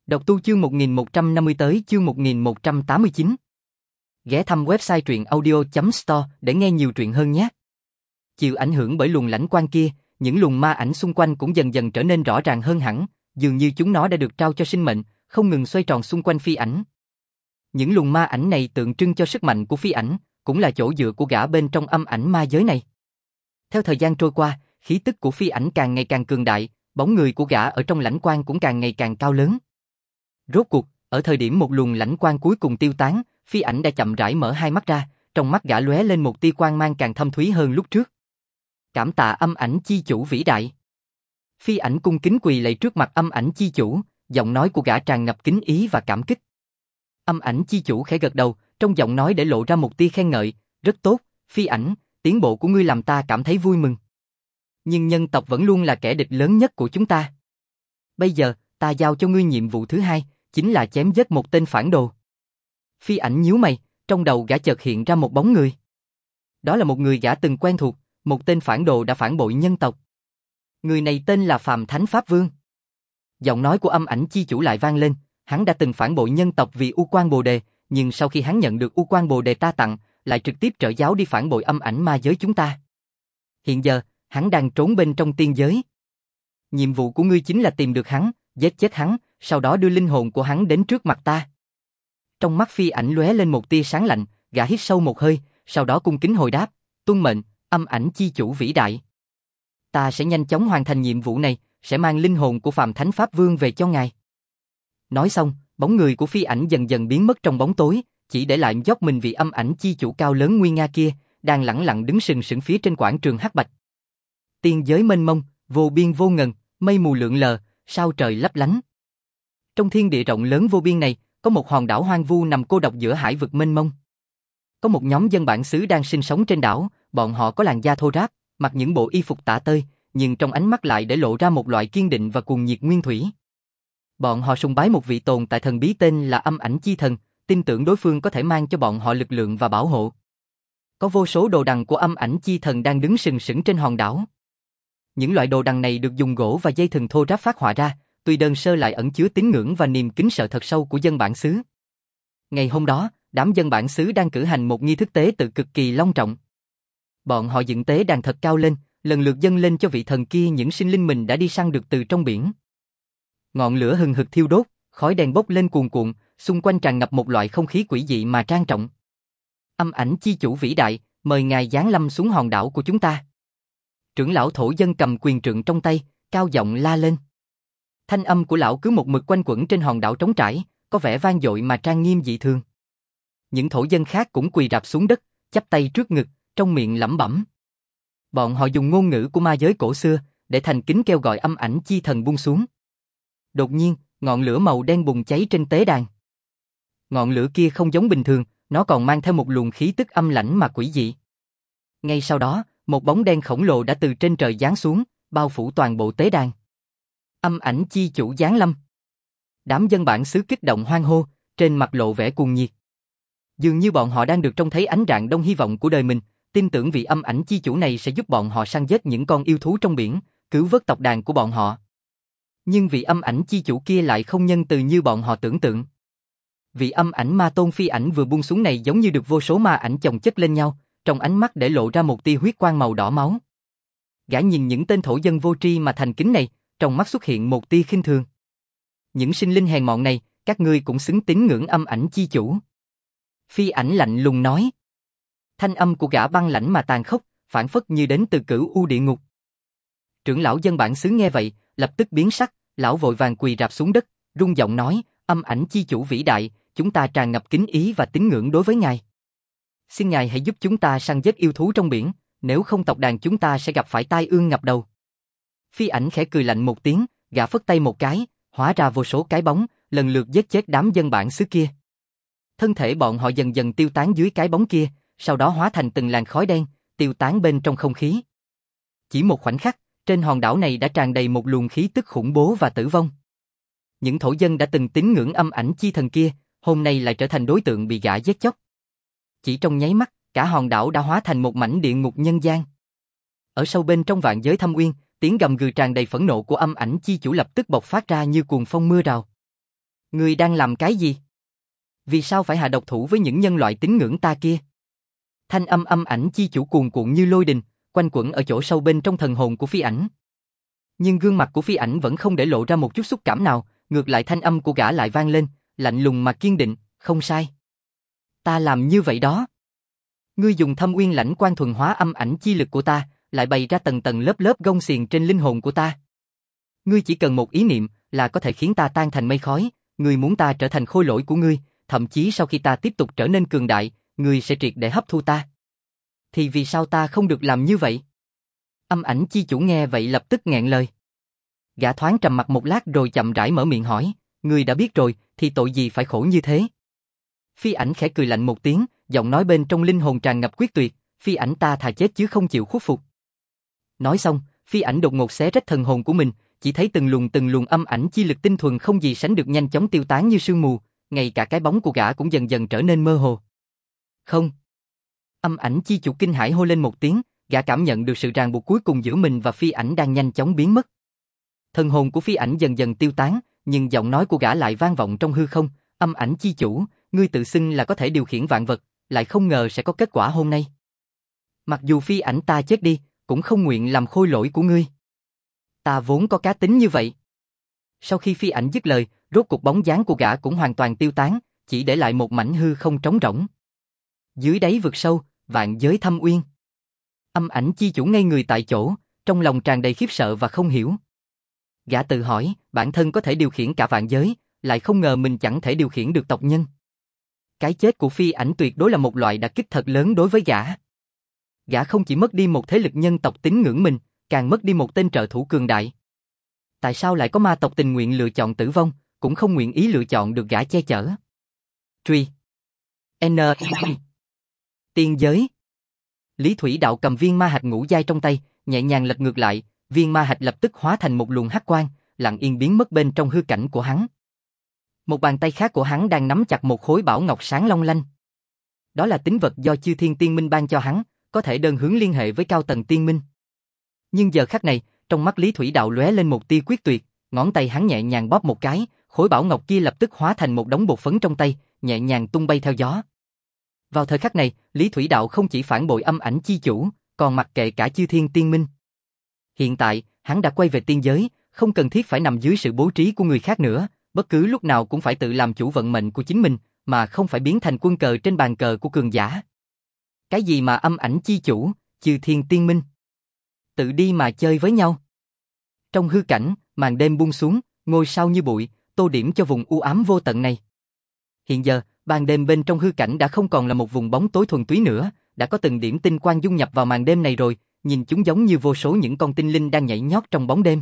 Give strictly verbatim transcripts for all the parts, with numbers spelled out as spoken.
Đọc tu chương một nghìn một trăm năm mươi tới chương một nghìn một trăm tám mươi chín. Ghé thăm website truyện audio chấm store để nghe nhiều truyện hơn nhé. Chịu ảnh hưởng bởi luồng lãnh quang kia, những luồng ma ảnh xung quanh cũng dần dần trở nên rõ ràng hơn hẳn, dường như chúng nó đã được trao cho sinh mệnh, không ngừng xoay tròn xung quanh phi ảnh. Những luồng ma ảnh này tượng trưng cho sức mạnh của phi ảnh, cũng là chỗ dựa của gã bên trong âm ảnh ma giới này. Theo thời gian trôi qua, khí tức của phi ảnh càng ngày càng cường đại, bóng người của gã ở trong lãnh quang cũng càng ngày càng cao lớn. Rốt cuộc, ở thời điểm một luồng lãnh quang cuối cùng tiêu tán, phi ảnh đã chậm rãi mở hai mắt ra, trong mắt gã lóe lên một tia quang mang càng thâm thúy hơn lúc trước. Cảm tạ âm ảnh chi chủ vĩ đại. Phi ảnh cung kính quỳ lạy trước mặt âm ảnh chi chủ, giọng nói của gã tràn ngập kính ý và cảm kích. Âm ảnh chi chủ khẽ gật đầu, trong giọng nói để lộ ra một tia khen ngợi, rất tốt, phi ảnh, tiến bộ của ngươi làm ta cảm thấy vui mừng. Nhưng nhân tộc vẫn luôn là kẻ địch lớn nhất của chúng ta. Bây giờ, ta giao cho ngươi nhiệm vụ thứ hai, chính là chém giết một tên phản đồ. Phi ảnh nhíu mày, trong đầu gã chợt hiện ra một bóng người. Đó là một người gã từng quen thuộc, một tên phản đồ đã phản bội nhân tộc. Người này tên là Phàm Thánh Pháp Vương. Giọng nói của âm ảnh chi chủ lại vang lên, hắn đã từng phản bội nhân tộc vì U Quan Bồ Đề, nhưng sau khi hắn nhận được U Quan Bồ Đề ta tặng, lại trực tiếp trợ giáo đi phản bội âm ảnh ma giới chúng ta. Hiện giờ, hắn đang trốn bên trong tiên giới. Nhiệm vụ của ngươi chính là tìm được hắn, giết chết hắn, sau đó đưa linh hồn của hắn đến trước mặt ta. Trong mắt phi ảnh lóe lên một tia sáng lạnh, gã hít sâu một hơi, sau đó cung kính hồi đáp, tuân mệnh, âm ảnh chi chủ vĩ đại. Ta sẽ nhanh chóng hoàn thành nhiệm vụ này, sẽ mang linh hồn của Phàm Thánh Pháp Vương về cho ngài. Nói xong, bóng người của phi ảnh dần dần biến mất trong bóng tối, chỉ để lại dốc mình vị âm ảnh chi chủ cao lớn nguy nga kia, đang lẳng lặng đứng sừng sững phía trên quảng trường hắc bạch. Tiên giới mênh mông, vô biên vô ngần, mây mù lượn lờ, sao trời lấp lánh. Trong thiên địa rộng lớn vô biên này, có một hòn đảo hoang vu nằm cô độc giữa hải vực mênh mông. Có một nhóm dân bản xứ đang sinh sống trên đảo, bọn họ có làn da thô ráp, mặc những bộ y phục tả tơi, nhưng trong ánh mắt lại để lộ ra một loại kiên định và cuồng nhiệt nguyên thủy. Bọn họ sùng bái một vị tồn tại thần bí tên là Âm Ảnh Chi Thần, tin tưởng đối phương có thể mang cho bọn họ lực lượng và bảo hộ. Có vô số đồ đằng của Âm Ảnh Chi Thần đang đứng sừng sững trên hòn đảo. Những loại đồ đằng này được dùng gỗ và dây thừng thô ráp phát họa ra, tuy đơn sơ lại ẩn chứa tín ngưỡng và niềm kính sợ thật sâu của dân bản xứ. Ngày hôm đó, đám dân bản xứ đang cử hành một nghi thức tế tự cực kỳ long trọng. Bọn họ dựng tế đàn thật cao lên, lần lượt dâng lên cho vị thần kia những sinh linh mình đã đi săn được từ trong biển. Ngọn lửa hừng hực thiêu đốt, khói đen bốc lên cuồn cuộn, xung quanh tràn ngập một loại không khí quỷ dị mà trang trọng. Âm ảnh chi chủ vĩ đại, mời ngài giáng lâm xuống hòn đảo của chúng ta. Trưởng lão thổ dân cầm quyền trượng trong tay, cao giọng la lên. Thanh âm của lão cứ một mực quanh quẩn trên hòn đảo trống trải, có vẻ vang dội mà trang nghiêm dị thường. Những thổ dân khác cũng quỳ rạp xuống đất, chắp tay trước ngực, trong miệng lẩm bẩm. Bọn họ dùng ngôn ngữ của ma giới cổ xưa, để thành kính kêu gọi âm ảnh chi thần buông xuống. Đột nhiên, ngọn lửa màu đen bùng cháy trên tế đàn. Ngọn lửa kia không giống bình thường, nó còn mang theo một luồng khí tức âm lãnh mà quỷ dị. Ngay sau đó, một bóng đen khổng lồ đã từ trên trời giáng xuống, bao phủ toàn bộ tế đàn. Âm ảnh chi chủ giáng lâm. Đám dân bản xứ kích động hoan hô, trên mặt lộ vẻ cuồng nhiệt. Dường như bọn họ đang được trông thấy ánh rạng đông hy vọng của đời mình, tin tưởng vị âm ảnh chi chủ này sẽ giúp bọn họ săn giết những con yêu thú trong biển, cứu vớt tộc đàn của bọn họ. Nhưng vị âm ảnh chi chủ kia lại không nhân từ như bọn họ tưởng tượng. Vị âm ảnh ma tôn phi ảnh vừa buông xuống này giống như được vô số ma ảnh chồng chất lên nhau, trong ánh mắt để lộ ra một tia huyết quang màu đỏ máu. Gã nhìn những tên thổ dân vô tri mà thành kính này, trong mắt xuất hiện một tia khinh thường. Những sinh linh hèn mọn này, các ngươi cũng xứng tín ngưỡng âm ảnh chi chủ. Phi ảnh lạnh lùng nói. Thanh âm của gã băng lãnh mà tàn khốc, phảng phất như đến từ cửu u địa ngục. Trưởng lão dân bản xứ nghe vậy, lập tức biến sắc, lão vội vàng quỳ rạp xuống đất, rung giọng nói, âm ảnh chi chủ vĩ đại, chúng ta tràn ngập kính ý và tín ngưỡng đối với ngài. Xin ngài hãy giúp chúng ta săn giết yêu thú trong biển, nếu không tộc đàn chúng ta sẽ gặp phải tai ương ngập đầu. Phi ảnh khẽ cười lạnh một tiếng, gã phất tay một cái, hóa ra vô số cái bóng, lần lượt giết chết đám dân bản xứ kia. Thân thể bọn họ dần dần tiêu tán dưới cái bóng kia, sau đó hóa thành từng làn khói đen, tiêu tán bên trong không khí. Chỉ một khoảnh khắc, trên hòn đảo này đã tràn đầy một luồng khí tức khủng bố và tử vong. Những thổ dân đã từng tín ngưỡng âm ảnh chi thần kia, hôm nay lại trở thành đối tượng bị gã giết chóc. Chỉ trong nháy mắt, cả hòn đảo đã hóa thành một mảnh địa ngục nhân gian. Ở sâu bên trong vạn giới thâm uyên, tiếng gầm gừ tràn đầy phẫn nộ của âm ảnh chi chủ lập tức bộc phát ra như cuồng phong mưa rào. Ngươi đang làm cái gì? Vì sao phải hạ độc thủ với những nhân loại tín ngưỡng ta kia? Thanh âm âm ảnh chi chủ cuồn cuộn như lôi đình, quanh quẩn ở chỗ sâu bên trong thần hồn của phi ảnh. Nhưng gương mặt của phi ảnh vẫn không để lộ ra một chút xúc cảm nào, ngược lại thanh âm của gã lại vang lên, lạnh lùng mà kiên định, không sai. Ta làm như vậy đó. Ngươi dùng thâm uyên lãnh quan thuần hóa âm ảnh chi lực của ta, lại bày ra tầng tầng lớp lớp gông xiềng trên linh hồn của ta. Ngươi chỉ cần một ý niệm là có thể khiến ta tan thành mây khói, ngươi muốn ta trở thành khôi lỗi của ngươi, thậm chí sau khi ta tiếp tục trở nên cường đại, ngươi sẽ triệt để hấp thu ta. Thì vì sao ta không được làm như vậy? Âm ảnh chi chủ nghe vậy lập tức nghẹn lời. Gã thoáng trầm mặt một lát rồi chậm rãi mở miệng hỏi, ngươi đã biết rồi, thì tội gì phải khổ như thế? Phi ảnh khẽ cười lạnh một tiếng, giọng nói bên trong linh hồn tràn ngập quyết tuyệt, phi ảnh ta thà chết chứ không chịu khuất phục. Nói xong, phi ảnh đột ngột xé rách thần hồn của mình, chỉ thấy từng luồng từng luồng âm ảnh chi lực tinh thuần không gì sánh được nhanh chóng tiêu tán như sương mù, ngay cả cái bóng của gã cũng dần dần trở nên mơ hồ. Không. Âm ảnh chi chủ kinh hãi hô lên một tiếng, gã cảm nhận được sự ràng buộc cuối cùng giữa mình và phi ảnh đang nhanh chóng biến mất. Thần hồn của phi ảnh dần dần tiêu tán, nhưng giọng nói của gã lại vang vọng trong hư không, âm ảnh chi chủ, ngươi tự xưng là có thể điều khiển vạn vật, lại không ngờ sẽ có kết quả hôm nay. Mặc dù phi ảnh ta chết đi, cũng không nguyện làm khôi lỗi của ngươi. Ta vốn có cá tính như vậy. Sau khi phi ảnh dứt lời, rốt cục bóng dáng của gã cũng hoàn toàn tiêu tán, chỉ để lại một mảnh hư không trống rỗng. Dưới đáy vực sâu, vạn giới thâm uyên. Âm ảnh chi chủ ngây người tại chỗ, trong lòng tràn đầy khiếp sợ và không hiểu. Gã tự hỏi, bản thân có thể điều khiển cả vạn giới, lại không ngờ mình chẳng thể điều khiển được tộc nhân. Cái chết của phi ảnh tuyệt đối là một loại đả kích thật lớn đối với gã. Gã không chỉ mất đi một thế lực nhân tộc tín ngưỡng mình, càng mất đi một tên trợ thủ cường đại. Tại sao lại có ma tộc tình nguyện lựa chọn tử vong, cũng không nguyện ý lựa chọn được gã che chở? Truy. N. Tiên giới. Lý Thủy Đạo cầm viên ma hạch ngũ giai trong tay, nhẹ nhàng lật ngược lại, viên ma hạch lập tức hóa thành một luồng hắc quang, lặng yên biến mất bên trong hư cảnh của hắn. Một bàn tay khác của hắn đang nắm chặt một khối bảo ngọc sáng long lanh. Đó là tín vật do Chư Thiên Tiên Minh ban cho hắn, có thể đơn hướng liên hệ với cao tầng tiên minh. Nhưng giờ khắc này, trong mắt Lý Thủy Đạo lóe lên một tia quyết tuyệt, ngón tay hắn nhẹ nhàng bóp một cái, khối bảo ngọc kia lập tức hóa thành một đống bột phấn trong tay, nhẹ nhàng tung bay theo gió. Vào thời khắc này, Lý Thủy Đạo không chỉ phản bội âm ảnh chi chủ, còn mặc kệ cả Chư Thiên Tiên Minh. Hiện tại, hắn đã quay về tiên giới, không cần thiết phải nằm dưới sự bố trí của người khác nữa, bất cứ lúc nào cũng phải tự làm chủ vận mệnh của chính mình, mà không phải biến thành quân cờ trên bàn cờ của cường giả. Cái gì mà âm ảnh chi chủ, Chư Thiên Tiên Minh? Tự đi mà chơi với nhau. Trong hư cảnh, màn đêm buông xuống, ngôi sao như bụi, tô điểm cho vùng u ám vô tận này. Hiện giờ, ban đêm bên trong hư cảnh đã không còn là một vùng bóng tối thuần túy nữa, đã có từng điểm tinh quang dung nhập vào màn đêm này rồi, nhìn chúng giống như vô số những con tinh linh đang nhảy nhót trong bóng đêm.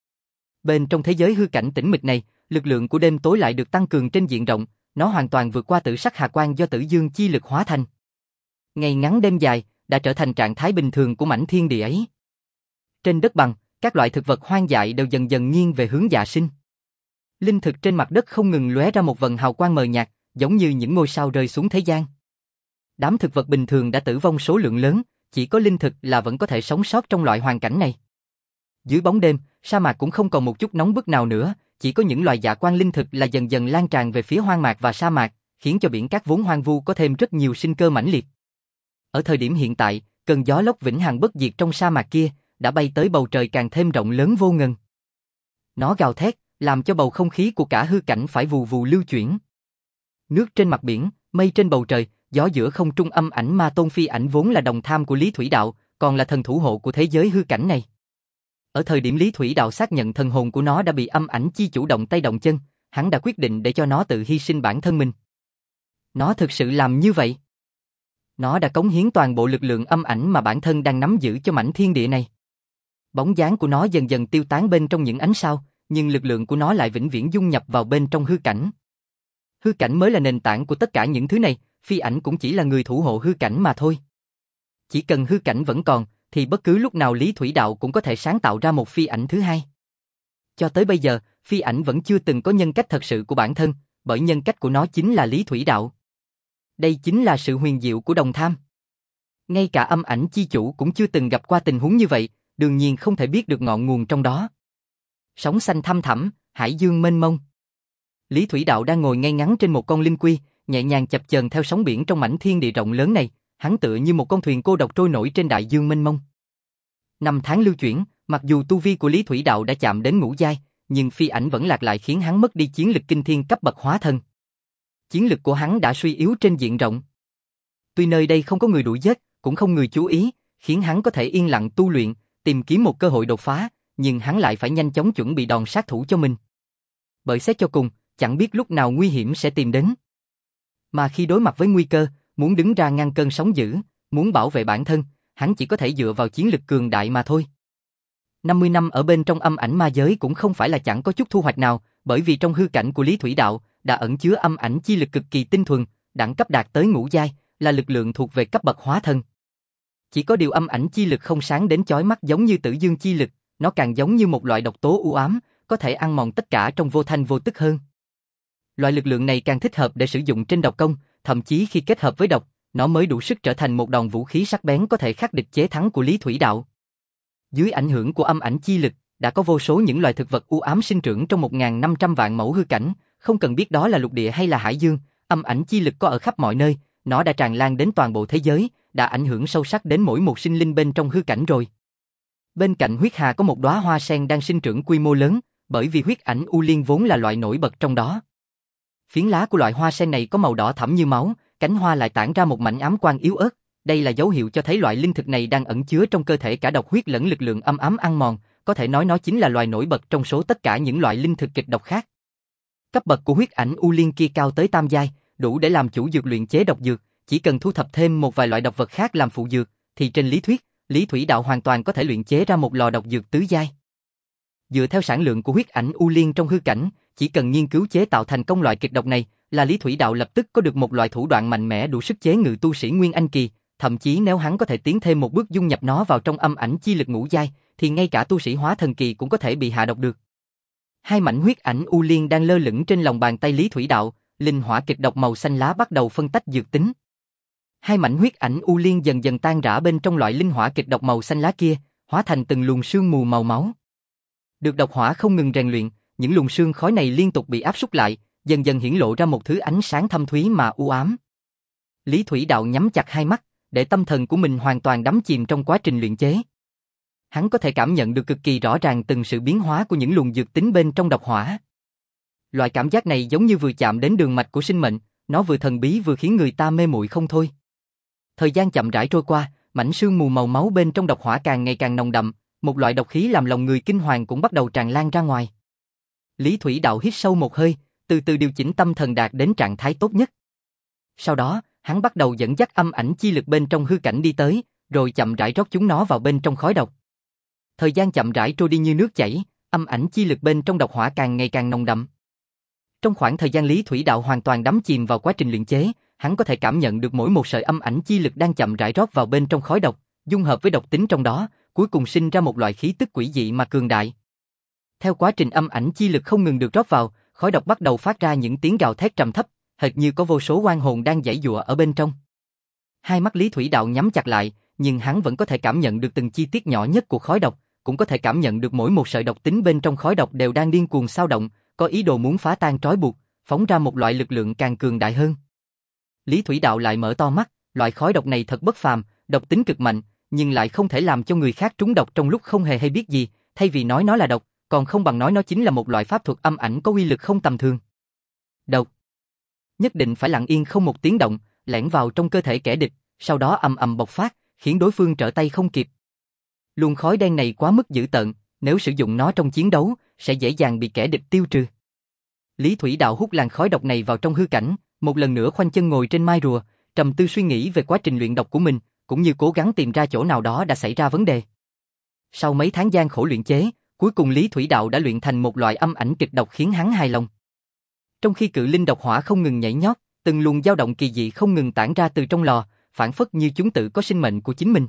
Bên trong thế giới hư cảnh tĩnh mịch này, lực lượng của đêm tối lại được tăng cường trên diện rộng, nó hoàn toàn vượt qua tử sắc hà quang do tử dương chi lực hóa thành. Ngày ngắn đêm dài, đã trở thành trạng thái bình thường của mảnh thiên địa ấy. Trên đất bằng, các loại thực vật hoang dại đều dần dần nghiêng về hướng dạ sinh. Linh thực trên mặt đất không ngừng lóe ra một vầng hào quang mờ nhạt, giống như những ngôi sao rơi xuống thế gian. Đám thực vật bình thường đã tử vong số lượng lớn, chỉ có linh thực là vẫn có thể sống sót trong loại hoàn cảnh này. Dưới bóng đêm, sa mạc cũng không còn một chút nóng bức nào nữa, chỉ có những loài dạ quang linh thực là dần dần lan tràn về phía hoang mạc và sa mạc, khiến cho biển cát vốn hoang vu có thêm rất nhiều sinh cơ mãnh liệt. Ở thời điểm hiện tại, cơn gió lốc vĩnh hằng bất diệt trong sa mạc kia đã bay tới bầu trời càng thêm rộng lớn vô ngần. Nó gào thét, làm cho bầu không khí của cả hư cảnh phải vù vù lưu chuyển. Nước trên mặt biển, mây trên bầu trời, gió giữa không trung âm ảnh ma tôn phi ảnh vốn là đồng tham của Lý Thủy Đạo, còn là thần thủ hộ của thế giới hư cảnh này. Ở thời điểm Lý Thủy Đạo xác nhận thần hồn của nó đã bị âm ảnh chi chủ động tay động chân, hắn đã quyết định để cho nó tự hy sinh bản thân mình. Nó thực sự làm như vậy. Nó đã cống hiến toàn bộ lực lượng âm ảnh mà bản thân đang nắm giữ cho mảnh thiên địa này. Bóng dáng của nó dần dần tiêu tán bên trong những ánh sao, nhưng lực lượng của nó lại vĩnh viễn dung nhập vào bên trong hư cảnh. Hư cảnh mới là nền tảng của tất cả những thứ này, phi ảnh cũng chỉ là người thủ hộ hư cảnh mà thôi. Chỉ cần hư cảnh vẫn còn, thì bất cứ lúc nào Lý Thủy Đạo cũng có thể sáng tạo ra một phi ảnh thứ hai. Cho tới bây giờ, phi ảnh vẫn chưa từng có nhân cách thật sự của bản thân, bởi nhân cách của nó chính là Lý Thủy Đạo. Đây chính là sự huyền diệu của đồng tham. Ngay cả âm ảnh chi chủ cũng chưa từng gặp qua tình huống như vậy, đương nhiên không thể biết được ngọn nguồn trong đó. Sóng xanh thăm thẳm, hải dương mênh mông. Lý Thủy Đạo đang ngồi ngay ngắn trên một con linh quy, nhẹ nhàng chập chờn theo sóng biển trong mảnh thiên địa rộng lớn này, hắn tựa như một con thuyền cô độc trôi nổi trên đại dương mênh mông. Năm tháng lưu chuyển, mặc dù tu vi của Lý Thủy Đạo đã chạm đến ngũ giai, nhưng phi ảnh vẫn lạc lại khiến hắn mất đi chiến lực kinh thiên cấp bậc hóa thân. Chiến lực của hắn đã suy yếu trên diện rộng. Tuy nơi đây không có người đuổi giết, cũng không người chú ý, khiến hắn có thể yên lặng tu luyện, tìm kiếm một cơ hội đột phá, nhưng hắn lại phải nhanh chóng chuẩn bị đòn sát thủ cho mình. Bởi xét cho cùng, chẳng biết lúc nào nguy hiểm sẽ tìm đến. Mà khi đối mặt với nguy cơ, muốn đứng ra ngăn cơn sóng dữ, muốn bảo vệ bản thân, hắn chỉ có thể dựa vào chiến lực cường đại mà thôi. năm mươi năm ở bên trong âm ảnh ma giới cũng không phải là chẳng có chút thu hoạch nào, bởi vì trong hư cảnh của Lý Thủy Đạo đã ẩn chứa âm ảnh chi lực cực kỳ tinh thuần, đẳng cấp đạt tới ngũ giai, là lực lượng thuộc về cấp bậc hóa thân. Chỉ có điều âm ảnh chi lực không sáng đến chói mắt giống như tử dương chi lực, nó càng giống như một loại độc tố u ám, có thể ăn mòn tất cả trong vô thanh vô tức hơn. Loại lực lượng này càng thích hợp để sử dụng trên độc công, thậm chí khi kết hợp với độc, nó mới đủ sức trở thành một đòn vũ khí sắc bén có thể khắc địch chế thắng của Lý Thủy Đạo. Dưới ảnh hưởng của âm ảnh chi lực, đã có vô số những loài thực vật u ám sinh trưởng trong một nghìn năm trăm vạn mẫu hư cảnh, không cần biết đó là lục địa hay là hải dương, âm ảnh chi lực có ở khắp mọi nơi, nó đã tràn lan đến toàn bộ thế giới, đã ảnh hưởng sâu sắc đến mỗi một sinh linh bên trong hư cảnh rồi. Bên cạnh huyết hà có một đóa hoa sen đang sinh trưởng quy mô lớn, bởi vì huyết ảnh u liên vốn là loại nổi bật trong đó. Phiến lá của loại hoa sen này có màu đỏ thẫm như máu, cánh hoa lại tản ra một mảnh ám quang yếu ớt, đây là dấu hiệu cho thấy loại linh thực này đang ẩn chứa trong cơ thể cả độc huyết lẫn lực lượng âm ám ăn mòn, có thể nói nó chính là loài nổi bật trong số tất cả những loại linh thực kịch độc khác. Cấp bậc của huyết ảnh u liên kia cao tới tam giai, đủ để làm chủ dược luyện chế độc dược, chỉ cần thu thập thêm một vài loại độc vật khác làm phụ dược, thì trên lý thuyết, Lý Thủy Đạo hoàn toàn có thể luyện chế ra một lò độc dược tứ giai. Dựa theo sản lượng của huyết ảnh u liên trong hư cảnh, chỉ cần nghiên cứu chế tạo thành công loại kịch độc này, là Lý Thủy Đạo lập tức có được một loại thủ đoạn mạnh mẽ đủ sức chế ngự tu sĩ Nguyên Anh kỳ, thậm chí nếu hắn có thể tiến thêm một bước dung nhập nó vào trong âm ảnh chi lực ngũ giai, thì ngay cả tu sĩ hóa thần kỳ cũng có thể bị hạ độc được. Hai mảnh huyết ảnh u liên đang lơ lửng trên lòng bàn tay Lý Thủy Đạo, linh hỏa kịch độc màu xanh lá bắt đầu phân tách dược tính. Hai mảnh huyết ảnh u liên dần dần tan rã bên trong loại linh hỏa kịch độc màu xanh lá kia, hóa thành từng luồng sương mù màu máu. Được độc hỏa không ngừng rèn luyện, những luồng sương khói này liên tục bị áp súc lại, dần dần hiển lộ ra một thứ ánh sáng thâm thúy mà u ám. Lý Thủy Đạo nhắm chặt hai mắt, để tâm thần của mình hoàn toàn đắm chìm trong quá trình luyện chế. Hắn có thể cảm nhận được cực kỳ rõ ràng từng sự biến hóa của những luồng dược tính bên trong độc hỏa. Loại cảm giác này giống như vừa chạm đến đường mạch của sinh mệnh, nó vừa thần bí vừa khiến người ta mê muội không thôi. Thời gian chậm rãi trôi qua, mảnh sương mù màu máu bên trong độc hỏa càng ngày càng nồng đậm, một loại độc khí làm lòng người kinh hoàng cũng bắt đầu tràn lan ra ngoài. Lý Thủy Đạo hít sâu một hơi, từ từ điều chỉnh tâm thần đạt đến trạng thái tốt nhất. Sau đó, hắn bắt đầu dẫn dắt âm ảnh chi lực bên trong hư cảnh đi tới, rồi chậm rãi rót chúng nó vào bên trong khói độc. Thời gian chậm rãi trôi đi như nước chảy, âm ảnh chi lực bên trong độc hỏa càng ngày càng nồng đậm. Trong khoảng thời gian Lý Thủy Đạo hoàn toàn đắm chìm vào quá trình luyện chế, hắn có thể cảm nhận được mỗi một sợi âm ảnh chi lực đang chậm rãi rót vào bên trong khói độc, dung hợp với độc tính trong đó, cuối cùng sinh ra một loại khí tức quỷ dị mà cường đại. Theo quá trình âm ảnh chi lực không ngừng được rót vào, khói độc bắt đầu phát ra những tiếng gào thét trầm thấp, hệt như có vô số oan hồn đang giãy giụa ở bên trong. Hai mắt Lý Thủy Đạo nhắm chặt lại, nhưng hắn vẫn có thể cảm nhận được từng chi tiết nhỏ nhất của khói độc, cũng có thể cảm nhận được mỗi một sợi độc tính bên trong khói độc đều đang điên cuồng xao động, có ý đồ muốn phá tan trói buộc, phóng ra một loại lực lượng càng cường đại hơn. Lý Thủy Đạo lại mở to mắt, loại khói độc này thật bất phàm, độc tính cực mạnh, nhưng lại không thể làm cho người khác trúng độc trong lúc không hề hay biết gì, thay vì nói nó là độc, còn không bằng nói nó chính là một loại pháp thuật âm ảnh có uy lực không tầm thường. Độc. Nhất định phải lặng yên không một tiếng động, lẻn vào trong cơ thể kẻ địch, sau đó ầm ầm bộc phát, khiến đối phương trở tay không kịp. Luồng khói đen này quá mức dữ tợn, nếu sử dụng nó trong chiến đấu, sẽ dễ dàng bị kẻ địch tiêu trừ. Lý Thủy Đạo hút làn khói độc này vào trong hư cảnh, một lần nữa khoanh chân ngồi trên mai rùa, trầm tư suy nghĩ về quá trình luyện độc của mình, cũng như cố gắng tìm ra chỗ nào đó đã xảy ra vấn đề. Sau mấy tháng gian khổ luyện chế, cuối cùng Lý Thủy Đạo đã luyện thành một loại âm ảnh kịch độc khiến hắn hài lòng. Trong khi cự linh độc hỏa không ngừng nhảy nhót, từng luồng dao động kỳ dị không ngừng tản ra từ trong lò, phản phất như chúng tự có sinh mệnh của chính mình.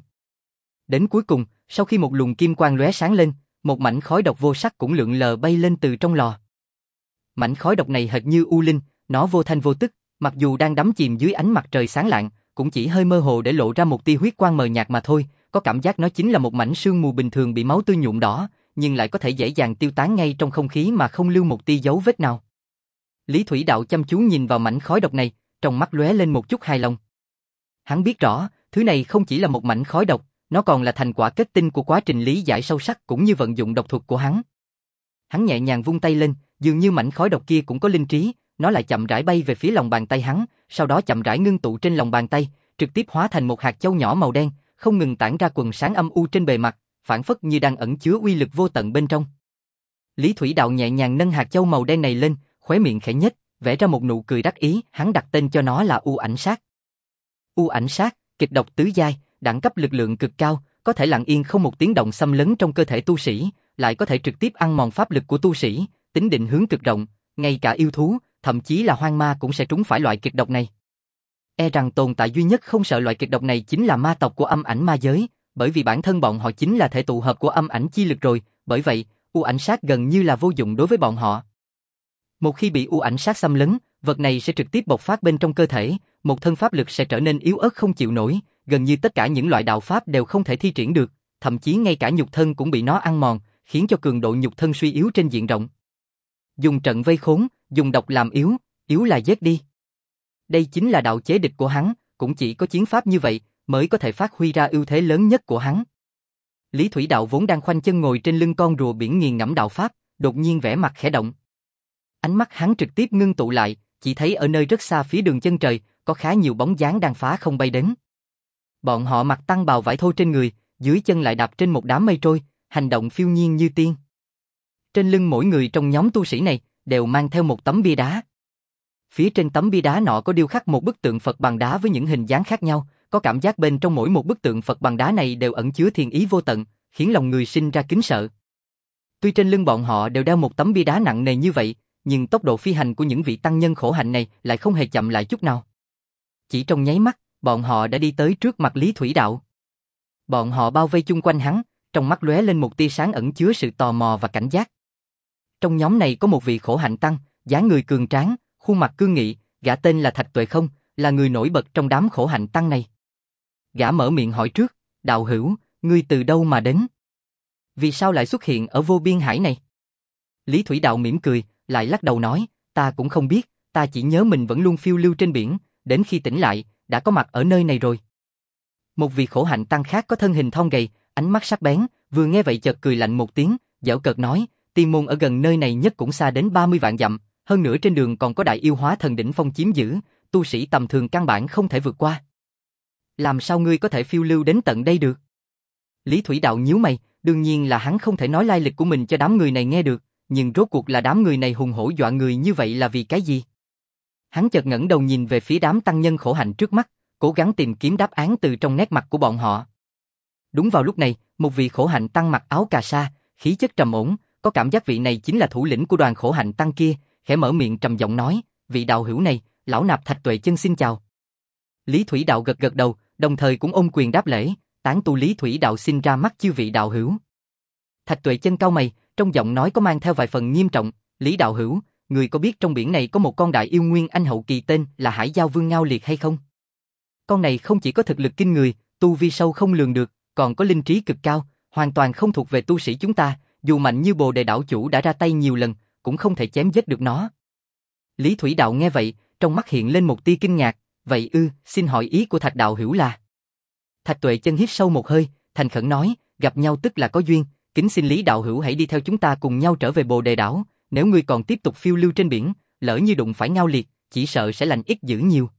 Đến cuối cùng, sau khi một luồng kim quang lóe sáng lên, một mảnh khói độc vô sắc cũng lượn lờ bay lên từ trong lò. Mảnh khói độc này hệt như u linh, nó vô thanh vô tức, mặc dù đang đắm chìm dưới ánh mặt trời sáng lạng, cũng chỉ hơi mơ hồ để lộ ra một tia huyết quang mờ nhạt mà thôi, có cảm giác nó chính là một mảnh sương mù bình thường bị máu tươi nhuộm đỏ, nhưng lại có thể dễ dàng tiêu tán ngay trong không khí mà không lưu một tia dấu vết nào. Lý Thủy Đạo chăm chú nhìn vào mảnh khói độc này, trong mắt lóe lên một chút hài lòng. Hắn biết rõ, thứ này không chỉ là một mảnh khói độc, nó còn là thành quả kết tinh của quá trình lý giải sâu sắc cũng như vận dụng độc thuật của hắn. Hắn nhẹ nhàng vung tay lên, dường như mảnh khói độc kia cũng có linh trí, nó lại chậm rãi bay về phía lòng bàn tay hắn, sau đó chậm rãi ngưng tụ trên lòng bàn tay, trực tiếp hóa thành một hạt châu nhỏ màu đen, không ngừng tản ra quầng sáng âm u trên bề mặt, phản phất như đang ẩn chứa uy lực vô tận bên trong. Lý Thủy Đạo nhẹ nhàng nâng hạt châu màu đen này lên, khóe miệng khẽ nhếch, vẽ ra một nụ cười đắc ý, hắn đặt tên cho nó là U Ảnh Sát. U Ảnh Sát, kịch độc tứ giai, đẳng cấp lực lượng cực cao, có thể lặng yên không một tiếng động xâm lấn trong cơ thể tu sĩ, lại có thể trực tiếp ăn mòn pháp lực của tu sĩ, tính định hướng cực rộng, ngay cả yêu thú, thậm chí là hoang ma cũng sẽ trúng phải loại kịch độc này. E rằng tồn tại duy nhất không sợ loại kịch độc này chính là ma tộc của âm ảnh ma giới, bởi vì bản thân bọn họ chính là thể tụ hợp của âm ảnh chi lực rồi, bởi vậy, U Ảnh Sát gần như là vô dụng đối với bọn họ. Một khi bị U Ảnh Sát xâm lấn, vật này sẽ trực tiếp bộc phát bên trong cơ thể, một thân pháp lực sẽ trở nên yếu ớt không chịu nổi, gần như tất cả những loại đạo pháp đều không thể thi triển được, thậm chí ngay cả nhục thân cũng bị nó ăn mòn, khiến cho cường độ nhục thân suy yếu trên diện rộng. Dùng trận vây khốn, dùng độc làm yếu, yếu là giết đi. Đây chính là đạo chế địch của hắn, cũng chỉ có chiến pháp như vậy mới có thể phát huy ra ưu thế lớn nhất của hắn. Lý Thủy Đạo vốn đang khoanh chân ngồi trên lưng con rùa biển nghiền ngẫm đạo pháp, đột nhiên vẻ mặt khẽ động. Ánh mắt hắn trực tiếp ngưng tụ lại, chỉ thấy ở nơi rất xa phía đường chân trời, có khá nhiều bóng dáng đang phá không bay đến. Bọn họ mặc tăng bào vải thô trên người, dưới chân lại đạp trên một đám mây trôi, hành động phiêu nhiên như tiên. Trên lưng mỗi người trong nhóm tu sĩ này đều mang theo một tấm bia đá. Phía trên tấm bia đá nọ có điêu khắc một bức tượng Phật bằng đá với những hình dáng khác nhau, có cảm giác bên trong mỗi một bức tượng Phật bằng đá này đều ẩn chứa thiên ý vô tận, khiến lòng người sinh ra kính sợ. Tuy trên lưng bọn họ đều đeo một tấm bia đá nặng nề như vậy, nhưng tốc độ phi hành của những vị tăng nhân khổ hạnh này lại không hề chậm lại chút nào. Chỉ trong nháy mắt, bọn họ đã đi tới trước mặt Lý Thủy Đạo. Bọn họ bao vây chung quanh hắn, trong mắt lóe lên một tia sáng ẩn chứa sự tò mò và cảnh giác. Trong nhóm này có một vị khổ hạnh tăng, dáng người cường tráng, khuôn mặt cương nghị, gã tên là Thạch Tuệ Không, là người nổi bật trong đám khổ hạnh tăng này. Gã mở miệng hỏi trước, đạo hữu, ngươi từ đâu mà đến? Vì sao lại xuất hiện ở vô biên hải này? Lý Thủy Đạo mỉm cười, lại lắc đầu nói, ta cũng không biết, ta chỉ nhớ mình vẫn luôn phiêu lưu trên biển, đến khi tỉnh lại, đã có mặt ở nơi này rồi. Một vị khổ hạnh tăng khác có thân hình thon gầy, ánh mắt sắc bén, vừa nghe vậy chợt cười lạnh một tiếng, giễu cợt nói, tiên môn ở gần nơi này nhất cũng xa đến ba mươi vạn dặm, hơn nữa trên đường còn có đại yêu hóa thần đỉnh phong chiếm giữ, tu sĩ tầm thường căn bản không thể vượt qua. Làm sao ngươi có thể phiêu lưu đến tận đây được? Lý Thủy Đạo nhíu mày, đương nhiên là hắn không thể nói lai lịch của mình cho đám người này nghe được, nhưng rốt cuộc là đám người này hùng hổ dọa người như vậy là vì cái gì? Hắn chợt ngẩng đầu nhìn về phía đám tăng nhân khổ hạnh trước mắt, cố gắng tìm kiếm đáp án từ trong nét mặt của bọn họ. Đúng vào lúc này, một vị khổ hạnh tăng mặc áo cà sa, khí chất trầm ổn, có cảm giác vị này chính là thủ lĩnh của đoàn khổ hạnh tăng kia, khẽ mở miệng trầm giọng nói, vị đạo hữu này, lão nạp Thạch Tuệ Chân xin chào. Lý Thủy Đạo gật gật đầu, đồng thời cũng ôm quyền đáp lễ, tán tu Lý Thủy Đạo xin ra mắt chư vị đạo hữu. Thạch Tuệ Chân cau mày, trong giọng nói có mang theo vài phần nghiêm trọng, Lý đạo hữu, người có biết trong biển này có một con đại yêu nguyên anh hậu kỳ tên là Hải Giao Vương Ngao Liệt hay không? Con này không chỉ có thực lực kinh người, tu vi sâu không lường được, còn có linh trí cực cao, hoàn toàn không thuộc về tu sĩ chúng ta, dù mạnh như Bồ Đề đảo chủ đã ra tay nhiều lần, cũng không thể chém giết được nó. Lý Thủy Đạo nghe vậy, trong mắt hiện lên một tia kinh ngạc, vậy ư, xin hỏi ý của Thạch đạo hữu là? Thạch Tuệ Chân hít sâu một hơi, thành khẩn nói, gặp nhau tức là có duyên, kính xin Lý đạo hữu hãy đi theo chúng ta cùng nhau trở về Bồ Đề đảo, nếu ngươi còn tiếp tục phiêu lưu trên biển, lỡ như đụng phải Ngao Liệt, chỉ sợ sẽ lành ít dữ nhiều.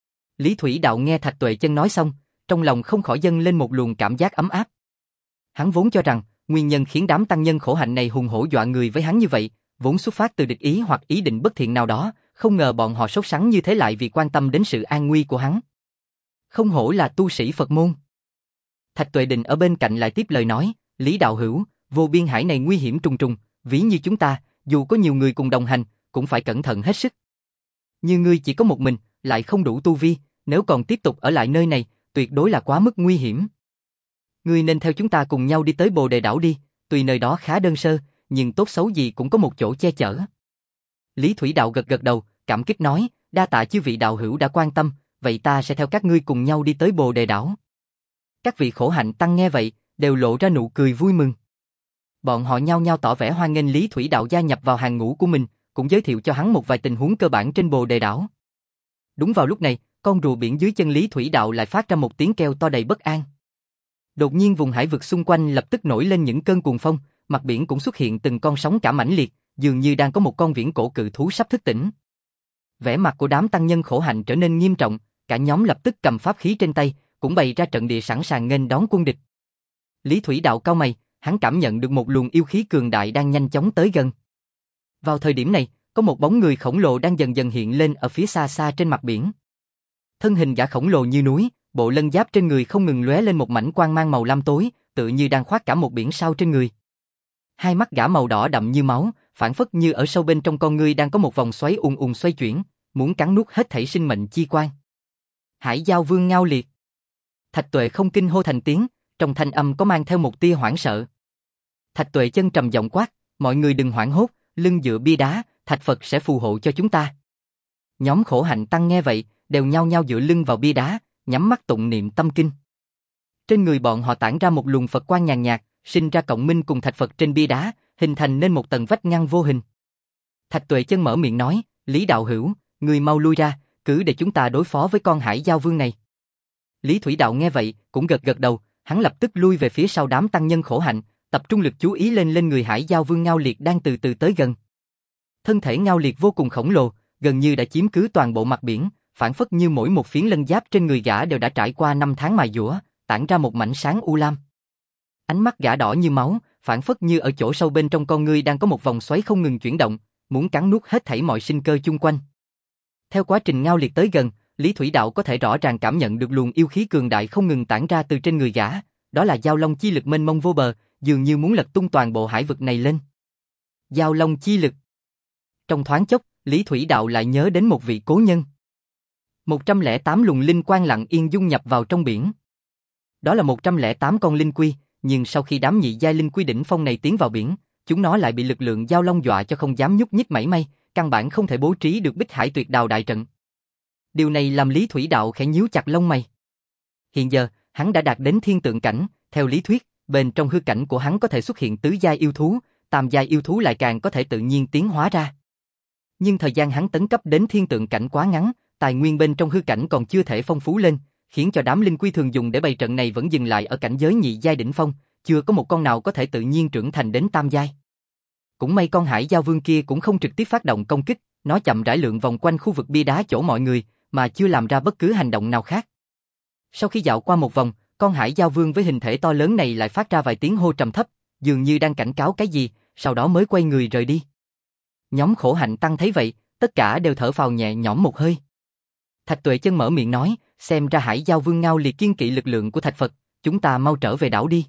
Lý Thủy Đạo nghe Thạch Tuệ Chân nói xong, trong lòng không khỏi dâng lên một luồng cảm giác ấm áp. Hắn vốn cho rằng, nguyên nhân khiến đám tăng nhân khổ hạnh này hùng hổ dọa người với hắn như vậy, vốn xuất phát từ địch ý hoặc ý định bất thiện nào đó, không ngờ bọn họ sốt sắng như thế lại vì quan tâm đến sự an nguy của hắn. Không hổ là tu sĩ Phật môn. Thạch Tuệ Định ở bên cạnh lại tiếp lời nói, Lý đạo hữu, vô biên hải này nguy hiểm trùng trùng, ví như chúng ta, dù có nhiều người cùng đồng hành, cũng phải cẩn thận hết sức. Như ngươi chỉ có một mình, lại không đủ tu vi, nếu còn tiếp tục ở lại nơi này, tuyệt đối là quá mức nguy hiểm. Ngươi nên theo chúng ta cùng nhau đi tới Bồ Đề đảo đi, tuy nơi đó khá đơn sơ, nhưng tốt xấu gì cũng có một chỗ che chở. Lý Thủy Đạo gật gật đầu, cảm kích nói, đa tạ chư vị đạo hữu đã quan tâm, vậy ta sẽ theo các ngươi cùng nhau đi tới Bồ Đề đảo. Các vị khổ hạnh tăng nghe vậy, đều lộ ra nụ cười vui mừng. Bọn họ nhao nhao tỏ vẻ hoan nghênh Lý Thủy Đạo gia nhập vào hàng ngũ của mình, cũng giới thiệu cho hắn một vài tình huống cơ bản trên Bồ Đề đảo. Đúng vào lúc này, con rùa biển dưới chân Lý Thủy Đạo lại phát ra một tiếng kêu to đầy bất an. Đột nhiên vùng hải vực xung quanh lập tức nổi lên những cơn cuồng phong, mặt biển cũng xuất hiện từng con sóng cả mãnh liệt, dường như đang có một con viễn cổ cự thú sắp thức tỉnh. Vẻ mặt của đám tăng nhân khổ hạnh trở nên nghiêm trọng, cả nhóm lập tức cầm pháp khí trên tay, cũng bày ra trận địa sẵn sàng nghênh đón quân địch. Lý Thủy Đạo cau mày, hắn cảm nhận được một luồng yêu khí cường đại đang nhanh chóng tới gần. Vào thời điểm này, có một bóng người khổng lồ đang dần dần hiện lên ở phía xa xa trên mặt biển. Thân hình gã khổng lồ như núi, bộ lân giáp trên người không ngừng lóe lên một mảnh quang mang màu lam tối, tự như đang khoác cả một biển sao trên người. Hai mắt gã màu đỏ đậm như máu, phản phất như ở sâu bên trong con ngươi đang có một vòng xoáy ùn ùn xoay chuyển, muốn cắn nuốt hết thảy sinh mệnh chi quan. Hải Giao Vương Ngao Liệt. Thạch Tuệ không kinh hô thành tiếng, trong thanh âm có mang theo một tia hoảng sợ. Thạch Tuệ chân trầm giọng quát, mọi người đừng hoảng hốt, lưng dựa bia đá, Thạch Phật sẽ phù hộ cho chúng ta. Nhóm khổ hạnh tăng nghe vậy, đều nhao nhao dựa lưng vào bia đá, nhắm mắt tụng niệm tâm kinh. Trên người bọn họ tản ra một luồng Phật quang nhàn nhạt, sinh ra cộng minh cùng Thạch Phật trên bia đá, hình thành nên một tầng vách ngăn vô hình. Thạch Tuệ chân mở miệng nói, Lý đạo hữu, người mau lui ra, cứ để chúng ta đối phó với con Hải Giao Vương này. Lý Thủy Đạo nghe vậy, cũng gật gật đầu, hắn lập tức lui về phía sau đám tăng nhân khổ hạnh, tập trung lực chú ý lên lên người Hải Giao Vương Ngao Liệt đang từ từ tới gần. Thân thể Ngao Liệt vô cùng khổng lồ, gần như đã chiếm cứ toàn bộ mặt biển, phản phất như mỗi một phiến lân giáp trên người gã đều đã trải qua năm tháng mài dũa, tản ra một mảnh sáng u lam. Ánh mắt gã đỏ như máu, phản phất như ở chỗ sâu bên trong con ngươi đang có một vòng xoáy không ngừng chuyển động, muốn cắn nuốt hết thảy mọi sinh cơ chung quanh. Theo quá trình Ngao Liệt tới gần, Lý Thủy Đạo có thể rõ ràng cảm nhận được luồng yêu khí cường đại không ngừng tản ra từ trên người gã, đó là Giao Long chi lực mênh mông vô bờ, dường như muốn lật tung toàn bộ hải vực này lên. Giao Long chi lực. Trong thoáng chốc, Lý Thủy Đạo lại nhớ đến một vị cố nhân. một trăm lẻ tám luồng linh quang lặng yên dung nhập vào trong biển. Đó là một trăm lẻ tám con linh quy, nhưng sau khi đám nhị giai linh quy đỉnh phong này tiến vào biển, chúng nó lại bị lực lượng Giao Long dọa cho không dám nhúc nhích mảy may, căn bản không thể bố trí được Bích Hải Tuyệt Đào đại trận. Điều này làm Lý Thủy Đạo khẽ nhíu chặt lông mày. Hiện giờ, hắn đã đạt đến thiên tượng cảnh, theo lý thuyết, bên trong hư cảnh của hắn có thể xuất hiện tứ giai yêu thú, tam giai yêu thú lại càng có thể tự nhiên tiến hóa ra. Nhưng thời gian hắn tấn cấp đến thiên tượng cảnh quá ngắn, tài nguyên bên trong hư cảnh còn chưa thể phong phú lên, khiến cho đám linh quy thường dùng để bày trận này vẫn dừng lại ở cảnh giới nhị giai đỉnh phong, chưa có một con nào có thể tự nhiên trưởng thành đến tam giai. Cũng may con Hải Giao Vương kia cũng không trực tiếp phát động công kích, nó chậm rãi lượn vòng quanh khu vực bia đá chỗ mọi người, mà chưa làm ra bất cứ hành động nào khác. Sau khi dạo qua một vòng, con Hải Giao Vương với hình thể to lớn này lại phát ra vài tiếng hô trầm thấp, dường như đang cảnh cáo cái gì, sau đó mới quay người rời đi. Nhóm khổ hạnh tăng thấy vậy, tất cả đều thở phào nhẹ nhõm một hơi. Thạch Tuệ chân mở miệng nói, xem ra Hải Giao Vương Ngao Liệt kiên kỵ lực lượng của Thạch Phật, chúng ta mau trở về đảo đi.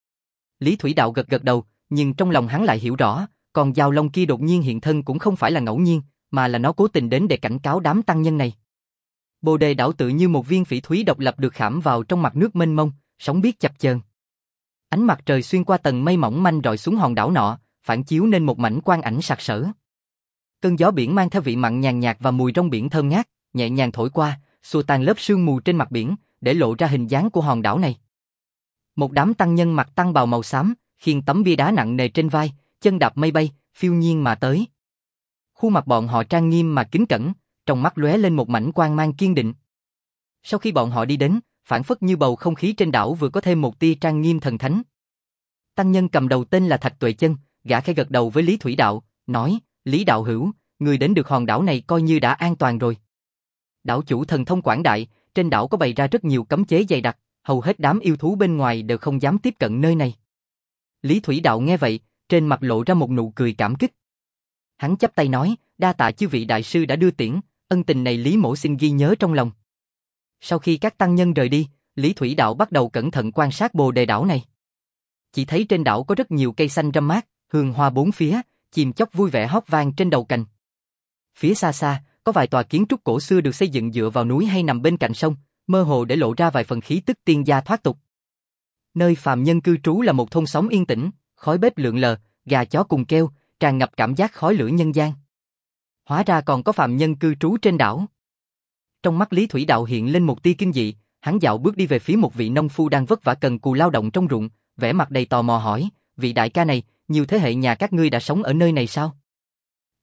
Lý Thủy Đạo gật gật đầu, nhưng trong lòng hắn lại hiểu rõ, còn Giao Long kia đột nhiên hiện thân cũng không phải là ngẫu nhiên, mà là nó cố tình đến để cảnh cáo đám tăng nhân này. Bồ Đề đảo tự như một viên phỉ thúy độc lập được khảm vào trong mặt nước mênh mông, sóng biết chập chờn. Ánh mặt trời xuyên qua tầng mây mỏng manh rọi xuống hòn đảo nọ, phản chiếu nên một mảnh quang ảnh sặc sỡ. Cơn gió biển mang theo vị mặn nhàn nhạt và mùi rong biển thơm ngát, nhẹ nhàng thổi qua, xua tan lớp sương mù trên mặt biển, để lộ ra hình dáng của hòn đảo này. Một đám tăng nhân mặc tăng bào màu xám, khiêng tấm bia đá nặng nề trên vai, chân đạp mây bay, phiêu nhiên mà tới. Khuôn mặt bọn họ trang nghiêm mà kính cẩn, trong mắt lóe lên một mảnh quang mang kiên định. Sau khi bọn họ đi đến, phản phất như bầu không khí trên đảo vừa có thêm một tia trang nghiêm thần thánh. Tăng nhân cầm đầu tên là Thạch Tuệ Chân, gã khẽ gật đầu với Lý Thủy Đạo, nói, Lý đạo hữu, người đến được hòn đảo này coi như đã an toàn rồi. Đảo chủ thần thông quảng đại, trên đảo có bày ra rất nhiều cấm chế dày đặc, hầu hết đám yêu thú bên ngoài đều không dám tiếp cận nơi này. Lý Thủy Đạo nghe vậy, trên mặt lộ ra một nụ cười cảm kích. Hắn chắp tay nói, đa tạ chư vị đại sư đã đưa tiễn, ân tình này Lý mỗ xin ghi nhớ trong lòng. Sau khi các tăng nhân rời đi, Lý Thủy Đạo bắt đầu cẩn thận quan sát Bồ Đề đảo này. Chỉ thấy trên đảo có rất nhiều cây xanh râm mát, hương hoa bốn phía, chim chóc vui vẻ hót vang trên đầu cành. Phía xa xa, có vài tòa kiến trúc cổ xưa được xây dựng dựa vào núi hay nằm bên cạnh sông, mơ hồ để lộ ra vài phần khí tức tiên gia thoát tục. Nơi phàm nhân cư trú là một thôn xóm yên tĩnh, khói bếp lượn lờ, gà chó cùng kêu, tràn ngập cảm giác khói lửa nhân gian. Hóa ra còn có phàm nhân cư trú trên đảo. Trong mắt Lý Thủy Đạo hiện lên một tia kinh dị, hắn dạo bước đi về phía một vị nông phu đang vất vả cần cù lao động trong ruộng, vẻ mặt đầy tò mò hỏi, vị đại ca này, nhiều thế hệ nhà các ngươi đã sống ở nơi này sao?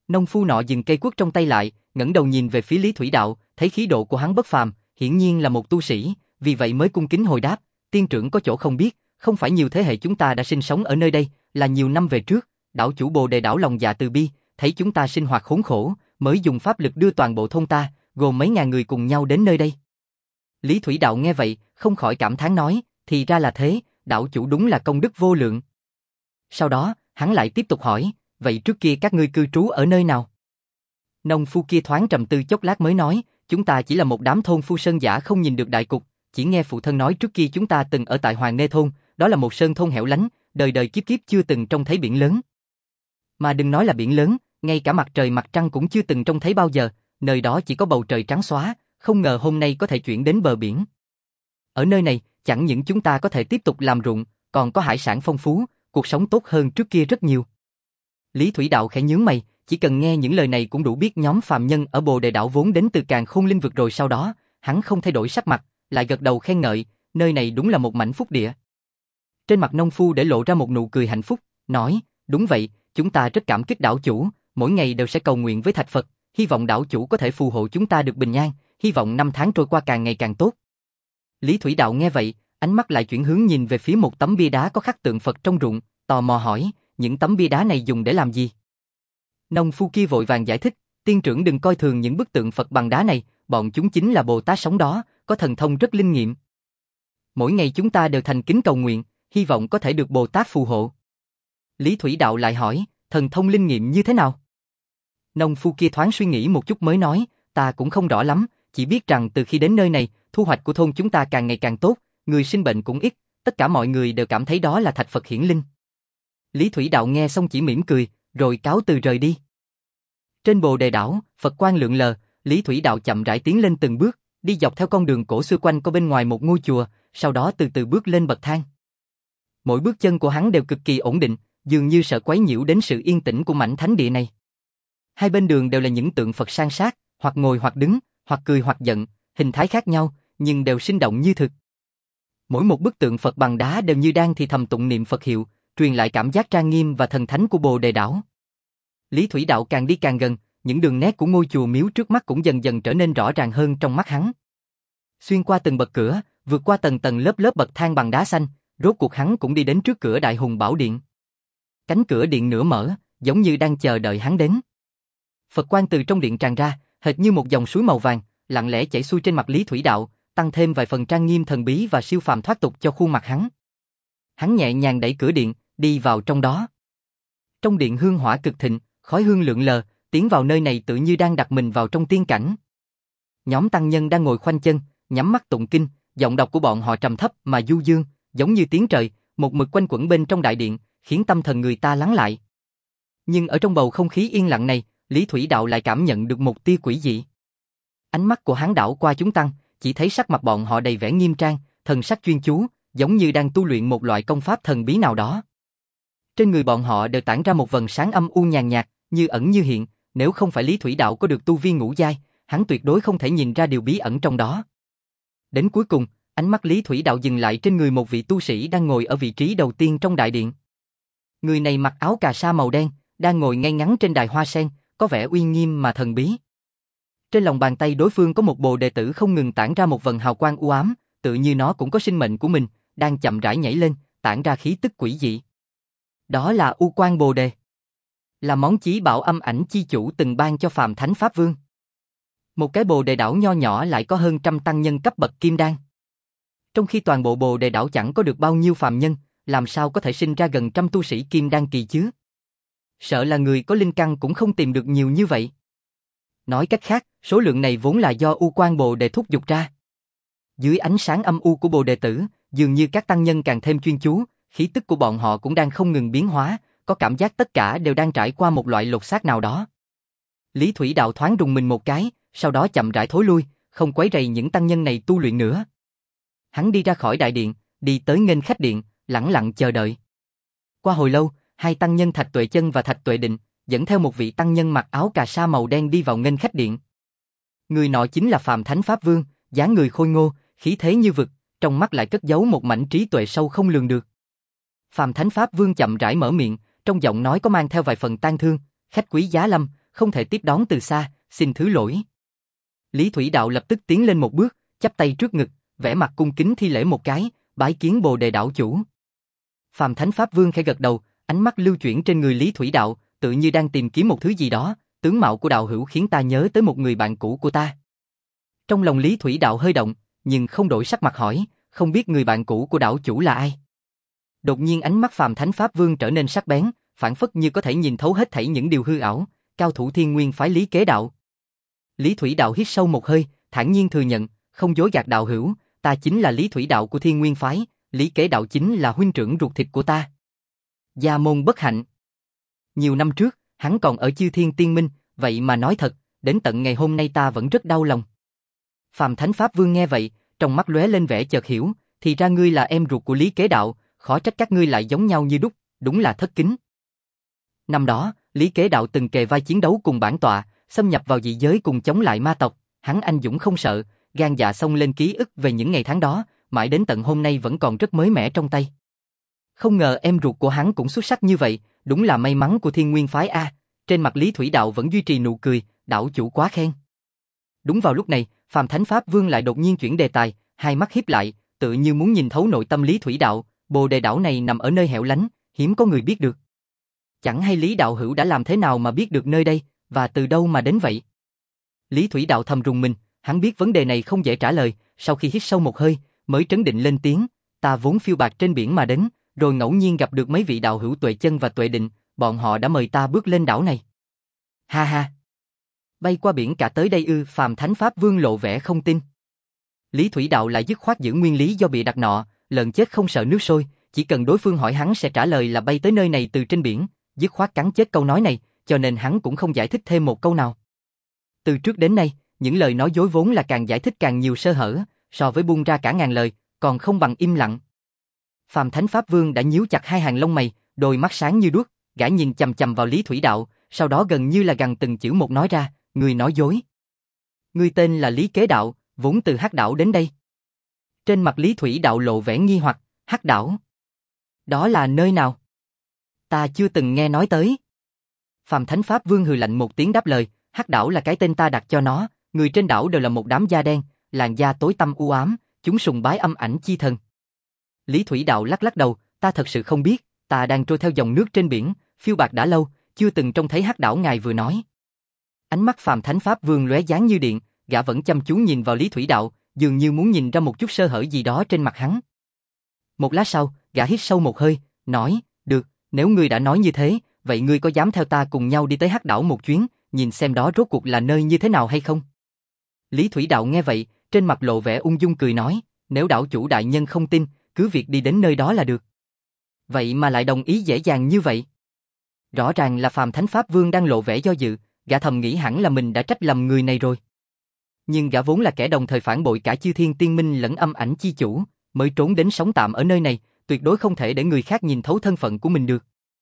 Nông phu nọ dừng cây cuốc trong tay lại, ngẩng đầu nhìn về phía Lý Thủy Đạo, thấy khí độ của hắn bất phàm, hiển nhiên là một tu sĩ, vì vậy mới cung kính hồi đáp, tiên trưởng có chỗ không biết, không phải nhiều thế hệ chúng ta đã sinh sống ở nơi đây, là nhiều năm về trước, đảo chủ Bồ Đề đảo lòng dạ từ bi, thấy chúng ta sinh hoạt khốn khổ, mới dùng pháp lực đưa toàn bộ thôn ta, gồm mấy ngàn người cùng nhau đến nơi đây. Lý Thủy Đạo nghe vậy, không khỏi cảm thán nói, thì ra là thế, đảo chủ đúng là công đức vô lượng. Sau đó, hắn lại tiếp tục hỏi, vậy trước kia các ngươi cư trú ở nơi nào? Nông phu kia thoáng trầm tư chốc lát mới nói, chúng ta chỉ là một đám thôn phu sơn giả không nhìn được đại cục, chỉ nghe phụ thân nói trước kia chúng ta từng ở tại Hoàng Nê thôn, đó là một sơn thôn hẻo lánh, đời đời kiếp kiếp chưa từng trông thấy biển lớn. Mà đừng nói là biển lớn, ngay cả mặt trời mặt trăng cũng chưa từng trông thấy bao giờ, nơi đó chỉ có bầu trời trắng xóa, không ngờ hôm nay có thể chuyển đến bờ biển. Ở nơi này, chẳng những chúng ta có thể tiếp tục làm ruộng, còn có hải sản phong phú, cuộc sống tốt hơn trước kia rất nhiều. Lý Thủy Đạo khẽ nhướng mày, chỉ cần nghe những lời này cũng đủ biết nhóm phàm nhân ở Bồ Đề đảo vốn đến từ Càn Khôn Linh vực rồi. Sau đó, hắn không thay đổi sắc mặt, lại gật đầu khen ngợi, nơi này đúng là một mảnh phúc địa. Trên mặt nông phu để lộ ra một nụ cười hạnh phúc, nói, đúng vậy, chúng ta rất cảm kích đảo chủ, mỗi ngày đều sẽ cầu nguyện với Thạch Phật, hy vọng đảo chủ có thể phù hộ chúng ta được bình an, hy vọng năm tháng trôi qua càng ngày càng tốt. Lý Thủy Đạo nghe vậy, ánh mắt lại chuyển hướng nhìn về phía một tấm bia đá có khắc tượng Phật trong ruộng, tò mò hỏi, những tấm bia đá này dùng để làm gì? Nông phu kia vội vàng giải thích, tiên trưởng đừng coi thường những bức tượng Phật bằng đá này, bọn chúng chính là Bồ Tát sống đó, có thần thông rất linh nghiệm. Mỗi ngày chúng ta đều thành kính cầu nguyện, hy vọng có thể được Bồ Tát phù hộ. Lý Thủy Đạo lại hỏi, thần thông linh nghiệm như thế nào? Nông phu kia thoáng suy nghĩ một chút mới nói, ta cũng không rõ lắm, chỉ biết rằng từ khi đến nơi này, thu hoạch của thôn chúng ta càng ngày càng tốt, người sinh bệnh cũng ít, tất cả mọi người đều cảm thấy đó là Thạch Phật hiển linh. Lý Thủy Đạo nghe xong chỉ mỉm cười, rồi cáo từ rời đi. Trên Bồ Đề đảo, Phật quang lượn lờ, Lý Thủy Đạo chậm rãi tiến lên từng bước, đi dọc theo con đường cổ xưa quanh có bên ngoài một ngôi chùa, sau đó từ từ bước lên bậc thang. Mỗi bước chân của hắn đều cực kỳ ổn định, dường như sợ quấy nhiễu đến sự yên tĩnh của mảnh thánh địa này. Hai bên đường đều là những tượng Phật san sát, hoặc ngồi hoặc đứng, hoặc cười hoặc giận, hình thái khác nhau, nhưng đều sinh động như thực. Mỗi một bức tượng Phật bằng đá đều như đang thì thầm tụng niệm Phật hiệu, truyền lại cảm giác trang nghiêm và thần thánh của Bồ Đề đảo. Lý Thủy Đạo càng đi càng gần, những đường nét của ngôi chùa miếu trước mắt cũng dần dần trở nên rõ ràng hơn trong mắt hắn. Xuyên qua từng bậc cửa, vượt qua tầng tầng lớp lớp bậc thang bằng đá xanh, rốt cuộc hắn cũng đi đến trước cửa Đại Hùng Bảo Điện. Cánh cửa điện nửa mở, giống như đang chờ đợi hắn đến. Phật quang từ trong điện tràn ra, hệt như một dòng suối màu vàng, lặng lẽ chảy xuôi trên mặt Lý Thủy Đạo, tăng thêm vài phần trang nghiêm thần bí và siêu phàm thoát tục cho khuôn mặt hắn. Hắn nhẹ nhàng đẩy cửa điện, đi vào trong đó. Trong điện hương hỏa cực thịnh, khói hương lượn lờ, tiến vào nơi này tự như đang đặt mình vào trong tiên cảnh. Nhóm tăng nhân đang ngồi khoanh chân, nhắm mắt tụng kinh, giọng đọc của bọn họ trầm thấp mà du dương, giống như tiếng trời, một mực quanh quẩn bên trong đại điện, khiến tâm thần người ta lắng lại. Nhưng ở trong bầu không khí yên lặng này, Lý Thủy Đạo lại cảm nhận được một tia quỷ dị. Ánh mắt của hắn đảo qua chúng tăng, chỉ thấy sắc mặt bọn họ đầy vẻ nghiêm trang, thần sắc chuyên chú, giống như đang tu luyện một loại công pháp thần bí nào đó. Trên người bọn họ đều tản ra một vầng sáng âm u nhàn nhạt, như ẩn như hiện, nếu không phải Lý Thủy Đạo có được tu vi ngũ giai, hắn tuyệt đối không thể nhìn ra điều bí ẩn trong đó. Đến cuối cùng, ánh mắt Lý Thủy Đạo dừng lại trên người một vị tu sĩ đang ngồi ở vị trí đầu tiên trong đại điện. Người này mặc áo cà sa màu đen, đang ngồi ngay ngắn trên đài hoa sen, có vẻ uy nghiêm mà thần bí. Trên lòng bàn tay đối phương có một bồ đề tử không ngừng tản ra một vầng hào quang u ám, tự như nó cũng có sinh mệnh của mình, đang chậm rãi nhảy lên, tản ra khí tức quỷ dị. Đó là U Quan Bồ Đề, là món chí bảo âm ảnh chi chủ từng ban cho Phàm Thánh Pháp Vương. Một cái bồ đề đảo nho nhỏ lại có hơn trăm tăng nhân cấp bậc kim đan. Trong khi toàn bộ bồ đề đảo chẳng có được bao nhiêu phàm nhân, làm sao có thể sinh ra gần trăm tu sĩ kim đan kỳ chứ? Sợ là người có linh căn cũng không tìm được nhiều như vậy. Nói cách khác, số lượng này vốn là do U Quan Bồ Đề thúc giục ra. Dưới ánh sáng âm u của bồ đề tử, dường như các tăng nhân càng thêm chuyên chú, khí tức của bọn họ cũng đang không ngừng biến hóa, có cảm giác tất cả đều đang trải qua một loại lột xác nào đó. Lý Thủy Đạo thoáng rùng mình một cái, sau đó chậm rãi thối lui, không quấy rầy những tăng nhân này tu luyện nữa. Hắn đi ra khỏi đại điện, đi tới nghênh khách điện, lẳng lặng chờ đợi. Qua hồi lâu, hai tăng nhân Thạch Tuệ Chân và Thạch Tuệ Định dẫn theo một vị tăng nhân mặc áo cà sa màu đen đi vào nghênh khách điện. Người nọ chính là Phàm Thánh Pháp Vương, dáng người khôi ngô, khí thế như vực, trong mắt lại cất giấu một mảnh trí tuệ sâu không lường được. Phàm Thánh Pháp Vương chậm rãi mở miệng, trong giọng nói có mang theo vài phần tang thương, khách quý giá lâm, không thể tiếp đón từ xa, xin thứ lỗi. Lý Thủy Đạo lập tức tiến lên một bước, chắp tay trước ngực, vẻ mặt cung kính thi lễ một cái, bái kiến Bồ Đề đạo chủ. Phàm Thánh Pháp Vương khẽ gật đầu, ánh mắt lưu chuyển trên người Lý Thủy Đạo, tự như đang tìm kiếm một thứ gì đó, tướng mạo của đạo hữu khiến ta nhớ tới một người bạn cũ của ta. Trong lòng Lý Thủy Đạo hơi động, nhưng không đổi sắc mặt hỏi, không biết người bạn cũ của đạo chủ là ai. Đột nhiên ánh mắt Phàm Thánh Pháp Vương trở nên sắc bén, phảng phất như có thể nhìn thấu hết thảy những điều hư ảo, cao thủ Thiên Nguyên phái Lý Kế Đạo. Lý Thủy Đạo hít sâu một hơi, thản nhiên thừa nhận, không dối gạt đạo hữu, ta chính là Lý Thủy Đạo của Thiên Nguyên phái, Lý Kế Đạo chính là huynh trưởng ruột thịt của ta. Gia môn bất hạnh. Nhiều năm trước, hắn còn ở Chư Thiên Tiên Minh, vậy mà nói thật, đến tận ngày hôm nay ta vẫn rất đau lòng. Phàm Thánh Pháp Vương nghe vậy, trong mắt lóe lên vẻ chợt hiểu, thì ra ngươi là em ruột của Lý Kế Đạo, khó trách các ngươi lại giống nhau như đúc, đúng là thất kính. Năm đó, Lý Kế Đạo từng kề vai chiến đấu cùng bản tọa, xâm nhập vào dị giới cùng chống lại ma tộc, hắn anh dũng không sợ, gan dạ xông lên ký ức về những ngày tháng đó, mãi đến tận hôm nay vẫn còn rất mới mẻ trong tay. Không ngờ em ruột của hắn cũng xuất sắc như vậy, đúng là may mắn của Thiên Nguyên phái a. Trên mặt Lý Thủy Đạo vẫn duy trì nụ cười, đạo chủ quá khen. Đúng vào lúc này, Phàm Thánh Pháp Vương lại đột nhiên chuyển đề tài, hai mắt híp lại, tự như muốn nhìn thấu nội tâm Lý Thủy Đạo, Bồ Đề đảo này nằm ở nơi hẻo lánh, hiếm có người biết được. Chẳng hay Lý đạo hữu đã làm thế nào mà biết được nơi đây, và từ đâu mà đến vậy? Lý Thủy Đạo thầm rùng mình, hắn biết vấn đề này không dễ trả lời, sau khi hít sâu một hơi, mới trấn định lên tiếng, ta vốn phiêu bạt trên biển mà đến, rồi ngẫu nhiên gặp được mấy vị đạo hữu Tuệ Chân và Tuệ Định, bọn họ đã mời ta bước lên đảo này. Ha ha! Bay qua biển cả tới đây ư? Phàm Thánh Pháp Vương lộ vẻ không tin. Lý Thủy Đạo lại dứt khoát giữ nguyên lý do bịa đặt nọ, lợn chết không sợ nước sôi, chỉ cần đối phương hỏi hắn sẽ trả lời là bay tới nơi này từ trên biển, dứt khoát cắn chết câu nói này, cho nên hắn cũng không giải thích thêm một câu nào. Từ trước đến nay, những lời nói dối vốn là càng giải thích càng nhiều sơ hở, so với buông ra cả ngàn lời, còn không bằng im lặng. Phàm Thánh Pháp Vương đã nhíu chặt hai hàng lông mày, đôi mắt sáng như đuốc, gã nhìn chằm chằm vào Lý Thủy Đạo, sau đó gần như là gằn từng chữ một nói ra, ngươi nói dối. Ngươi tên là Lý Kế Đạo, vốn từ Hắc Đảo đến đây. Trên mặt Lý Thủy Đạo lộ vẻ nghi hoặc, Hắc Đảo? Đó là nơi nào? Ta chưa từng nghe nói tới. Phàm Thánh Pháp Vương hừ lạnh một tiếng đáp lời, Hắc Đảo là cái tên ta đặt cho nó, người trên đảo đều là một đám da đen, làn da tối tăm u ám, chúng sùng bái âm ảnh chi thần. Lý Thủy Đạo lắc lắc đầu, ta thật sự không biết, ta đang trôi theo dòng nước trên biển, phiêu bạt đã lâu, chưa từng trông thấy Hắc Đảo ngài vừa nói. Ánh mắt Phàm Thánh Pháp Vương lóe sáng như điện, gã vẫn chăm chú nhìn vào Lý Thủy Đạo, dường như muốn nhìn ra một chút sơ hở gì đó trên mặt hắn. Một lát sau, gã hít sâu một hơi, nói, được, nếu ngươi đã nói như thế, vậy ngươi có dám theo ta cùng nhau đi tới Hắc Đảo một chuyến, nhìn xem đó rốt cuộc là nơi như thế nào hay không? Lý Thủy Đạo nghe vậy, trên mặt lộ vẻ ung dung cười nói, nếu đảo chủ đại nhân không tin, cứ việc đi đến nơi đó là được. Vậy mà lại đồng ý dễ dàng như vậy. Rõ ràng là Phàm Thánh Pháp Vương đang lộ vẻ do dự, gã thầm nghĩ hẳn là mình đã trách lầm người này rồi. Nhưng gã vốn là kẻ đồng thời phản bội cả Chư Thiên Tiên Minh lẫn âm ảnh chi chủ, mới trốn đến sống tạm ở nơi này, tuyệt đối không thể để người khác nhìn thấu thân phận của mình được.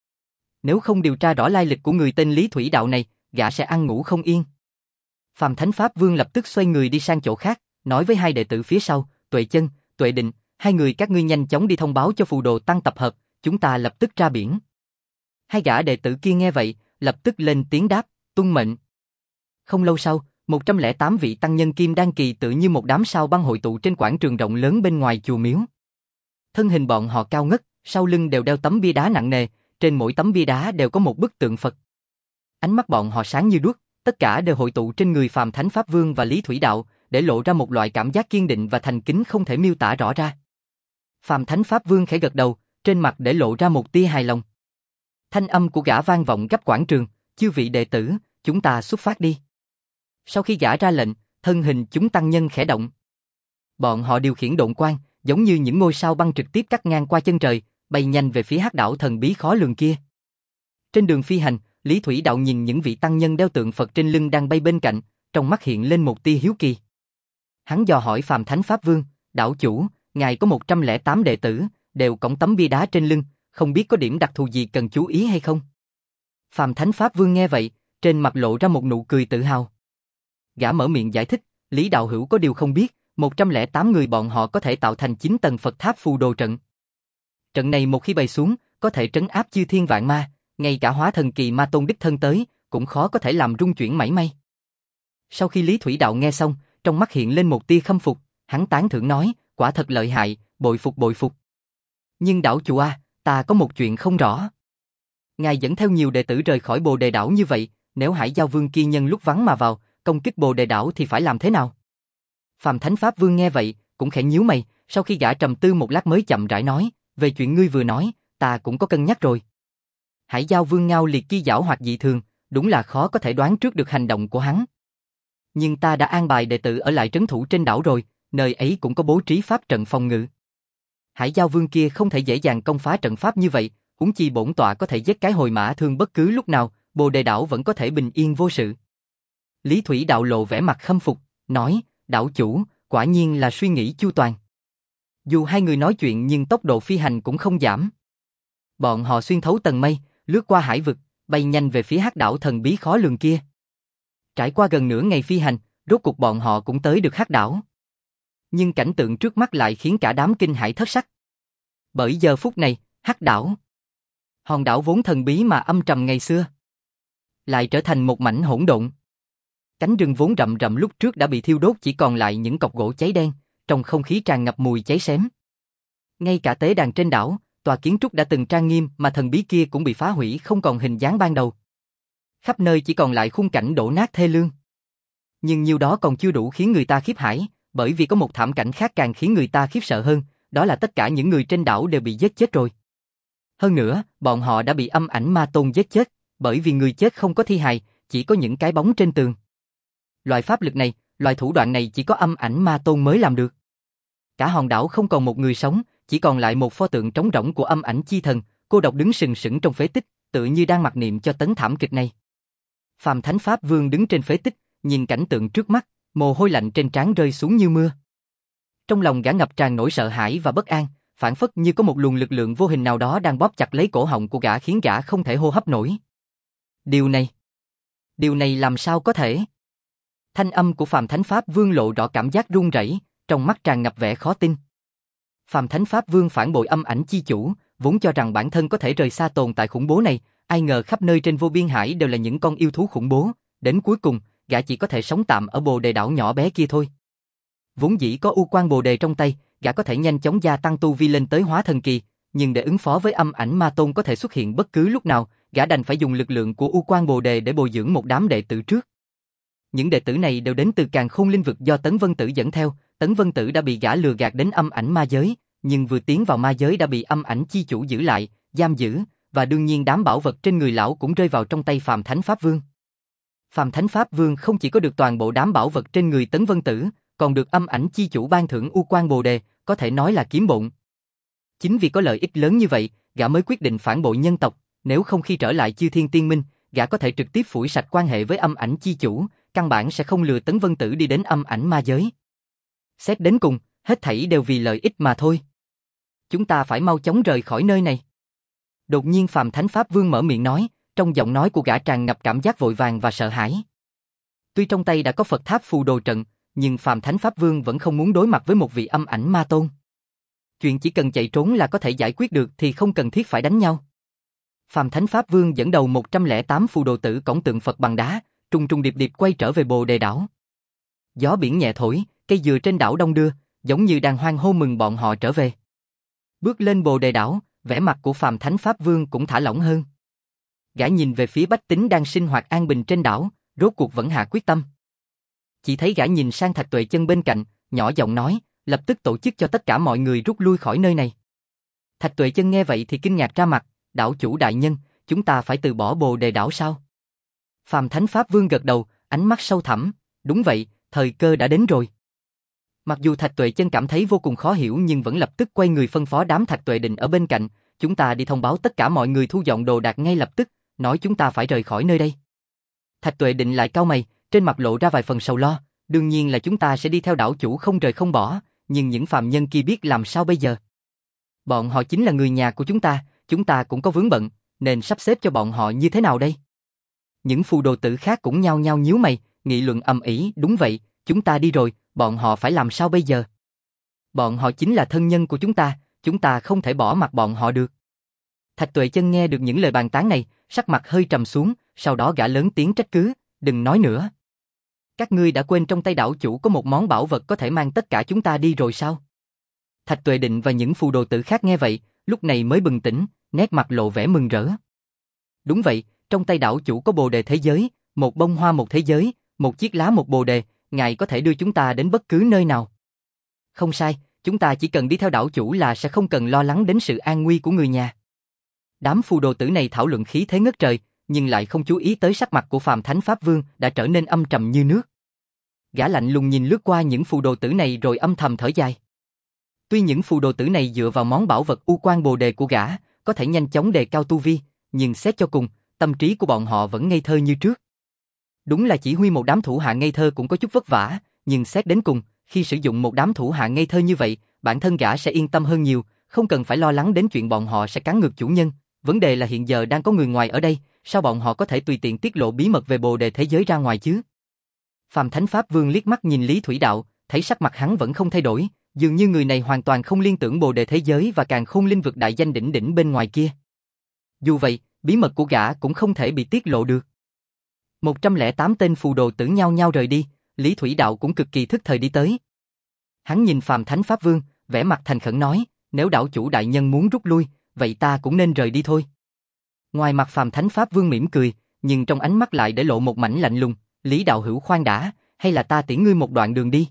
Nếu không điều tra rõ lai lịch của người tên Lý Thủy Đạo này, gã sẽ ăn ngủ không yên. Phàm Thánh Pháp Vương lập tức xoay người đi sang chỗ khác, nói với hai đệ tử phía sau, Tuệ Chân, Tuệ Định, hai người các ngươi nhanh chóng đi thông báo cho phù đồ tăng tập hợp, chúng ta lập tức ra biển. Hai gã đệ tử kia nghe vậy, lập tức lên tiếng đáp, tuân mệnh. Không lâu sau, một trăm lẻ tám vị tăng nhân kim đan kỳ tự như một đám sao băng hội tụ trên quảng trường rộng lớn bên ngoài chùa miếu. Thân hình bọn họ cao ngất, sau lưng đều đeo tấm bia đá nặng nề, trên mỗi tấm bia đá đều có một bức tượng Phật. Ánh mắt bọn họ sáng như đuốc, tất cả đều hội tụ trên người Phàm Thánh Pháp Vương và Lý Thủy Đạo, để lộ ra một loại cảm giác kiên định và thành kính không thể miêu tả rõ ra. Phàm Thánh Pháp Vương khẽ gật đầu, trên mặt để lộ ra một tia hài lòng. Thanh âm của gã vang vọng khắp quảng trường, chư vị đệ tử, chúng ta xuất phát đi. Sau khi gã ra lệnh, thân hình chúng tăng nhân khẽ động. Bọn họ điều khiển độn quang, giống như những ngôi sao băng trực tiếp cắt ngang qua chân trời, bay nhanh về phía Hắc Đảo thần bí khó lường kia. Trên đường phi hành, Lý Thủy Đạo nhìn những vị tăng nhân đeo tượng Phật trên lưng đang bay bên cạnh, trong mắt hiện lên một tia hiếu kỳ. Hắn dò hỏi Phàm Thánh Pháp Vương, đảo chủ, ngài có một trăm lẻ tám đệ tử, đều cõng tấm bia đá trên lưng, không biết có điểm đặc thù gì cần chú ý hay không? Phàm Thánh Pháp Vương nghe vậy, trên mặt lộ ra một nụ cười tự hào. Gã mở miệng giải thích, Lý đạo hữu có điều không biết, một trăm lẻ tám người bọn họ có thể tạo thành chín tầng Phật tháp phù đồ trận. Trận này một khi bày xuống, có thể trấn áp chư thiên vạn ma, ngay cả hóa thần kỳ ma tôn đích thân tới, cũng cũng khó có thể làm rung chuyển mảy may. Sau khi Lý Thủy Đạo nghe xong, trong mắt hiện lên một tia khâm phục, hắn tán thưởng nói, quả thật lợi hại, bội phục bội phục. Nhưng đảo chủ a, ta có một chuyện không rõ. Ngài dẫn theo nhiều đệ tử rời khỏi Bồ Đề đảo như vậy, nếu Hải Giao Vương kia nhân lúc vắng mà vào, công kích Bồ Đề đảo thì phải làm thế nào? Phàm Thánh Pháp Vương nghe vậy, cũng khẽ nhíu mày, sau khi gã trầm tư một lát mới chậm rãi nói, về chuyện ngươi vừa nói, ta cũng có cân nhắc rồi. Hải Giao Vương Ngao Liệt kia giảo hoạt dị thường, đúng là khó có thể đoán trước được hành động của hắn. Nhưng ta đã an bài đệ tử ở lại trấn thủ trên đảo rồi, nơi ấy cũng có bố trí pháp trận phòng ngự. Hải Giao Vương kia không thể dễ dàng công phá trận pháp như vậy, huống chi bổn tọa có thể giết cái hồi mã thương bất cứ lúc nào, Bồ Đề đảo vẫn có thể bình yên vô sự. Lý Thủy Đạo lộ vẻ mặt khâm phục, nói, đảo chủ, quả nhiên là suy nghĩ chu toàn. Dù hai người nói chuyện nhưng tốc độ phi hành cũng không giảm. Bọn họ xuyên thấu tầng mây, lướt qua hải vực, bay nhanh về phía hắc đảo thần bí khó lường kia. Trải qua gần nửa ngày phi hành, rốt cuộc bọn họ cũng tới được hắc đảo. Nhưng cảnh tượng trước mắt lại khiến cả đám kinh hãi thất sắc. Bởi giờ phút này, hắc đảo, hòn đảo vốn thần bí mà âm trầm ngày xưa, lại trở thành một mảnh hỗn độn. Cánh rừng vốn rậm rậm lúc trước đã bị thiêu đốt, chỉ còn lại những cọc gỗ cháy đen, trong không khí tràn ngập mùi cháy xém. Ngay cả tế đàn trên đảo, tòa kiến trúc đã từng trang nghiêm mà thần bí kia cũng bị phá hủy không còn hình dáng ban đầu. Khắp nơi chỉ còn lại khung cảnh đổ nát thê lương. Nhưng nhiều đó còn chưa đủ khiến người ta khiếp hãi, bởi vì có một thảm cảnh khác càng khiến người ta khiếp sợ hơn, đó là tất cả những người trên đảo đều bị giết chết rồi. Hơn nữa, bọn họ đã bị âm ảnh ma tôn giết chết, bởi vì người chết không có thi hài, chỉ có những cái bóng trên tường. Loại pháp lực này, loại thủ đoạn này chỉ có âm ảnh ma tôn mới làm được. Cả hòn đảo không còn một người sống, chỉ còn lại một pho tượng trống rỗng của âm ảnh chi thần, cô độc đứng sừng sững trong phế tích, tự như đang mặc niệm cho tấn thảm kịch này. Phàm Thánh Pháp Vương đứng trên phế tích, nhìn cảnh tượng trước mắt, mồ hôi lạnh trên trán rơi xuống như mưa. Trong lòng gã ngập tràn nỗi sợ hãi và bất an, phảng phất như có một luồng lực lượng vô hình nào đó đang bóp chặt lấy cổ họng của gã khiến gã không thể hô hấp nổi. Điều này, điều này làm sao có thể? Thanh âm của Phàm Thánh Pháp Vương lộ rõ cảm giác run rẩy, trong mắt tràn ngập vẻ khó tin. Phàm Thánh Pháp Vương phản bội âm ảnh chi chủ, vốn cho rằng bản thân có thể rời xa tồn tại khủng bố này, ai ngờ khắp nơi trên vô biên hải đều là những con yêu thú khủng bố, đến cuối cùng, gã chỉ có thể sống tạm ở Bồ Đề đảo nhỏ bé kia thôi. Vốn dĩ có U Quan Bồ Đề trong tay, gã có thể nhanh chóng gia tăng tu vi lên tới hóa thần kỳ, nhưng để ứng phó với âm ảnh ma tôn có thể xuất hiện bất cứ lúc nào, gã đành phải dùng lực lượng của U Quan Bồ Đề để bồi dưỡng một đám đệ tử trước. Những đệ tử này đều đến từ Càn Khôn Linh Vực do Tấn Vân Tử dẫn theo, Tấn Vân Tử đã bị gã lừa gạt đến âm ảnh ma giới, nhưng vừa tiến vào ma giới đã bị âm ảnh chi chủ giữ lại, giam giữ, và đương nhiên đám bảo vật trên người lão cũng rơi vào trong tay Phàm Thánh Pháp Vương. Phàm Thánh Pháp Vương không chỉ có được toàn bộ đám bảo vật trên người Tấn Vân Tử, còn được âm ảnh chi chủ ban thưởng U Quan Bồ Đề, có thể nói là kiếm bộn. Chính vì có lợi ích lớn như vậy, gã mới quyết định phản bội nhân tộc, nếu không khi trở lại Chư Thiên Tiên Minh, gã có thể trực tiếp phủi sạch quan hệ với âm ảnh chi chủ, căn bản sẽ không lừa Tấn Vân Tử đi đến âm ảnh ma giới. Xét đến cùng, hết thảy đều vì lợi ích mà thôi. Chúng ta phải mau chóng rời khỏi nơi này. Đột nhiên Phàm Thánh Pháp Vương mở miệng nói, trong giọng nói của gã tràn ngập cảm giác vội vàng và sợ hãi. Tuy trong tay đã có Phật Tháp phù đồ trận, nhưng Phàm Thánh Pháp Vương vẫn không muốn đối mặt với một vị âm ảnh ma tôn. Chuyện chỉ cần chạy trốn là có thể giải quyết được thì không cần thiết phải đánh nhau. Phàm Thánh Pháp Vương dẫn đầu một trăm lẻ tám phù đồ tử cổng tượng Phật bằng đá, trùng trùng điệp điệp quay trở về Bồ Đề đảo. Gió biển nhẹ thổi, cây dừa trên đảo đông đưa, giống như đang hoan hô mừng bọn họ trở về. Bước lên Bồ Đề đảo, vẻ mặt của Phàm Thánh Pháp Vương cũng thả lỏng hơn. Gã nhìn về phía bách tính đang sinh hoạt an bình trên đảo, rốt cuộc vẫn hạ quyết tâm. Chỉ thấy gã nhìn sang Thạch Tuệ Chân bên cạnh, nhỏ giọng nói, lập tức tổ chức cho tất cả mọi người rút lui khỏi nơi này. Thạch Tuệ Chân nghe vậy thì kinh ngạc ra mặt, đảo chủ đại nhân, chúng ta phải từ bỏ Bồ Đề đảo sao? Phàm Thánh Pháp Vương gật đầu, ánh mắt sâu thẳm, đúng vậy, thời cơ đã đến rồi. Mặc dù Thạch Tuệ Chân cảm thấy vô cùng khó hiểu nhưng vẫn lập tức quay người phân phó đám Thạch Tuệ Định ở bên cạnh, chúng ta đi thông báo tất cả mọi người thu dọn đồ đạc ngay lập tức, nói chúng ta phải rời khỏi nơi đây. Thạch Tuệ Định lại cau mày, trên mặt lộ ra vài phần sầu lo, đương nhiên là chúng ta sẽ đi theo đảo chủ không rời không bỏ, nhưng những phàm nhân kia biết làm sao bây giờ? Bọn họ chính là người nhà của chúng ta, chúng ta cũng có vướng bận, nên sắp xếp cho bọn họ như thế nào đây? Những phù đồ tử khác cũng nhao nhao nhíu mày, nghị luận ầm ĩ, đúng vậy, chúng ta đi rồi, bọn họ phải làm sao bây giờ? Bọn họ chính là thân nhân của chúng ta, chúng ta không thể bỏ mặc bọn họ được. Thạch Tuệ Chân nghe được những lời bàn tán này, sắc mặt hơi trầm xuống, sau đó gã lớn tiếng trách cứ, đừng nói nữa. Các ngươi đã quên trong tay đảo chủ có một món bảo vật có thể mang tất cả chúng ta đi rồi sao? Thạch Tuệ Định và những phù đồ tử khác nghe vậy, lúc này mới bừng tỉnh, nét mặt lộ vẻ mừng rỡ. Đúng vậy, trong tay đảo chủ có bồ đề thế giới, một bông hoa một thế giới, một chiếc lá một bồ đề, ngài có thể đưa chúng ta đến bất cứ nơi nào. Không sai, chúng ta chỉ cần đi theo đảo chủ là sẽ không cần lo lắng đến sự an nguy của người nhà. Đám phù đồ tử này thảo luận khí thế ngất trời, nhưng lại không chú ý tới sắc mặt của Phàm Thánh Pháp Vương đã trở nên âm trầm như nước. Gã lạnh lùng nhìn lướt qua những phù đồ tử này rồi âm thầm thở dài. Tuy những phù đồ tử này dựa vào món bảo vật U Quan Bồ Đề của gã, có thể nhanh chóng đề cao tu vi, nhưng xét cho cùng, tâm trí của bọn họ vẫn ngây thơ như trước. Đúng là chỉ huy một đám thủ hạ ngây thơ cũng có chút vất vả, nhưng xét đến cùng, khi sử dụng một đám thủ hạ ngây thơ như vậy, bản thân gã sẽ yên tâm hơn nhiều, không cần phải lo lắng đến chuyện bọn họ sẽ cắn ngược chủ nhân. Vấn đề là hiện giờ đang có người ngoài ở đây, sao bọn họ có thể tùy tiện tiết lộ bí mật về bồ đề thế giới ra ngoài chứ? Phàm Thánh Pháp Vương liếc mắt nhìn Lý Thủy Đạo, thấy sắc mặt hắn vẫn không thay đổi, dường như người này hoàn toàn không liên tưởng bồ đề thế giới và càng khôn linh vực đại danh đỉnh đỉnh bên ngoài kia. Dù vậy, bí mật của gã cũng không thể bị tiết lộ được. một trăm lẻ tám tên phù đồ tử nhau nhau rời đi, Lý Thủy Đạo cũng cực kỳ thức thời đi tới. Hắn nhìn Phàm Thánh Pháp Vương, vẻ mặt thành khẩn nói, nếu đảo chủ đại nhân muốn rút lui, vậy ta cũng nên rời đi thôi. Ngoài mặt Phàm Thánh Pháp Vương mỉm cười, nhưng trong ánh mắt lại để lộ một mảnh lạnh lùng, Lý đạo hữu khoan đã, hay là ta tiễn ngươi một đoạn đường đi?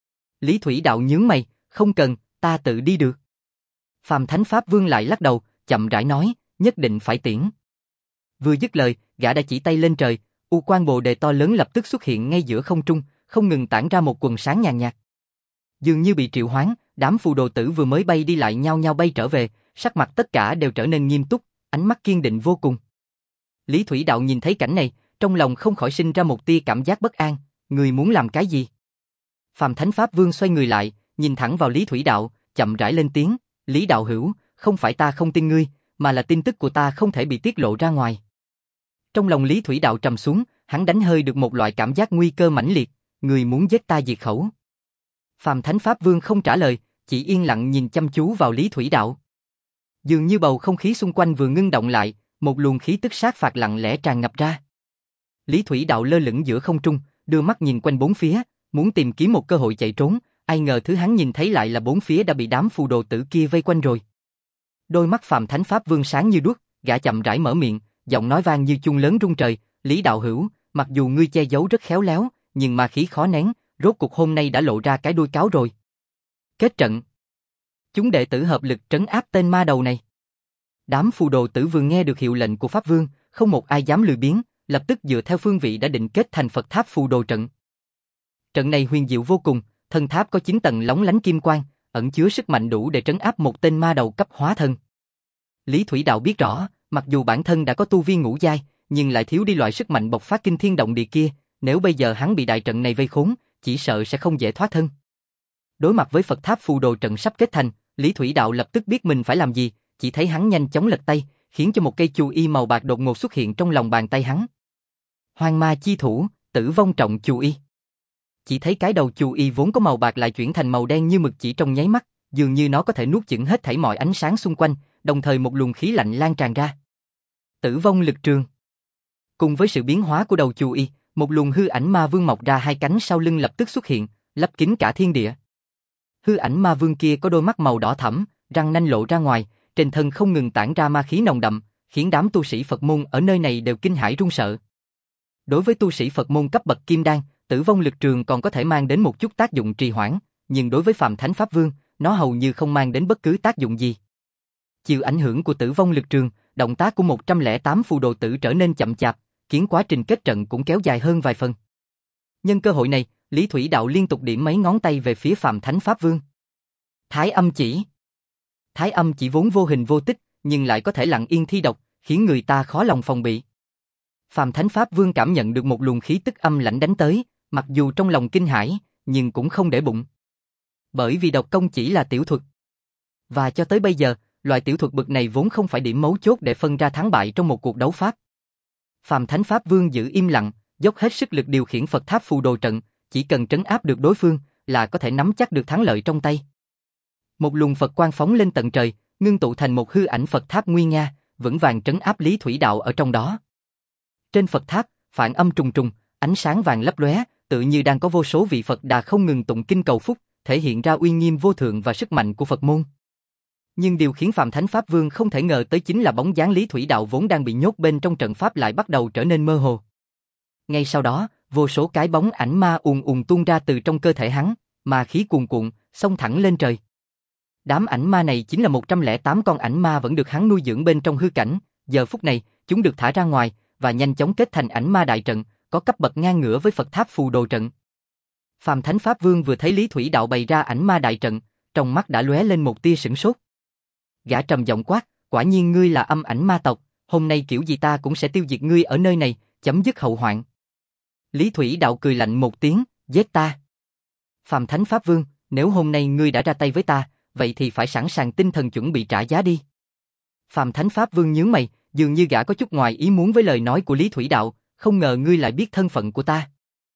Lý Thủy Đạo nhướng mày, không cần, ta tự đi được. Phàm Thánh Pháp Vương lại lắc đầu, chậm rãi nói, nhất định phải tiễn. Vừa dứt lời, gã đã chỉ tay lên trời, U Quan Bồ Đề to lớn lập tức xuất hiện ngay giữa không trung, không ngừng tản ra một quần sáng nhàn nhạt. Dường như bị triệu hoán, đám phù đồ tử vừa mới bay đi lại nhau nhau bay trở về, sắc mặt tất cả đều trở nên nghiêm túc, ánh mắt kiên định vô cùng. Lý Thủy Đạo nhìn thấy cảnh này, trong lòng không khỏi sinh ra một tia cảm giác bất an, người muốn làm cái gì? Phàm Thánh Pháp Vương xoay người lại, nhìn thẳng vào Lý Thủy Đạo, chậm rãi lên tiếng, Lý đạo hữu, không phải ta không tin ngươi, mà là tin tức của ta không thể bị tiết lộ ra ngoài. Trong lòng Lý Thủy Đạo trầm xuống, hắn đánh hơi được một loại cảm giác nguy cơ mãnh liệt, người muốn giết ta diệt khẩu. Phàm Thánh Pháp Vương không trả lời, chỉ yên lặng nhìn chăm chú vào Lý Thủy Đạo. Dường như bầu không khí xung quanh vừa ngưng động lại, một luồng khí tức sát phạt lặng lẽ tràn ngập ra. Lý Thủy Đạo lơ lửng giữa không trung, đưa mắt nhìn quanh bốn phía, muốn tìm kiếm một cơ hội chạy trốn, ai ngờ thứ hắn nhìn thấy lại là bốn phía đã bị đám phù đồ tử kia vây quanh rồi. Đôi mắt Phàm Thánh Pháp Vương sáng như đuốc, gã chậm rãi mở miệng, giọng nói vang như chuông lớn rung trời, Lý đạo hữu, mặc dù ngươi che giấu rất khéo léo, nhưng ma khí khó nén, rốt cuộc hôm nay đã lộ ra cái đuôi cáo rồi. Kết trận. Chúng đệ tử hợp lực trấn áp tên ma đầu này. Đám phù đồ tử vừa nghe được hiệu lệnh của Pháp Vương, không một ai dám lười biếng, lập tức dựa theo phương vị đã định kết thành Phật tháp phù đồ trận. Trận này huyền diệu vô cùng, thân tháp có chín tầng lóng lánh kim quang, ẩn chứa sức mạnh đủ để trấn áp một tên ma đầu cấp hóa thân. Lý Thủy Đạo biết rõ, mặc dù bản thân đã có tu vi ngũ giai, nhưng lại thiếu đi loại sức mạnh bộc phát kinh thiên động địa kia, nếu bây giờ hắn bị đại trận này vây khốn, chỉ sợ sẽ không dễ thoát thân. Đối mặt với Phật tháp phù đồ trận sắp kết thành, Lý Thủy Đạo lập tức biết mình phải làm gì, chỉ thấy hắn nhanh chóng lật tay, khiến cho một cây chù y màu bạc đột ngột xuất hiện trong lòng bàn tay hắn. Hoang ma chi thủ, tử vong trọng chù y. Chỉ thấy cái đầu chù y vốn có màu bạc lại chuyển thành màu đen như mực chỉ trong nháy mắt, dường như nó có thể nuốt chửng hết thảy mọi ánh sáng xung quanh, đồng thời một luồng khí lạnh lan tràn ra. Tử vong lực trường. Cùng với sự biến hóa của đầu chù y, một luồng hư ảnh ma vương mọc ra hai cánh sau lưng lập tức xuất hiện, lấp kín cả thiên địa. Hư ảnh ma vương kia có đôi mắt màu đỏ thẫm, răng nanh lộ ra ngoài, trên thân không ngừng tản ra ma khí nồng đậm, khiến đám tu sĩ Phật môn ở nơi này đều kinh hãi run sợ. Đối với tu sĩ Phật môn cấp bậc kim đan, tử vong lực trường còn có thể mang đến một chút tác dụng trì hoãn, nhưng đối với Phàm Thánh Pháp Vương, nó hầu như không mang đến bất cứ tác dụng gì. Chịu ảnh hưởng của tử vong lực trường, động tác của một trăm lẻ tám phù đồ tử trở nên chậm chạp, khiến quá trình kết trận cũng kéo dài hơn vài phần. Nhân cơ hội này, Lý Thủy Đạo liên tục điểm mấy ngón tay về phía Phàm Thánh Pháp Vương. Thái âm chỉ. Thái âm chỉ vốn vô hình vô tích, nhưng lại có thể lặng yên thi độc, khiến người ta khó lòng phòng bị. Phàm Thánh Pháp Vương cảm nhận được một luồng khí tức âm lãnh đánh tới, mặc dù trong lòng kinh hãi, nhưng cũng không để bụng. Bởi vì độc công chỉ là tiểu thuật. Và cho tới bây giờ, loại tiểu thuật bậc này vốn không phải điểm mấu chốt để phân ra thắng bại trong một cuộc đấu pháp. Phàm Thánh Pháp Vương giữ im lặng, dốc hết sức lực điều khiển Phật tháp phù đồ trận, chỉ cần trấn áp được đối phương là có thể nắm chắc được thắng lợi trong tay. Một luồng Phật quang phóng lên tận trời, ngưng tụ thành một hư ảnh Phật tháp nguy nga, vững vàng trấn áp Lý Thủy Đạo ở trong đó. Trên Phật tháp, phản âm trùng trùng, ánh sáng vàng lấp lóe, tự như đang có vô số vị Phật Đà không ngừng tụng kinh cầu phúc, thể hiện ra uy nghiêm vô thượng và sức mạnh của Phật môn. Nhưng điều khiến Phạm Thánh Pháp Vương không thể ngờ tới chính là bóng dáng Lý Thủy Đạo vốn đang bị nhốt bên trong trận pháp lại bắt đầu trở nên mơ hồ. Ngay sau đó, vô số cái bóng ảnh ma ùn ùn tuôn ra từ trong cơ thể hắn, ma khí cuồn cuộn, xông thẳng lên trời. Đám ảnh ma này chính là một trăm lẻ tám con ảnh ma vẫn được hắn nuôi dưỡng bên trong hư cảnh, giờ phút này, chúng được thả ra ngoài và nhanh chóng kết thành ảnh ma đại trận, có cấp bậc ngang ngửa với Phật tháp phù đồ trận. Phạm Thánh Pháp Vương vừa thấy Lý Thủy Đạo bày ra ảnh ma đại trận, trong mắt đã lóe lên một tia sửng sốt. Gã trầm giọng quát, quả nhiên ngươi là âm ảnh ma tộc, hôm nay kiểu gì ta cũng sẽ tiêu diệt ngươi ở nơi này, chấm dứt hậu hoạn. Lý Thủy Đạo cười lạnh một tiếng, giết ta. Phạm Thánh Pháp Vương, nếu hôm nay ngươi đã ra tay với ta, vậy thì phải sẵn sàng tinh thần chuẩn bị trả giá đi. Phạm Thánh Pháp Vương nhướng mày, dường như gã có chút ngoài ý muốn với lời nói của Lý Thủy Đạo, không ngờ ngươi lại biết thân phận của ta.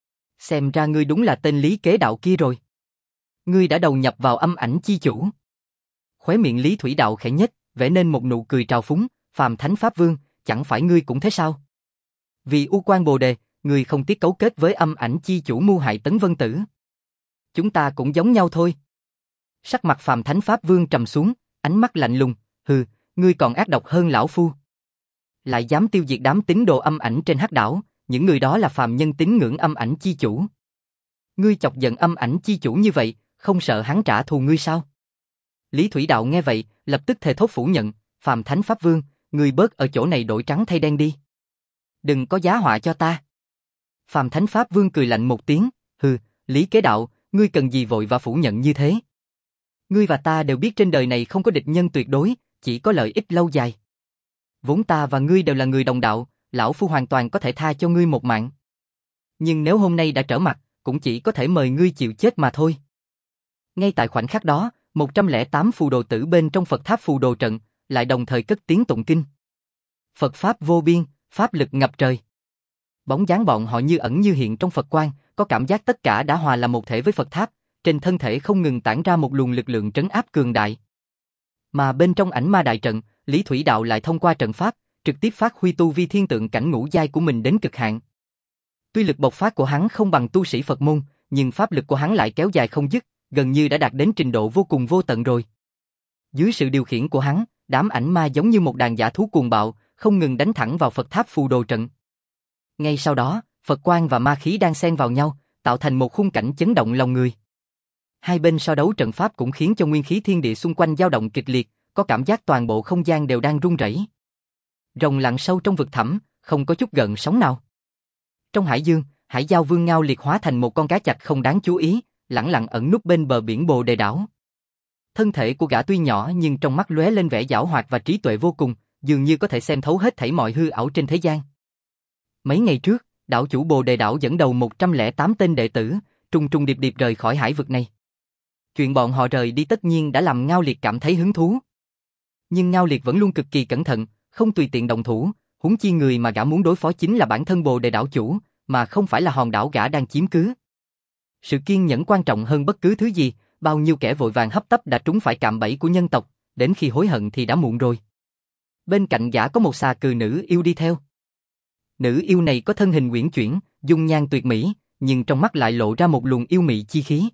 Xem ra ngươi đúng là tên Lý Kế Đạo kia rồi. Ngươi đã đầu nhập vào âm ảnh chi chủ. Khóe miệng Lý Thủy Đạo khẽ nhếch, vẽ nên một nụ cười trào phúng, Phạm Thánh Pháp Vương, chẳng phải ngươi cũng thế sao? Vì U Quan Bồ Đề, ngươi không tiếc cấu kết với âm ảnh chi chủ mưu hại Tấn Vân Tử. Chúng ta cũng giống nhau thôi. Sắc mặt Phạm Thánh Pháp Vương trầm xuống, ánh mắt lạnh lùng, hừ, ngươi còn ác độc hơn lão phu. Lại dám tiêu diệt đám tín đồ âm ảnh trên hắc đảo, những người đó là phàm nhân tín ngưỡng âm ảnh chi chủ. Ngươi chọc giận âm ảnh chi chủ như vậy, không sợ hắn trả thù ngươi sao? Lý Thủy Đạo nghe vậy, lập tức thề thốt phủ nhận, Phạm Thánh Pháp Vương, ngươi bớt ở chỗ này đổi trắng thay đen đi. Đừng có giá họa cho ta. Phạm Thánh Pháp Vương cười lạnh một tiếng, hừ, Lý Kế Đạo, ngươi cần gì vội và phủ nhận như thế? Ngươi và ta đều biết trên đời này không có địch nhân tuyệt đối, chỉ có lợi ích lâu dài. Vốn ta và ngươi đều là người đồng đạo, lão phu hoàn toàn có thể tha cho ngươi một mạng. Nhưng nếu hôm nay đã trở mặt, cũng chỉ có thể mời ngươi chịu chết mà thôi. Ngay tại khoảnh khắc đó, một trăm lẻ tám phù đồ tử bên trong Phật tháp phù đồ trận, lại đồng thời cất tiếng tụng kinh. Phật Pháp vô biên, Pháp lực ngập trời. Bóng dáng bọn họ như ẩn như hiện trong Phật quang, có cảm giác tất cả đã hòa làm một thể với Phật tháp, trên thân thể không ngừng tản ra một luồng lực lượng trấn áp cường đại. Mà bên trong ảnh ma đại trận, Lý Thủy Đạo lại thông qua trận pháp, trực tiếp phát huy tu vi thiên tượng cảnh ngũ giai của mình đến cực hạn. Tuy lực bộc phát của hắn không bằng tu sĩ Phật môn, nhưng pháp lực của hắn lại kéo dài không dứt, gần như đã đạt đến trình độ vô cùng vô tận rồi. Dưới sự điều khiển của hắn, đám ảnh ma giống như một đàn dã thú cuồng bạo, không ngừng đánh thẳng vào Phật tháp phù đồ trận. Ngay sau đó, Phật quang và ma khí đang xen vào nhau, tạo thành một khung cảnh chấn động lòng người. Hai bên so đấu trận pháp cũng khiến cho nguyên khí thiên địa xung quanh dao động kịch liệt, có cảm giác toàn bộ không gian đều đang rung rẩy. Rồng lặn sâu trong vực thẳm, không có chút gợn sóng nào. Trong hải dương, Hải Giao Vương Ngao Liệt hóa thành một con cá chạch không đáng chú ý, lẳng lặng ẩn núp bên bờ biển Bồ Đề đảo. Thân thể của gã tuy nhỏ nhưng trong mắt lóe lên vẻ giảo hoạt và trí tuệ vô cùng, dường như có thể xem thấu hết thảy mọi hư ảo trên thế gian. Mấy ngày trước, đảo chủ Bồ Đề đảo dẫn đầu một trăm lẻ tám tên đệ tử, trùng trùng điệp điệp rời khỏi hải vực này. Chuyện bọn họ rời đi tất nhiên đã làm Ngao Liệt cảm thấy hứng thú. Nhưng Ngao Liệt vẫn luôn cực kỳ cẩn thận, không tùy tiện động thủ, huống chi người mà gã muốn đối phó chính là bản thân Bồ Đề đảo chủ, mà không phải là hòn đảo gã đang chiếm cứ. Sự kiên nhẫn quan trọng hơn bất cứ thứ gì, bao nhiêu kẻ vội vàng hấp tấp đã trúng phải cạm bẫy của nhân tộc, đến khi hối hận thì đã muộn rồi. Bên cạnh gã có một xà cừ nữ yêu đi theo. Nữ yêu này có thân hình uyển chuyển, dung nhan tuyệt mỹ, nhưng trong mắt lại lộ ra một luồng yêu mị chi khí.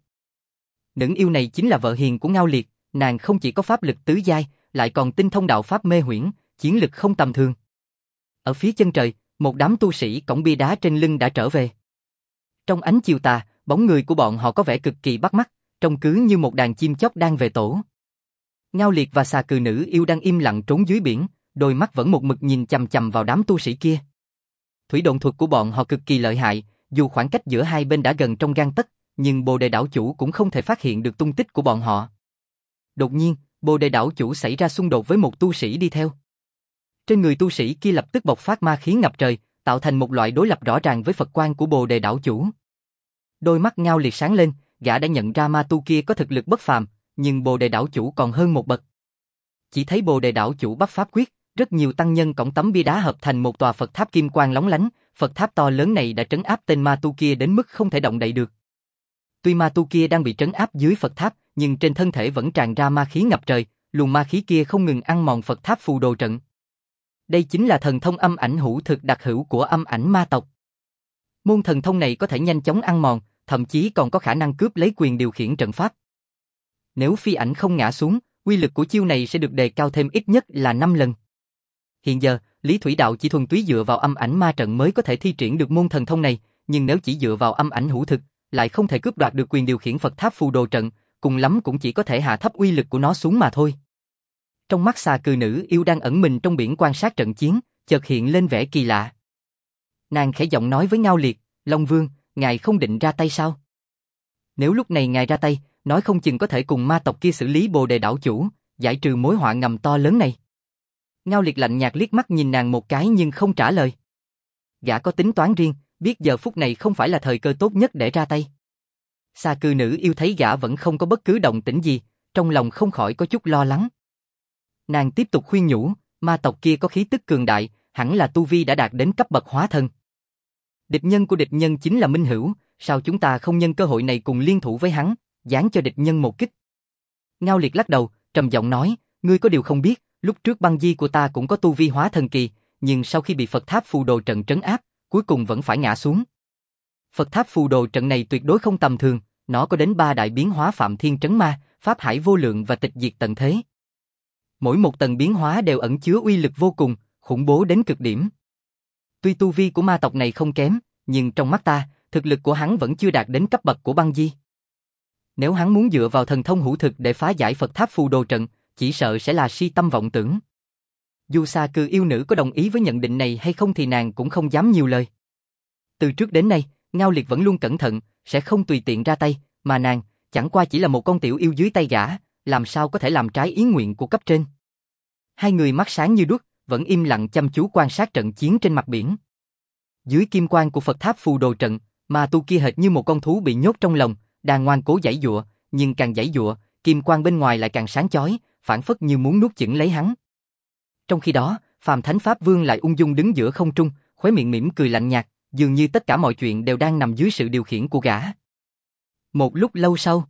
Nữ yêu này chính là vợ hiền của Ngao Liệt, nàng không chỉ có pháp lực tứ giai, lại còn tinh thông đạo pháp mê huyễn, chiến lực không tầm thường. Ở phía chân trời, một đám tu sĩ cõng bia đá trên lưng đã trở về. Trong ánh chiều tà, bóng người của bọn họ có vẻ cực kỳ bắt mắt, trông cứ như một đàn chim chóc đang về tổ. Ngao Liệt và xà cừ nữ yêu đang im lặng trốn dưới biển, đôi mắt vẫn một mực nhìn chằm chằm vào đám tu sĩ kia. Thủy độn thuật của bọn họ cực kỳ lợi hại, dù khoảng cách giữa hai bên đã gần trong gang tấc, nhưng Bồ Đề đảo chủ cũng không thể phát hiện được tung tích của bọn họ. Đột nhiên, Bồ Đề đảo chủ xảy ra xung đột với một tu sĩ đi theo. Trên người tu sĩ kia lập tức bộc phát ma khí ngập trời, tạo thành một loại đối lập rõ ràng với Phật quang của Bồ Đề đảo chủ. Đôi mắt Ngao Liệt sáng lên, gã đã nhận ra ma tu kia có thực lực bất phàm, nhưng Bồ Đề đảo chủ còn hơn một bậc. Chỉ thấy Bồ Đề đảo chủ bắt pháp quyết, rất nhiều tăng nhân cõng tấm bia đá hợp thành một tòa Phật tháp kim quang lóng lánh, Phật tháp to lớn này đã trấn áp tên ma tu kia đến mức không thể động đậy được. Tuy ma tu kia đang bị trấn áp dưới Phật tháp, nhưng trên thân thể vẫn tràn ra ma khí ngập trời, luồng ma khí kia không ngừng ăn mòn Phật tháp phù đồ trận. Đây chính là thần thông âm ảnh hữu thực đặc hữu của âm ảnh ma tộc. Môn thần thông này có thể nhanh chóng ăn mòn, thậm chí còn có khả năng cướp lấy quyền điều khiển trận pháp. Nếu phi ảnh không ngã xuống, uy lực của chiêu này sẽ được đề cao thêm ít nhất là năm lần. Hiện giờ, Lý Thủy Đạo chỉ thuần túy dựa vào âm ảnh ma trận mới có thể thi triển được môn thần thông này, nhưng nếu chỉ dựa vào âm ảnh hữu thực, lại không thể cướp đoạt được quyền điều khiển Phật Tháp Phù Đồ trận, cùng lắm cũng chỉ có thể hạ thấp uy lực của nó xuống mà thôi. Trong mắt xà cừ nữ yêu đang ẩn mình trong biển quan sát trận chiến, chợt hiện lên vẻ kỳ lạ. Nàng khẽ giọng nói với Ngao Liệt, Long Vương, ngài không định ra tay sao? Nếu lúc này ngài ra tay, nói không chừng có thể cùng ma tộc kia xử lý Bồ Đề đảo chủ, giải trừ mối họa ngầm to lớn này. Ngao Liệt lạnh nhạt liếc mắt nhìn nàng một cái nhưng không trả lời. Gã có tính toán riêng, biết giờ phút này không phải là thời cơ tốt nhất để ra tay. Xà cừ nữ yêu thấy gã vẫn không có bất cứ động tĩnh gì, trong lòng không khỏi có chút lo lắng. Nàng tiếp tục khuyên nhủ, ma tộc kia có khí tức cường đại, hẳn là tu vi đã đạt đến cấp bậc hóa thân. Địch nhân của địch nhân chính là Minh Hữu, sao chúng ta không nhân cơ hội này cùng liên thủ với hắn, giáng cho địch nhân một kích. Ngao Liệt lắc đầu, trầm giọng nói, ngươi có điều không biết, lúc trước băng di của ta cũng có tu vi hóa thần kỳ, nhưng sau khi bị Phật Tháp Phù Đồ trận trấn áp, cuối cùng vẫn phải ngã xuống. Phật Tháp Phù Đồ trận này tuyệt đối không tầm thường, nó có đến ba đại biến hóa Phạm Thiên Trấn Ma, Pháp Hải Vô Lượng và Tịch Diệt Tận Thế. Mỗi một tầng biến hóa đều ẩn chứa uy lực vô cùng, khủng bố đến cực điểm. Tuy tu vi của ma tộc này không kém, nhưng trong mắt ta, thực lực của hắn vẫn chưa đạt đến cấp bậc của băng di. Nếu hắn muốn dựa vào thần thông hữu thực để phá giải Phật Tháp Phù Đồ trận, chỉ sợ sẽ là si tâm vọng tưởng. Dù xà cừ yêu nữ có đồng ý với nhận định này hay không thì nàng cũng không dám nhiều lời. Từ trước đến nay, Ngao Liệt vẫn luôn cẩn thận, sẽ không tùy tiện ra tay, mà nàng, chẳng qua chỉ là một con tiểu yêu dưới tay gã, làm sao có thể làm trái ý nguyện của cấp trên. Hai người mắt sáng như đuốc, vẫn im lặng chăm chú quan sát trận chiến trên mặt biển. Dưới kim quang của Phật Tháp Phù Đồ trận, ma tu kia hệt như một con thú bị nhốt trong lồng, đang ngoan cố giãy giụa, nhưng càng giãy giụa, kim quang bên ngoài lại càng sáng chói, phảng phất như muốn nuốt chửng lấy hắn. Trong khi đó, Phàm Thánh Pháp Vương lại ung dung đứng giữa không trung, khóe miệng mỉm cười lạnh nhạt, dường như tất cả mọi chuyện đều đang nằm dưới sự điều khiển của gã. Một lúc lâu sau,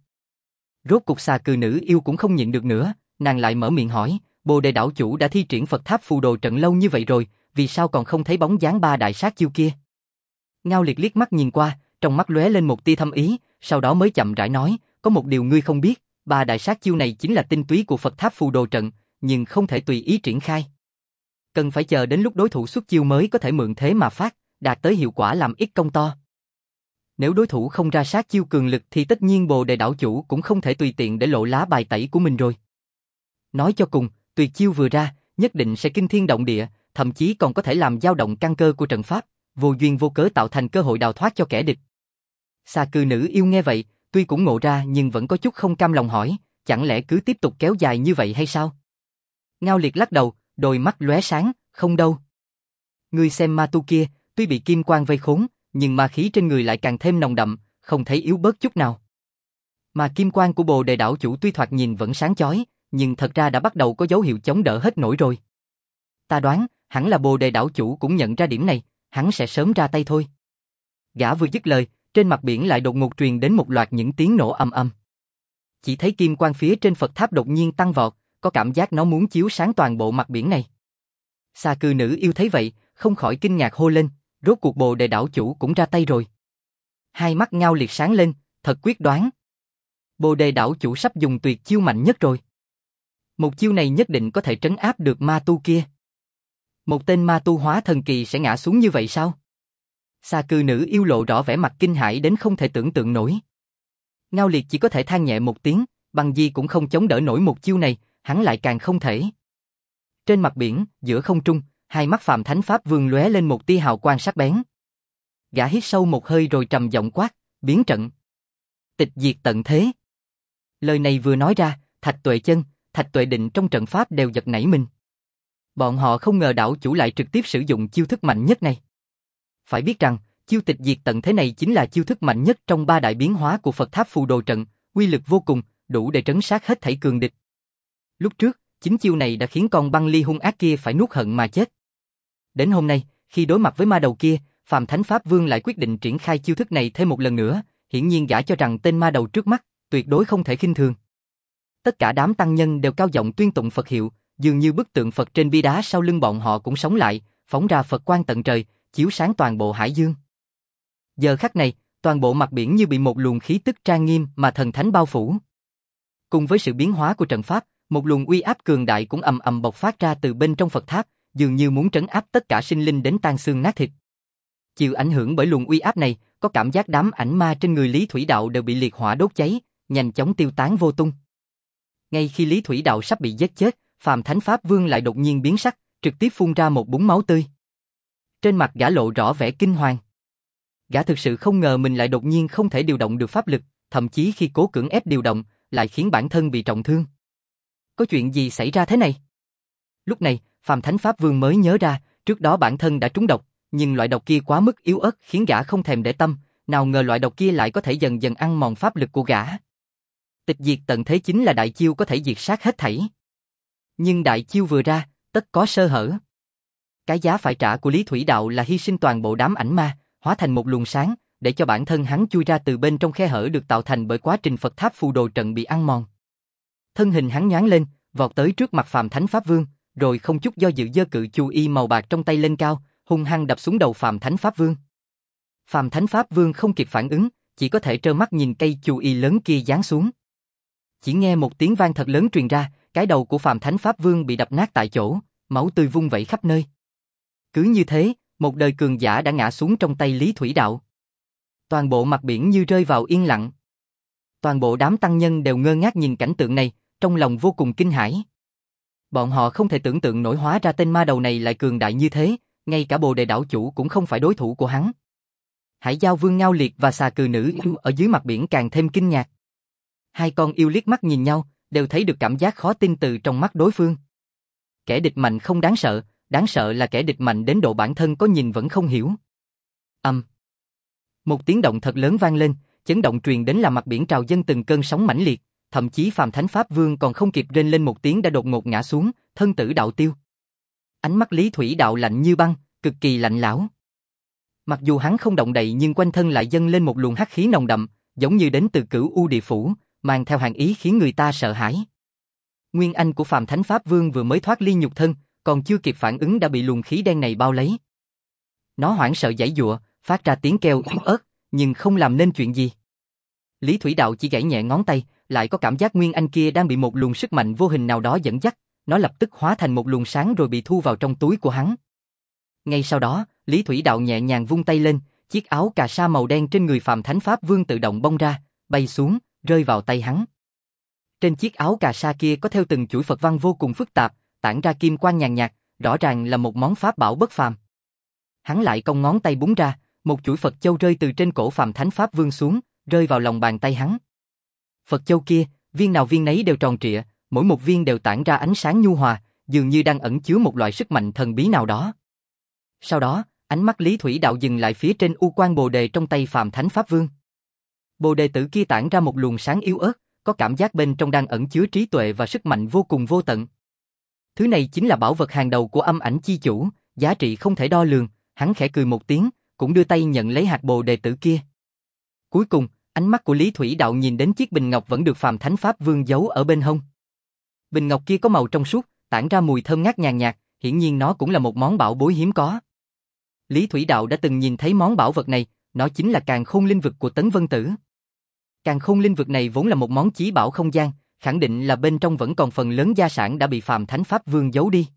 rốt cục xà cừ nữ yêu cũng không nhịn được nữa, nàng lại mở miệng hỏi, Bồ Đề đảo chủ đã thi triển Phật Tháp Phù Đồ trận lâu như vậy rồi, vì sao còn không thấy bóng dáng ba đại sát chiêu kia? Ngao Liệt liếc mắt nhìn qua, trong mắt lóe lên một tia thâm ý, sau đó mới chậm rãi nói, có một điều ngươi không biết, ba đại sát chiêu này chính là tinh túy của Phật Tháp Phù Đồ trận, nhưng không thể tùy ý triển khai. Cần phải chờ đến lúc đối thủ xuất chiêu mới có thể mượn thế mà phát, đạt tới hiệu quả làm ít công to. Nếu đối thủ không ra sát chiêu cường lực thì tất nhiên Bồ Đề đảo chủ cũng không thể tùy tiện để lộ lá bài tẩy của mình rồi. Nói cho cùng, tuyệt chiêu vừa ra, nhất định sẽ kinh thiên động địa, thậm chí còn có thể làm dao động căn cơ của trận pháp, vô duyên vô cớ tạo thành cơ hội đào thoát cho kẻ địch. Xà cừ nữ yêu nghe vậy, tuy cũng ngộ ra nhưng vẫn có chút không cam lòng hỏi, chẳng lẽ cứ tiếp tục kéo dài như vậy hay sao? Ngao Liệt lắc đầu, đôi mắt lóe sáng, không đâu. Ngươi xem ma tu kia, tuy bị kim quang vây khốn, nhưng ma khí trên người lại càng thêm nồng đậm, không thấy yếu bớt chút nào. Mà kim quang của Bồ Đề đảo chủ tuy thoạt nhìn vẫn sáng chói, nhưng thật ra đã bắt đầu có dấu hiệu chống đỡ hết nổi rồi. Ta đoán, hẳn là Bồ Đề đảo chủ cũng nhận ra điểm này, hắn sẽ sớm ra tay thôi. Gã vừa dứt lời, trên mặt biển lại đột ngột truyền đến một loạt những tiếng nổ ầm ầm. Chỉ thấy kim quang phía trên Phật tháp đột nhiên tăng vọt, có cảm giác nó muốn chiếu sáng toàn bộ mặt biển này. Xà cừ nữ yêu thấy vậy, không khỏi kinh ngạc hô lên, rốt cuộc Bồ Đề đảo chủ cũng ra tay rồi. Hai mắt Ngao Liệt sáng lên, thật quyết đoán. Bồ Đề đảo chủ sắp dùng tuyệt chiêu mạnh nhất rồi. Một chiêu này nhất định có thể trấn áp được ma tu kia. Một tên ma tu hóa thần kỳ sẽ ngã xuống như vậy sao? Xà cừ nữ yêu lộ rõ vẻ mặt kinh hãi đến không thể tưởng tượng nổi. Ngao Liệt chỉ có thể than nhẹ một tiếng, băng di cũng không chống đỡ nổi một chiêu này, hắn lại càng không thể. Trên mặt biển, giữa không trung, hai mắt Phàm Thánh Pháp Vương lóe lên một tia hào quang sắc bén. Gã hít sâu một hơi rồi trầm giọng quát, biến trận. Tịch diệt tận thế. Lời này vừa nói ra, Thạch Tuệ Chân, Thạch Tuệ Định trong trận pháp đều giật nảy mình. Bọn họ không ngờ đảo chủ lại trực tiếp sử dụng chiêu thức mạnh nhất này. Phải biết rằng, chiêu tịch diệt tận thế này chính là chiêu thức mạnh nhất trong ba đại biến hóa của Phật Tháp Phù Đồ trận, uy lực vô cùng, đủ để trấn sát hết thảy cường địch. Lúc trước, chính chiêu này đã khiến con băng ly hung ác kia phải nuốt hận mà chết. Đến hôm nay, khi đối mặt với ma đầu kia, Phàm Thánh Pháp Vương lại quyết định triển khai chiêu thức này thêm một lần nữa, hiển nhiên gã cho rằng tên ma đầu trước mắt tuyệt đối không thể khinh thường. Tất cả đám tăng nhân đều cao giọng tuyên tụng Phật hiệu, dường như bức tượng Phật trên bia đá sau lưng bọn họ cũng sống lại, phóng ra Phật quang tận trời, chiếu sáng toàn bộ hải dương. Giờ khắc này, toàn bộ mặt biển như bị một luồng khí tức trang nghiêm mà thần thánh bao phủ. Cùng với sự biến hóa của trận pháp, một luồng uy áp cường đại cũng ầm ầm bộc phát ra từ bên trong Phật tháp, dường như muốn trấn áp tất cả sinh linh đến tan xương nát thịt. Chịu ảnh hưởng bởi luồng uy áp này, có cảm giác đám ảnh ma trên người Lý Thủy Đạo đều bị liệt hỏa đốt cháy, nhanh chóng tiêu tán vô tung. Ngay khi Lý Thủy Đạo sắp bị giết chết, Phàm Thánh Pháp Vương lại đột nhiên biến sắc, trực tiếp phun ra một búng máu tươi. Trên mặt gã lộ rõ vẻ kinh hoàng. Gã thực sự không ngờ mình lại đột nhiên không thể điều động được pháp lực, thậm chí khi cố cưỡng ép điều động, lại khiến bản thân bị trọng thương. Có chuyện gì xảy ra thế này? Lúc này, Phàm Thánh Pháp Vương mới nhớ ra, trước đó bản thân đã trúng độc, nhưng loại độc kia quá mức yếu ớt khiến gã không thèm để tâm, nào ngờ loại độc kia lại có thể dần dần ăn mòn pháp lực của gã. Tịch diệt tận thế chính là đại chiêu có thể diệt sát hết thảy. Nhưng đại chiêu vừa ra, tất có sơ hở. Cái giá phải trả của Lý Thủy Đạo là hy sinh toàn bộ đám ảnh ma, hóa thành một luồng sáng, để cho bản thân hắn chui ra từ bên trong khe hở được tạo thành bởi quá trình Phật tháp phù đồ trận bị ăn mòn. Thân hình hắn nhoáng lên, vọt tới trước mặt Phàm Thánh Pháp Vương, rồi không chút do dự giơ cự chu y màu bạc trong tay lên cao, hung hăng đập xuống đầu Phàm Thánh Pháp Vương. Phàm Thánh Pháp Vương không kịp phản ứng, chỉ có thể trơ mắt nhìn cây chu y lớn kia giáng xuống. Chỉ nghe một tiếng vang thật lớn truyền ra, cái đầu của Phàm Thánh Pháp Vương bị đập nát tại chỗ, máu tươi vung vẩy khắp nơi. Cứ như thế, một đời cường giả đã ngã xuống trong tay Lý Thủy Đạo. Toàn bộ mặt biển như rơi vào yên lặng. Toàn bộ đám tăng nhân đều ngơ ngác nhìn cảnh tượng này, trong lòng vô cùng kinh hãi. Bọn họ không thể tưởng tượng nổi hóa ra tên ma đầu này lại cường đại như thế, ngay cả Bồ Đề đảo chủ cũng không phải đối thủ của hắn. Hải Giao Vương Ngao Liệt và xà cừ nữ yêu ở dưới mặt biển càng thêm kinh ngạc. Hai con yêu liếc mắt nhìn nhau, đều thấy được cảm giác khó tin từ trong mắt đối phương. Kẻ địch mạnh không đáng sợ, đáng sợ là kẻ địch mạnh đến độ bản thân có nhìn vẫn không hiểu. Âm. Um. Một tiếng động thật lớn vang lên, chấn động truyền đến làm mặt biển trào dâng từng cơn sóng mãnh liệt, thậm chí Phàm Thánh Pháp Vương còn không kịp rên lên một tiếng đã đột ngột ngã xuống, thân tử đạo tiêu. Ánh mắt Lý Thủy Đạo lạnh như băng, cực kỳ lạnh lẽo. Mặc dù hắn không động đậy nhưng quanh thân lại dâng lên một luồng hắc khí nồng đậm, giống như đến từ Cửu U Địa Phủ, mang theo hàn ý khiến người ta sợ hãi. Nguyên anh của Phàm Thánh Pháp Vương vừa mới thoát ly nhục thân, còn chưa kịp phản ứng đã bị luồng khí đen này bao lấy. Nó hoảng sợ giãy giụa, phát ra tiếng kêu yếu ớt, nhưng không làm nên chuyện gì. Lý Thủy Đạo chỉ gãy nhẹ ngón tay, lại có cảm giác nguyên anh kia đang bị một luồng sức mạnh vô hình nào đó dẫn dắt, nó lập tức hóa thành một luồng sáng rồi bị thu vào trong túi của hắn. Ngay sau đó, Lý Thủy Đạo nhẹ nhàng vung tay lên, chiếc áo cà sa màu đen trên người Phàm Thánh Pháp Vương tự động bong ra, bay xuống, rơi vào tay hắn. Trên chiếc áo cà sa kia có theo từng chuỗi Phật văn vô cùng phức tạp, tản ra kim quang nhàn nhạt, rõ ràng là một món pháp bảo bất phàm. Hắn lại cong ngón tay búng ra, một chuỗi Phật châu rơi từ trên cổ Phàm Thánh Pháp Vương xuống, rơi vào lòng bàn tay hắn. Phật châu kia, viên nào viên nấy đều tròn trịa, mỗi một viên đều tản ra ánh sáng nhu hòa, dường như đang ẩn chứa một loại sức mạnh thần bí nào đó. Sau đó, ánh mắt Lý Thủy Đạo dừng lại phía trên u quan bồ đề trong tay Phàm Thánh Pháp Vương. Bồ đề tử kia tản ra một luồng sáng yếu ớt, có cảm giác bên trong đang ẩn chứa trí tuệ và sức mạnh vô cùng vô tận. Thứ này chính là bảo vật hàng đầu của Âm Ảnh Chi Chủ, giá trị không thể đo lường. Hắn khẽ cười một tiếng, cũng đưa tay nhận lấy hạt bồ đề tử kia. Cuối cùng, ánh mắt của Lý Thủy Đạo nhìn đến chiếc bình ngọc vẫn được Phàm Thánh Pháp Vương giấu ở bên hông. Bình ngọc kia có màu trong suốt, tản ra mùi thơm ngát nhàn nhạt, hiển nhiên nó cũng là một món bảo bối hiếm có. Lý Thủy Đạo đã từng nhìn thấy món bảo vật này, nó chính là Càn Khôn Linh Vực của Tấn Vân Tử. Càn Khôn Linh Vực này vốn là một món chí bảo không gian, khẳng định là bên trong vẫn còn phần lớn gia sản đã bị Phàm Thánh Pháp Vương giấu đi.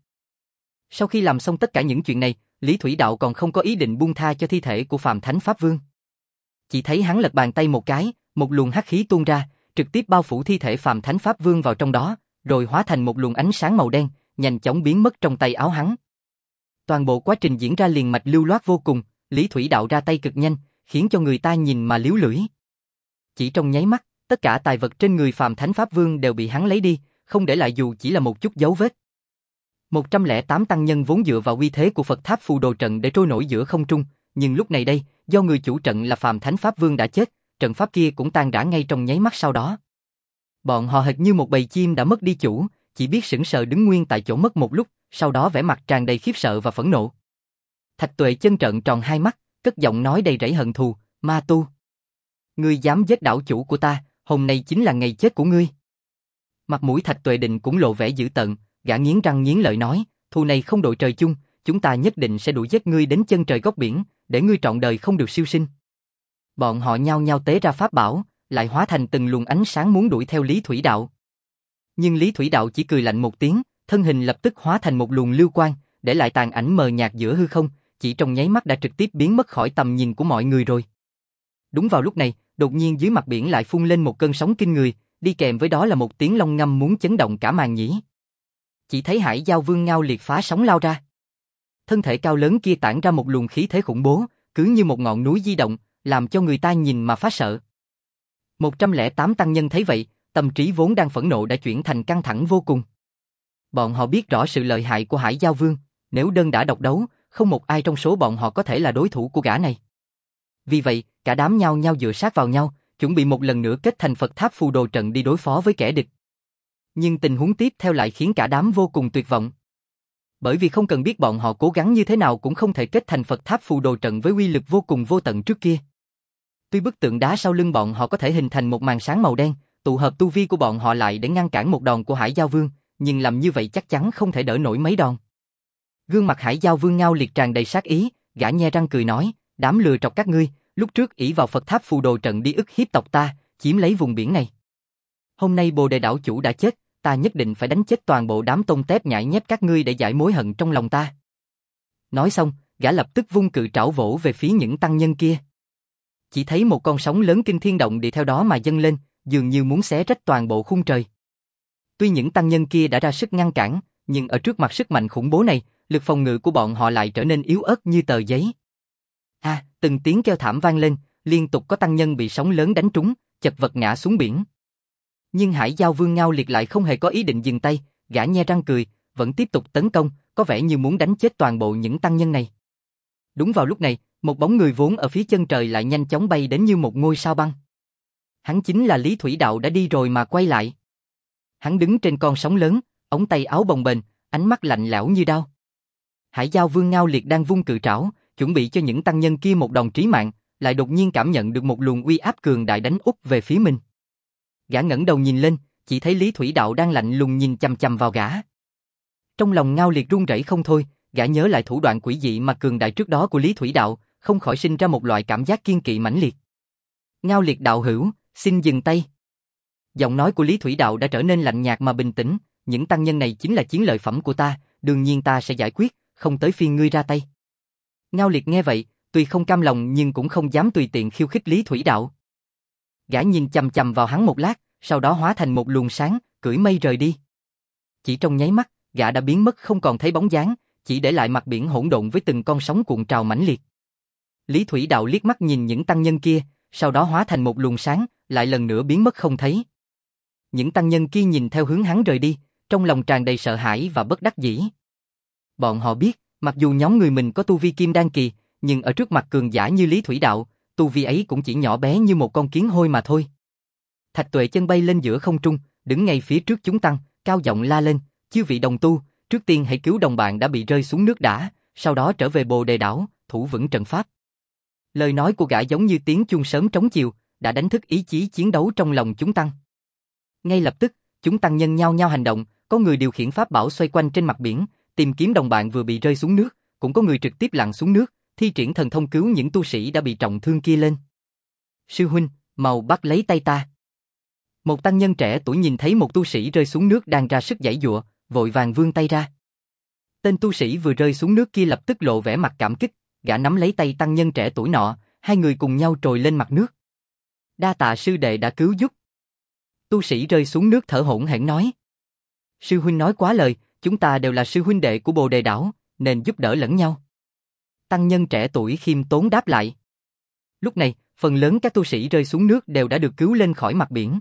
Sau khi làm xong tất cả những chuyện này, Lý Thủy Đạo còn không có ý định buông tha cho thi thể của Phàm Thánh Pháp Vương. Chỉ thấy hắn lật bàn tay một cái, một luồng hắc khí tuôn ra, trực tiếp bao phủ thi thể Phàm Thánh Pháp Vương vào trong đó, rồi hóa thành một luồng ánh sáng màu đen, nhanh chóng biến mất trong tay áo hắn. Toàn bộ quá trình diễn ra liền mạch lưu loát vô cùng, Lý Thủy Đạo ra tay cực nhanh, khiến cho người ta nhìn mà líu lưỡi. Chỉ trong nháy mắt, tất cả tài vật trên người Phàm Thánh Pháp Vương đều bị hắn lấy đi, không để lại dù chỉ là một chút dấu vết. một trăm lẻ tám tăng nhân vốn dựa vào uy thế của Phật tháp phù đồ trận để trôi nổi giữa không trung, nhưng lúc này đây, do người chủ trận là Phàm Thánh Pháp Vương đã chết, trận pháp kia cũng tan rã ngay trong nháy mắt sau đó. Bọn họ hệt như một bầy chim đã mất đi chủ, chỉ biết sững sờ đứng nguyên tại chỗ mất một lúc, sau đó vẻ mặt tràn đầy khiếp sợ và phẫn nộ. Thạch Tuệ chân trợn tròn hai mắt, cất giọng nói đầy rẫy hận thù, ma tu. Ngươi dám giết đảo chủ của ta, hôm nay chính là ngày chết của ngươi. Mặt mũi Thạch Tuệ Định cũng lộ vẻ dữ tợn, gã nghiến răng nghiến lợi nói, thù này không đội trời chung, chúng ta nhất định sẽ đuổi giết ngươi đến chân trời góc biển, để ngươi trọn đời không được siêu sinh. Bọn họ nhao nhao tế ra pháp bảo, lại hóa thành từng luồng ánh sáng muốn đuổi theo Lý Thủy Đạo. Nhưng Lý Thủy Đạo chỉ cười lạnh một tiếng, thân hình lập tức hóa thành một luồng lưu quang, để lại tàn ảnh mờ nhạt giữa hư không, chỉ trong nháy mắt đã trực tiếp biến mất khỏi tầm nhìn của mọi người rồi. Đúng vào lúc này, đột nhiên dưới mặt biển lại phun lên một cơn sóng kinh người, đi kèm với đó là một tiếng long ngâm muốn chấn động cả màn nhĩ. Chỉ thấy Hải Giao Vương Ngao Liệt phá sóng lao ra. Thân thể cao lớn kia tản ra một luồng khí thế khủng bố, cứ như một ngọn núi di động, làm cho người ta nhìn mà phát sợ. một trăm lẻ tám tăng nhân thấy vậy, tâm trí vốn đang phẫn nộ đã chuyển thành căng thẳng vô cùng. Bọn họ biết rõ sự lợi hại của Hải Giao Vương, nếu đơn đả độc đấu, không một ai trong số bọn họ có thể là đối thủ của gã này. Vì vậy, cả đám nhao nhao dựa sát vào nhau, chuẩn bị một lần nữa kết thành Phật Tháp Phù Đồ trận đi đối phó với kẻ địch. Nhưng tình huống tiếp theo lại khiến cả đám vô cùng tuyệt vọng. Bởi vì không cần biết bọn họ cố gắng như thế nào cũng không thể kết thành Phật Tháp Phù Đồ trận với uy lực vô cùng vô tận trước kia. Tuy bức tượng đá sau lưng bọn họ có thể hình thành một màn sáng màu đen, tụ hợp tu vi của bọn họ lại để ngăn cản một đòn của Hải Giao Vương, nhưng làm như vậy chắc chắn không thể đỡ nổi mấy đòn. Gương mặt Hải Giao Vương Ngao Liệt tràn đầy sát ý, gã nhe răng cười nói, đám lừa trọc các ngươi, lúc trước ỷ vào Phật Tháp Phù Đồ trận đi ức hiếp tộc ta, chiếm lấy vùng biển này. Hôm nay Bồ Đề đảo chủ đã chết, ta nhất định phải đánh chết toàn bộ đám tôm tép nhãi nhép các ngươi để giải mối hận trong lòng ta. Nói xong, gã lập tức vung cự trảo vỗ về phía những tăng nhân kia. Chỉ thấy một con sóng lớn kinh thiên động địa theo đó mà dâng lên, dường như muốn xé rách toàn bộ khung trời. Tuy những tăng nhân kia đã ra sức ngăn cản, nhưng ở trước mặt sức mạnh khủng bố này, lực phòng ngự của bọn họ lại trở nên yếu ớt như tờ giấy. A, à, từng tiếng kêu thảm vang lên, liên tục có tăng nhân bị sóng lớn đánh trúng, chật vật ngã xuống biển. Nhưng Hải Giao Vương Ngao Liệt lại không hề có ý định dừng tay, gã nhe răng cười, vẫn tiếp tục tấn công, có vẻ như muốn đánh chết toàn bộ những tăng nhân này. Đúng vào lúc này, một bóng người vốn ở phía chân trời lại nhanh chóng bay đến như một ngôi sao băng. Hắn chính là Lý Thủy Đạo đã đi rồi mà quay lại. Hắn đứng trên con sóng lớn, ống tay áo bồng bềnh, ánh mắt lạnh lẽo như đao. Hải Giao Vương Ngao Liệt đang vung cự trảo, chuẩn bị cho những tăng nhân kia một đòn trí mạng, lại đột nhiên cảm nhận được một luồng uy áp cường đại đánh úp về phía mình. Gã ngẩng đầu nhìn lên, chỉ thấy Lý Thủy Đạo đang lạnh lùng nhìn chằm chằm vào gã. Trong lòng Ngao Liệt run rẩy không thôi, gã nhớ lại thủ đoạn quỷ dị mà cường đại trước đó của Lý Thủy Đạo, không khỏi sinh ra một loại cảm giác kiên kỵ mãnh liệt. Ngao Liệt đạo hữu, xin dừng tay. Giọng nói của Lý Thủy Đạo đã trở nên lạnh nhạt mà bình tĩnh, những tăng nhân này chính là chiến lợi phẩm của ta, đương nhiên ta sẽ giải quyết, không tới phiên ngươi ra tay. Ngao Liệt nghe vậy, tuy không cam lòng nhưng cũng không dám tùy tiện khiêu khích Lý Thủy Đạo. Gã nhìn chằm chằm vào hắn một lát, sau đó hóa thành một luồng sáng, cưỡi mây rời đi. Chỉ trong nháy mắt, gã đã biến mất không còn thấy bóng dáng, chỉ để lại mặt biển hỗn độn với từng con sóng cuộn trào mãnh liệt. Lý Thủy Đạo liếc mắt nhìn những tăng nhân kia, sau đó hóa thành một luồng sáng, lại lần nữa biến mất không thấy. Những tăng nhân kia nhìn theo hướng hắn rời đi, trong lòng tràn đầy sợ hãi và bất đắc dĩ. Bọn họ biết, mặc dù nhóm người mình có tu vi kim đan kỳ, nhưng ở trước mặt cường giả như Lý Thủy Đạo, tu vi ấy cũng chỉ nhỏ bé như một con kiến hôi mà thôi. Thạch Tuệ chân bay lên giữa không trung, đứng ngay phía trước chúng tăng, cao giọng la lên, chư vị đồng tu, trước tiên hãy cứu đồng bạn đã bị rơi xuống nước đã, sau đó trở về Bồ Đề đảo, thủ vững trận pháp. Lời nói của gã giống như tiếng chuông sớm trống chiều, đã đánh thức ý chí chiến đấu trong lòng chúng tăng. Ngay lập tức, chúng tăng nhân nhau nhau hành động, có người điều khiển pháp bảo xoay quanh trên mặt biển, tìm kiếm đồng bạn vừa bị rơi xuống nước, cũng có người trực tiếp lặn xuống nước, thi triển thần thông cứu những tu sĩ đã bị trọng thương kia lên. Sư huynh, mau bắt lấy tay ta. Một tăng nhân trẻ tuổi nhìn thấy một tu sĩ rơi xuống nước đang ra sức giãy giụa, vội vàng vươn tay ra. Tên tu sĩ vừa rơi xuống nước kia lập tức lộ vẻ mặt cảm kích, gã nắm lấy tay tăng nhân trẻ tuổi nọ, hai người cùng nhau trồi lên mặt nước. Đa tạ sư đệ đã cứu giúp. Tu sĩ rơi xuống nước thở hổn hển nói. Sư huynh nói quá lời, chúng ta đều là sư huynh đệ của Bồ Đề đảo, nên giúp đỡ lẫn nhau. Tăng nhân trẻ tuổi khiêm tốn đáp lại. Lúc này, phần lớn các tu sĩ rơi xuống nước đều đã được cứu lên khỏi mặt biển.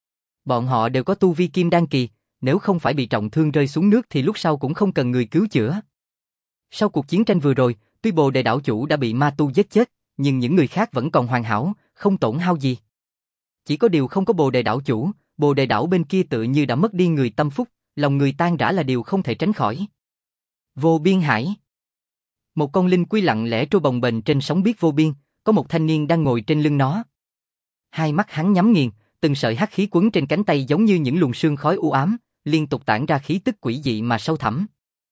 Bọn họ đều có tu vi kim đan kỳ, nếu không phải bị trọng thương rơi xuống nước thì lúc sau cũng không cần người cứu chữa. Sau cuộc chiến tranh vừa rồi, tuy Bồ Đề đảo chủ đã bị ma tu giết chết, nhưng những người khác vẫn còn hoàn hảo, không tổn hao gì. Chỉ có điều không có Bồ Đề đảo chủ, Bồ Đề đảo bên kia tự như đã mất đi người tâm phúc, lòng người tan rã là điều không thể tránh khỏi. Vô biên hải. Một con linh quy lặng lẽ trôi bồng bềnh trên sóng biếc vô biên, có một thanh niên đang ngồi trên lưng nó. Hai mắt hắn nhắm nghiền, từng sợi hắc khí quấn trên cánh tay giống như những luồng sương khói u ám, liên tục tản ra khí tức quỷ dị mà sâu thẳm.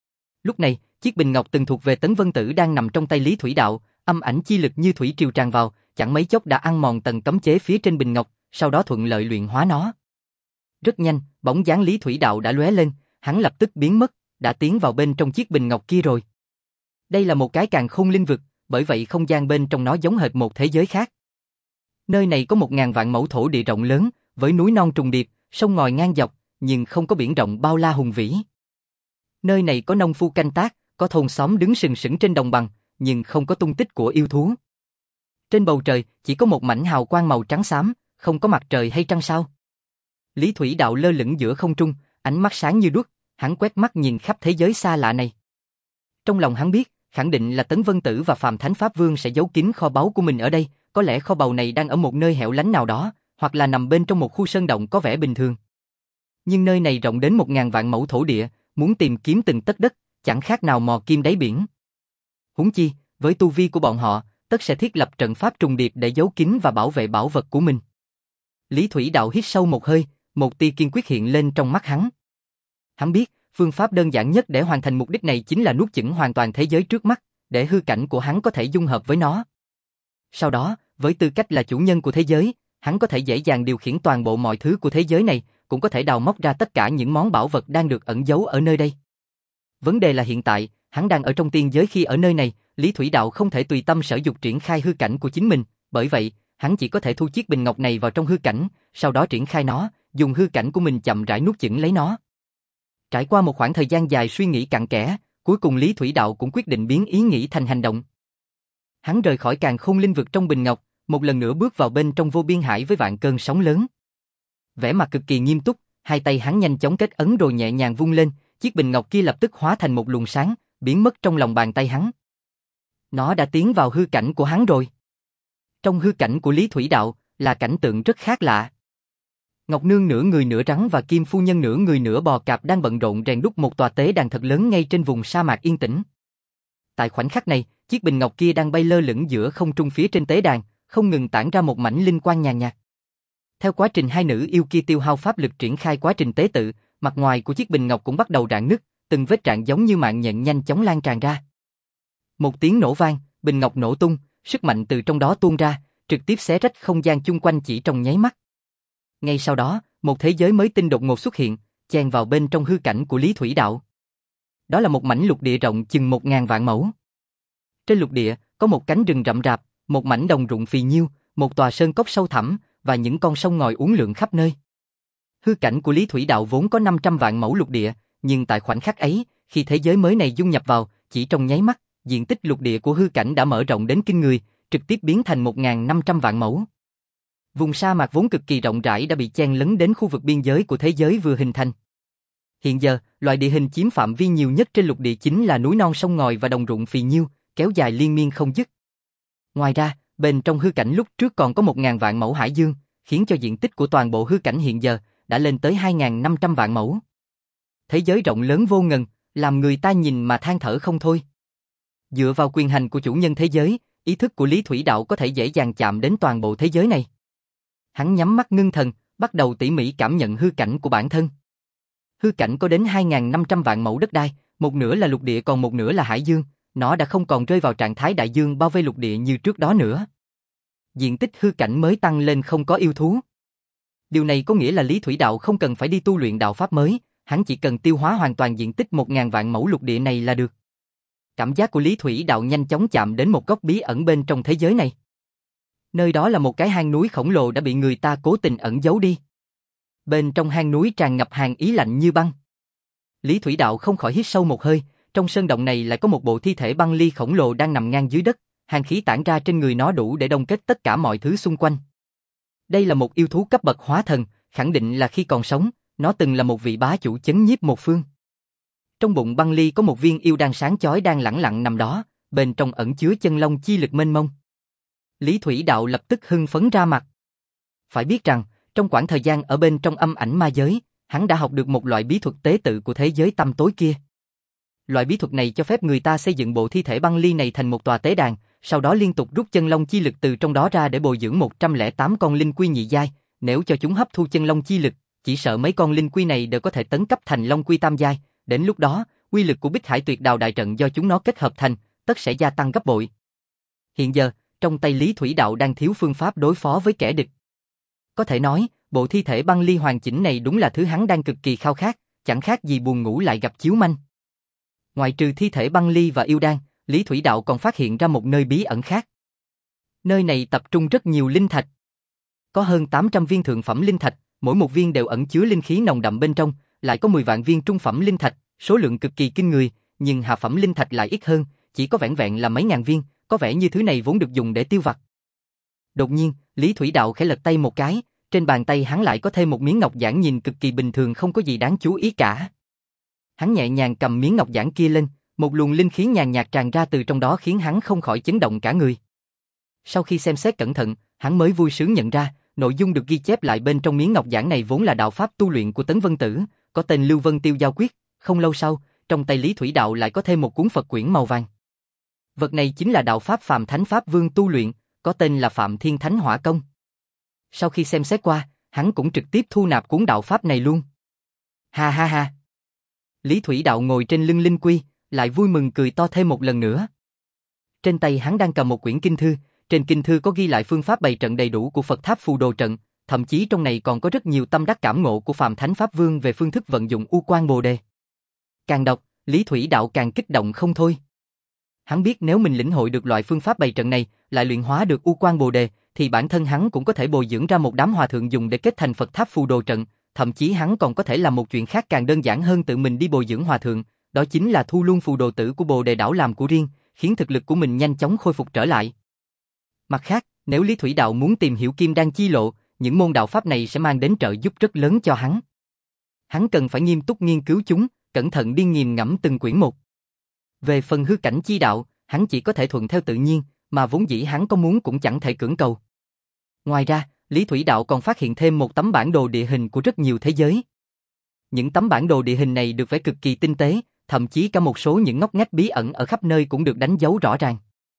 Lúc này, chiếc bình ngọc từng thuộc về Tấn Vân Tử đang nằm trong tay Lý Thủy Đạo, âm ảnh chi lực như thủy triều tràn vào, chẳng mấy chốc đã ăn mòn tầng cấm chế phía trên bình ngọc, sau đó thuận lợi luyện hóa nó. Rất nhanh, bóng dáng Lý Thủy Đạo đã lóe lên, hắn lập tức biến mất, đã tiến vào bên trong chiếc bình ngọc kia rồi. Đây là một cái càn khôn linh vực, bởi vậy không gian bên trong nó giống hệt một thế giới khác. Nơi này có một ngàn vạn mẫu thổ địa rộng lớn, với núi non trùng điệp, sông ngòi ngang dọc, nhưng không có biển rộng bao la hùng vĩ. Nơi này có nông phu canh tác, có thôn xóm đứng sừng sững trên đồng bằng, nhưng không có tung tích của yêu thú. Trên bầu trời chỉ có một mảnh hào quang màu trắng xám, không có mặt trời hay trăng sao. Lý Thủy Đạo lơ lửng giữa không trung, ánh mắt sáng như đuốc, hắn quét mắt nhìn khắp thế giới xa lạ này. Trong lòng hắn biết, khẳng định là Tấn Vân Tử và Phàm Thánh Pháp Vương sẽ giấu kín kho báu của mình ở đây, có lẽ kho báu này đang ở một nơi hẻo lánh nào đó, hoặc là nằm bên trong một khu sơn động có vẻ bình thường. Nhưng nơi này rộng đến một ngàn vạn mẫu thổ địa, muốn tìm kiếm từng tấc đất, chẳng khác nào mò kim đáy biển. Huống chi, với tu vi của bọn họ, tất sẽ thiết lập trận pháp trùng điệp để giấu kín và bảo vệ bảo vật của mình. Lý Thủy Đạo hít sâu một hơi, một tia kiên quyết hiện lên trong mắt hắn. Hắn biết, phương pháp đơn giản nhất để hoàn thành mục đích này chính là nuốt chửng hoàn toàn thế giới trước mắt, để hư cảnh của hắn có thể dung hợp với nó. Sau đó, với tư cách là chủ nhân của thế giới, hắn có thể dễ dàng điều khiển toàn bộ mọi thứ của thế giới này, cũng có thể đào móc ra tất cả những món bảo vật đang được ẩn giấu ở nơi đây. Vấn đề là hiện tại, hắn đang ở trong tiên giới khi ở nơi này, Lý Thủy Đạo không thể tùy tâm sở dục triển khai hư cảnh của chính mình, bởi vậy, hắn chỉ có thể thu chiếc bình ngọc này vào trong hư cảnh, sau đó triển khai nó, dùng hư cảnh của mình chậm rãi nuốt chửng lấy nó. Trải qua một khoảng thời gian dài suy nghĩ cặn kẽ, cuối cùng Lý Thủy Đạo cũng quyết định biến ý nghĩ thành hành động. Hắn rời khỏi càn khôn linh vực trong bình ngọc, một lần nữa bước vào bên trong vô biên hải với vạn cơn sóng lớn. Vẻ mặt cực kỳ nghiêm túc, hai tay hắn nhanh chóng kết ấn rồi nhẹ nhàng vung lên, chiếc bình ngọc kia lập tức hóa thành một luồng sáng, biến mất trong lòng bàn tay hắn. Nó đã tiến vào hư cảnh của hắn rồi. Trong hư cảnh của Lý Thủy Đạo là cảnh tượng rất khác lạ. Ngọc Nương nửa người nửa rắn và Kim Phu Nhân nửa người nửa bò cạp đang bận rộn rèn đúc một tòa tế đàn thật lớn ngay trên vùng sa mạc yên tĩnh. Tại khoảnh khắc này, chiếc bình ngọc kia đang bay lơ lửng giữa không trung phía trên tế đàn, không ngừng tản ra một mảnh linh quang nhàn nhạt. Theo quá trình hai nữ yêu kia tiêu hao pháp lực triển khai quá trình tế tự, mặt ngoài của chiếc bình ngọc cũng bắt đầu rạn nứt, từng vết rạn giống như mạng nhện nhanh chóng lan tràn ra. Một tiếng nổ vang, bình ngọc nổ tung, sức mạnh từ trong đó tuôn ra, trực tiếp xé rách không gian chung quanh chỉ trong nháy mắt. Ngay sau đó, một thế giới mới tinh đột ngột xuất hiện, chen vào bên trong hư cảnh của Lý Thủy Đạo. Đó là một mảnh lục địa rộng chừng một ngàn vạn mẫu. Trên lục địa, có một cánh rừng rậm rạp, một mảnh đồng ruộng phì nhiêu, một tòa sơn cốc sâu thẳm, và những con sông ngòi uốn lượn khắp nơi. Hư cảnh của Lý Thủy Đạo vốn có năm trăm vạn mẫu lục địa, nhưng tại khoảnh khắc ấy, khi thế giới mới này dung nhập vào, chỉ trong nháy mắt, diện tích lục địa của hư cảnh đã mở rộng đến kinh người, trực tiếp biến thành một nghìn năm trăm vạn mẫu. Vùng sa mạc vốn cực kỳ rộng rãi đã bị chen lấn đến khu vực biên giới của thế giới vừa hình thành. Hiện giờ, loại địa hình chiếm phạm vi nhiều nhất trên lục địa chính là núi non sông ngòi và đồng ruộng phì nhiêu, kéo dài liên miên không dứt. Ngoài ra, bên trong hư cảnh lúc trước còn có một ngàn vạn mẫu hải dương, khiến cho diện tích của toàn bộ hư cảnh hiện giờ đã lên tới hai nghìn năm trăm vạn mẫu. Thế giới rộng lớn vô ngần, làm người ta nhìn mà than thở không thôi. Dựa vào quyền hành của chủ nhân thế giới, ý thức của Lý Thủy Đạo có thể dễ dàng chạm đến toàn bộ thế giới này. Hắn nhắm mắt ngưng thần, bắt đầu tỉ mỉ cảm nhận hư cảnh của bản thân. Hư cảnh có đến hai nghìn năm trăm vạn mẫu đất đai, một nửa là lục địa còn một nửa là hải dương, nó đã không còn rơi vào trạng thái đại dương bao vây lục địa như trước đó nữa. Diện tích hư cảnh mới tăng lên không có yêu thú. Điều này có nghĩa là Lý Thủy Đạo không cần phải đi tu luyện đạo pháp mới, hắn chỉ cần tiêu hóa hoàn toàn diện tích một ngàn vạn mẫu lục địa này là được. Cảm giác của Lý Thủy Đạo nhanh chóng chạm đến một góc bí ẩn bên trong thế giới này. Nơi đó là một cái hang núi khổng lồ đã bị người ta cố tình ẩn giấu đi. Bên trong hang núi tràn ngập hàn ý lạnh như băng. Lý Thủy Đạo không khỏi hít sâu một hơi, trong sơn động này lại có một bộ thi thể băng ly khổng lồ đang nằm ngang dưới đất, hàn khí tản ra trên người nó đủ để đông kết tất cả mọi thứ xung quanh. Đây là một yêu thú cấp bậc hóa thần, khẳng định là khi còn sống, nó từng là một vị bá chủ chấn nhiếp một phương. Trong bụng băng ly có một viên yêu đan sáng chói đang lẳng lặng nằm đó, bên trong ẩn chứa chân long chi lực mênh mông. Lý Thủy Đạo lập tức hưng phấn ra mặt. Phải biết rằng, trong quãng thời gian ở bên trong âm ảnh ma giới, hắn đã học được một loại bí thuật tế tự của thế giới tăm tối kia. Loại bí thuật này cho phép người ta xây dựng bộ thi thể băng ly này thành một tòa tế đàn, sau đó liên tục rút chân long chi lực từ trong đó ra để bồi dưỡng một trăm lẻ tám con linh quy nhị giai, nếu cho chúng hấp thu chân long chi lực, Chỉ sợ mấy con linh quy này đều có thể tấn cấp thành long quy tam giai, đến lúc đó, uy lực của Bích Hải Tuyệt Đào đại trận do chúng nó kết hợp thành, tất sẽ gia tăng gấp bội. Hiện giờ, trong tay Lý Thủy Đạo đang thiếu phương pháp đối phó với kẻ địch. Có thể nói, bộ thi thể băng ly hoàn chỉnh này đúng là thứ hắn đang cực kỳ khao khát, chẳng khác gì buồn ngủ lại gặp chiếu manh. Ngoài trừ thi thể băng ly và yêu đan, Lý Thủy Đạo còn phát hiện ra một nơi bí ẩn khác. Nơi này tập trung rất nhiều linh thạch. Có hơn tám trăm viên thượng phẩm linh thạch, mỗi một viên đều ẩn chứa linh khí nồng đậm bên trong, lại có mười vạn viên trung phẩm linh thạch, số lượng cực kỳ kinh người, nhưng hạ phẩm linh thạch lại ít hơn, chỉ có vẻn vẹn là mấy ngàn viên, có vẻ như thứ này vốn được dùng để tiêu vặt. Đột nhiên, Lý Thủy Đạo khẽ lật tay một cái, trên bàn tay hắn lại có thêm một miếng ngọc giản nhìn cực kỳ bình thường không có gì đáng chú ý cả. Hắn nhẹ nhàng cầm miếng ngọc giản kia lên, một luồng linh khí nhàn nhạt tràn ra từ trong đó khiến hắn không khỏi chấn động cả người. Sau khi xem xét cẩn thận, hắn mới vui sướng nhận ra, nội dung được ghi chép lại bên trong miếng ngọc giản này vốn là đạo pháp tu luyện của Tấn Vân Tử, có tên Lưu Vân Tiêu Giao Quyết. Không lâu sau, trong tay Lý Thủy Đạo lại có thêm một cuốn Phật quyển màu vàng. Vật này chính là đạo pháp Phạm Thánh Pháp Vương tu luyện, có tên là Phạm Thiên Thánh Hỏa Công. Sau khi xem xét qua, hắn cũng trực tiếp thu nạp cuốn đạo pháp này luôn. Ha ha ha. Lý Thủy Đạo ngồi trên lưng linh quy, lại vui mừng cười to thêm một lần nữa. Trên tay hắn đang cầm một quyển kinh thư, trên kinh thư có ghi lại phương pháp bày trận đầy đủ của Phật Tháp Phù Đồ Trận, thậm chí trong này còn có rất nhiều tâm đắc cảm ngộ của Phạm Thánh Pháp Vương về phương thức vận dụng U Quan Bồ Đề. Càng đọc, Lý Thủy Đạo càng kích động không thôi. Hắn biết nếu mình lĩnh hội được loại phương pháp bày trận này, lại luyện hóa được U Quan Bồ Đề, thì bản thân hắn cũng có thể bồi dưỡng ra một đám hòa thượng dùng để kết thành Phật Tháp Phù Đồ Trận, thậm chí hắn còn có thể làm một chuyện khác càng đơn giản hơn tự mình đi bồi dưỡng hòa thượng, đó chính là thu luôn phù đồ tử của Bồ Đề Đảo làm của riêng, khiến thực lực của mình nhanh chóng khôi phục trở lại. Mặt khác, nếu Lý Thủy Đạo muốn tìm hiểu Kim Đan chi lộ, những môn đạo pháp này sẽ mang đến trợ giúp rất lớn cho hắn. Hắn cần phải nghiêm túc nghiên cứu chúng, cẩn thận đi nghiền ngẫm từng quyển một. Về phần hư cảnh chi đạo, hắn chỉ có thể thuận theo tự nhiên, mà vốn dĩ hắn có muốn cũng chẳng thể cưỡng cầu. Ngoài ra, Lý Thủy Đạo còn phát hiện thêm một tấm bản đồ địa hình của rất nhiều thế giới. Những tấm bản đồ địa hình này được vẽ cực kỳ tinh tế, thậm chí cả một số những ngóc ngách bí ẩn ở khắp nơi cũng được đánh dấu rõ ràng.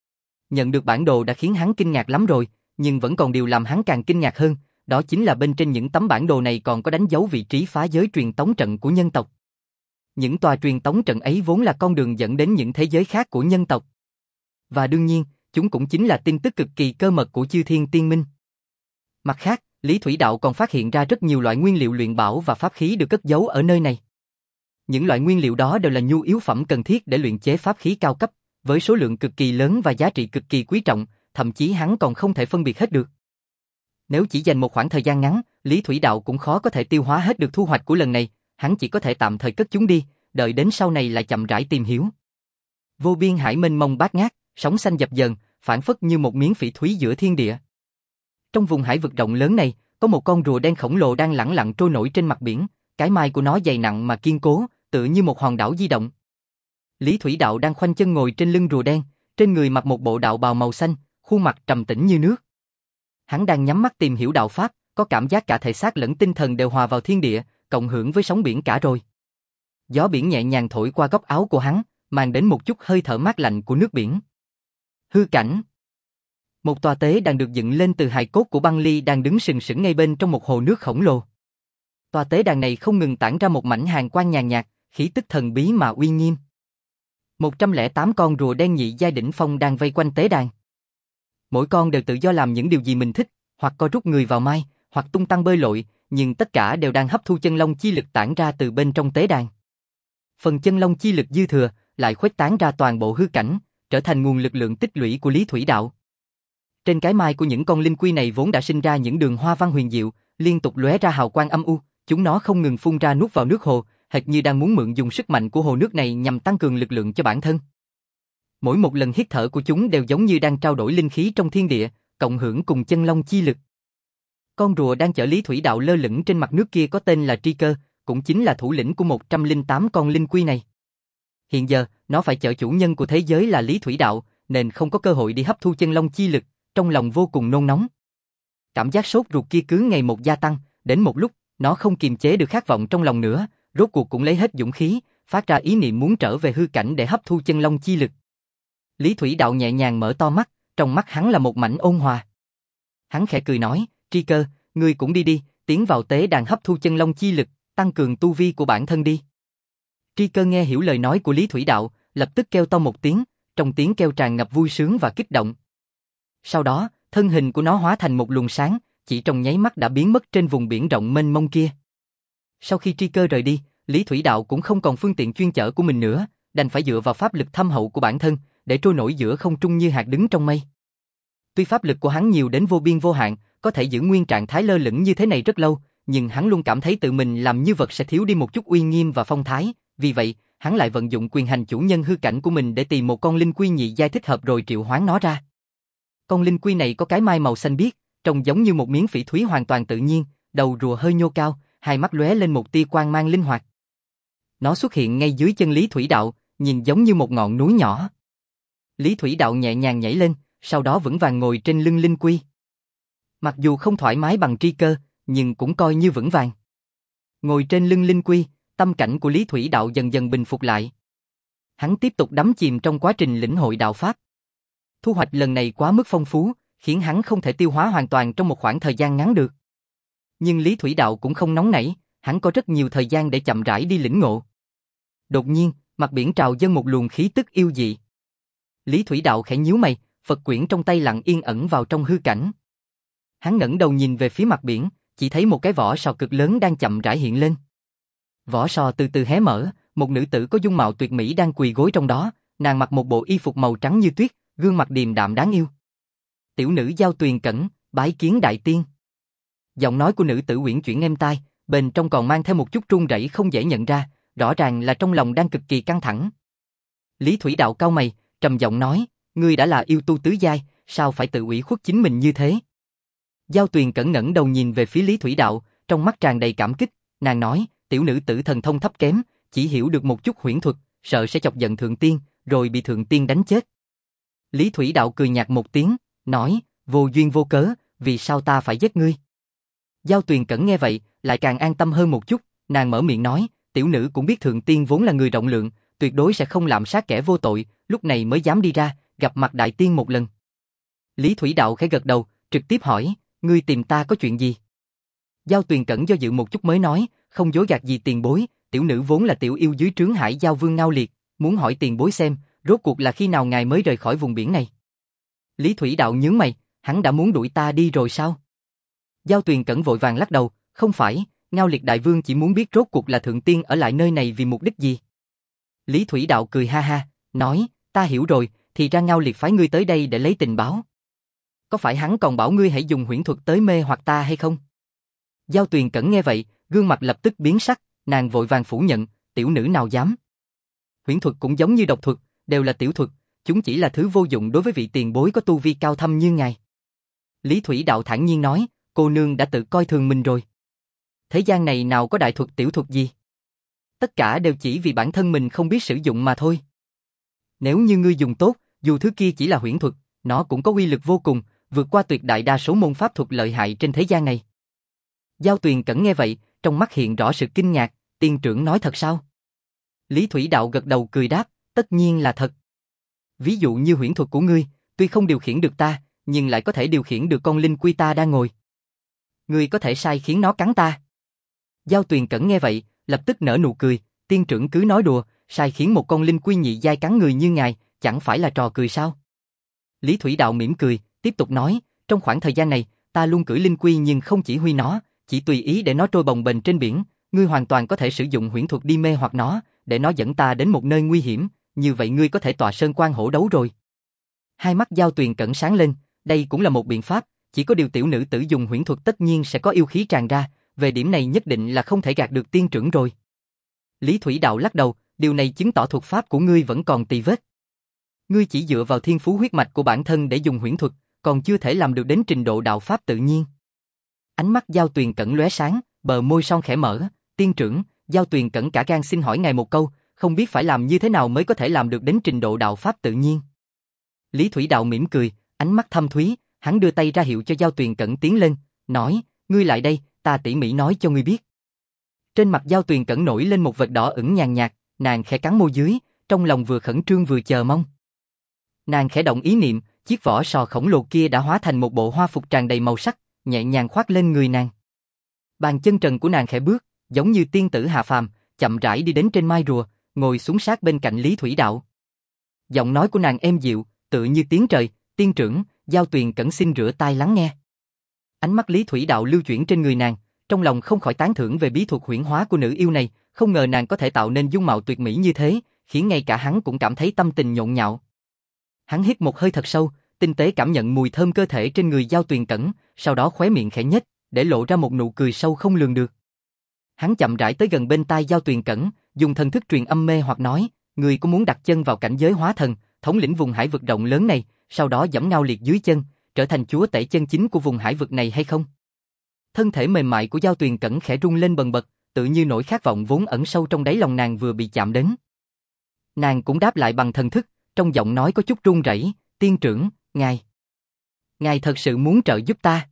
Nhận được bản đồ đã khiến hắn kinh ngạc lắm rồi, nhưng vẫn còn điều làm hắn càng kinh ngạc hơn, đó chính là bên trên những tấm bản đồ này còn có đánh dấu vị trí phá giới truyền tống trận của nhân tộc. Những tòa truyền tống trận ấy vốn là con đường dẫn đến những thế giới khác của nhân tộc. Và đương nhiên, chúng cũng chính là tin tức cực kỳ cơ mật của Chư Thiên Tiên Minh. Mặt khác, Lý Thủy Đạo còn phát hiện ra rất nhiều loại nguyên liệu luyện bảo và pháp khí được cất giấu ở nơi này. Những loại nguyên liệu đó đều là nhu yếu phẩm cần thiết để luyện chế pháp khí cao cấp, với số lượng cực kỳ lớn và giá trị cực kỳ quý trọng, thậm chí hắn còn không thể phân biệt hết được. Nếu chỉ dành một khoảng thời gian ngắn, Lý Thủy Đạo cũng khó có thể tiêu hóa hết được thu hoạch của lần này, hắn chỉ có thể tạm thời cất chúng đi, đợi đến sau này lại chậm rãi tìm hiểu. Vô biên hải mênh mông bát ngát, sóng xanh dập dờn, phảng phất như một miếng phỉ thúy giữa thiên địa. Trong vùng hải vực rộng lớn này, có một con rùa đen khổng lồ đang lẳng lặng trôi nổi trên mặt biển, cái mai của nó dày nặng mà kiên cố, tựa như một hòn đảo di động. Lý Thủy Đạo đang khoanh chân ngồi trên lưng rùa đen, trên người mặc một bộ đạo bào màu xanh, khuôn mặt trầm tĩnh như nước. Hắn đang nhắm mắt tìm hiểu đạo pháp, có cảm giác cả thể xác lẫn tinh thần đều hòa vào thiên địa, cộng hưởng với sóng biển cả rồi. Gió biển nhẹ nhàng thổi qua góc áo của hắn, mang đến một chút hơi thở mát lạnh của nước biển. Hư cảnh. Một tòa tế đang được dựng lên từ hài cốt của băng ly đang đứng sừng sững ngay bên trong một hồ nước khổng lồ. Tòa tế đàn này không ngừng tản ra một mảnh hàn quang nhàn nhạt, khí tức thần bí mà uy nghiêm. một trăm lẻ tám con rùa đen nhị giai đỉnh phong đang vây quanh tế đàn. Mỗi con đều tự do làm những điều gì mình thích, hoặc co rút người vào mai, hoặc tung tăng bơi lội, nhưng tất cả đều đang hấp thu chân long chi lực tản ra từ bên trong tế đàn. Phần chân long chi lực dư thừa lại khuếch tán ra toàn bộ hư cảnh, trở thành nguồn lực lượng tích lũy của Lý Thủy Đạo. Trên cái mai của những con linh quy này vốn đã sinh ra những đường hoa văn huyền diệu, liên tục lóe ra hào quang âm u, chúng nó không ngừng phun ra nuốt vào nước hồ, hệt như đang muốn mượn dùng sức mạnh của hồ nước này nhằm tăng cường lực lượng cho bản thân. Mỗi một lần hít thở của chúng đều giống như đang trao đổi linh khí trong thiên địa, cộng hưởng cùng chân long chi lực. Con rùa đang chở Lý Thủy Đạo lơ lửng trên mặt nước kia có tên là Tri Cơ, cũng chính là thủ lĩnh của một trăm lẻ tám con linh quy này. Hiện giờ, nó phải chở chủ nhân của thế giới là Lý Thủy Đạo, nên không có cơ hội đi hấp thu chân long chi lực, trong lòng vô cùng nôn nóng. Cảm giác sốt ruột kia cứ ngày một gia tăng, đến một lúc, nó không kiềm chế được khát vọng trong lòng nữa, rốt cuộc cũng lấy hết dũng khí, phát ra ý niệm muốn trở về hư cảnh để hấp thu chân long chi lực. Lý Thủy Đạo nhẹ nhàng mở to mắt, trong mắt hắn là một mảnh ôn hòa. Hắn khẽ cười nói, Tri Cơ, ngươi cũng đi đi, tiến vào tế đàn hấp thu chân long chi lực, tăng cường tu vi của bản thân đi. Tri Cơ nghe hiểu lời nói của Lý Thủy Đạo, lập tức kêu to một tiếng, trong tiếng kêu tràn ngập vui sướng và kích động. Sau đó, thân hình của nó hóa thành một luồng sáng, chỉ trong nháy mắt đã biến mất trên vùng biển rộng mênh mông kia. Sau khi Tri Cơ rời đi, Lý Thủy Đạo cũng không còn phương tiện chuyên chở của mình nữa, đành phải dựa vào pháp lực thâm hậu của bản thân, để trôi nổi giữa không trung như hạt đứng trong mây. Tuy pháp lực của hắn nhiều đến vô biên vô hạn, có thể giữ nguyên trạng thái lơ lửng như thế này rất lâu, nhưng hắn luôn cảm thấy tự mình làm như vật sẽ thiếu đi một chút uy nghiêm và phong thái, vì vậy, hắn lại vận dụng quyền hành chủ nhân hư cảnh của mình để tìm một con linh quy nhị giai thích hợp rồi triệu hoán nó ra. Con linh quy này có cái mai màu xanh biếc, trông giống như một miếng phỉ thúy hoàn toàn tự nhiên, đầu rùa hơi nhô cao, hai mắt lóe lên một tia quang mang linh hoạt. Nó xuất hiện ngay dưới chân Lý Thủy Đạo, nhìn giống như một ngọn núi nhỏ. Lý Thủy Đạo nhẹ nhàng nhảy lên, sau đó vững vàng ngồi trên lưng linh quy. Mặc dù không thoải mái bằng Tri Cơ, nhưng cũng coi như vững vàng. Ngồi trên lưng linh quy, tâm cảnh của Lý Thủy Đạo dần dần bình phục lại. Hắn tiếp tục đắm chìm trong quá trình lĩnh hội đạo pháp. Thu hoạch lần này quá mức phong phú, khiến hắn không thể tiêu hóa hoàn toàn trong một khoảng thời gian ngắn được. Nhưng Lý Thủy Đạo cũng không nóng nảy, hắn có rất nhiều thời gian để chậm rãi đi lĩnh ngộ. Đột nhiên, mặt biển trào dâng một luồng khí tức yêu dị. Lý Thủy Đạo khẽ nhíu mày, Phật quyển trong tay lặng yên ẩn vào trong hư cảnh. Hắn ngẩng đầu nhìn về phía mặt biển, chỉ thấy một cái vỏ sò cực lớn đang chậm rãi hiện lên. Vỏ sò từ từ hé mở, một nữ tử có dung mạo tuyệt mỹ đang quỳ gối trong đó, nàng mặc một bộ y phục màu trắng như tuyết, gương mặt điềm đạm đáng yêu. Tiểu nữ Giao Tuyền Cẩn, bái kiến đại tiên. Giọng nói của nữ tử uyển chuyển êm tai, bên trong còn mang theo một chút run rẩy không dễ nhận ra, rõ ràng là trong lòng đang cực kỳ căng thẳng. Lý Thủy Đạo cau mày, trầm giọng nói, ngươi đã là yêu tu tứ giai, sao phải tự ủy khuất chính mình như thế? Giao Tuyền Cẩn ngẩng đầu nhìn về phía Lý Thủy Đạo, trong mắt tràn đầy cảm kích, nàng nói, tiểu nữ tử thần thông thấp kém, chỉ hiểu được một chút huyễn thuật, sợ sẽ chọc giận thượng tiên, rồi bị thượng tiên đánh chết. Lý Thủy Đạo cười nhạt một tiếng, nói, vô duyên vô cớ, vì sao ta phải giết ngươi? Giao Tuyền Cẩn nghe vậy, lại càng an tâm hơn một chút, nàng mở miệng nói, tiểu nữ cũng biết thượng tiên vốn là người rộng lượng, tuyệt đối sẽ không lạm sát kẻ vô tội, lúc này mới dám đi ra, gặp mặt đại tiên một lần. Lý Thủy Đạo khẽ gật đầu, trực tiếp hỏi, ngươi tìm ta có chuyện gì? Giao Tuyền Cẩn do dự một chút mới nói, không dối gạt gì tiền bối, tiểu nữ vốn là tiểu yêu dưới trướng Hải Giao Vương Ngao Liệt, muốn hỏi tiền bối xem, rốt cuộc là khi nào ngài mới rời khỏi vùng biển này? Lý Thủy Đạo nhướng mày, hắn đã muốn đuổi ta đi rồi sao? Giao Tuyền Cẩn vội vàng lắc đầu, không phải, Ngao Liệt đại vương chỉ muốn biết rốt cuộc là thượng tiên ở lại nơi này vì mục đích gì. Lý Thủy Đạo cười ha ha, nói, ta hiểu rồi, thì ra Ngao Liệt phái ngươi tới đây để lấy tình báo. Có phải hắn còn bảo ngươi hãy dùng huyễn thuật tới mê hoặc ta hay không? Giao Tuyền Cẩn nghe vậy, gương mặt lập tức biến sắc, nàng vội vàng phủ nhận, tiểu nữ nào dám. Huyễn thuật cũng giống như độc thuật, đều là tiểu thuật, chúng chỉ là thứ vô dụng đối với vị tiền bối có tu vi cao thâm như ngài. Lý Thủy Đạo thản nhiên nói, cô nương đã tự coi thường mình rồi. Thế gian này nào có đại thuật tiểu thuật gì? Tất cả đều chỉ vì bản thân mình không biết sử dụng mà thôi. Nếu như ngươi dùng tốt, dù thứ kia chỉ là huyễn thuật, nó cũng có uy lực vô cùng, vượt qua tuyệt đại đa số môn pháp thuật lợi hại trên thế gian này. Giao Tuyền Cẩn nghe vậy, trong mắt hiện rõ sự kinh ngạc, tiên trưởng nói thật sao? Lý Thủy Đạo gật đầu cười đáp, tất nhiên là thật. Ví dụ như huyễn thuật của ngươi, tuy không điều khiển được ta, nhưng lại có thể điều khiển được con linh quy ta đang ngồi. Ngươi có thể sai khiến nó cắn ta. Giao Tuyền Cẩn nghe vậy, lập tức nở nụ cười, tiên trưởng cứ nói đùa, sai khiến một con linh quy nhị giai cắn người như ngài, chẳng phải là trò cười sao? Lý Thủy Đạo mỉm cười, tiếp tục nói, trong khoảng thời gian này, ta luôn cưỡi linh quy nhưng không chỉ huy nó, chỉ tùy ý để nó trôi bồng bềnh trên biển, ngươi hoàn toàn có thể sử dụng huyễn thuật đi mê hoặc nó, để nó dẫn ta đến một nơi nguy hiểm, như vậy ngươi có thể tọa sơn quan hổ đấu rồi. Hai mắt Giao Tuyền Cẩn sáng lên, đây cũng là một biện pháp, chỉ có điều tiểu nữ tử dùng huyễn thuật tất nhiên sẽ có yêu khí tràn ra, về điểm này nhất định là không thể gạt được tiên trưởng rồi. Lý Thủy Đạo lắc đầu, điều này chứng tỏ thuật pháp của ngươi vẫn còn tì vết. Ngươi chỉ dựa vào thiên phú huyết mạch của bản thân để dùng huyễn thuật, còn chưa thể làm được đến trình độ đạo pháp tự nhiên. Ánh mắt Giao Tuyền Cẩn lóe sáng, bờ môi son khẽ mở, tiên trưởng, Giao Tuyền Cẩn cả gan xin hỏi ngài một câu, không biết phải làm như thế nào mới có thể làm được đến trình độ đạo pháp tự nhiên. Lý Thủy Đạo mỉm cười, ánh mắt thâm thúy, hắn đưa tay ra hiệu cho Giao Tuyền Cẩn tiến lên, nói, ngươi lại đây, ta tỉ mỉ nói cho ngươi biết. Trên mặt Giao Tuyền Cẩn nổi lên một vệt đỏ ửng nhàn nhạt, nàng khẽ cắn môi dưới, trong lòng vừa khẩn trương vừa chờ mong. Nàng khẽ động ý niệm, chiếc vỏ sò khổng lồ kia đã hóa thành một bộ hoa phục tràn đầy màu sắc, nhẹ nhàng khoác lên người nàng. Bàn chân trần của nàng khẽ bước, giống như tiên tử hạ phàm, chậm rãi đi đến trên mai rùa, ngồi xuống sát bên cạnh Lý Thủy Đạo. Giọng nói của nàng êm dịu, tựa như tiếng trời, tiên trưởng, Giao Tuyền Cẩn xin rửa tai lắng nghe. Ánh mắt Lý Thủy Đạo lưu chuyển trên người nàng, trong lòng không khỏi tán thưởng về bí thuật huyễn hóa của nữ yêu này, không ngờ nàng có thể tạo nên dung mạo tuyệt mỹ như thế, khiến ngay cả hắn cũng cảm thấy tâm tình nhộn nhạo. Hắn hít một hơi thật sâu, tinh tế cảm nhận mùi thơm cơ thể trên người Giao Tuyền Cẩn, sau đó khóe miệng khẽ nhếch, để lộ ra một nụ cười sâu không lường được. Hắn chậm rãi tới gần bên tai Giao Tuyền Cẩn, dùng thần thức truyền âm mê hoặc nói, người có muốn đặt chân vào cảnh giới hóa thần, thống lĩnh vùng hải vực rộng lớn này, sau đó giẫm Ngao Liệt dưới chân, trở thành chúa tể chân chính của vùng hải vực này hay không? Thân thể mềm mại của Giao Tuyền Cẩn khẽ rung lên bần bật, tự như nỗi khát vọng vốn ẩn sâu trong đáy lòng nàng vừa bị chạm đến. Nàng cũng đáp lại bằng thần thức, trong giọng nói có chút run rẩy, tiên trưởng, ngài. Ngài thật sự muốn trợ giúp ta.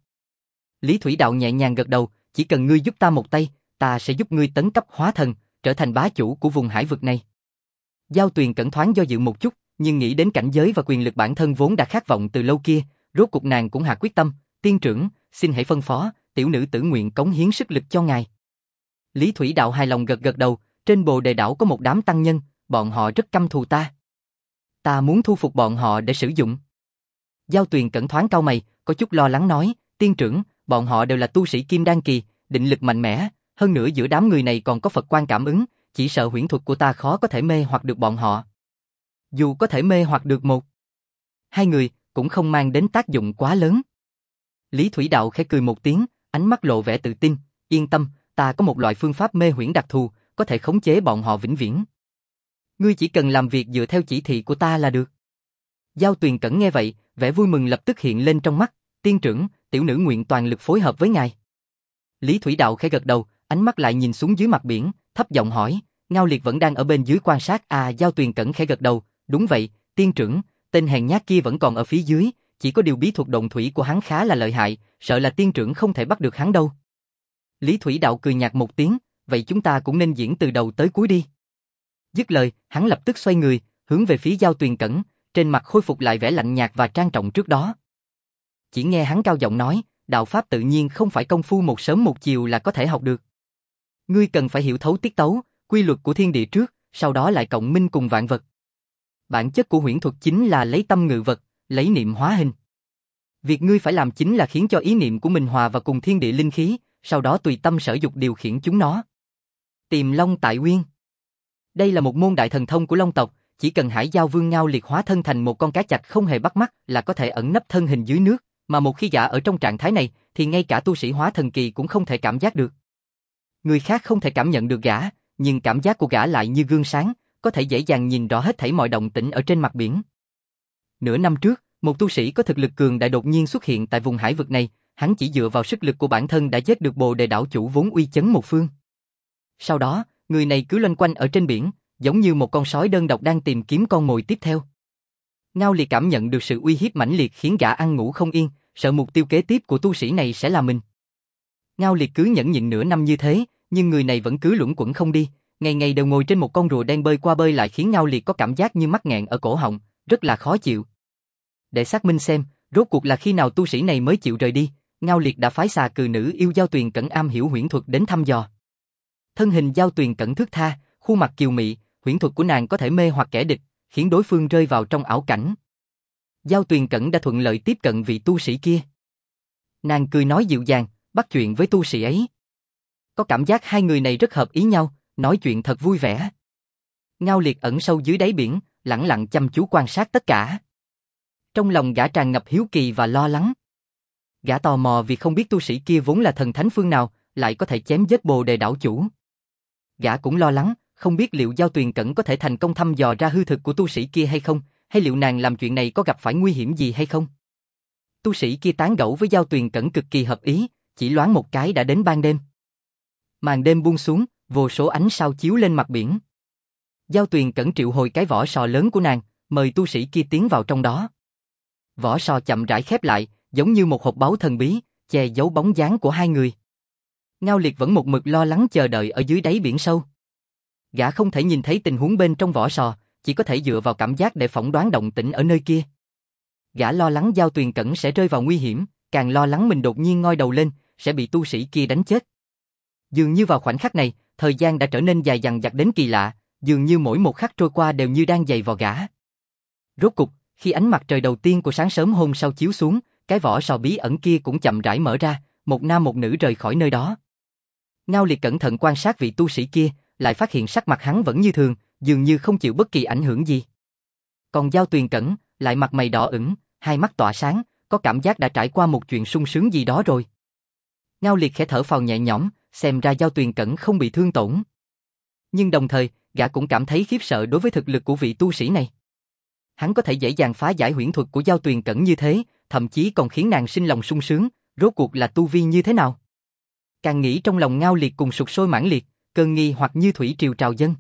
Lý Thủy Đạo nhẹ nhàng gật đầu, chỉ cần ngươi giúp ta một tay, ta sẽ giúp ngươi tấn cấp hóa thần, trở thành bá chủ của vùng hải vực này. Giao Tuyền Cẩn thoáng do dự một chút, nhưng nghĩ đến cảnh giới và quyền lực bản thân vốn đã khát vọng từ lâu kia, rốt cuộc nàng cũng hạ quyết tâm, tiên trưởng, xin hãy phân phó, tiểu nữ tử nguyện cống hiến sức lực cho ngài. Lý Thủy Đạo hài lòng gật gật đầu, trên Bồ Đề đảo có một đám tăng nhân, bọn họ rất căm thù ta. Ta muốn thu phục bọn họ để sử dụng. Giao Tuyền Cẩn thoáng cau mày, có chút lo lắng nói, tiên trưởng, bọn họ đều là tu sĩ Kim Đan kỳ, định lực mạnh mẽ, hơn nữa giữa đám người này còn có Phật quan cảm ứng, chỉ sợ huyễn thuật của ta khó có thể mê hoặc được bọn họ. Dù có thể mê hoặc được một, hai người, cũng không mang đến tác dụng quá lớn. Lý Thủy Đạo khẽ cười một tiếng, ánh mắt lộ vẻ tự tin, yên tâm, ta có một loại phương pháp mê huyễn đặc thù, có thể khống chế bọn họ vĩnh viễn. Ngươi chỉ cần làm việc dựa theo chỉ thị của ta là được. Giao Tuyền Cẩn nghe vậy, vẻ vui mừng lập tức hiện lên trong mắt, tiên trưởng, tiểu nữ nguyện toàn lực phối hợp với ngài. Lý Thủy Đạo khẽ gật đầu, ánh mắt lại nhìn xuống dưới mặt biển, thấp giọng hỏi, Ngao Liệt vẫn đang ở bên dưới quan sát à? Giao Tuyền Cẩn khẽ gật đầu, đúng vậy, tiên trưởng, tên hèn nhát kia vẫn còn ở phía dưới, chỉ có điều bí thuật động thủy của hắn khá là lợi hại, sợ là tiên trưởng không thể bắt được hắn đâu. Lý Thủy Đạo cười nhạt một tiếng, vậy chúng ta cũng nên diễn từ đầu tới cuối đi. Dứt lời, hắn lập tức xoay người, hướng về phía Giao Tuyền Cẩn, trên mặt khôi phục lại vẻ lạnh nhạt và trang trọng trước đó. Chỉ nghe hắn cao giọng nói, đạo pháp tự nhiên không phải công phu một sớm một chiều là có thể học được. Ngươi cần phải hiểu thấu tiết tấu, quy luật của thiên địa trước, sau đó lại cộng minh cùng vạn vật. Bản chất của huyễn thuật chính là lấy tâm ngự vật, lấy niệm hóa hình. Việc ngươi phải làm chính là khiến cho ý niệm của mình hòa vào cùng thiên địa linh khí, sau đó tùy tâm sở dục điều khiển chúng nó. Tìm Long tại Uyên. Đây là một môn đại thần thông của Long tộc, chỉ cần Hải Giao Vương Ngao Liệt hóa thân thành một con cá chạch không hề bắt mắt là có thể ẩn nấp thân hình dưới nước, mà một khi gã ở trong trạng thái này thì ngay cả tu sĩ hóa thần kỳ cũng không thể cảm giác được. Người khác không thể cảm nhận được gã, nhưng cảm giác của gã lại như gương sáng, có thể dễ dàng nhìn rõ hết thảy mọi động tĩnh ở trên mặt biển. Nửa năm trước, một tu sĩ có thực lực cường đại đột nhiên xuất hiện tại vùng hải vực này, hắn chỉ dựa vào sức lực của bản thân đã giết được Bồ Đề đảo chủ vốn uy chấn một phương. Sau đó, người này cứ loanh quanh ở trên biển, giống như một con sói đơn độc đang tìm kiếm con mồi tiếp theo. Ngao Liệt cảm nhận được sự uy hiếp mãnh liệt khiến gã ăn ngủ không yên, sợ mục tiêu kế tiếp của tu sĩ này sẽ là mình. Ngao Liệt cứ nhẫn nhịn nửa năm như thế, nhưng người này vẫn cứ luẩn quẩn không đi, ngày ngày đều ngồi trên một con rùa đen bơi qua bơi lại khiến Ngao Liệt có cảm giác như mắc nghẹn ở cổ họng, rất là khó chịu. Để xác minh xem, rốt cuộc là khi nào tu sĩ này mới chịu rời đi, Ngao Liệt đã phái xà cừ nữ yêu Giao Tuyền Cẩn am hiểu huyễn thuật đến thăm dò. Thân hình Giao Tuyền Cẩn thướt tha, khuôn mặt kiều mị, huyễn thuật của nàng có thể mê hoặc kẻ địch, khiến đối phương rơi vào trong ảo cảnh. Giao Tuyền Cẩn đã thuận lợi tiếp cận vị tu sĩ kia. Nàng cười nói dịu dàng, bắt chuyện với tu sĩ ấy. Có cảm giác hai người này rất hợp ý nhau, nói chuyện thật vui vẻ. Ngao Liệt ẩn sâu dưới đáy biển, lẳng lặng chăm chú quan sát tất cả. Trong lòng gã tràn ngập hiếu kỳ và lo lắng. Gã tò mò vì không biết tu sĩ kia vốn là thần thánh phương nào, lại có thể chém giết Bồ Đề đảo chủ. Gã cũng lo lắng, không biết liệu Giao Tuyền Cẩn có thể thành công thăm dò ra hư thực của tu sĩ kia hay không, hay liệu nàng làm chuyện này có gặp phải nguy hiểm gì hay không. Tu sĩ kia tán gẫu với Giao Tuyền Cẩn cực kỳ hợp ý, chỉ loáng một cái đã đến ban đêm. Màn đêm buông xuống, vô số ánh sao chiếu lên mặt biển. Giao Tuyền Cẩn triệu hồi cái vỏ sò lớn của nàng, mời tu sĩ kia tiến vào trong đó. Vỏ sò chậm rãi khép lại, giống như một hộp báu thần bí, che giấu bóng dáng của hai người. Ngao Liệt vẫn một mực lo lắng chờ đợi ở dưới đáy biển sâu. Gã không thể nhìn thấy tình huống bên trong vỏ sò, chỉ có thể dựa vào cảm giác để phỏng đoán động tĩnh ở nơi kia. Gã lo lắng Giao Tuyền Cẩn sẽ rơi vào nguy hiểm, càng lo lắng mình đột nhiên ngoi đầu lên, sẽ bị tu sĩ kia đánh chết. Dường như vào khoảnh khắc này, thời gian đã trở nên dài dằng dặc đến kỳ lạ, dường như mỗi một khắc trôi qua đều như đang giày vò gã. Rốt cục, khi ánh mặt trời đầu tiên của sáng sớm hôm sau chiếu xuống, cái vỏ sò bí ẩn kia cũng chậm rãi mở ra, một nam một nữ rời khỏi nơi đó. Ngao Liệt cẩn thận quan sát vị tu sĩ kia, lại phát hiện sắc mặt hắn vẫn như thường, dường như không chịu bất kỳ ảnh hưởng gì. Còn Giao Tuyền Cẩn, lại mặt mày đỏ ửng, hai mắt tỏa sáng, có cảm giác đã trải qua một chuyện sung sướng gì đó rồi. Ngao Liệt khẽ thở phào nhẹ nhõm, xem ra Giao Tuyền Cẩn không bị thương tổn. Nhưng đồng thời, gã cũng cảm thấy khiếp sợ đối với thực lực của vị tu sĩ này. Hắn có thể dễ dàng phá giải huyễn thuật của Giao Tuyền Cẩn như thế, thậm chí còn khiến nàng sinh lòng sung sướng, rốt cuộc là tu vi như thế nào? Càng nghĩ trong lòng Ngao Liệt cùng sục sôi mãnh liệt, cơn nghi hoặc như thủy triều trào dâng.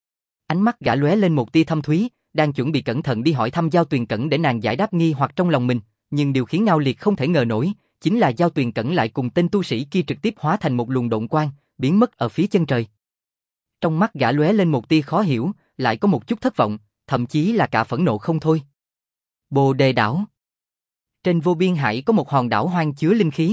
Ánh mắt gã lóe lên một tia thâm thúy, đang chuẩn bị cẩn thận đi hỏi thăm Giao Tuyền Cẩn để nàng giải đáp nghi hoặc trong lòng mình, nhưng điều khiến Ngao Liệt không thể ngờ nổi, chính là Giao Tuyền Cẩn lại cùng tên tu sĩ kia trực tiếp hóa thành một luồng độn quang, biến mất ở phía chân trời. Trong mắt gã lóe lên một tia khó hiểu, lại có một chút thất vọng, thậm chí là cả phẫn nộ không thôi. Bồ Đề đảo. Trên vô biên hải có một hòn đảo hoang chứa linh khí.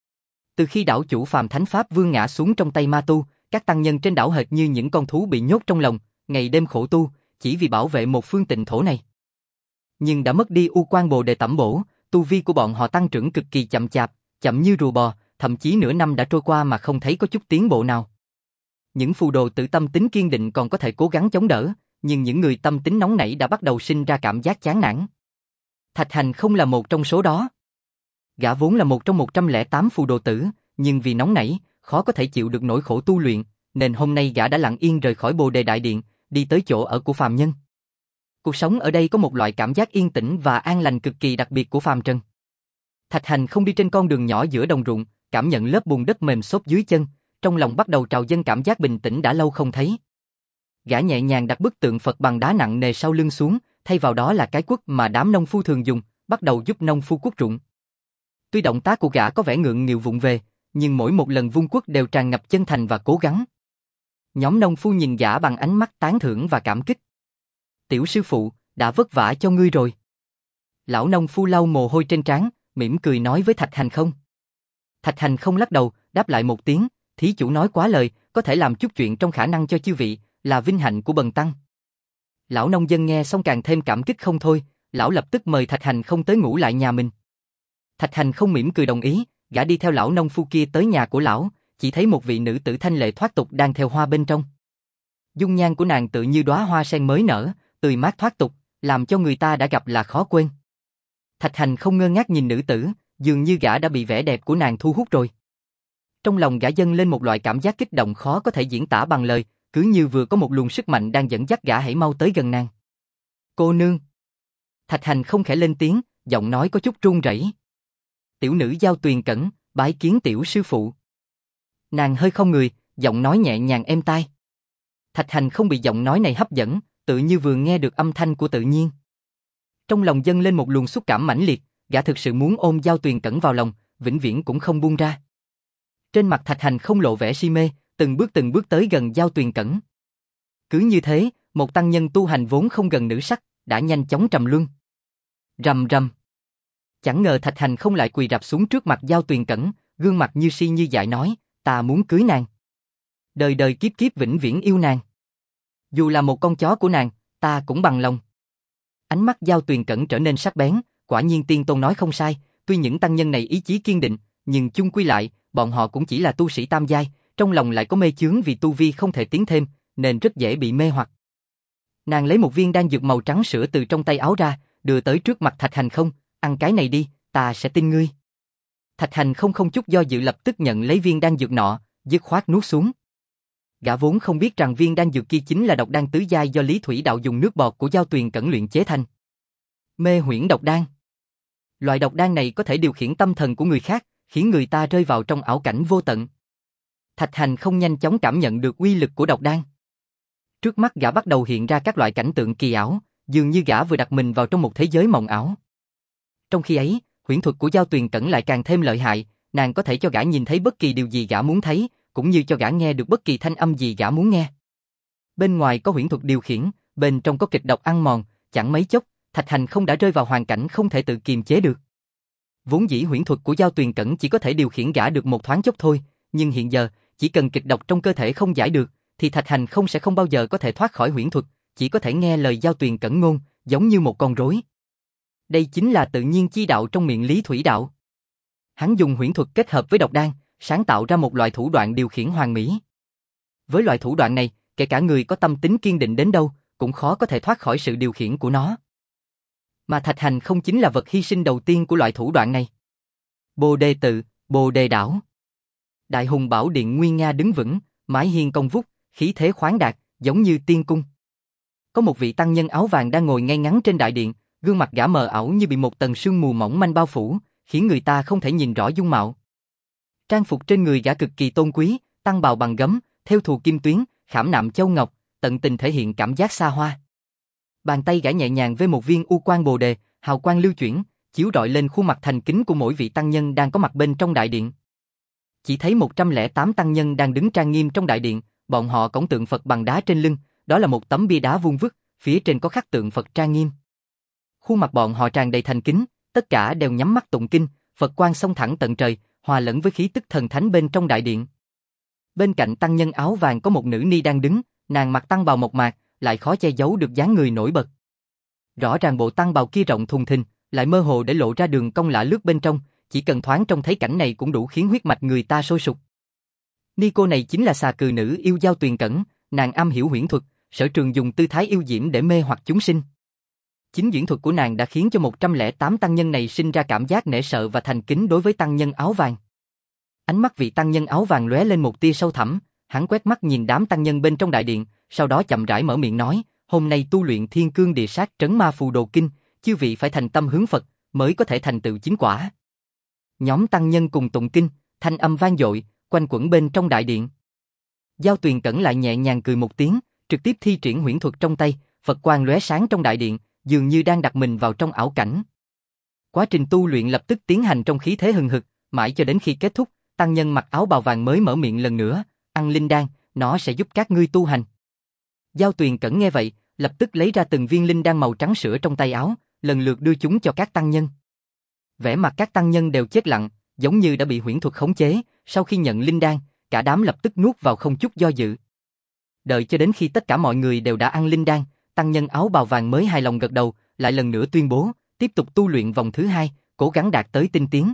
Từ khi đảo chủ Phàm Thánh Pháp Vương ngã xuống trong tay ma tu, các tăng nhân trên đảo hệt như những con thú bị nhốt trong lòng, ngày đêm khổ tu, chỉ vì bảo vệ một phương tịnh thổ này. Nhưng đã mất đi U Quan Bồ Đề tẩm bổ, tu vi của bọn họ tăng trưởng cực kỳ chậm chạp, chậm như rùa bò, thậm chí nửa năm đã trôi qua mà không thấy có chút tiến bộ nào. Những phù đồ tự tâm tính kiên định còn có thể cố gắng chống đỡ, nhưng những người tâm tính nóng nảy đã bắt đầu sinh ra cảm giác chán nản. Thạch Hành không là một trong số đó. Gã vốn là một trong một trăm lẻ tám phù đồ tử, nhưng vì nóng nảy, khó có thể chịu được nỗi khổ tu luyện, nên hôm nay gã đã lặng yên rời khỏi Bồ Đề Đại Điện, đi tới chỗ ở của phàm nhân. Cuộc sống ở đây có một loại cảm giác yên tĩnh và an lành cực kỳ đặc biệt của phàm trần. Thạch Hành không đi trên con đường nhỏ giữa đồng ruộng, cảm nhận lớp bùn đất mềm xốp dưới chân, trong lòng bắt đầu trào dâng cảm giác bình tĩnh đã lâu không thấy. Gã nhẹ nhàng đặt bức tượng Phật bằng đá nặng nề sau lưng xuống, thay vào đó là cái quất mà đám nông phu thường dùng, bắt đầu giúp nông phu cuốc ruộng. Tuy động tác của gã có vẻ ngượng nghịu vụng về, nhưng mỗi một lần vung quất đều tràn ngập chân thành và cố gắng. Nhóm nông phu nhìn gã bằng ánh mắt tán thưởng và cảm kích. Tiểu sư phụ, đã vất vả cho ngươi rồi. Lão nông phu lau mồ hôi trên trán, mỉm cười nói với Thạch Hành không. Thạch Hành không lắc đầu, đáp lại một tiếng, thí chủ nói quá lời, có thể làm chút chuyện trong khả năng cho chư vị, là vinh hạnh của bần tăng. Lão nông dân nghe xong càng thêm cảm kích không thôi, lão lập tức mời Thạch Hành không tới ngủ lại nhà mình. Thạch Hành không mỉm cười đồng ý, gã đi theo lão nông phu kia tới nhà của lão, chỉ thấy một vị nữ tử thanh lệ thoát tục đang theo hoa bên trong. Dung nhan của nàng tự như đóa hoa sen mới nở, tươi mát thoát tục, làm cho người ta đã gặp là khó quên. Thạch Hành không ngơ ngác nhìn nữ tử, dường như gã đã bị vẻ đẹp của nàng thu hút rồi. Trong lòng gã dâng lên một loại cảm giác kích động khó có thể diễn tả bằng lời, cứ như vừa có một luồng sức mạnh đang dẫn dắt gã hãy mau tới gần nàng. Cô nương. Thạch Hành không khẽ lên tiếng, giọng nói có chút run rẩy. Tiểu nữ Giao Tuyền Cẩn, bái kiến tiểu sư phụ. Nàng hơi không người, giọng nói nhẹ nhàng êm tai. Thạch Hành không bị giọng nói này hấp dẫn, tự như vừa nghe được âm thanh của tự nhiên. Trong lòng dâng lên một luồng xúc cảm mãnh liệt, gã thực sự muốn ôm Giao Tuyền Cẩn vào lòng, vĩnh viễn cũng không buông ra. Trên mặt Thạch Hành không lộ vẻ si mê, từng bước từng bước tới gần Giao Tuyền Cẩn. Cứ như thế, một tăng nhân tu hành vốn không gần nữ sắc, đã nhanh chóng trầm luân. Rầm rầm. Chẳng ngờ Thạch Hành không lại quỳ rạp xuống trước mặt Giao Tuyền Cẩn, gương mặt như si như dại nói, ta muốn cưới nàng. Đời đời kiếp kiếp vĩnh viễn yêu nàng. Dù là một con chó của nàng, ta cũng bằng lòng. Ánh mắt Giao Tuyền Cẩn trở nên sắc bén, quả nhiên tiên tôn nói không sai, tuy những tăng nhân này ý chí kiên định, nhưng chung quy lại, bọn họ cũng chỉ là tu sĩ tam giai, trong lòng lại có mê chướng vì tu vi không thể tiến thêm, nên rất dễ bị mê hoặc. Nàng lấy một viên đan dược màu trắng sữa từ trong tay áo ra, đưa tới trước mặt Thạch Hành không, ăn cái này đi, ta sẽ tin ngươi. Thạch Hành không không chút do dự lập tức nhận lấy viên đan dược nọ, dứt khoát nuốt xuống. Gã vốn không biết rằng viên đan dược kia chính là độc đan tứ giai do Lý Thủy Đạo dùng nước bọt của Giao Tuyền Cẩn luyện chế thành. Mê huyễn độc đan. Loại độc đan này có thể điều khiển tâm thần của người khác, khiến người ta rơi vào trong ảo cảnh vô tận. Thạch Hành không nhanh chóng cảm nhận được uy lực của độc đan. Trước mắt gã bắt đầu hiện ra các loại cảnh tượng kỳ ảo, dường như gã vừa đặt mình vào trong một thế giới mộng ảo. Trong khi ấy, huyễn thuật của Giao Tuyền Cẩn lại càng thêm lợi hại, nàng có thể cho gã nhìn thấy bất kỳ điều gì gã muốn thấy, cũng như cho gã nghe được bất kỳ thanh âm gì gã muốn nghe. Bên ngoài có huyễn thuật điều khiển, bên trong có kịch độc ăn mòn, chẳng mấy chốc, Thạch Hành không đã rơi vào hoàn cảnh không thể tự kiềm chế được. Vốn dĩ huyễn thuật của Giao Tuyền Cẩn chỉ có thể điều khiển gã được một thoáng chốc thôi, nhưng hiện giờ, chỉ cần kịch độc trong cơ thể không giải được, thì Thạch Hành không sẽ không bao giờ có thể thoát khỏi huyễn thuật, chỉ có thể nghe lời Giao Tuyền Cẩn ngôn, giống như một con rối. Đây chính là tự nhiên chi đạo trong miệng Lý Thủy Đạo. Hắn dùng huyễn thuật kết hợp với độc đan, sáng tạo ra một loại thủ đoạn điều khiển hoàn mỹ. Với loại thủ đoạn này, kể cả người có tâm tính kiên định đến đâu, cũng khó có thể thoát khỏi sự điều khiển của nó. Mà Thạch Hành không chính là vật hy sinh đầu tiên của loại thủ đoạn này. Bồ Đề Tự, Bồ Đề Đảo. Đại hùng bảo điện nguy nga đứng vững, mái hiên cong vút, khí thế khoáng đạt, giống như tiên cung. Có một vị tăng nhân áo vàng đang ngồi ngay ngắn trên đại điện, gương mặt gã mờ ảo như bị một tầng sương mù mỏng manh bao phủ, khiến người ta không thể nhìn rõ dung mạo. Trang phục trên người gã cực kỳ tôn quý, tăng bào bằng gấm, thêu thùa kim tuyến, khảm nạm châu ngọc, tận tình thể hiện cảm giác xa hoa. Bàn tay gã nhẹ nhàng với một viên u quan bồ đề, hào quang lưu chuyển, chiếu rọi lên khuôn mặt thành kính của mỗi vị tăng nhân đang có mặt bên trong đại điện. Chỉ thấy một trăm lẻ tám tăng nhân đang đứng trang nghiêm trong đại điện, bọn họ cõng tượng Phật bằng đá trên lưng, đó là một tấm bia đá vuông vức, phía trên có khắc tượng Phật trang nghiêm. Khuôn mặt bọn họ tràn đầy thành kính, tất cả đều nhắm mắt tụng kinh, Phật quang xông thẳng tận trời, hòa lẫn với khí tức thần thánh bên trong đại điện. Bên cạnh tăng nhân áo vàng có một nữ ni đang đứng, nàng mặc tăng bào mộc mạc, lại khó che giấu được dáng người nổi bật. Rõ ràng bộ tăng bào kia rộng thùng thình, lại mơ hồ để lộ ra đường cong lạ lướt bên trong, chỉ cần thoáng trông thấy cảnh này cũng đủ khiến huyết mạch người ta sôi sục. Ni cô này chính là xà cừ nữ yêu Giao Tuyền Cẩn, nàng am hiểu huyễn thuật, sở trường dùng tư thái yêu diễm để mê hoặc chúng sinh. Chính huyễn thuật của nàng đã khiến cho một trăm lẻ tám tăng nhân này sinh ra cảm giác nể sợ và thành kính đối với tăng nhân áo vàng. Ánh mắt vị tăng nhân áo vàng lóe lên một tia sâu thẳm, hắn quét mắt nhìn đám tăng nhân bên trong đại điện, sau đó chậm rãi mở miệng nói, hôm nay tu luyện Thiên Cương Địa Sát Trấn Ma Phù Đồ Kinh, chư vị phải thành tâm hướng Phật, mới có thể thành tựu chính quả. Nhóm tăng nhân cùng tụng kinh, thanh âm vang dội, quanh quẩn bên trong đại điện. Giao Tuyền Cẩn lại nhẹ nhàng cười một tiếng, trực tiếp thi triển huyễn thuật trong tay, Phật quang lóe sáng trong đại điện, dường như đang đặt mình vào trong ảo cảnh. Quá trình tu luyện lập tức tiến hành trong khí thế hừng hực, mãi cho đến khi kết thúc, tăng nhân mặc áo bào vàng mới mở miệng lần nữa, ăn linh đan, nó sẽ giúp các ngươi tu hành. Giao Tuyền Cẩn nghe vậy, lập tức lấy ra từng viên linh đan màu trắng sữa trong tay áo, lần lượt đưa chúng cho các tăng nhân. Vẻ mặt các tăng nhân đều chết lặng, giống như đã bị huyễn thuật khống chế, sau khi nhận linh đan, cả đám lập tức nuốt vào không chút do dự. Đợi cho đến khi tất cả mọi người đều đã ăn linh đan, tăng nhân áo bào vàng mới hài lòng gật đầu, lại lần nữa tuyên bố, tiếp tục tu luyện vòng thứ hai, cố gắng đạt tới tinh tiến.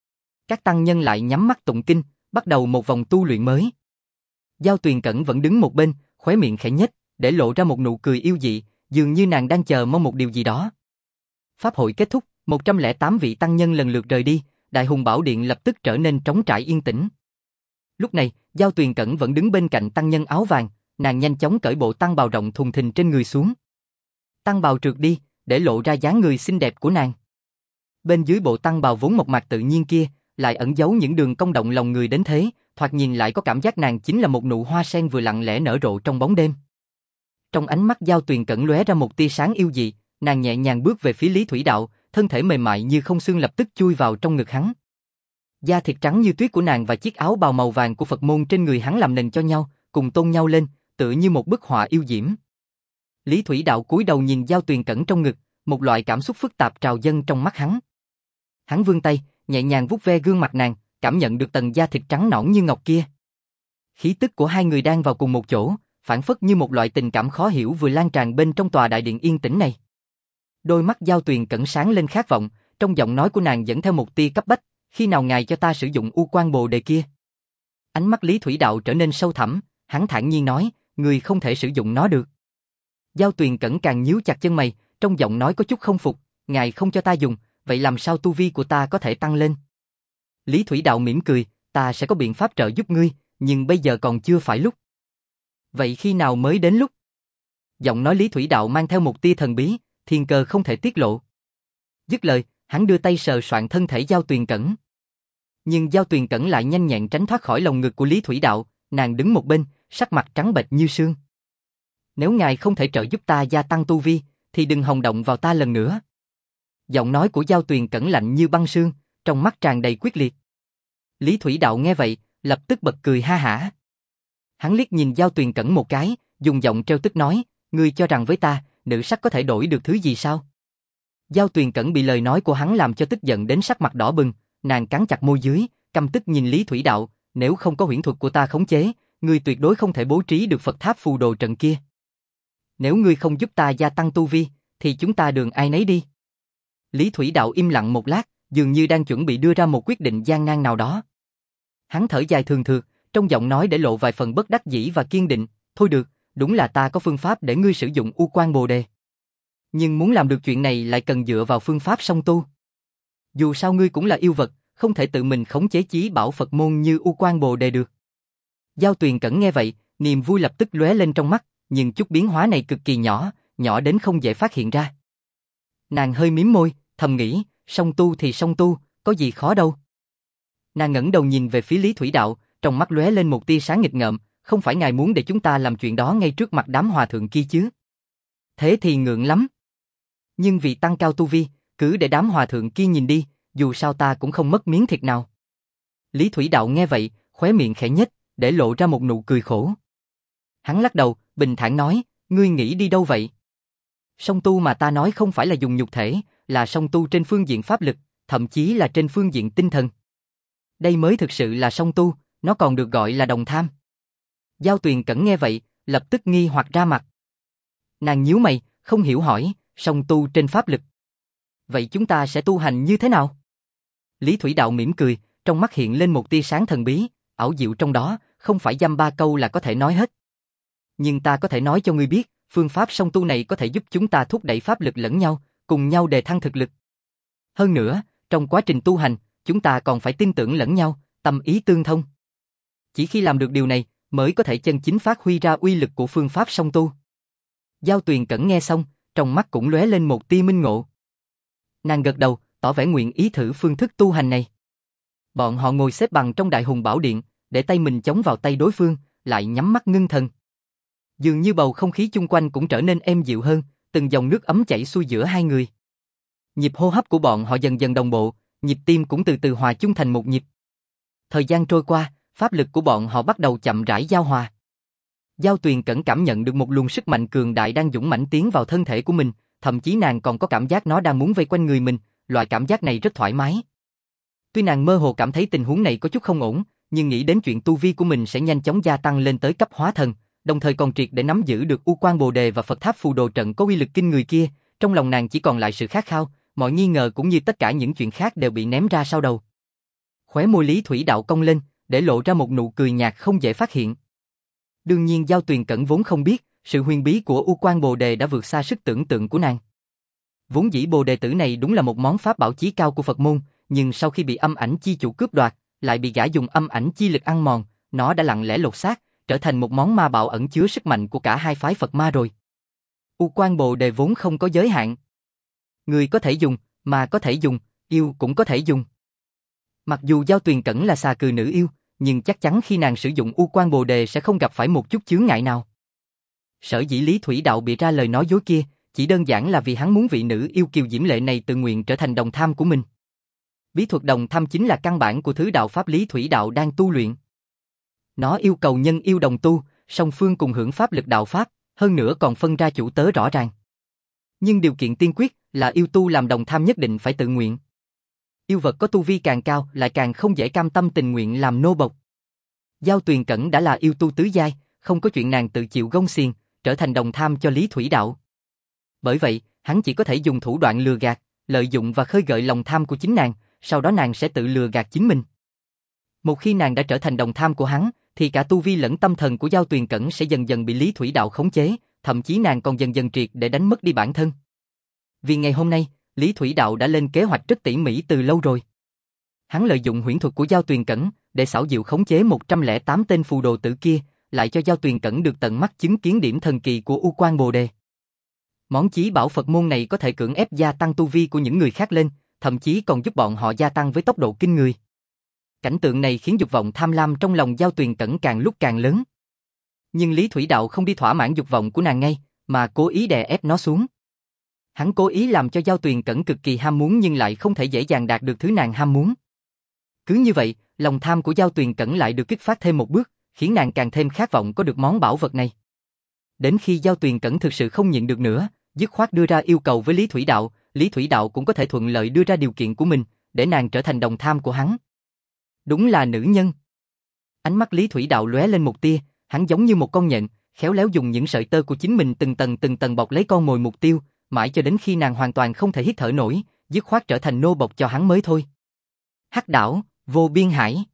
Các tăng nhân lại nhắm mắt tụng kinh, bắt đầu một vòng tu luyện mới. Giao Tuyền Cẩn vẫn đứng một bên, khóe miệng khẽ nhếch, để lộ ra một nụ cười yêu dị, dường như nàng đang chờ mong một điều gì đó. Pháp hội kết thúc, một trăm lẻ tám vị tăng nhân lần lượt rời đi, Đại Hùng Bảo Điện lập tức trở nên trống trải yên tĩnh. Lúc này, Giao Tuyền Cẩn vẫn đứng bên cạnh tăng nhân áo vàng, nàng nhanh chóng cởi bộ tăng bào rộng thùng thình trên người xuống. Tăng bào trượt đi, để lộ ra dáng người xinh đẹp của nàng. Bên dưới bộ tăng bào vốn mộc mạc tự nhiên kia, lại ẩn giấu những đường cong động lòng người đến thế, thoạt nhìn lại có cảm giác nàng chính là một nụ hoa sen vừa lặng lẽ nở rộ trong bóng đêm. Trong ánh mắt Giao Tuyền Cẩn lóe ra một tia sáng yêu dị, nàng nhẹ nhàng bước về phía Lý Thủy Đạo, thân thể mềm mại như không xương lập tức chui vào trong ngực hắn. Da thịt trắng như tuyết của nàng và chiếc áo bào màu vàng của Phật môn trên người hắn làm nền cho nhau, cùng tôn nhau lên, tựa như một bức họa yêu diễm. Lý Thủy Đạo cúi đầu nhìn Giao Tuyền Cẩn trong ngực, một loại cảm xúc phức tạp trào dâng trong mắt hắn. Hắn vươn tay, nhẹ nhàng vuốt ve gương mặt nàng, cảm nhận được tầng da thịt trắng nõn như ngọc kia. Khí tức của hai người đang vào cùng một chỗ, phảng phất như một loại tình cảm khó hiểu vừa lan tràn bên trong tòa đại điện yên tĩnh này. Đôi mắt Giao Tuyền Cẩn sáng lên khát vọng, trong giọng nói của nàng dẫn theo một tia cấp bách, khi nào ngài cho ta sử dụng u quan bồ đề kia? Ánh mắt Lý Thủy Đạo trở nên sâu thẳm, hắn thản nhiên nói, người không thể sử dụng nó được. Giao Tuyền Cẩn càng nhíu chặt chân mày, trong giọng nói có chút không phục, ngài không cho ta dùng, vậy làm sao tu vi của ta có thể tăng lên? Lý Thủy Đạo mỉm cười, ta sẽ có biện pháp trợ giúp ngươi, nhưng bây giờ còn chưa phải lúc. Vậy khi nào mới đến lúc? Giọng nói Lý Thủy Đạo mang theo một tia thần bí, thiên cơ không thể tiết lộ. Dứt lời, hắn đưa tay sờ soạn thân thể Giao Tuyền Cẩn. Nhưng Giao Tuyền Cẩn lại nhanh nhẹn tránh thoát khỏi lồng ngực của Lý Thủy Đạo, nàng đứng một bên, sắc mặt trắng bệch như sương. Nếu ngài không thể trợ giúp ta gia tăng tu vi, thì đừng hòng động vào ta lần nữa. Giọng nói của Giao Tuyền Cẩn lạnh như băng sương, trong mắt tràn đầy quyết liệt. Lý Thủy Đạo nghe vậy, lập tức bật cười ha hả. Hắn liếc nhìn Giao Tuyền Cẩn một cái, dùng giọng trêu tức nói, ngươi cho rằng với ta, nữ sắc có thể đổi được thứ gì sao? Giao Tuyền Cẩn bị lời nói của hắn làm cho tức giận đến sắc mặt đỏ bừng, nàng cắn chặt môi dưới, căm tức nhìn Lý Thủy Đạo, nếu không có huyễn thuật của ta khống chế, ngươi tuyệt đối không thể bố trí được Phật tháp phù đồ trận kia. Nếu ngươi không giúp ta gia tăng tu vi, thì chúng ta đường ai nấy đi. Lý Thủy Đạo im lặng một lát, dường như đang chuẩn bị đưa ra một quyết định gian nan nào đó. Hắn thở dài thường thượt, trong giọng nói để lộ vài phần bất đắc dĩ và kiên định. Thôi được, đúng là ta có phương pháp để ngươi sử dụng U Quan Bồ Đề. Nhưng muốn làm được chuyện này lại cần dựa vào phương pháp song tu. Dù sao ngươi cũng là yêu vật, không thể tự mình khống chế chí bảo Phật môn như U Quan Bồ Đề được. Giao Tuyền Cẩn nghe vậy, niềm vui lập tức lóe lên trong mắt, nhưng chút biến hóa này cực kỳ nhỏ, nhỏ đến không dễ phát hiện ra. Nàng hơi mím môi, thầm nghĩ, song tu thì song tu, có gì khó đâu. Nàng ngẩng đầu nhìn về phía Lý Thủy Đạo, trong mắt lóe lên một tia sáng nghịch ngợm, không phải ngài muốn để chúng ta làm chuyện đó ngay trước mặt đám hòa thượng kia chứ? Thế thì ngượng lắm. Nhưng vì tăng cao tu vi, cứ để đám hòa thượng kia nhìn đi, dù sao ta cũng không mất miếng thịt nào. Lý Thủy Đạo nghe vậy, khóe miệng khẽ nhếch, để lộ ra một nụ cười khổ. Hắn lắc đầu, bình thản nói, ngươi nghĩ đi đâu vậy? Song tu mà ta nói không phải là dùng nhục thể, là song tu trên phương diện pháp lực, thậm chí là trên phương diện tinh thần. Đây mới thực sự là song tu, nó còn được gọi là đồng tham. Giao Tuyền Cẩn nghe vậy, lập tức nghi hoặc ra mặt. Nàng nhíu mày, không hiểu hỏi, song tu trên pháp lực. Vậy chúng ta sẽ tu hành như thế nào? Lý Thủy Đạo mỉm cười, trong mắt hiện lên một tia sáng thần bí, ảo diệu trong đó, không phải dăm ba câu là có thể nói hết. Nhưng ta có thể nói cho ngươi biết, phương pháp song tu này có thể giúp chúng ta thúc đẩy pháp lực lẫn nhau, cùng nhau đề thăng thực lực. Hơn nữa, trong quá trình tu hành, chúng ta còn phải tin tưởng lẫn nhau, tâm ý tương thông. Chỉ khi làm được điều này, mới có thể chân chính phát huy ra uy lực của phương pháp song tu. Giao Tuyền Cẩn nghe xong, trong mắt cũng lóe lên một tia minh ngộ. Nàng gật đầu, tỏ vẻ nguyện ý thử phương thức tu hành này. Bọn họ ngồi xếp bằng trong Đại Hùng Bảo Điện, để tay mình chống vào tay đối phương, lại nhắm mắt ngưng thần. Dường như bầu không khí chung quanh cũng trở nên êm dịu hơn, từng dòng nước ấm chảy xuôi giữa hai người. Nhịp hô hấp của bọn họ dần dần đồng bộ, nhịp tim cũng từ từ hòa chung thành một nhịp. Thời gian trôi qua, pháp lực của bọn họ bắt đầu chậm rãi giao hòa. Giao Tuyền Cẩn cảm nhận được một luồng sức mạnh cường đại đang dũng mãnh tiến vào thân thể của mình, thậm chí nàng còn có cảm giác nó đang muốn vây quanh người mình, loại cảm giác này rất thoải mái. Tuy nàng mơ hồ cảm thấy tình huống này có chút không ổn, nhưng nghĩ đến chuyện tu vi của mình sẽ nhanh chóng gia tăng lên tới cấp hóa thần, đồng thời còn triệt để nắm giữ được U Quan Bồ Đề và Phật Tháp phù đồ trận có uy lực kinh người kia, trong lòng nàng chỉ còn lại sự khát khao, mọi nghi ngờ cũng như tất cả những chuyện khác đều bị ném ra sau đầu. Khóe môi Lý Thủy Đạo cong lên, để lộ ra một nụ cười nhạt không dễ phát hiện. Đương nhiên Giao Tuyền Cẩn vốn không biết, sự huyền bí của U Quan Bồ Đề đã vượt xa sức tưởng tượng của nàng. Vốn dĩ Bồ Đề tử này đúng là một món pháp bảo chí cao của Phật môn, nhưng sau khi bị âm ảnh chi chủ cướp đoạt, lại bị gã dùng âm ảnh chi lực ăn mòn, nó đã lặng lẽ lột xác, trở thành một món ma bảo ẩn chứa sức mạnh của cả hai phái Phật ma rồi. U Quan Bồ Đề vốn không có giới hạn. Người có thể dùng, mà có thể dùng, yêu cũng có thể dùng. Mặc dù Giao Tuyền Cẩn là xà cừ nữ yêu, nhưng chắc chắn khi nàng sử dụng U Quan Bồ Đề sẽ không gặp phải một chút chướng ngại nào. Sở dĩ Lý Thủy Đạo bị ra lời nói dối kia, chỉ đơn giản là vì hắn muốn vị nữ yêu kiều diễm lệ này tự nguyện trở thành đồng tham của mình. Bí thuật đồng tham chính là căn bản của thứ đạo pháp Lý Thủy Đạo đang tu luyện. Nó yêu cầu nhân yêu đồng tu, song phương cùng hưởng pháp lực đạo pháp, hơn nữa còn phân ra chủ tớ rõ ràng. Nhưng điều kiện tiên quyết là yêu tu làm đồng tham nhất định phải tự nguyện. Yêu vật có tu vi càng cao lại càng không dễ cam tâm tình nguyện làm nô bộc. Giao Tuyền Cẩn đã là yêu tu tứ giai, không có chuyện nàng tự chịu gông xiềng, trở thành đồng tham cho Lý Thủy Đạo. Bởi vậy, hắn chỉ có thể dùng thủ đoạn lừa gạt, lợi dụng và khơi gợi lòng tham của chính nàng, sau đó nàng sẽ tự lừa gạt chính mình. Một khi nàng đã trở thành đồng tham của hắn, thì cả tu vi lẫn tâm thần của Giao Tuyền Cẩn sẽ dần dần bị Lý Thủy Đạo khống chế, thậm chí nàng còn dần dần triệt để đánh mất đi bản thân. Vì ngày hôm nay, Lý Thủy Đạo đã lên kế hoạch rất tỉ mỉ từ lâu rồi. Hắn lợi dụng huyễn thuật của Giao Tuyền Cẩn để xảo diệu khống chế một trăm lẻ tám tên phù đồ tử kia, lại cho Giao Tuyền Cẩn được tận mắt chứng kiến điểm thần kỳ của U Quan Bồ Đề. Món chí bảo Phật môn này có thể cưỡng ép gia tăng tu vi của những người khác lên, thậm chí còn giúp bọn họ gia tăng với tốc độ kinh người. Cảnh tượng này khiến dục vọng tham lam trong lòng Giao Tuyền Cẩn càng lúc càng lớn. Nhưng Lý Thủy Đạo không đi thỏa mãn dục vọng của nàng ngay, mà cố ý đè ép nó xuống. Hắn cố ý làm cho Giao Tuyền Cẩn cực kỳ ham muốn nhưng lại không thể dễ dàng đạt được thứ nàng ham muốn. Cứ như vậy, lòng tham của Giao Tuyền Cẩn lại được kích phát thêm một bước, khiến nàng càng thêm khát vọng có được món bảo vật này. Đến khi Giao Tuyền Cẩn thực sự không nhịn được nữa, dứt khoát đưa ra yêu cầu với Lý Thủy Đạo, Lý Thủy Đạo cũng có thể thuận lợi đưa ra điều kiện của mình, để nàng trở thành đồng tham của hắn. Đúng là nữ nhân. Ánh mắt Lý Thủy Đạo lóe lên một tia, hắn giống như một con nhện, khéo léo dùng những sợi tơ của chính mình từng tầng từng tầng bọc lấy con mồi mục tiêu, mãi cho đến khi nàng hoàn toàn không thể hít thở nổi, dứt khoát trở thành nô bộc cho hắn mới thôi. Hắc đảo, vô biên hải.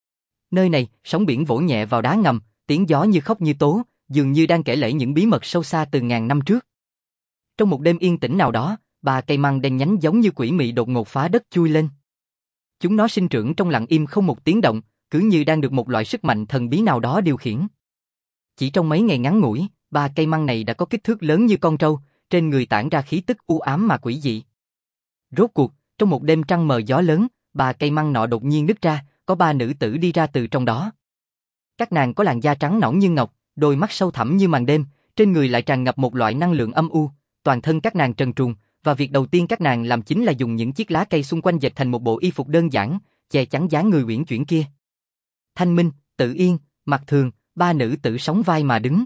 Nơi này, sóng biển vỗ nhẹ vào đá ngầm, tiếng gió như khóc như tố, dường như đang kể lể những bí mật sâu xa từ ngàn năm trước. Trong một đêm yên tĩnh nào đó, ba cây măng đen nhánh giống như quỷ mị đột ngột phá đất chui lên. Chúng nó sinh trưởng trong lặng im không một tiếng động, cứ như đang được một loại sức mạnh thần bí nào đó điều khiển. Chỉ trong mấy ngày ngắn ngủi, ba cây măng này đã có kích thước lớn như con trâu, trên người tản ra khí tức u ám mà quỷ dị. Rốt cuộc, trong một đêm trăng mờ gió lớn, ba cây măng nọ đột nhiên nứt ra, có ba nữ tử đi ra từ trong đó. Các nàng có làn da trắng nõn như ngọc, đôi mắt sâu thẳm như màn đêm, trên người lại tràn ngập một loại năng lượng âm u, toàn thân các nàng trần truồng, và việc đầu tiên các nàng làm chính là dùng những chiếc lá cây xung quanh dệt thành một bộ y phục đơn giản, che chắn dáng người uyển chuyển kia. Thanh Minh, Tự Yên, Mạc Thường, ba nữ tử sóng vai mà đứng.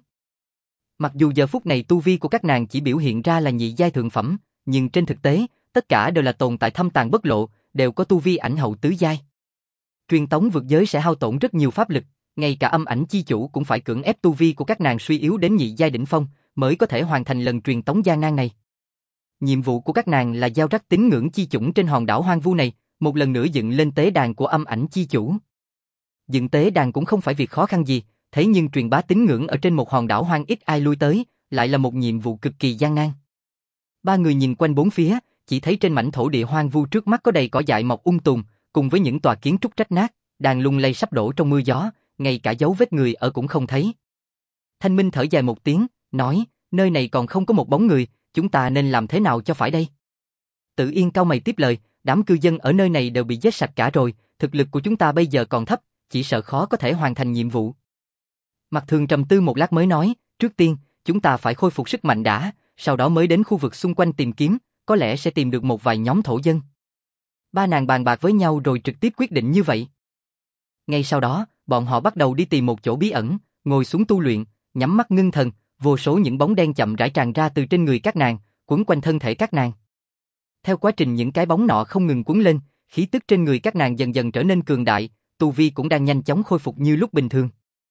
Mặc dù giờ phút này tu vi của các nàng chỉ biểu hiện ra là nhị giai thượng phẩm, nhưng trên thực tế, tất cả đều là tồn tại thâm tàng bất lộ, đều có tu vi ảnh hậu tứ giai. Truyền tống vượt giới sẽ hao tổn rất nhiều pháp lực, ngay cả âm ảnh chi chủ cũng phải cưỡng ép tu vi của các nàng suy yếu đến nhị giai đỉnh phong, mới có thể hoàn thành lần truyền tống gian nan này. Nhiệm vụ của các nàng là giao rắc tín ngưỡng chi chủng trên hòn đảo hoang vu này, một lần nữa dựng lên tế đàn của âm ảnh chi chủ. Dựng tế đàn cũng không phải việc khó khăn gì, thế nhưng truyền bá tín ngưỡng ở trên một hòn đảo hoang ít ai lui tới, lại là một nhiệm vụ cực kỳ gian nan. Ba người nhìn quanh bốn phía, chỉ thấy trên mảnh thổ địa hoang vu trước mắt có đầy cỏ dại mọc um tùm, cùng với những tòa kiến trúc rách nát, đàn lung lay sắp đổ trong mưa gió, ngay cả dấu vết người ở cũng không thấy. Thanh Minh thở dài một tiếng, nói, nơi này còn không có một bóng người, chúng ta nên làm thế nào cho phải đây? Tự Yên cau mày tiếp lời, đám cư dân ở nơi này đều bị giết sạch cả rồi, thực lực của chúng ta bây giờ còn thấp, chỉ sợ khó có thể hoàn thành nhiệm vụ. Mạc Thường trầm tư một lát mới nói, trước tiên, chúng ta phải khôi phục sức mạnh đã, sau đó mới đến khu vực xung quanh tìm kiếm, có lẽ sẽ tìm được một vài nhóm thổ dân. Ba nàng bàn bạc với nhau rồi trực tiếp quyết định như vậy. Ngay sau đó, bọn họ bắt đầu đi tìm một chỗ bí ẩn, ngồi xuống tu luyện, nhắm mắt ngưng thần, vô số những bóng đen chậm rãi tràn ra từ trên người các nàng, quấn quanh thân thể các nàng. Theo quá trình những cái bóng nọ không ngừng cuốn lên, khí tức trên người các nàng dần dần trở nên cường đại, tu vi cũng đang nhanh chóng khôi phục như lúc bình thường.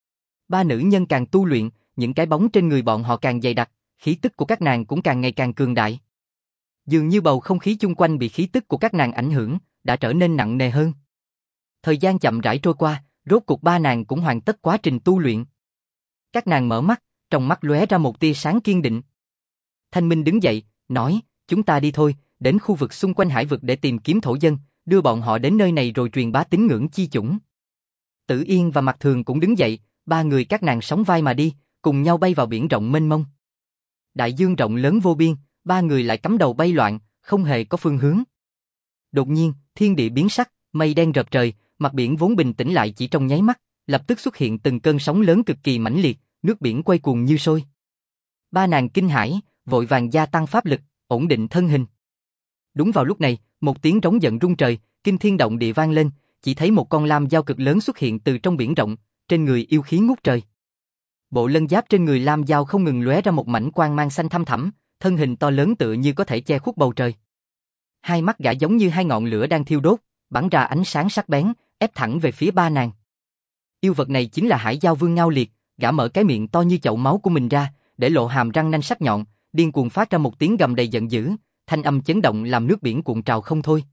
Ba nữ nhân càng tu luyện, những cái bóng trên người bọn họ càng dày đặc, khí tức của các nàng cũng càng ngày càng cường đại. Dường như bầu không khí chung quanh bị khí tức của các nàng ảnh hưởng, đã trở nên nặng nề hơn. Thời gian chậm rãi trôi qua, rốt cuộc ba nàng cũng hoàn tất quá trình tu luyện. Các nàng mở mắt, trong mắt lóe ra một tia sáng kiên định. Thanh Minh đứng dậy, nói, chúng ta đi thôi, đến khu vực xung quanh hải vực để tìm kiếm thổ dân, đưa bọn họ đến nơi này rồi truyền bá tín ngưỡng chi chủng. Tự Yên và Mạc Thường cũng đứng dậy, ba người các nàng sóng vai mà đi, cùng nhau bay vào biển rộng mênh mông. Đại dương rộng lớn vô biên, ba người lại cắm đầu bay loạn, không hề có phương hướng. Đột nhiên, thiên địa biến sắc, mây đen rợp trời, mặt biển vốn bình tĩnh lại chỉ trong nháy mắt, lập tức xuất hiện từng cơn sóng lớn cực kỳ mãnh liệt, nước biển quay cuồng như sôi. Ba nàng kinh hãi, vội vàng gia tăng pháp lực, ổn định thân hình. Đúng vào lúc này, một tiếng trống giận rung trời, kinh thiên động địa vang lên, chỉ thấy một con lam dao cực lớn xuất hiện từ trong biển rộng, trên người yêu khí ngút trời. Bộ lân giáp trên người lam dao không ngừng lóe ra một mảnh quang mang xanh thăm thẳm, thân hình to lớn tựa như có thể che khuất bầu trời. Hai mắt gã giống như hai ngọn lửa đang thiêu đốt, bắn ra ánh sáng sắc bén, ép thẳng về phía ba nàng. Yêu vật này chính là Hải Giao Vương Ngao Liệt, gã mở cái miệng to như chậu máu của mình ra, để lộ hàm răng nanh sắc nhọn, điên cuồng phát ra một tiếng gầm đầy giận dữ, thanh âm chấn động làm nước biển cuộn trào không thôi.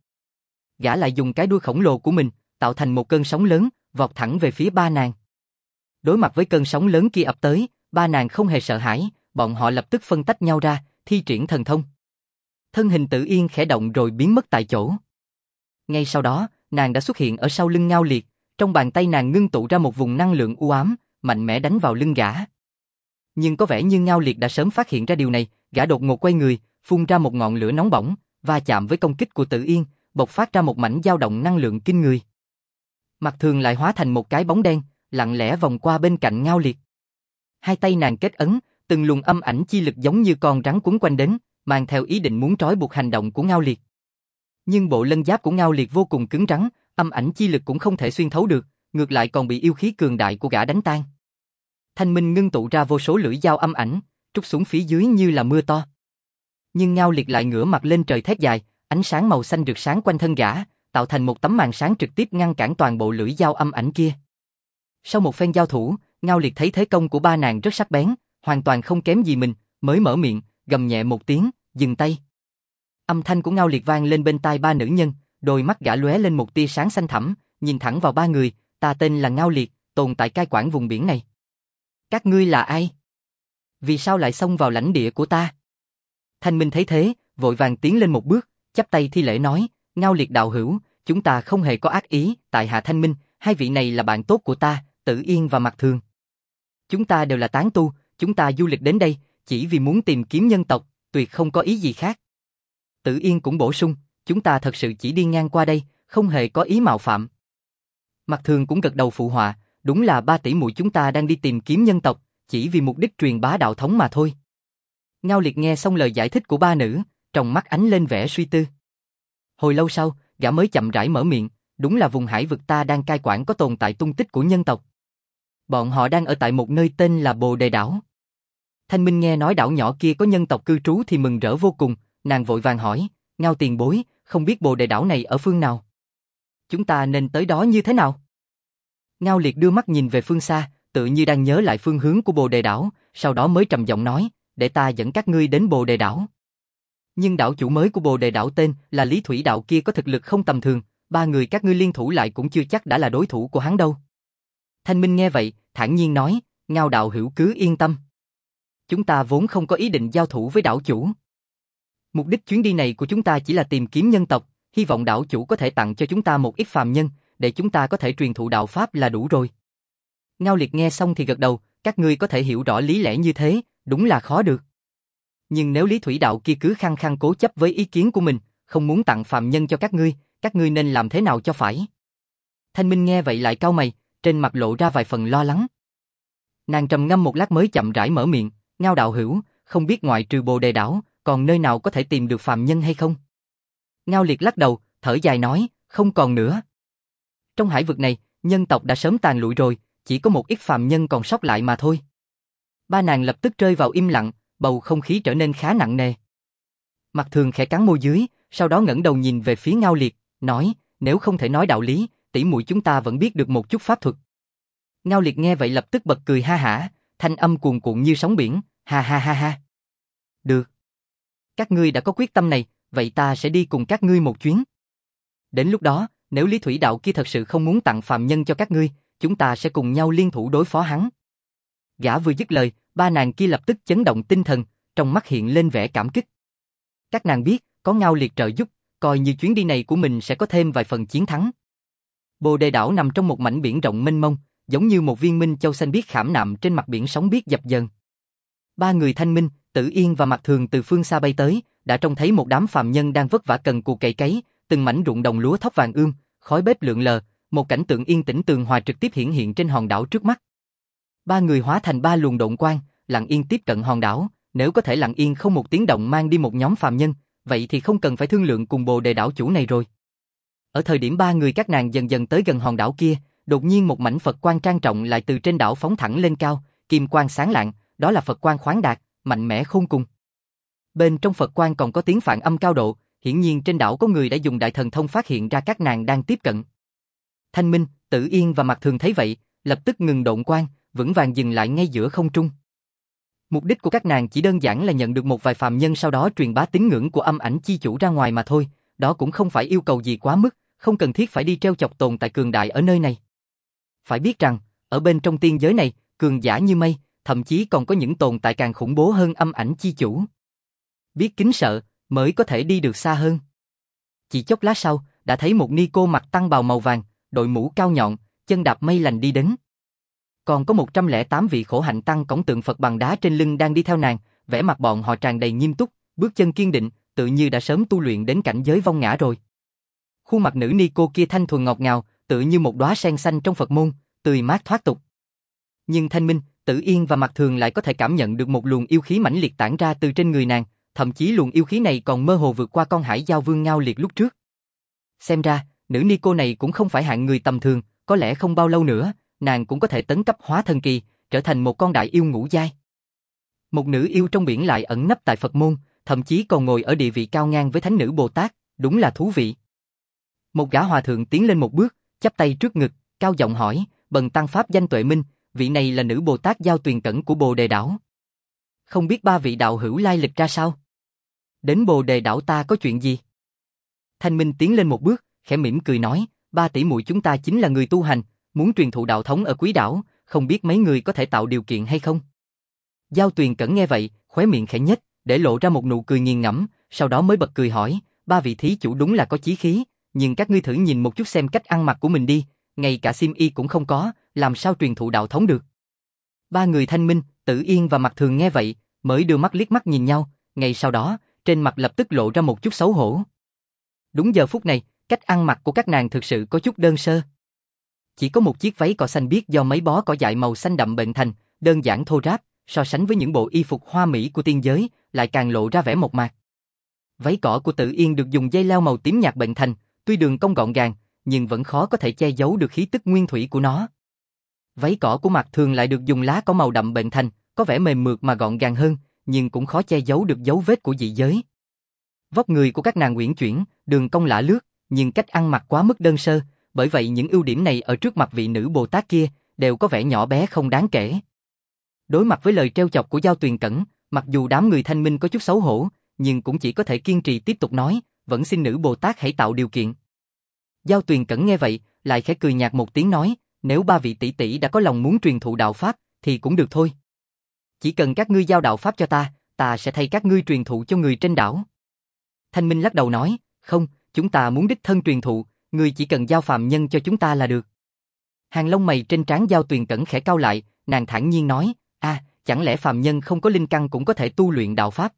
Gã lại dùng cái đuôi khổng lồ của mình, tạo thành một cơn sóng lớn, vọt thẳng về phía ba nàng. Đối mặt với cơn sóng lớn kia ập tới, ba nàng không hề sợ hãi, bọn họ lập tức phân tách nhau ra, thi triển thần thông. Thân hình Tự Yên khẽ động rồi biến mất tại chỗ. Ngay sau đó, nàng đã xuất hiện ở sau lưng Ngao Liệt, trong bàn tay nàng ngưng tụ ra một vùng năng lượng u ám, mạnh mẽ đánh vào lưng gã. Nhưng có vẻ như Ngao Liệt đã sớm phát hiện ra điều này, gã đột ngột quay người, phun ra một ngọn lửa nóng bỏng, va chạm với công kích của Tự Yên, bộc phát ra một mảnh dao động năng lượng kinh người. Mạc Thường lại hóa thành một cái bóng đen, lặng lẽ vòng qua bên cạnh Ngao Liệt. Hai tay nàng kết ấn, từng luồng âm ảnh chi lực giống như con rắn quấn quanh đến, mang theo ý định muốn trói buộc hành động của Ngao Liệt. Nhưng bộ lân giáp của Ngao Liệt vô cùng cứng rắn, âm ảnh chi lực cũng không thể xuyên thấu được, ngược lại còn bị yêu khí cường đại của gã đánh tan. Thanh Minh ngưng tụ ra vô số lưỡi dao âm ảnh, trút xuống phía dưới như là mưa to. Nhưng Ngao Liệt lại ngửa mặt lên trời thét dài, ánh sáng màu xanh rực sáng quanh thân gã, tạo thành một tấm màn sáng trực tiếp ngăn cản toàn bộ lưỡi dao âm ảnh kia. Sau một phen giao thủ, Ngao Liệt thấy thế công của ba nàng rất sắc bén, hoàn toàn không kém gì mình, mới mở miệng, gầm nhẹ một tiếng, dừng tay. Âm thanh của Ngao Liệt vang lên bên tai ba nữ nhân, đôi mắt gã lóe lên một tia sáng xanh thẳm, nhìn thẳng vào ba người, ta tên là Ngao Liệt, tồn tại cai quản vùng biển này. Các ngươi là ai? Vì sao lại xông vào lãnh địa của ta? Thanh Minh thấy thế, vội vàng tiến lên một bước, chắp tay thi lễ nói, Ngao Liệt đạo hữu, chúng ta không hề có ác ý, tại hạ Thanh Minh, hai vị này là bạn tốt của ta, Tử Yên và Mạc Thường. Chúng ta đều là tán tu, chúng ta du lịch đến đây, chỉ vì muốn tìm kiếm nhân tộc, tuyệt không có ý gì khác. Tử Yên cũng bổ sung, chúng ta thật sự chỉ đi ngang qua đây, không hề có ý mạo phạm. Mạc Thường cũng gật đầu phụ họa, đúng là ba tỷ muội chúng ta đang đi tìm kiếm nhân tộc, chỉ vì mục đích truyền bá đạo thống mà thôi. Ngao Liệt nghe xong lời giải thích của ba nữ, trong mắt ánh lên vẻ suy tư. Hồi lâu sau, gã mới chậm rãi mở miệng, đúng là vùng hải vực ta đang cai quản có tồn tại tung tích của nhân tộc. Bọn họ đang ở tại một nơi tên là Bồ Đề Đảo. Thanh Minh nghe nói đảo nhỏ kia có nhân tộc cư trú thì mừng rỡ vô cùng, nàng vội vàng hỏi, Ngao tiền bối, không biết Bồ Đề Đảo này ở phương nào? Chúng ta nên tới đó như thế nào? Ngao Liệt đưa mắt nhìn về phương xa, tự như đang nhớ lại phương hướng của Bồ Đề Đảo, sau đó mới trầm giọng nói, để ta dẫn các ngươi đến Bồ Đề Đảo. Nhưng đảo chủ mới của Bồ Đề Đảo tên là Lý Thủy Đạo kia có thực lực không tầm thường, ba người các ngươi liên thủ lại cũng chưa chắc đã là đối thủ của hắn đâu. Thanh Minh nghe vậy, thản nhiên nói, Ngao đạo hữu cứ yên tâm. Chúng ta vốn không có ý định giao thủ với đảo chủ. Mục đích chuyến đi này của chúng ta chỉ là tìm kiếm nhân tộc, hy vọng đảo chủ có thể tặng cho chúng ta một ít phàm nhân, để chúng ta có thể truyền thụ đạo pháp là đủ rồi. Ngao Liệt nghe xong thì gật đầu, các ngươi có thể hiểu rõ lý lẽ như thế, đúng là khó được. Nhưng nếu Lý Thủy Đạo kia cứ khăng khăng cố chấp với ý kiến của mình, không muốn tặng phàm nhân cho các ngươi, các ngươi nên làm thế nào cho phải? Thanh Minh nghe vậy lại cau mày, trên mặt lộ ra vài phần lo lắng. Nàng trầm ngâm một lát mới chậm rãi mở miệng, Ngao đạo hữu, không biết ngoại trừ Bồ Đề Đảo, còn nơi nào có thể tìm được phàm nhân hay không? Ngao Liệt lắc đầu, thở dài nói, không còn nữa. Trong hải vực này, nhân tộc đã sớm tàn lụi rồi, chỉ có một ít phàm nhân còn sót lại mà thôi. Ba nàng lập tức rơi vào im lặng, bầu không khí trở nên khá nặng nề. Mạc Thường khẽ cắn môi dưới, sau đó ngẩng đầu nhìn về phía Ngao Liệt, nói, nếu không thể nói đạo lý, tỷ muội chúng ta vẫn biết được một chút pháp thuật. Ngao Liệt nghe vậy lập tức bật cười ha hả, thanh âm cuồn cuộn như sóng biển, ha ha ha ha. Được. Các ngươi đã có quyết tâm này, vậy ta sẽ đi cùng các ngươi một chuyến. Đến lúc đó, nếu Lý Thủy Đạo kia thật sự không muốn tặng phàm nhân cho các ngươi, chúng ta sẽ cùng nhau liên thủ đối phó hắn. Gã vừa dứt lời, ba nàng kia lập tức chấn động tinh thần, trong mắt hiện lên vẻ cảm kích. Các nàng biết, có Ngao Liệt trợ giúp, coi như chuyến đi này của mình sẽ có thêm vài phần chiến thắng. Bồ Đề Đảo nằm trong một mảnh biển rộng mênh mông, giống như một viên minh châu xanh biếc khảm nạm trên mặt biển sóng biếc dập dờn. Ba người Thanh Minh, Tử Yên và Mạc Thường từ phương xa bay tới, đã trông thấy một đám phàm nhân đang vất vả cần cù cày cấy, từng mảnh ruộng đồng lúa thóc vàng ươm, khói bếp lượn lờ, một cảnh tượng yên tĩnh tường hòa trực tiếp hiển hiện trên hòn đảo trước mắt. Ba người hóa thành ba luồng độn quang, lặng yên tiếp cận hòn đảo, nếu có thể lặng yên không một tiếng động mang đi một nhóm phàm nhân, vậy thì không cần phải thương lượng cùng Bồ Đề Đảo chủ này rồi. Ở thời điểm ba người các nàng dần dần tới gần hòn đảo kia, đột nhiên một mảnh Phật quang trang trọng lại từ trên đảo phóng thẳng lên cao, kim quang sáng lạng, đó là Phật quang khoáng đạt, mạnh mẽ khôn cùng. Bên trong Phật quang còn có tiếng phản âm cao độ, hiển nhiên trên đảo có người đã dùng đại thần thông phát hiện ra các nàng đang tiếp cận. Thanh Minh, Tử Yên và Mạc Thường thấy vậy, lập tức ngừng độn quang, vững vàng dừng lại ngay giữa không trung. Mục đích của các nàng chỉ đơn giản là nhận được một vài phàm nhân sau đó truyền bá tín ngưỡng của âm ảnh chi chủ ra ngoài mà thôi, đó cũng không phải yêu cầu gì quá mức, không cần thiết phải đi treo chọc tồn tại cường đại ở nơi này. Phải biết rằng, ở bên trong tiên giới này, cường giả như mây, thậm chí còn có những tồn tại càng khủng bố hơn âm ảnh chi chủ. Biết kính sợ, mới có thể đi được xa hơn. Chỉ chốc lát sau, đã thấy một ni cô mặc tăng bào màu vàng, đội mũ cao nhọn, chân đạp mây lành đi đến. Còn có một trăm lẻ tám vị khổ hạnh tăng cõng tượng Phật bằng đá trên lưng đang đi theo nàng, vẻ mặt bọn họ tràn đầy nghiêm túc, bước chân kiên định, tự như đã sớm tu luyện đến cảnh giới vong ngã rồi. Khuôn mặt nữ ni cô kia thanh thuần ngọt ngào, tự như một đóa sen xanh trong Phật môn, tươi mát thoát tục. Nhưng Thanh Minh, Tử Yên và Mạc Thường lại có thể cảm nhận được một luồng yêu khí mãnh liệt tản ra từ trên người nàng, thậm chí luồng yêu khí này còn mơ hồ vượt qua con hải giao vương Ngao Liệt lúc trước. Xem ra, nữ ni cô này cũng không phải hạng người tầm thường, có lẽ không bao lâu nữa, nàng cũng có thể tấn cấp hóa thần kỳ, trở thành một con đại yêu ngũ giai. Một nữ yêu trong biển lại ẩn nấp tại Phật môn, thậm chí còn ngồi ở địa vị cao ngang với thánh nữ Bồ Tát, đúng là thú vị. Một gã hòa thượng tiến lên một bước, chắp tay trước ngực, cao giọng hỏi, bần tăng pháp danh Tuệ Minh, vị này là nữ Bồ Tát Giao Tuyền Cẩn của Bồ Đề Đảo. Không biết ba vị đạo hữu lai lịch ra sao? Đến Bồ Đề Đảo ta có chuyện gì? Thanh Minh tiến lên một bước, khẽ mỉm cười nói, ba tỷ muội chúng ta chính là người tu hành, muốn truyền thụ đạo thống ở Quý Đảo, không biết mấy người có thể tạo điều kiện hay không? Giao Tuyền Cẩn nghe vậy, khóe miệng khẽ nhếch, để lộ ra một nụ cười nghiền ngẫm, sau đó mới bật cười hỏi, ba vị thí chủ đúng là có chí khí, nhưng các ngươi thử nhìn một chút xem cách ăn mặc của mình đi, ngay cả xiêm y cũng không có, làm sao truyền thụ đạo thống được? Ba người Thanh Minh, Tử Yên và Mạc Thường nghe vậy, mới đưa mắt liếc mắt nhìn nhau, ngay sau đó, trên mặt lập tức lộ ra một chút xấu hổ. Đúng giờ phút này, cách ăn mặc của các nàng thực sự có chút đơn sơ. Chỉ có một chiếc váy cỏ xanh biếc do mấy bó cỏ dại màu xanh đậm bệnh thành, đơn giản thô ráp, so sánh với những bộ y phục hoa mỹ của tiên giới, lại càng lộ ra vẻ mộc mạc. Váy cỏ của Tử Yên được dùng dây leo màu tím nhạt bệnh thành, tuy đường cong gọn gàng, nhưng vẫn khó có thể che giấu được khí tức nguyên thủy của nó. Váy cỏ của Mạc Thường lại được dùng lá cỏ màu đậm bệnh thành, có vẻ mềm mượt mà gọn gàng hơn, nhưng cũng khó che giấu được dấu vết của dị giới. Vóc người của các nàng uyển chuyển, đường cong lả lướt, nhưng cách ăn mặc quá mức đơn sơ, bởi vậy những ưu điểm này ở trước mặt vị nữ Bồ Tát kia đều có vẻ nhỏ bé không đáng kể. Đối mặt với lời trêu chọc của Giao Tuyền Cẩn, mặc dù đám người Thanh Minh có chút xấu hổ, nhưng cũng chỉ có thể kiên trì tiếp tục nói, vẫn xin nữ Bồ Tát hãy tạo điều kiện. Giao Tuyền Cẩn nghe vậy, lại khẽ cười nhạt một tiếng nói, nếu ba vị tỷ tỷ đã có lòng muốn truyền thụ đạo pháp, thì cũng được thôi. Chỉ cần các ngươi giao đạo pháp cho ta, ta sẽ thay các ngươi truyền thụ cho người trên đảo. Thanh Minh lắc đầu nói, không, chúng ta muốn đích thân truyền thụ, ngươi chỉ cần giao phàm nhân cho chúng ta là được. Hàng lông mày trên trán Giao Tuyền Cẩn khẽ cau lại, nàng thản nhiên nói, a, à, chẳng lẽ phàm nhân không có linh căn cũng có thể tu luyện đạo pháp?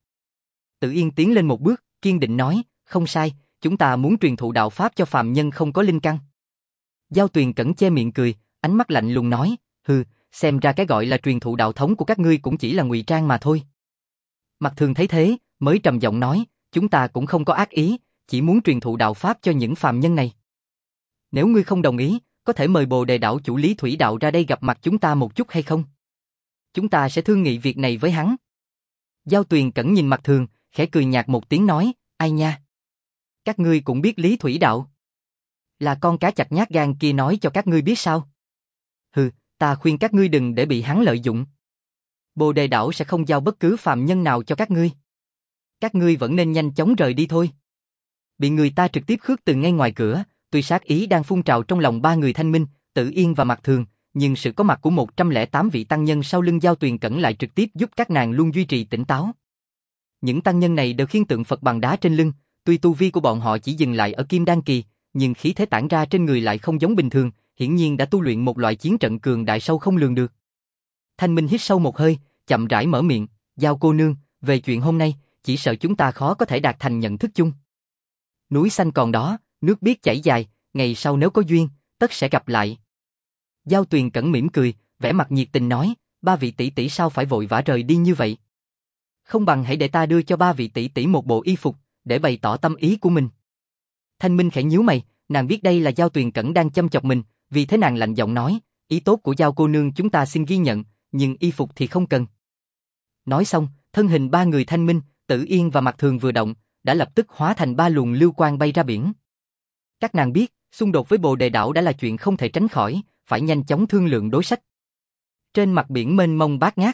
Tử Yên tiến lên một bước, kiên định nói, không sai, chúng ta muốn truyền thụ đạo pháp cho phàm nhân không có linh căn. Giao Tuyền Cẩn che miệng cười, ánh mắt lạnh lùng nói, hừ, xem ra cái gọi là truyền thụ đạo thống của các ngươi cũng chỉ là ngụy trang mà thôi. Mạc Thường thấy thế, mới trầm giọng nói, chúng ta cũng không có ác ý, chỉ muốn truyền thụ đạo pháp cho những phàm nhân này. Nếu ngươi không đồng ý, có thể mời Bồ Đề Đảo chủ Lý Thủy Đạo ra đây gặp mặt chúng ta một chút hay không? Chúng ta sẽ thương nghị việc này với hắn. Giao Tuyền Cẩn nhìn Mạc Thường, khẽ cười nhạt một tiếng nói, ai nha? Các ngươi cũng biết Lý Thủy Đạo? Là con cá chạch nhát gan kia nói cho các ngươi biết sao? Hừ, ta khuyên các ngươi đừng để bị hắn lợi dụng. Bồ Đề Đảo sẽ không giao bất cứ phàm nhân nào cho các ngươi. Các ngươi vẫn nên nhanh chóng rời đi thôi. Bị người ta trực tiếp khước từ ngay ngoài cửa, tuy sát ý đang phun trào trong lòng ba người Thanh Minh, Tử Yên và Mạc Thường, nhưng sự có mặt của một trăm lẻ tám vị tăng nhân sau lưng Giao Tuyền Cẩn lại trực tiếp giúp các nàng luôn duy trì tỉnh táo. Những tăng nhân này đều khiêng tượng Phật bằng đá trên lưng, tuy tu vi của bọn họ chỉ dừng lại ở Kim Đan kỳ, nhưng khí thế tản ra trên người lại không giống bình thường, hiển nhiên đã tu luyện một loại chiến trận cường đại sâu không lường được. Thanh Minh hít sâu một hơi, chậm rãi mở miệng, Giao cô nương, về chuyện hôm nay, chỉ sợ chúng ta khó có thể đạt thành nhận thức chung. Núi xanh còn đó, nước biếc chảy dài, ngày sau nếu có duyên, tất sẽ gặp lại. Giao Tuyền Cẩn mỉm cười, vẻ mặt nhiệt tình nói, ba vị tỷ tỷ sao phải vội vã rời đi như vậy? Không bằng hãy để ta đưa cho ba vị tỷ tỷ một bộ y phục, để bày tỏ tâm ý của mình. Thanh Minh khẽ nhíu mày, nàng biết đây là Giao Tuyền Cẩn đang châm chọc mình, vì thế nàng lạnh giọng nói, ý tốt của Giao cô nương chúng ta xin ghi nhận, nhưng y phục thì không cần. Nói xong, thân hình ba người Thanh Minh, Tử Yên và Mạc Thường vừa động, đã lập tức hóa thành ba luồng lưu quang bay ra biển. Các nàng biết, xung đột với Bồ Đề Đảo đã là chuyện không thể tránh khỏi, phải nhanh chóng thương lượng đối sách. Trên mặt biển mênh mông bát ngát,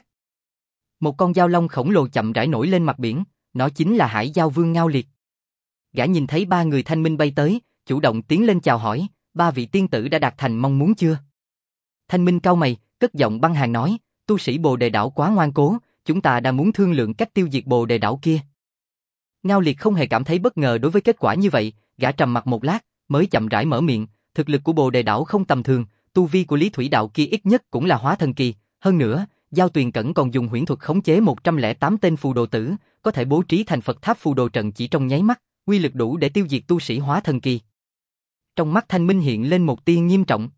một con dao long khổng lồ chậm rãi nổi lên mặt biển, nó chính là Hải Giao Vương Ngao Liệt. Gã nhìn thấy ba người Thanh Minh bay tới, chủ động tiến lên chào hỏi, ba vị tiên tử đã đạt thành mong muốn chưa? Thanh Minh cau mày, cất giọng băng hàn nói, tu sĩ Bồ Đề Đảo quá ngoan cố, chúng ta đang muốn thương lượng cách tiêu diệt Bồ Đề Đảo kia. Ngao Liệt không hề cảm thấy bất ngờ đối với kết quả như vậy, gã trầm mặt một lát, mới chậm rãi mở miệng, thực lực của Bồ Đề Đảo không tầm thường, tu vi của Lý Thủy Đạo kia ít nhất cũng là hóa thần kỳ, hơn nữa, Giao Tuyền Cẩn còn dùng huyễn thuật khống chế một trăm lẻ tám tên phù đồ tử, có thể bố trí thành Phật tháp phù đồ trận chỉ trong nháy mắt, uy lực đủ để tiêu diệt tu sĩ hóa thần kỳ. Trong mắt Thanh Minh hiện lên một tia nghiêm trọng.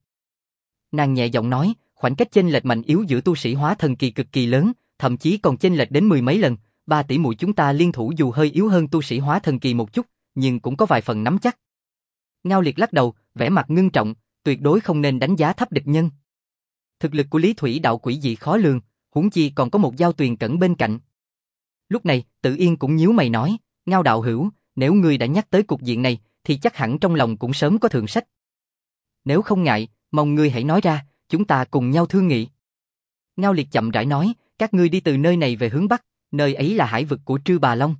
Nàng nhẹ giọng nói, khoảng cách chênh lệch mạnh yếu giữa tu sĩ hóa thần kỳ cực kỳ lớn, thậm chí còn chênh lệch đến mười mấy lần, ba tỷ muội chúng ta liên thủ dù hơi yếu hơn tu sĩ hóa thần kỳ một chút, nhưng cũng có vài phần nắm chắc. Ngao Liệt lắc đầu, vẻ mặt ngưng trọng, tuyệt đối không nên đánh giá thấp địch nhân. Thực lực của Lý Thủy Đạo quỷ dị khó lường, huống chi còn có một Giao Tuyền Cẩn bên cạnh. Lúc này, Tử Yên cũng nhíu mày nói, Ngao đạo hữu, nếu ngươi đã nhắc tới cục diện này, thì chắc hẳn trong lòng cũng sớm có thượng sách. Nếu không ngại, mong ngươi hãy nói ra, chúng ta cùng nhau thương nghị. Ngao Liệt chậm rãi nói, các ngươi đi từ nơi này về hướng Bắc, nơi ấy là hải vực của Trư Bà Long.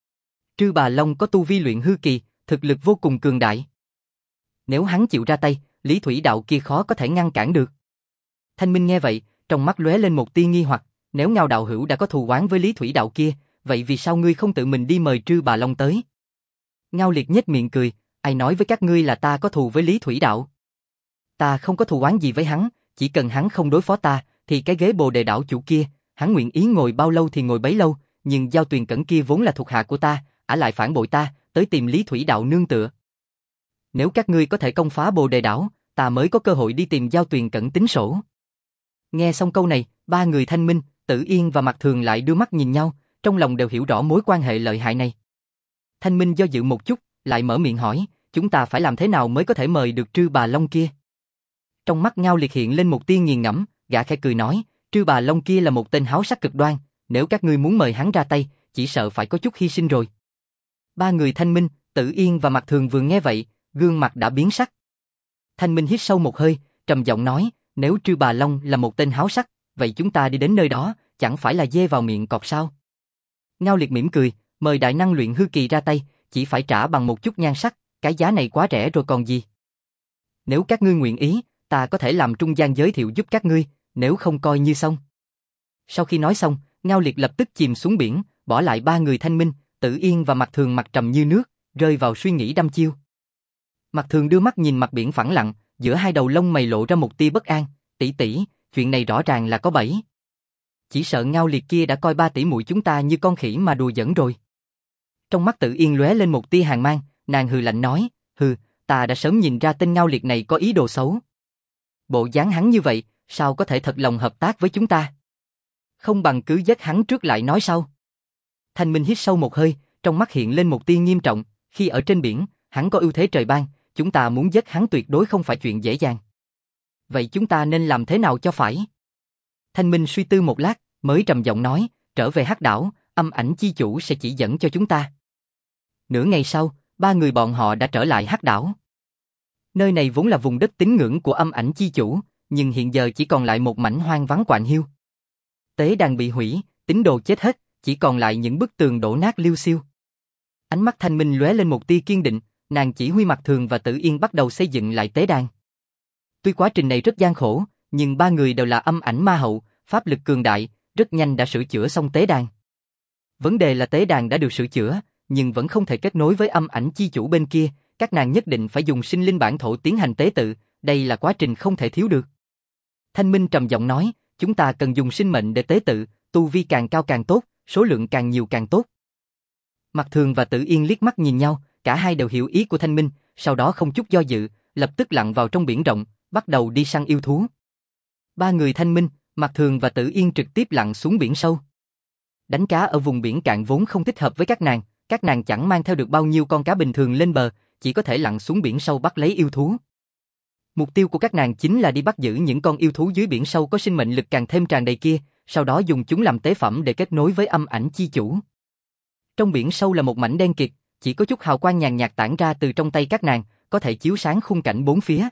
Trư Bà Long có tu vi luyện hư kỳ, thực lực vô cùng cường đại. Nếu hắn chịu ra tay, Lý Thủy Đạo kia khó có thể ngăn cản được. Thanh Minh nghe vậy, trong mắt lóe lên một tia nghi hoặc, nếu Ngao đạo hữu đã có thù oán với Lý Thủy Đạo kia, vậy vì sao ngươi không tự mình đi mời Trư Bà Long tới? Ngao Liệt nhếch miệng cười, ai nói với các ngươi là ta có thù với Lý Thủy Đạo? Ta không có thù oán gì với hắn, chỉ cần hắn không đối phó ta, thì cái ghế Bồ Đề Đảo chủ kia, hắn nguyện ý ngồi bao lâu thì ngồi bấy lâu, nhưng Giao Tuyền Cẩn kia vốn là thuộc hạ của ta, ả lại phản bội ta, tới tìm Lý Thủy Đạo nương tựa. Nếu các ngươi có thể công phá Bồ Đề Đảo, ta mới có cơ hội đi tìm Giao Tuyền Cẩn tính sổ. Nghe xong câu này, ba người Thanh Minh, Tử Yên và Mạc Thường lại đưa mắt nhìn nhau, trong lòng đều hiểu rõ mối quan hệ lợi hại này. Thanh Minh do dự một chút, lại mở miệng hỏi, chúng ta phải làm thế nào mới có thể mời được Trư Bà Long kia? Trong mắt Ngao Liệt hiện lên một tia nghiền ngẫm, gã khẽ cười nói, Trư Bà Long kia là một tên háo sắc cực đoan, nếu các ngươi muốn mời hắn ra tay, chỉ sợ phải có chút hy sinh rồi. Ba người Thanh Minh, Tử Yên và Mạc Thường vừa nghe vậy, gương mặt đã biến sắc. Thanh Minh hít sâu một hơi, trầm giọng nói, nếu Trư Bà Long là một tên háo sắc, vậy chúng ta đi đến nơi đó, chẳng phải là dê vào miệng cọp sao? Ngao Liệt mỉm cười, mời đại năng luyện hư kỳ ra tay, chỉ phải trả bằng một chút nhan sắc, cái giá này quá rẻ rồi còn gì. Nếu các ngươi nguyện ý, ta có thể làm trung gian giới thiệu giúp các ngươi, nếu không coi như xong. Sau khi nói xong, Ngao Liệt lập tức chìm xuống biển, bỏ lại ba người Thanh Minh, Tử Yên và Mạc Thường mặt trầm như nước, rơi vào suy nghĩ đăm chiêu. Mạc Thường đưa mắt nhìn mặt biển phẳng lặng, giữa hai đầu lông mày lộ ra một tia bất an, tỷ tỷ, chuyện này rõ ràng là có bẫy. Chỉ sợ Ngao Liệt kia đã coi ba tỷ muội chúng ta như con khỉ mà đùa giỡn rồi. Trong mắt Tử Yên lóe lên một tia hàn mang, nàng hừ lạnh nói, hừ, ta đã sớm nhìn ra tên Ngao Liệt này có ý đồ xấu. Bộ dáng hắn như vậy, sao có thể thật lòng hợp tác với chúng ta? Không bằng cứ giết hắn trước lại nói sau. Thanh Minh hít sâu một hơi, trong mắt hiện lên một tia nghiêm trọng, khi ở trên biển, hắn có ưu thế trời ban, chúng ta muốn giết hắn tuyệt đối không phải chuyện dễ dàng. Vậy chúng ta nên làm thế nào cho phải? Thanh Minh suy tư một lát, mới trầm giọng nói, trở về Hắc Đảo, Âm Ảnh Chi Chủ sẽ chỉ dẫn cho chúng ta. Nửa ngày sau, ba người bọn họ đã trở lại Hắc Đảo. Nơi này vốn là vùng đất tín ngưỡng của Âm Ảnh Chi Chủ, nhưng hiện giờ chỉ còn lại một mảnh hoang vắng quạnh hiu. Tế đàn bị hủy, tín đồ chết hết, chỉ còn lại những bức tường đổ nát liêu xiêu. Ánh mắt Thanh Minh lóe lên một tia kiên định, nàng chỉ huy Mạc Thường và Tử Yên bắt đầu xây dựng lại tế đàn. Tuy quá trình này rất gian khổ, nhưng ba người đều là âm ảnh ma hậu, pháp lực cường đại, rất nhanh đã sửa chữa xong tế đàn. Vấn đề là tế đàn đã được sửa chữa, nhưng vẫn không thể kết nối với âm ảnh chi chủ bên kia, các nàng nhất định phải dùng sinh linh bản thổ tiến hành tế tự, đây là quá trình không thể thiếu được. Thanh Minh trầm giọng nói, chúng ta cần dùng sinh mệnh để tế tự, tu vi càng cao càng tốt, số lượng càng nhiều càng tốt. Mạc Thường và Tử Yên liếc mắt nhìn nhau, cả hai đều hiểu ý của Thanh Minh, sau đó không chút do dự, lập tức lặn vào trong biển rộng, bắt đầu đi săn yêu thú. Ba người Thanh Minh, Mạc Thường và Tử Yên trực tiếp lặn xuống biển sâu. Đánh cá ở vùng biển cạn vốn không thích hợp với các nàng, các nàng chẳng mang theo được bao nhiêu con cá bình thường lên bờ, chỉ có thể lặn xuống biển sâu bắt lấy yêu thú. Mục tiêu của các nàng chính là đi bắt giữ những con yêu thú dưới biển sâu có sinh mệnh lực càng thêm tràn đầy kia, sau đó dùng chúng làm tế phẩm để kết nối với âm ảnh chi chủ. Trong biển sâu là một mảnh đen kịt, chỉ có chút hào quang nhàn nhạt tản ra từ trong tay các nàng, có thể chiếu sáng khung cảnh bốn phía.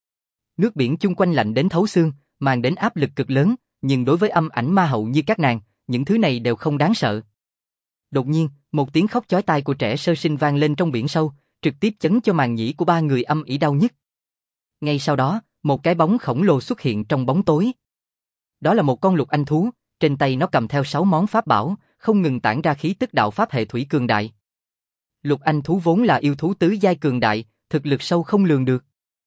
Nước biển chung quanh lạnh đến thấu xương, mang đến áp lực cực lớn, nhưng đối với âm ảnh ma hậu như các nàng, những thứ này đều không đáng sợ. Đột nhiên, một tiếng khóc chói tai của trẻ sơ sinh vang lên trong biển sâu, trực tiếp chấn cho màng nhĩ của ba người âm ỉ đau nhức. Ngay sau đó, một cái bóng khổng lồ xuất hiện trong bóng tối. Đó là một con lục anh thú, trên tay nó cầm theo sáu món pháp bảo, không ngừng tản ra khí tức đạo pháp hệ thủy cường đại. Lục anh thú vốn là yêu thú tứ giai cường đại, thực lực sâu không lường được.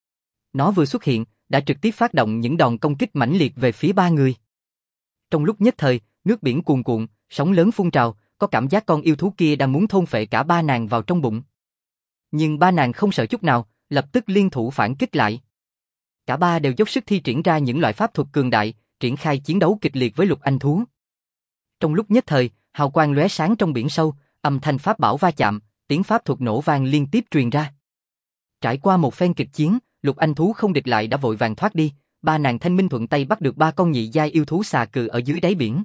Nó vừa xuất hiện, đã trực tiếp phát động những đòn công kích mãnh liệt về phía ba người. Trong lúc nhất thời, nước biển cuồn cuộn, sóng lớn phun trào, có cảm giác con yêu thú kia đang muốn thôn phệ cả ba nàng vào trong bụng. Nhưng ba nàng không sợ chút nào, lập tức liên thủ phản kích lại. Cả ba đều dốc sức thi triển ra những loại pháp thuật cường đại, triển khai chiến đấu kịch liệt với lục anh thú. Trong lúc nhất thời, hào quang lóe sáng trong biển sâu, âm thanh pháp bảo va chạm, tiếng pháp thuật nổ vang liên tiếp truyền ra. Trải qua một phen kịch chiến, lục anh thú không địch lại đã vội vàng thoát đi, ba nàng Thanh Minh thuận tay bắt được ba con nhị giai yêu thú xà cừ ở dưới đáy biển.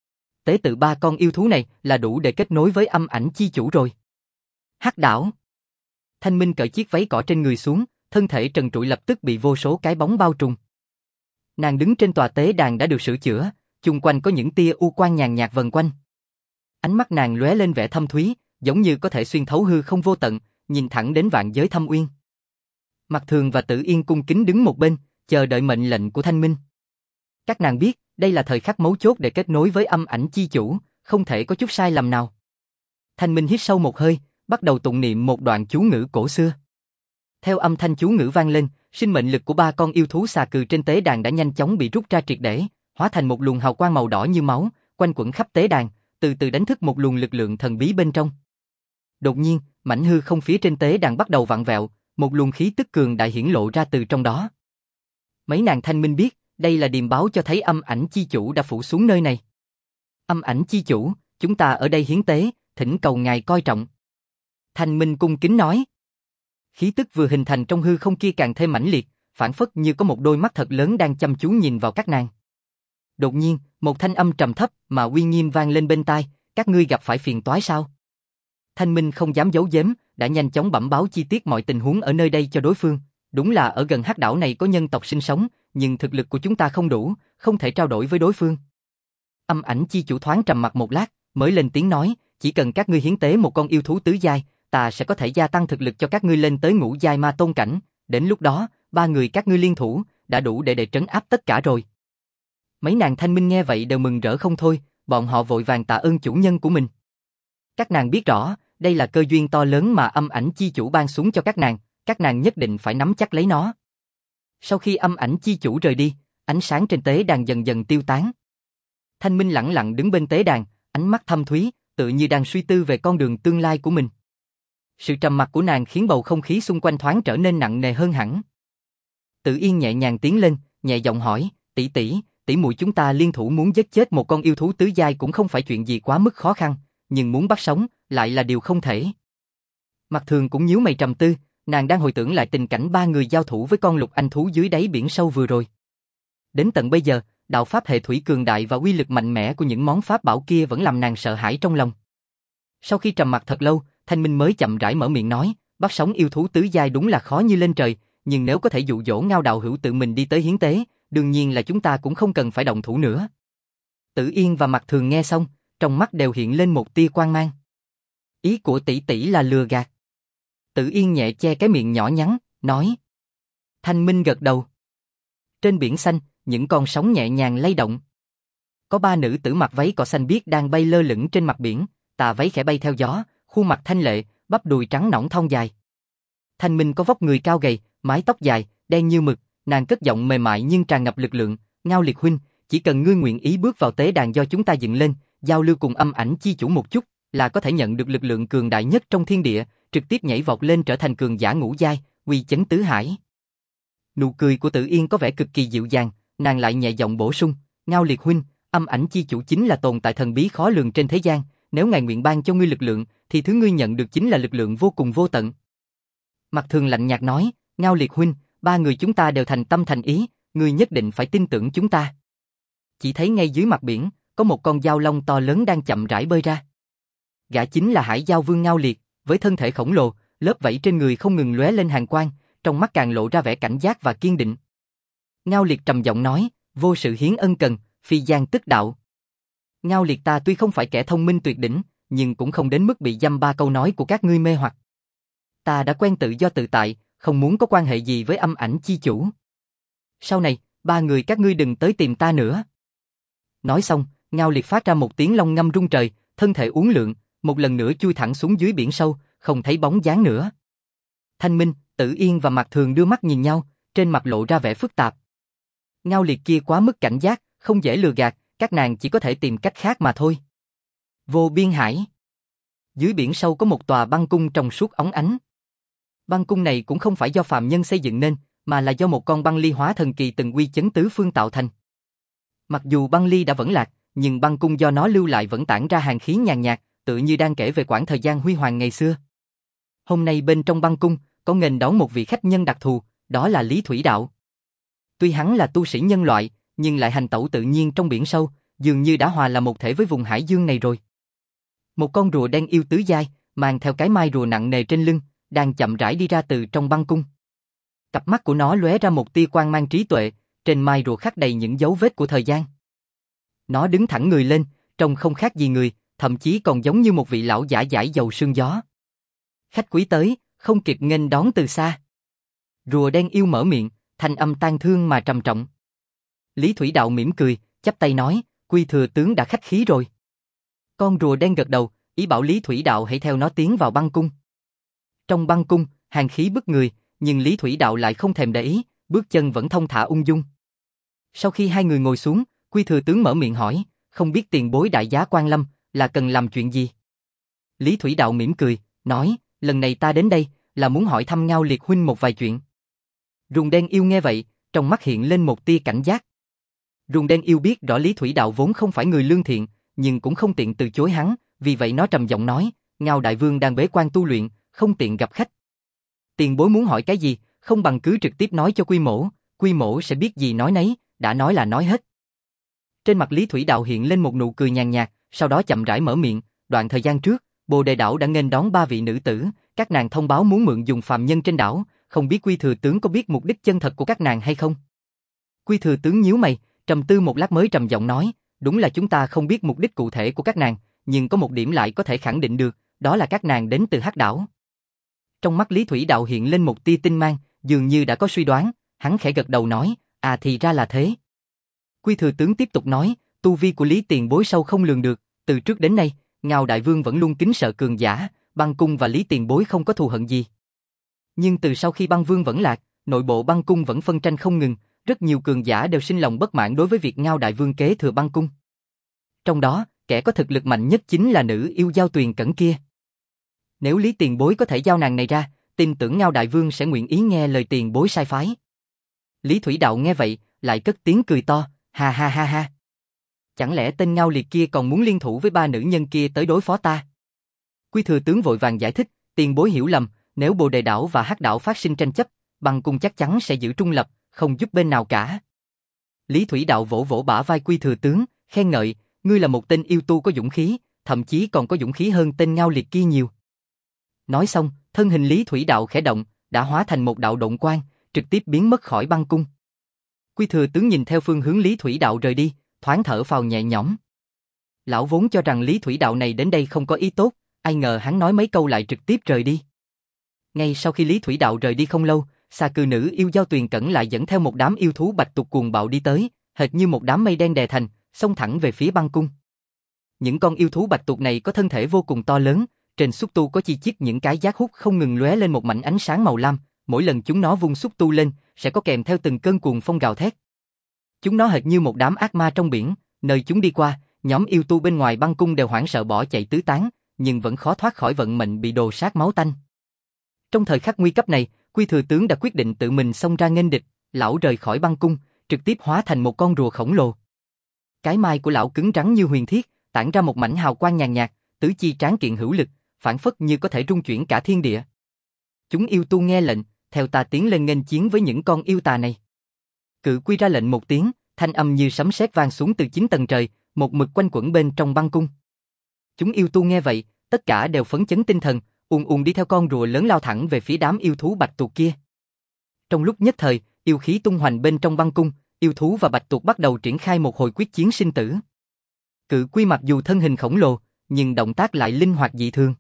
Tế tự ba con yêu thú này là đủ để kết nối với âm ảnh chi chủ rồi. Hắc Đảo. Thanh Minh cởi chiếc váy cỏ trên người xuống, thân thể trần trụi lập tức bị vô số cái bóng bao trùm. Nàng đứng trên tòa tế đàn đã được sửa chữa, chung quanh có những tia u quang nhàn nhạt vần quanh. Ánh mắt nàng lóe lên vẻ thâm thúy, giống như có thể xuyên thấu hư không vô tận, nhìn thẳng đến vạn giới thâm uyên. Mạc Thường và Tử Yên cung kính đứng một bên, chờ đợi mệnh lệnh của Thanh Minh. Các nàng biết, đây là thời khắc mấu chốt để kết nối với âm ảnh chi chủ, không thể có chút sai lầm nào. Thanh Minh hít sâu một hơi, bắt đầu tụng niệm một đoạn chú ngữ cổ xưa. Theo âm thanh chú ngữ vang lên, sinh mệnh lực của ba con yêu thú xà cừ trên tế đàn đã nhanh chóng bị rút ra triệt để, hóa thành một luồng hào quang màu đỏ như máu, quanh quẩn khắp tế đàn, từ từ đánh thức một luồng lực lượng thần bí bên trong. Đột nhiên, mảnh hư không phía trên tế đàn bắt đầu vặn vẹo, một luồng khí tức cường đại hiển lộ ra từ trong đó. Mấy nàng Thanh Minh biết, đây là điềm báo cho thấy âm ảnh chi chủ đã phủ xuống nơi này. Âm ảnh chi chủ, chúng ta ở đây hiến tế, thỉnh cầu ngài coi trọng. Thanh Minh cung kính nói. Khí tức vừa hình thành trong hư không kia càng thêm mãnh liệt, phảng phất như có một đôi mắt thật lớn đang chăm chú nhìn vào các nàng. Đột nhiên, một thanh âm trầm thấp mà uy nghiêm vang lên bên tai, các ngươi gặp phải phiền toái sao? Thanh Minh không dám giấu giếm, đã nhanh chóng bẩm báo chi tiết mọi tình huống ở nơi đây cho đối phương. Đúng là ở gần hắc đảo này có nhân tộc sinh sống, nhưng thực lực của chúng ta không đủ, không thể trao đổi với đối phương. Âm ảnh chi chủ thoáng trầm mặc một lát, mới lên tiếng nói, chỉ cần các ngươi hiến tế một con yêu thú tứ giai, ta sẽ có thể gia tăng thực lực cho các ngươi lên tới ngũ giai ma tôn cảnh, đến lúc đó, ba người các ngươi liên thủ, đã đủ để để trấn áp tất cả rồi. Mấy nàng Thanh Minh nghe vậy đều mừng rỡ không thôi, bọn họ vội vàng tạ ơn chủ nhân của mình. Các nàng biết rõ, đây là cơ duyên to lớn mà âm ảnh chi chủ ban xuống cho các nàng, các nàng nhất định phải nắm chắc lấy nó. Sau khi âm ảnh chi chủ rời đi, ánh sáng trên tế đàn dần dần tiêu tán. Thanh Minh lặng lặng đứng bên tế đàn, ánh mắt thâm thúy, tự như đang suy tư về con đường tương lai của mình. Sự trầm mặc của nàng khiến bầu không khí xung quanh thoáng trở nên nặng nề hơn hẳn. Tử Yên nhẹ nhàng tiến lên, nhẹ giọng hỏi, tỷ tỷ, tỷ muội chúng ta liên thủ muốn giết chết một con yêu thú tứ giai cũng không phải chuyện gì quá mức khó khăn, nhưng muốn bắt sống lại là điều không thể. Mạc Thường cũng nhíu mày trầm tư, nàng đang hồi tưởng lại tình cảnh ba người giao thủ với con lục anh thú dưới đáy biển sâu vừa rồi. Đến tận bây giờ, đạo pháp hệ thủy cường đại và uy lực mạnh mẽ của những món pháp bảo kia vẫn làm nàng sợ hãi trong lòng. Sau khi trầm mặc thật lâu, Thanh Minh mới chậm rãi mở miệng nói, bắt sống yêu thú tứ giai đúng là khó như lên trời, nhưng nếu có thể dụ dỗ Ngao đạo hữu tự mình đi tới hiến tế, đương nhiên là chúng ta cũng không cần phải động thủ nữa. Tử Yên và Mạc Thường nghe xong, trong mắt đều hiện lên một tia quang mang. Ý của tỷ tỷ là lừa gạt. Tử Yên nhẹ che cái miệng nhỏ nhắn, nói. Thanh Minh gật đầu. Trên biển xanh, những con sóng nhẹ nhàng lay động. Có ba nữ tử mặc váy cỏ xanh biếc đang bay lơ lửng trên mặt biển, tà váy khẽ bay theo gió, khuôn mặt thanh lệ, bắp đùi trắng nõn thon dài. Thanh Minh có vóc người cao gầy, mái tóc dài, đen như mực, nàng cất giọng mềm mại nhưng tràn ngập lực lượng, Ngao Liệt huynh, chỉ cần ngươi nguyện ý bước vào tế đàn do chúng ta dựng lên, giao lưu cùng âm ảnh chi chủ một chút, là có thể nhận được lực lượng cường đại nhất trong thiên địa, trực tiếp nhảy vọt lên trở thành cường giả ngũ giai, uy chấn tứ hải. Nụ cười của Tử Yên có vẻ cực kỳ dịu dàng, nàng lại nhẹ giọng bổ sung, Ngao Liệt huynh, âm ảnh chi chủ chính là tồn tại thần bí khó lường trên thế gian, nếu ngài nguyện ban cho ngươi lực lượng, thì thứ ngươi nhận được chính là lực lượng vô cùng vô tận. Mạc Thường lạnh nhạt nói, Ngao Liệt huynh, ba người chúng ta đều thành tâm thành ý, ngươi nhất định phải tin tưởng chúng ta. Chỉ thấy ngay dưới mặt biển, có một con dao long to lớn đang chậm rãi bơi ra. Gã chính là Hải Giao Vương Ngao Liệt, với thân thể khổng lồ, lớp vảy trên người không ngừng lóe lên hàn quang, trong mắt càng lộ ra vẻ cảnh giác và kiên định. Ngao Liệt trầm giọng nói, vô sự hiến ân cần, phi gian tức đạo. Ngao Liệt ta tuy không phải kẻ thông minh tuyệt đỉnh, nhưng cũng không đến mức bị dăm ba câu nói của các ngươi mê hoặc. Ta đã quen tự do tự tại, không muốn có quan hệ gì với âm ảnh chi chủ. Sau này, ba người các ngươi đừng tới tìm ta nữa. Nói xong, Ngao Liệt phát ra một tiếng long ngâm rung trời, thân thể uốn lượn, một lần nữa chui thẳng xuống dưới biển sâu, không thấy bóng dáng nữa. Thanh Minh, Tử Yên và Mạc Thường đưa mắt nhìn nhau, trên mặt lộ ra vẻ phức tạp. Ngao Liệt kia quá mức cảnh giác, không dễ lừa gạt, các nàng chỉ có thể tìm cách khác mà thôi. Vô biên hải. Dưới biển sâu có một tòa băng cung trong suốt óng ánh. Băng cung này cũng không phải do phàm nhân xây dựng nên, mà là do một con băng ly hóa thần kỳ từng uy chấn tứ phương tạo thành. Mặc dù băng ly đã vẫn lạc, nhưng băng cung do nó lưu lại vẫn tản ra hàn khí nhàn nhạt, tự như đang kể về quãng thời gian huy hoàng ngày xưa. Hôm nay bên trong băng cung, có nghênh đón một vị khách nhân đặc thù, đó là Lý Thủy Đạo. Tuy hắn là tu sĩ nhân loại, nhưng lại hành tẩu tự nhiên trong biển sâu, dường như đã hòa là một thể với vùng hải dương này rồi. Một con rùa đen yêu tứ giai, mang theo cái mai rùa nặng nề trên lưng, đang chậm rãi đi ra từ trong băng cung. Cặp mắt của nó lóe ra một tia quang mang trí tuệ, trên mai rùa khắc đầy những dấu vết của thời gian. Nó đứng thẳng người lên, trông không khác gì người, thậm chí còn giống như một vị lão giả dải dầu sương gió. Khách quý tới, không kịp nghênh đón từ xa. Rùa đen yêu mở miệng, thanh âm tang thương mà trầm trọng. Lý Thủy Đạo mỉm cười, chắp tay nói, Quy thừa tướng đã khách khí rồi. Con rùa đen gật đầu, ý bảo Lý Thủy Đạo hãy theo nó tiến vào băng cung. Trong băng cung, hàn khí bức người, nhưng Lý Thủy Đạo lại không thèm để ý, bước chân vẫn thông thả ung dung. Sau khi hai người ngồi xuống, Quy thừa tướng mở miệng hỏi, không biết tiền bối đại giá quan lâm, là cần làm chuyện gì? Lý Thủy Đạo mỉm cười, nói, lần này ta đến đây, là muốn hỏi thăm Ngao Liệt huynh một vài chuyện. Rùa đen yêu nghe vậy, trong mắt hiện lên một tia cảnh giác. Rùa đen yêu biết rõ Lý Thủy Đạo vốn không phải người lương thiện, nhưng cũng không tiện từ chối hắn, vì vậy nó trầm giọng nói, Ngao đại vương đang bế quan tu luyện, không tiện gặp khách. Tiền bối muốn hỏi cái gì, không bằng cứ trực tiếp nói cho Quy mỗ, Quy mỗ sẽ biết gì nói nấy, đã nói là nói hết. Trên mặt Lý Thủy Đạo hiện lên một nụ cười nhàn nhạt, sau đó chậm rãi mở miệng, đoạn thời gian trước, Bồ Đề đảo đã nghênh đón ba vị nữ tử, các nàng thông báo muốn mượn dùng phàm nhân trên đảo, không biết Quy thừa tướng có biết mục đích chân thật của các nàng hay không? Quy thừa tướng nhíu mày, trầm tư một lát mới trầm giọng nói, đúng là chúng ta không biết mục đích cụ thể của các nàng, nhưng có một điểm lại có thể khẳng định được, đó là các nàng đến từ Hắc đảo. Trong mắt Lý Thủy Đạo hiện lên một tia tinh mang, dường như đã có suy đoán, hắn khẽ gật đầu nói, à thì ra là thế. Quy thừa tướng tiếp tục nói, tu vi của Lý tiền bối sâu không lường được, từ trước đến nay, Ngao đại vương vẫn luôn kính sợ cường giả, băng cung và Lý tiền bối không có thù hận gì. Nhưng từ sau khi băng vương vẫn lạc, nội bộ băng cung vẫn phân tranh không ngừng, rất nhiều cường giả đều sinh lòng bất mãn đối với việc Ngao đại vương kế thừa băng cung. Trong đó, kẻ có thực lực mạnh nhất chính là nữ yêu Giao Tuyền Cẩn kia. Nếu Lý tiền bối có thể giao nàng này ra, tin tưởng Ngao đại vương sẽ nguyện ý nghe lời tiền bối sai phái. Lý Thủy Đạo nghe vậy, lại cất tiếng cười to, ha ha ha ha. Chẳng lẽ tên Ngao Liệt kia còn muốn liên thủ với ba nữ nhân kia tới đối phó ta? Quy thừa tướng vội vàng giải thích, tiền bối hiểu lầm, nếu Bồ Đề đảo và Hắc đảo phát sinh tranh chấp, băng cung chắc chắn sẽ giữ trung lập, không giúp bên nào cả. Lý Thủy Đạo vỗ vỗ bả vai Quy thừa tướng, khen ngợi, ngươi là một tên yêu tu có dũng khí, thậm chí còn có dũng khí hơn tên Ngao Liệt kia nhiều. Nói xong, thân hình Lý Thủy Đạo khẽ động, đã hóa thành một đạo động quang, trực tiếp biến mất khỏi băng cung. Quy thừa tướng nhìn theo phương hướng Lý Thủy Đạo rời đi, thoáng thở phào nhẹ nhõm. Lão vốn cho rằng Lý Thủy Đạo này đến đây không có ý tốt, ai ngờ hắn nói mấy câu lại trực tiếp rời đi. Ngay sau khi Lý Thủy Đạo rời đi không lâu, xà cừ nữ yêu Giao Tuyền Cẩn lại dẫn theo một đám yêu thú bạch tuộc cuồng bạo đi tới, hệt như một đám mây đen đè thành, xông thẳng về phía băng cung. Những con yêu thú bạch tuộc này có thân thể vô cùng to lớn, trên xúc tu có chi chít những cái giác hút không ngừng lóe lên một mảnh ánh sáng màu lam, mỗi lần chúng nó vung xúc tu lên, sẽ có kèm theo từng cơn cuồng phong gào thét. Chúng nó hệt như một đám ác ma trong biển, nơi chúng đi qua, nhóm yêu tu bên ngoài băng cung đều hoảng sợ bỏ chạy tứ tán, nhưng vẫn khó thoát khỏi vận mệnh bị đồ sát máu tanh. Trong thời khắc nguy cấp này, Quy thừa tướng đã quyết định tự mình xông ra nghênh địch, lão rời khỏi băng cung, trực tiếp hóa thành một con rùa khổng lồ. Cái mai của lão cứng rắn như huyền thiết, tản ra một mảnh hào quang nhàn nhạt, tứ chi tráng kiện hữu lực, phản phất như có thể rung chuyển cả thiên địa. Chúng yêu tu nghe lệnh, theo ta tiến lên nghênh chiến với những con yêu tà này. Cự Quy ra lệnh một tiếng, thanh âm như sấm sét vang xuống từ chín tầng trời, một mực quanh quẩn bên trong băng cung. Chúng yêu tu nghe vậy, tất cả đều phấn chấn tinh thần, ùn ùn đi theo con rùa lớn lao thẳng về phía đám yêu thú bạch tuộc kia. Trong lúc nhất thời, yêu khí tung hoành bên trong băng cung, yêu thú và bạch tuộc bắt đầu triển khai một hồi quyết chiến sinh tử. Cự Quy mặc dù thân hình khổng lồ, nhưng động tác lại linh hoạt dị thường.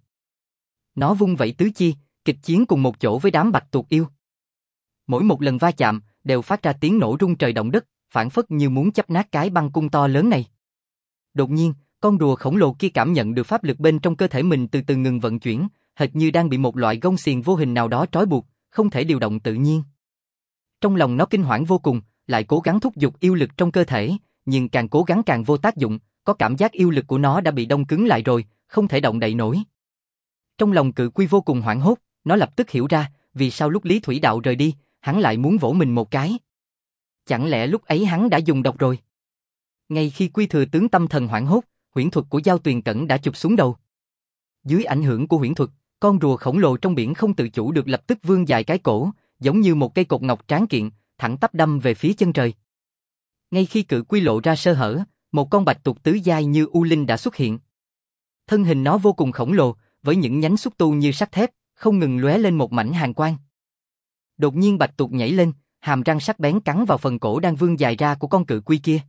Nó vung vẩy tứ chi, kịch chiến cùng một chỗ với đám bạch tuộc yêu. Mỗi một lần va chạm, đều phát ra tiếng nổ rung trời động đất, phản phất như muốn chắp nát cái băng cung to lớn này. Đột nhiên, con rùa khổng lồ kia cảm nhận được pháp lực bên trong cơ thể mình từ từ ngừng vận chuyển, hệt như đang bị một loại gông xiềng vô hình nào đó trói buộc, không thể điều động tự nhiên. Trong lòng nó kinh hoảng vô cùng, lại cố gắng thúc giục yêu lực trong cơ thể, nhưng càng cố gắng càng vô tác dụng, có cảm giác yêu lực của nó đã bị đông cứng lại rồi, không thể động đậy nổi. Trong lòng Cự Quy vô cùng hoảng hốt, nó lập tức hiểu ra, vì sao lúc Lý Thủy Đạo rời đi, hắn lại muốn vỗ mình một cái. Chẳng lẽ lúc ấy hắn đã dùng độc rồi? Ngay khi Quy thừa tướng tâm thần hoảng hốt, huyễn thuật của Giao Tuyền Cẩn đã chụp xuống đầu. Dưới ảnh hưởng của huyễn thuật, con rùa khổng lồ trong biển không tự chủ được lập tức vươn dài cái cổ, giống như một cây cột ngọc tráng kiện, thẳng tắp đâm về phía chân trời. Ngay khi Cự Quy lộ ra sơ hở, một con bạch tuộc tứ giai như U Linh đã xuất hiện. Thân hình nó vô cùng khổng lồ, với những nhánh xúc tu như sắt thép, không ngừng lóe lên một mảnh hàn quang. Đột nhiên bạch tuộc nhảy lên, hàm răng sắc bén cắn vào phần cổ đang vươn dài ra của con cự quy kia.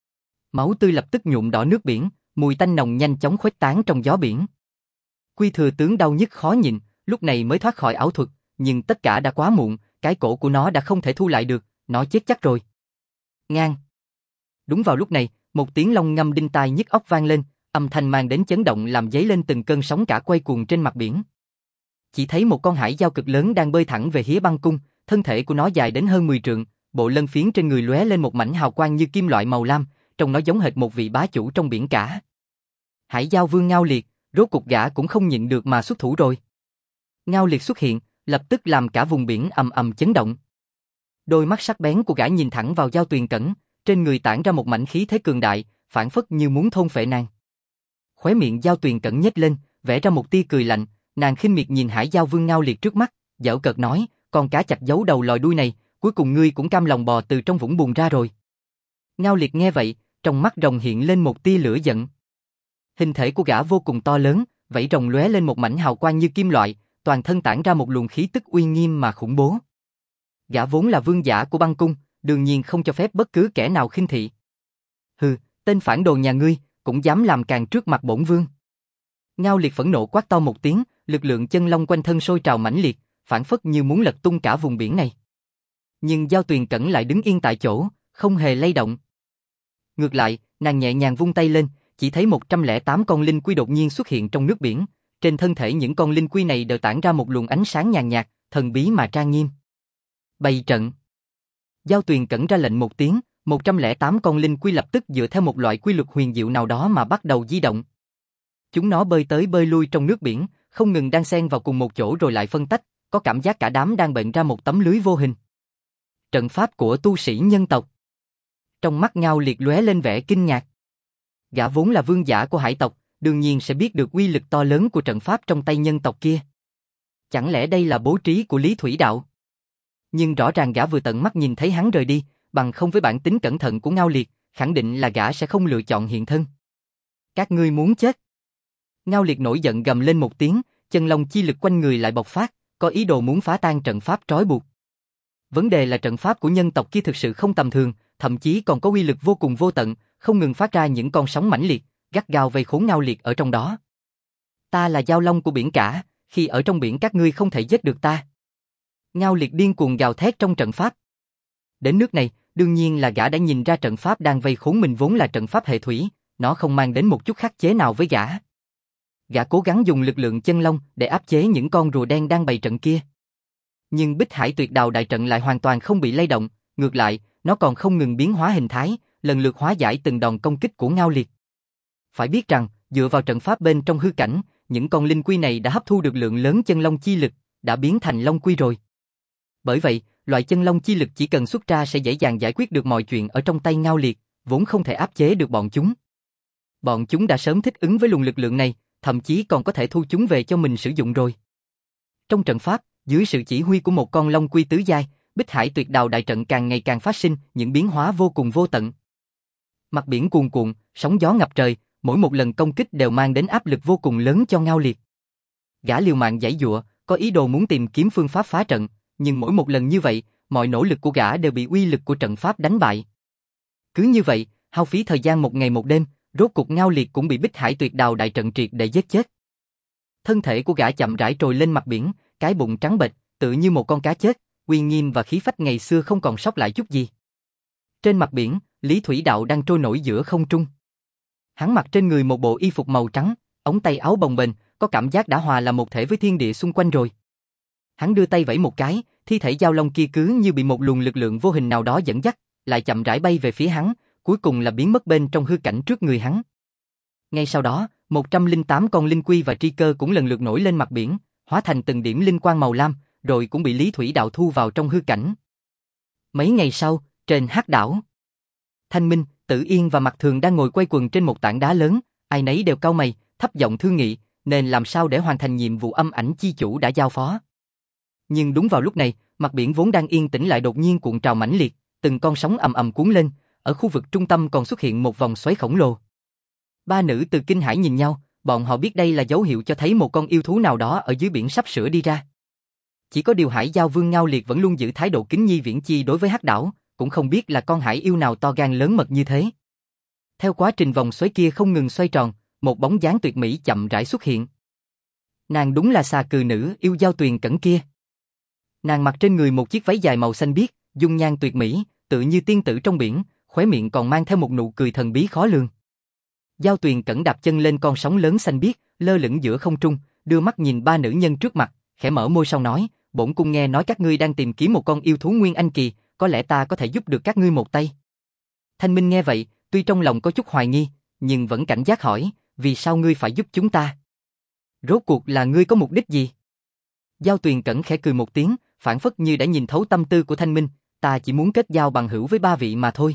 Máu tươi lập tức nhuộm đỏ nước biển, mùi tanh nồng nhanh chóng khuếch tán trong gió biển. Quy thừa tướng đau nhức khó nhịn, lúc này mới thoát khỏi ảo thuật, nhưng tất cả đã quá muộn, cái cổ của nó đã không thể thu lại được, nó chết chắc rồi. Ngang. Đúng vào lúc này, một tiếng long ngâm đinh tai nhức óc vang lên, âm thanh mang đến chấn động làm dấy lên từng cơn sóng cả quay cuồng trên mặt biển. Chỉ thấy một con hải dao cực lớn đang bơi thẳng về phía băng cung, thân thể của nó dài đến hơn mười trượng, bộ lân phiến trên người lóe lên một mảnh hào quang như kim loại màu lam, trông nó giống hệt một vị bá chủ trong biển cả. Hải dao vương Ngao Liệt, rốt cục gã cũng không nhịn được mà xuất thủ rồi. Ngao Liệt xuất hiện, lập tức làm cả vùng biển ầm ầm chấn động. Đôi mắt sắc bén của gã nhìn thẳng vào Giao Tuyền Cẩn, trên người tản ra một mảnh khí thế cường đại, phảng phất như muốn thôn phệ nàng. Khóe miệng Giao Tuyền Cẩn nhếch lên, vẽ ra một tia cười lạnh, nàng khinh miệt nhìn Hải Dao Vương Ngao Liệt trước mắt, giễu cợt nói, con cá chạch giấu đầu lòi đuôi này, cuối cùng ngươi cũng cam lòng bò từ trong vũng bùn ra rồi. Ngao Liệt nghe vậy, trong mắt rồng hiện lên một tia lửa giận. Hình thể của gã vô cùng to lớn, vảy rồng lóe lên một mảnh hào quang như kim loại, toàn thân tản ra một luồng khí tức uy nghiêm mà khủng bố. Gã vốn là vương giả của băng cung, đương nhiên không cho phép bất cứ kẻ nào khinh thị. Hừ, tên phản đồ nhà ngươi, cũng dám làm càn trước mặt bổn vương. Ngao Liệt phẫn nộ quát to một tiếng, lực lượng chân long quanh thân sôi trào mãnh liệt, phảng phất như muốn lật tung cả vùng biển này. Nhưng Giao Tuyền Cẩn lại đứng yên tại chỗ, không hề lay động. Ngược lại, nàng nhẹ nhàng vung tay lên, chỉ thấy một trăm lẻ tám con linh quy đột nhiên xuất hiện trong nước biển. Trên thân thể những con linh quy này đều tản ra một luồng ánh sáng nhàn nhạt, thần bí mà trang nghiêm. Bày trận. Giao Tuyền Cẩn ra lệnh một tiếng, một trăm lẻ tám con linh quy lập tức dựa theo một loại quy luật huyền diệu nào đó mà bắt đầu di động. Chúng nó bơi tới bơi lui trong nước biển, không ngừng đan xen vào cùng một chỗ rồi lại phân tách, có cảm giác cả đám đang bệnh ra một tấm lưới vô hình. Trận pháp của tu sĩ nhân tộc. Trong mắt Ngao Liệt lóe lên vẻ kinh ngạc. Gã vốn là vương giả của hải tộc, đương nhiên sẽ biết được uy lực to lớn của trận pháp trong tay nhân tộc kia. Chẳng lẽ đây là bố trí của Lý Thủy Đạo? Nhưng rõ ràng gã vừa tận mắt nhìn thấy hắn rời đi, bằng không với bản tính cẩn thận của Ngao Liệt, khẳng định là gã sẽ không lựa chọn hiện thân. Các ngươi muốn chết. Ngao Liệt nổi giận gầm lên một tiếng, chân long chi lực quanh người lại bộc phát, có ý đồ muốn phá tan trận pháp trói buộc. Vấn đề là trận pháp của nhân tộc kia thực sự không tầm thường, thậm chí còn có uy lực vô cùng vô tận, không ngừng phát ra những con sóng mãnh liệt, gắt gao vây khốn Ngao Liệt ở trong đó. Ta là giao long của biển cả, khi ở trong biển các ngươi không thể giết được ta. Ngao Liệt điên cuồng gào thét trong trận pháp. Đến nước này, đương nhiên là gã đã nhìn ra trận pháp đang vây khốn mình vốn là trận pháp hệ thủy, nó không mang đến một chút khắc chế nào với gã. Gã cố gắng dùng lực lượng chân long để áp chế những con rùa đen đang bày trận kia. Nhưng Bích Hải Tuyệt Đào đại trận lại hoàn toàn không bị lay động, ngược lại, nó còn không ngừng biến hóa hình thái, lần lượt hóa giải từng đòn công kích của Ngao Liệt. Phải biết rằng, dựa vào trận pháp bên trong hư cảnh, những con linh quy này đã hấp thu được lượng lớn chân long chi lực, đã biến thành long quy rồi. Bởi vậy, loại chân long chi lực chỉ cần xuất ra sẽ dễ dàng giải quyết được mọi chuyện ở trong tay Ngao Liệt, vốn không thể áp chế được bọn chúng. Bọn chúng đã sớm thích ứng với luồng lực lượng này, thậm chí còn có thể thu chúng về cho mình sử dụng rồi. Trong trận pháp, dưới sự chỉ huy của một con long quy tứ giai, Bích Hải Tuyệt Đào đại trận càng ngày càng phát sinh những biến hóa vô cùng vô tận. Mặt biển cuồn cuộn, sóng gió ngập trời, mỗi một lần công kích đều mang đến áp lực vô cùng lớn cho Ngao Liệt. Gã liều mạng giãy giụa, có ý đồ muốn tìm kiếm phương pháp phá trận, nhưng mỗi một lần như vậy, mọi nỗ lực của gã đều bị uy lực của trận pháp đánh bại. Cứ như vậy, hao phí thời gian một ngày một đêm, rốt cục Ngao Liệt cũng bị Bích Hải Tuyệt Đào đại trận triệt để giết chết. Thân thể của gã chậm rãi trồi lên mặt biển, cái bụng trắng bệch, tựa như một con cá chết, uy nghiêm và khí phách ngày xưa không còn sót lại chút gì. Trên mặt biển, Lý Thủy Đạo đang trôi nổi giữa không trung. Hắn mặc trên người một bộ y phục màu trắng, ống tay áo bồng bềnh, có cảm giác đã hòa là một thể với thiên địa xung quanh rồi. Hắn đưa tay vẫy một cái, thi thể giao long kia cứ như bị một luồng lực lượng vô hình nào đó dẫn dắt, lại chậm rãi bay về phía hắn, cuối cùng là biến mất bên trong hư cảnh trước người hắn. Ngay sau đó, một trăm lẻ tám con linh quy và tri cơ cũng lần lượt nổi lên mặt biển, hóa thành từng điểm linh quang màu lam, rồi cũng bị Lý Thủy Đạo thu vào trong hư cảnh. Mấy ngày sau, trên Hắc đảo, Thanh Minh, Tử Yên và Mạc Thường đang ngồi quay quần trên một tảng đá lớn, ai nấy đều cau mày, thấp giọng thương nghị, nên làm sao để hoàn thành nhiệm vụ âm ảnh chi chủ đã giao phó. Nhưng đúng vào lúc này, mặt biển vốn đang yên tĩnh lại đột nhiên cuộn trào mãnh liệt, từng con sóng ầm ầm cuốn lên, ở khu vực trung tâm còn xuất hiện một vòng xoáy khổng lồ. Ba nữ từ kinh hãi nhìn nhau, bọn họ biết đây là dấu hiệu cho thấy một con yêu thú nào đó ở dưới biển sắp sửa đi ra. Chỉ có điều Hải Giao Vương Ngao Liệt vẫn luôn giữ thái độ kính nhi viễn chi đối với Hắc Đảo, cũng không biết là con hải yêu nào to gan lớn mật như thế. Theo quá trình vòng xoáy kia không ngừng xoay tròn, một bóng dáng tuyệt mỹ chậm rãi xuất hiện. Nàng đúng là xà cừ nữ yêu Giao Tuyền Cẩn kia. Nàng mặc trên người một chiếc váy dài màu xanh biếc, dung nhan tuyệt mỹ, tự như tiên tử trong biển, khóe miệng còn mang theo một nụ cười thần bí khó lường. Giao Tuyền Cẩn đạp chân lên con sóng lớn xanh biếc, lơ lửng giữa không trung, đưa mắt nhìn ba nữ nhân trước mặt, khẽ mở môi sau nói, bổn cung nghe nói các ngươi đang tìm kiếm một con yêu thú nguyên anh kỳ, có lẽ ta có thể giúp được các ngươi một tay. Thanh Minh nghe vậy, tuy trong lòng có chút hoài nghi, nhưng vẫn cảnh giác hỏi, vì sao ngươi phải giúp chúng ta? Rốt cuộc là ngươi có mục đích gì? Giao Tuyền Cẩn khẽ cười một tiếng, phảng phất như đã nhìn thấu tâm tư của Thanh Minh, ta chỉ muốn kết giao bằng hữu với ba vị mà thôi.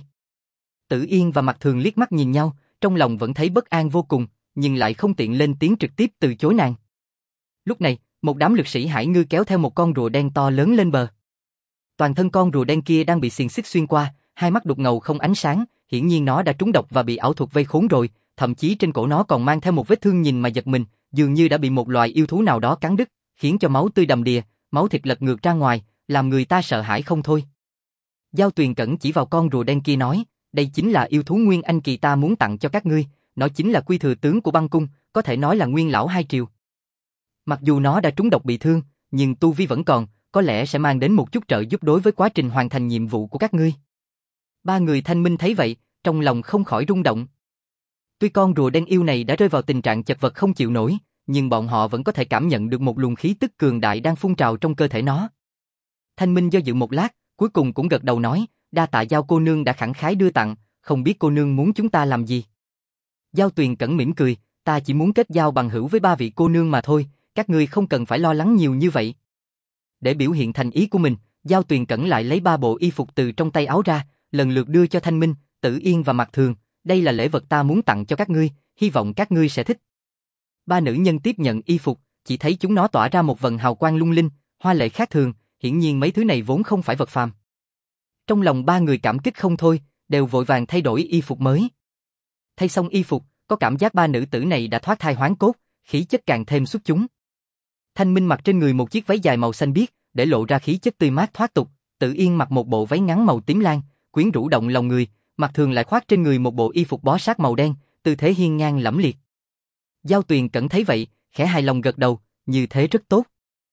Tử Yên và Mạc Thường liếc mắt nhìn nhau, trong lòng vẫn thấy bất an vô cùng, nhưng lại không tiện lên tiếng trực tiếp từ chối nàng. Lúc này, một đám lực sĩ hải ngư kéo theo một con rùa đen to lớn lên bờ. Toàn thân con rùa đen kia đang bị xiềng xích xuyên qua, hai mắt đục ngầu không ánh sáng, hiển nhiên nó đã trúng độc và bị ảo thuật vây khốn rồi, thậm chí trên cổ nó còn mang theo một vết thương nhìn mà giật mình, dường như đã bị một loài yêu thú nào đó cắn đứt, khiến cho máu tươi đầm đìa, máu thịt lật ngược ra ngoài, làm người ta sợ hãi không thôi. Giao Tuyền Cẩn chỉ vào con rùa đen kia nói, đây chính là yêu thú nguyên anh kỳ ta muốn tặng cho các ngươi, nó chính là quy thừa tướng của băng cung, có thể nói là nguyên lão hai triều. Mặc dù nó đã trúng độc bị thương, nhưng tu vi vẫn còn, có lẽ sẽ mang đến một chút trợ giúp đối với quá trình hoàn thành nhiệm vụ của các ngươi. Ba người Thanh Minh thấy vậy, trong lòng không khỏi rung động. Tuy con rùa đen yêu này đã rơi vào tình trạng chật vật không chịu nổi, nhưng bọn họ vẫn có thể cảm nhận được một luồng khí tức cường đại đang phun trào trong cơ thể nó. Thanh Minh do dự một lát, cuối cùng cũng gật đầu nói, đa tạ Giao cô nương đã khẳng khái đưa tặng, không biết cô nương muốn chúng ta làm gì. Giao Tuyền Cẩn mỉm cười, ta chỉ muốn kết giao bằng hữu với ba vị cô nương mà thôi, các ngươi không cần phải lo lắng nhiều như vậy. Để biểu hiện thành ý của mình, Giao Tuyền Cẩn lại lấy ba bộ y phục từ trong tay áo ra, lần lượt đưa cho Thanh Minh, Tử Yên và Mạc Thường, đây là lễ vật ta muốn tặng cho các ngươi, hy vọng các ngươi sẽ thích. Ba nữ nhân tiếp nhận y phục, chỉ thấy chúng nó tỏa ra một vầng hào quang lung linh, hoa lệ khác thường, hiển nhiên mấy thứ này vốn không phải vật phàm. Trong lòng ba người cảm kích không thôi, đều vội vàng thay đổi y phục mới. Thay xong y phục, có cảm giác ba nữ tử này đã thoát thai hoán cốt, khí chất càng thêm xuất chúng. Thanh Minh mặc trên người một chiếc váy dài màu xanh biếc, để lộ ra khí chất tươi mát thoát tục. Tử Yên mặc một bộ váy ngắn màu tím lan, quyến rũ động lòng người. Mạc Thường lại khoác trên người một bộ y phục bó sát màu đen, tư thế hiên ngang lẫm liệt. Giao Tuyền Cẩn thấy vậy, khẽ hài lòng gật đầu, như thế rất tốt.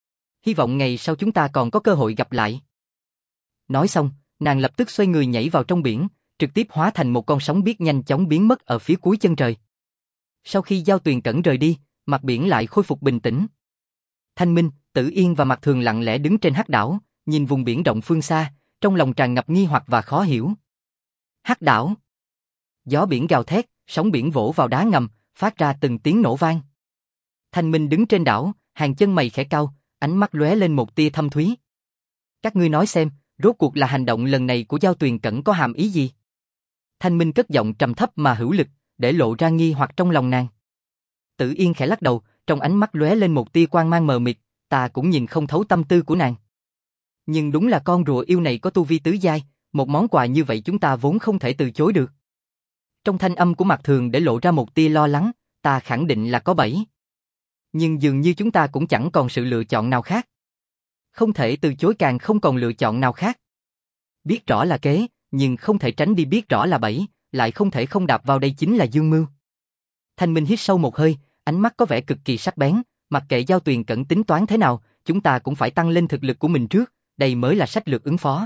Hy vọng ngày sau chúng ta còn có cơ hội gặp lại. Nói xong, nàng lập tức xoay người nhảy vào trong biển, trực tiếp hóa thành một con sóng biếc nhanh chóng biến mất ở phía cuối chân trời. Sau khi Giao Tuyền Cẩn rời đi, mặt biển lại khôi phục bình tĩnh. Thanh Minh, Tử Yên và Mạc Thường lặng lẽ đứng trên Hắc Đảo, nhìn vùng biển rộng phương xa, trong lòng tràn ngập nghi hoặc và khó hiểu. Hắc Đảo. Gió biển gào thét, sóng biển vỗ vào đá ngầm, phát ra từng tiếng nổ vang. Thanh Minh đứng trên đảo, hàng chân mày khẽ cau, ánh mắt lóe lên một tia thâm thúy. Các ngươi nói xem, rốt cuộc là hành động lần này của Giao Tuyền Cẩn có hàm ý gì? Thanh Minh cất giọng trầm thấp mà hữu lực, để lộ ra nghi hoặc trong lòng nàng. Tử Yên khẽ lắc đầu, trong ánh mắt lóe lên một tia quang mang mờ mịt, ta cũng nhìn không thấu tâm tư của nàng. Nhưng đúng là con rùa yêu này có tu vi tứ giai, một món quà như vậy chúng ta vốn không thể từ chối được. Trong thanh âm của Mạc Thường để lộ ra một tia lo lắng, ta khẳng định là có bẫy. Nhưng dường như chúng ta cũng chẳng còn sự lựa chọn nào khác. Không thể từ chối càng không còn lựa chọn nào khác. Biết rõ là kế, nhưng không thể tránh đi biết rõ là bẫy, lại không thể không đạp vào đây chính là dương mưu. Thanh Minh hít sâu một hơi, ánh mắt có vẻ cực kỳ sắc bén, mặc kệ Giao Tuyền Cẩn tính toán thế nào, chúng ta cũng phải tăng lên thực lực của mình trước, đây mới là sách lược ứng phó.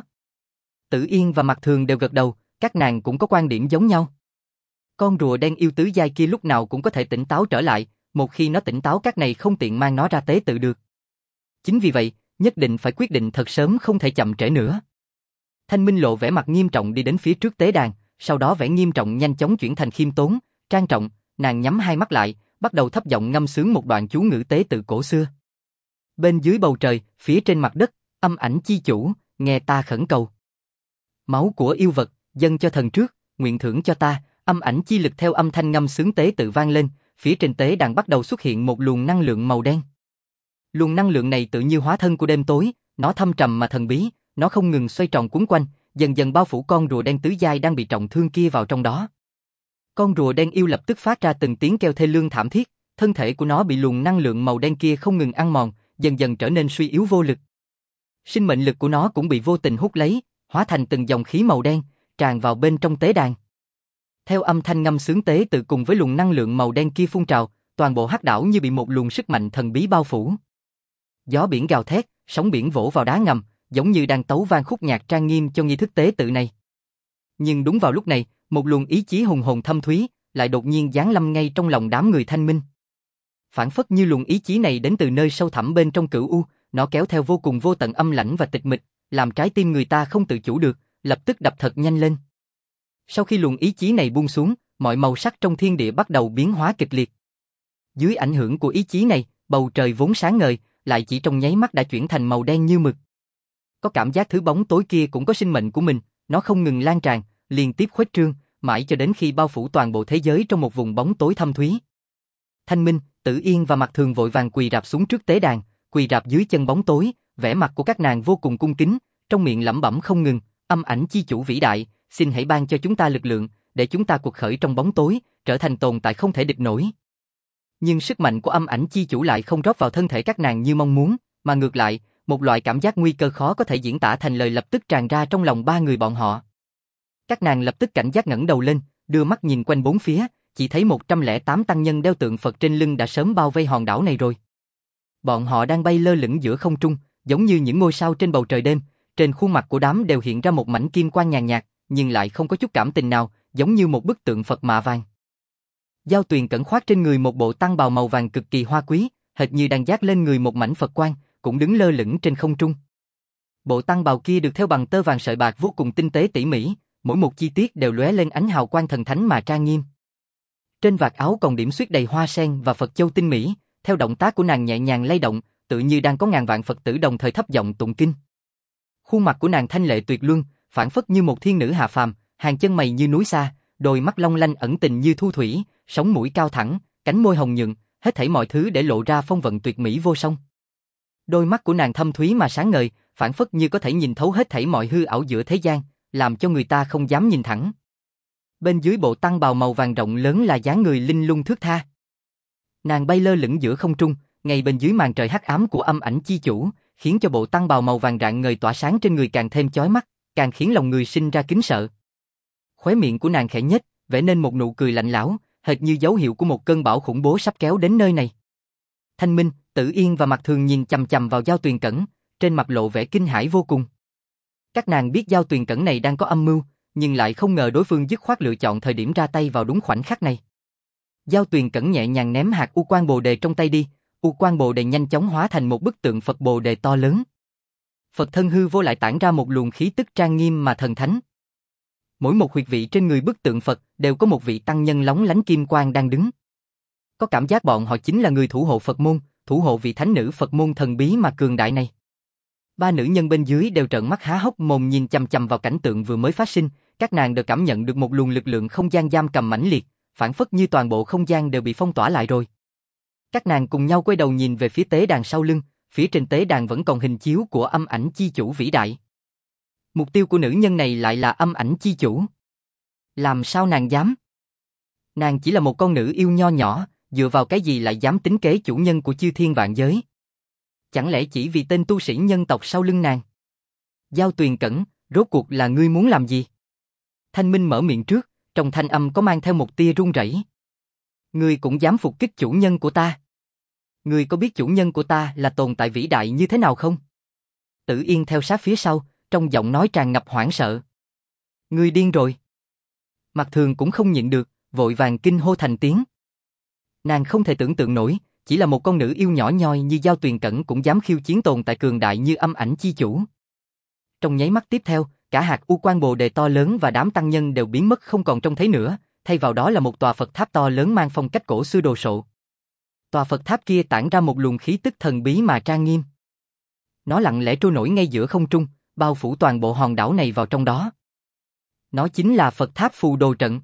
Tử Yên và Mạc Thường đều gật đầu, các nàng cũng có quan điểm giống nhau. Con rùa đen yêu tứ giai kia lúc nào cũng có thể tỉnh táo trở lại, một khi nó tỉnh táo các này không tiện mang nó ra tế tự được. Chính vì vậy, nhất định phải quyết định thật sớm không thể chậm trễ nữa. Thanh Minh lộ vẻ mặt nghiêm trọng đi đến phía trước tế đàn, sau đó vẻ nghiêm trọng nhanh chóng chuyển thành khiêm tốn, trang trọng, nàng nhắm hai mắt lại, bắt đầu thấp giọng ngâm sướng một đoạn chú ngữ tế tự cổ xưa. Bên dưới bầu trời, phía trên mặt đất, âm ảnh chi chủ, nghe ta khẩn cầu. Máu của yêu vật, dâng cho thần trước, nguyện thưởng cho ta, âm ảnh chi lực theo âm thanh ngâm sướng tế tự vang lên, phía trên tế đàn bắt đầu xuất hiện một luồng năng lượng màu đen. Luồng năng lượng này tự như hóa thân của đêm tối, nó thâm trầm mà thần bí, nó không ngừng xoay tròn quấn quanh, dần dần bao phủ con rùa đen tứ giai đang bị trọng thương kia vào trong đó. Con rùa đen yêu lập tức phát ra từng tiếng kêu thê lương thảm thiết, thân thể của nó bị luồng năng lượng màu đen kia không ngừng ăn mòn, dần dần trở nên suy yếu vô lực. Sinh mệnh lực của nó cũng bị vô tình hút lấy, hóa thành từng dòng khí màu đen, tràn vào bên trong tế đàn. Theo âm thanh ngâm sướng tế tự cùng với luồng năng lượng màu đen kia phun trào, toàn bộ hắc đảo như bị một luồng sức mạnh thần bí bao phủ. Gió biển gào thét, sóng biển vỗ vào đá ngầm, giống như đang tấu vang khúc nhạc trang nghiêm cho nghi thức tế tự này. Nhưng đúng vào lúc này, một luồng ý chí hùng hồn thâm thúy lại đột nhiên giáng lâm ngay trong lòng đám người Thanh Minh. Phản phất như luồng ý chí này đến từ nơi sâu thẳm bên trong cửu u, nó kéo theo vô cùng vô tận âm lãnh và tịch mịch, làm trái tim người ta không tự chủ được, lập tức đập thật nhanh lên. Sau khi luồng ý chí này buông xuống, mọi màu sắc trong thiên địa bắt đầu biến hóa kịch liệt. Dưới ảnh hưởng của ý chí này, bầu trời vốn sáng ngời, lại chỉ trong nháy mắt đã chuyển thành màu đen như mực. Có cảm giác thứ bóng tối kia cũng có sinh mệnh của mình, nó không ngừng lan tràn, liên tiếp khuếch trương, mãi cho đến khi bao phủ toàn bộ thế giới trong một vùng bóng tối thâm thúy. Thanh Minh, Tử Yên và Mạc Thường vội vàng quỳ rạp xuống trước tế đàn, quỳ rạp dưới chân bóng tối, vẻ mặt của các nàng vô cùng cung kính, trong miệng lẩm bẩm không ngừng, âm ảnh chi chủ vĩ đại, xin hãy ban cho chúng ta lực lượng, để chúng ta cuộc khởi trong bóng tối, trở thành tồn tại không thể địch nổi. Nhưng sức mạnh của âm ảnh chi chủ lại không rót vào thân thể các nàng như mong muốn, mà ngược lại, một loại cảm giác nguy cơ khó có thể diễn tả thành lời lập tức tràn ra trong lòng ba người bọn họ. Các nàng lập tức cảnh giác ngẩng đầu lên, đưa mắt nhìn quanh bốn phía, chỉ thấy một trăm lẻ tám tăng nhân đeo tượng Phật trên lưng đã sớm bao vây hòn đảo này rồi. Bọn họ đang bay lơ lửng giữa không trung, giống như những ngôi sao trên bầu trời đêm, trên khuôn mặt của đám đều hiện ra một mảnh kim quang nhàn nhạt, nhưng lại không có chút cảm tình nào, giống như một bức tượng Phật mạ vàng. Giao Tuyền Cẩn khoác trên người một bộ tăng bào màu vàng cực kỳ hoa quý, hệt như đang dát lên người một mảnh Phật quang, cũng đứng lơ lửng trên không trung. Bộ tăng bào kia được thêu bằng tơ vàng sợi bạc vô cùng tinh tế tỉ mỉ, mỗi một chi tiết đều lóe lên ánh hào quang thần thánh mà trang nghiêm. Trên vạt áo còn điểm xuyết đầy hoa sen và Phật châu tinh mỹ, theo động tác của nàng nhẹ nhàng lay động, tự như đang có ngàn vạn Phật tử đồng thời thấp giọng tụng kinh. Khuôn mặt của nàng thanh lệ tuyệt luân, phảng phất như một thiên nữ hạ phàm, hàng chân mày như núi xa, đôi mắt long lanh ẩn tình như thu thủy, sống mũi cao thẳng, cánh môi hồng nhuận, hết thảy mọi thứ để lộ ra phong vận tuyệt mỹ vô song. Đôi mắt của nàng thâm thúy mà sáng ngời, phảng phất như có thể nhìn thấu hết thảy mọi hư ảo giữa thế gian, làm cho người ta không dám nhìn thẳng. Bên dưới bộ tăng bào màu vàng rộng lớn là dáng người linh lung thướt tha. Nàng bay lơ lửng giữa không trung, ngay bên dưới màn trời hắc ám của âm ảnh chi chủ, khiến cho bộ tăng bào màu vàng rạng ngời tỏa sáng trên người càng thêm chói mắt, càng khiến lòng người sinh ra kính sợ. Khóe miệng của nàng khẽ nhếch, vẽ nên một nụ cười lạnh lẽo, hệt như dấu hiệu của một cơn bão khủng bố sắp kéo đến nơi này. Thanh Minh, Tử Yên và Mạc Thường nhìn chằm chằm vào Giao Tuyền Cẩn, trên mặt lộ vẻ kinh hãi vô cùng. Các nàng biết Giao Tuyền Cẩn này đang có âm mưu, nhưng lại không ngờ đối phương dứt khoát lựa chọn thời điểm ra tay vào đúng khoảnh khắc này. Giao Tuyền Cẩn nhẹ nhàng ném hạt U Quan Bồ Đề trong tay đi, U Quan Bồ Đề nhanh chóng hóa thành một bức tượng Phật Bồ Đề to lớn. Phật thân hư vô lại tản ra một luồng khí tức trang nghiêm mà thần thánh. Mỗi một huyệt vị trên người bức tượng Phật đều có một vị tăng nhân lóng lánh kim quang đang đứng. Có cảm giác bọn họ chính là người thủ hộ Phật môn, thủ hộ vị thánh nữ Phật môn thần bí mà cường đại này. Ba nữ nhân bên dưới đều trợn mắt há hốc mồm nhìn chằm chằm vào cảnh tượng vừa mới phát sinh, các nàng đều cảm nhận được một luồng lực lượng không gian giam cầm mãnh liệt, phảng phất như toàn bộ không gian đều bị phong tỏa lại rồi. Các nàng cùng nhau quay đầu nhìn về phía tế đàn sau lưng, phía trên tế đàn vẫn còn hình chiếu của âm ảnh chi chủ vĩ đại. Mục tiêu của nữ nhân này lại là âm ảnh chi chủ. Làm sao nàng dám? Nàng chỉ là một con nữ yêu nho nhỏ, dựa vào cái gì lại dám tính kế chủ nhân của chư thiên vạn giới? Chẳng lẽ chỉ vì tên tu sĩ nhân tộc sau lưng nàng? Giao Tuyền Cẩn, rốt cuộc là ngươi muốn làm gì? Thanh Minh mở miệng trước, trong thanh âm có mang theo một tia run rẩy. Ngươi cũng dám phục kích chủ nhân của ta? Ngươi có biết chủ nhân của ta là tồn tại vĩ đại như thế nào không? Tử Yên theo sát phía sau, trong giọng nói tràn ngập hoảng sợ. Ngươi điên rồi. Mạc Thường cũng không nhịn được, vội vàng kinh hô thành tiếng. Nàng không thể tưởng tượng nổi, chỉ là một con nữ yêu nhỏ nhoi như Giao Tuyền Cẩn cũng dám khiêu chiến tồn tại cường đại như âm ảnh chi chủ. Trong nháy mắt tiếp theo, cả hạt U Quan Bồ Đề to lớn và đám tăng nhân đều biến mất không còn trông thấy nữa, thay vào đó là một tòa Phật tháp to lớn mang phong cách cổ xưa đồ sộ. Tòa Phật tháp kia tản ra một luồng khí tức thần bí mà trang nghiêm. Nó lặng lẽ trôi nổi ngay giữa không trung, bao phủ toàn bộ hòn đảo này vào trong đó. Nó chính là Phật tháp Phù Đồ Trận.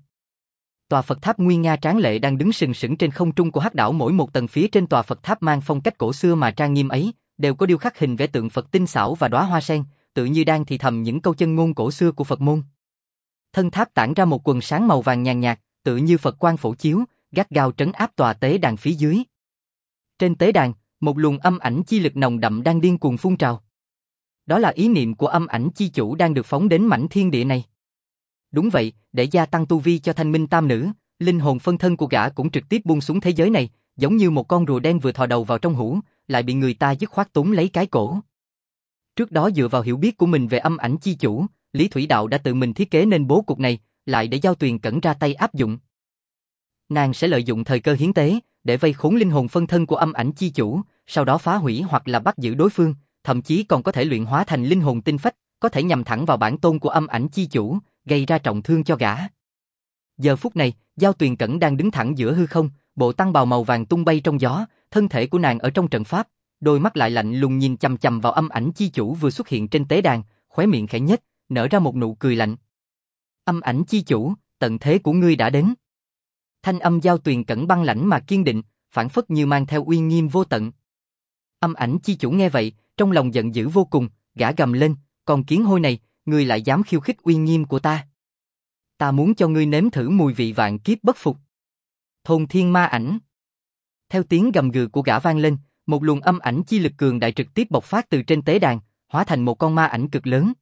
Tòa Phật tháp nguy nga tráng lệ đang đứng sừng sững trên không trung của hắc đảo, mỗi một tầng phía trên tòa Phật tháp mang phong cách cổ xưa mà trang nghiêm ấy, đều có điêu khắc hình vẽ tượng Phật tinh xảo và đóa hoa sen, tự như đang thì thầm những câu chân ngôn cổ xưa của Phật môn. Thân tháp tản ra một quần sáng màu vàng nhàn nhạt, tự như Phật quang phổ chiếu, gắt gao trấn áp tòa tế đàn phía dưới. Trên tế đàn, một luồng âm ảnh chi lực nồng đậm đang điên cuồng phun trào. Đó là ý niệm của âm ảnh chi chủ đang được phóng đến mảnh thiên địa này. Đúng vậy, để gia tăng tu vi cho Thanh Minh tam nữ, linh hồn phân thân của gã cũng trực tiếp buông xuống thế giới này, giống như một con rùa đen vừa thò đầu vào trong hũ, lại bị người ta dứt khoát túm lấy cái cổ. Trước đó dựa vào hiểu biết của mình về âm ảnh chi chủ, Lý Thủy Đạo đã tự mình thiết kế nên bố cục này, lại để Giao Tuyền Cẩn ra tay áp dụng. Nàng sẽ lợi dụng thời cơ hiến tế, để vây khốn linh hồn phân thân của âm ảnh chi chủ, sau đó phá hủy hoặc là bắt giữ đối phương, thậm chí còn có thể luyện hóa thành linh hồn tinh phách, có thể nhằm thẳng vào bản tôn của âm ảnh chi chủ, gây ra trọng thương cho gã. Giờ phút này, Giao Tuyền Cẩn đang đứng thẳng giữa hư không, bộ tăng bào màu vàng tung bay trong gió, thân thể của nàng ở trong trận pháp, đôi mắt lại lạnh lùng nhìn chằm chằm vào âm ảnh chi chủ vừa xuất hiện trên tế đàn, khóe miệng khẽ nhếch, nở ra một nụ cười lạnh. Âm ảnh chi chủ, tận thế của ngươi đã đến. Thanh âm Giao Tuyền Cẩn băng lãnh mà kiên định, phảng phất như mang theo uy nghiêm vô tận. Âm ảnh chi chủ nghe vậy, trong lòng giận dữ vô cùng, gã gầm lên, con kiến hôi này, ngươi lại dám khiêu khích uy nghiêm của ta. Ta muốn cho ngươi nếm thử mùi vị vạn kiếp bất phục. Thôn thiên ma ảnh. Theo tiếng gầm gừ của gã vang lên, một luồng âm ảnh chi lực cường đại trực tiếp bộc phát từ trên tế đàn, hóa thành một con ma ảnh cực lớn.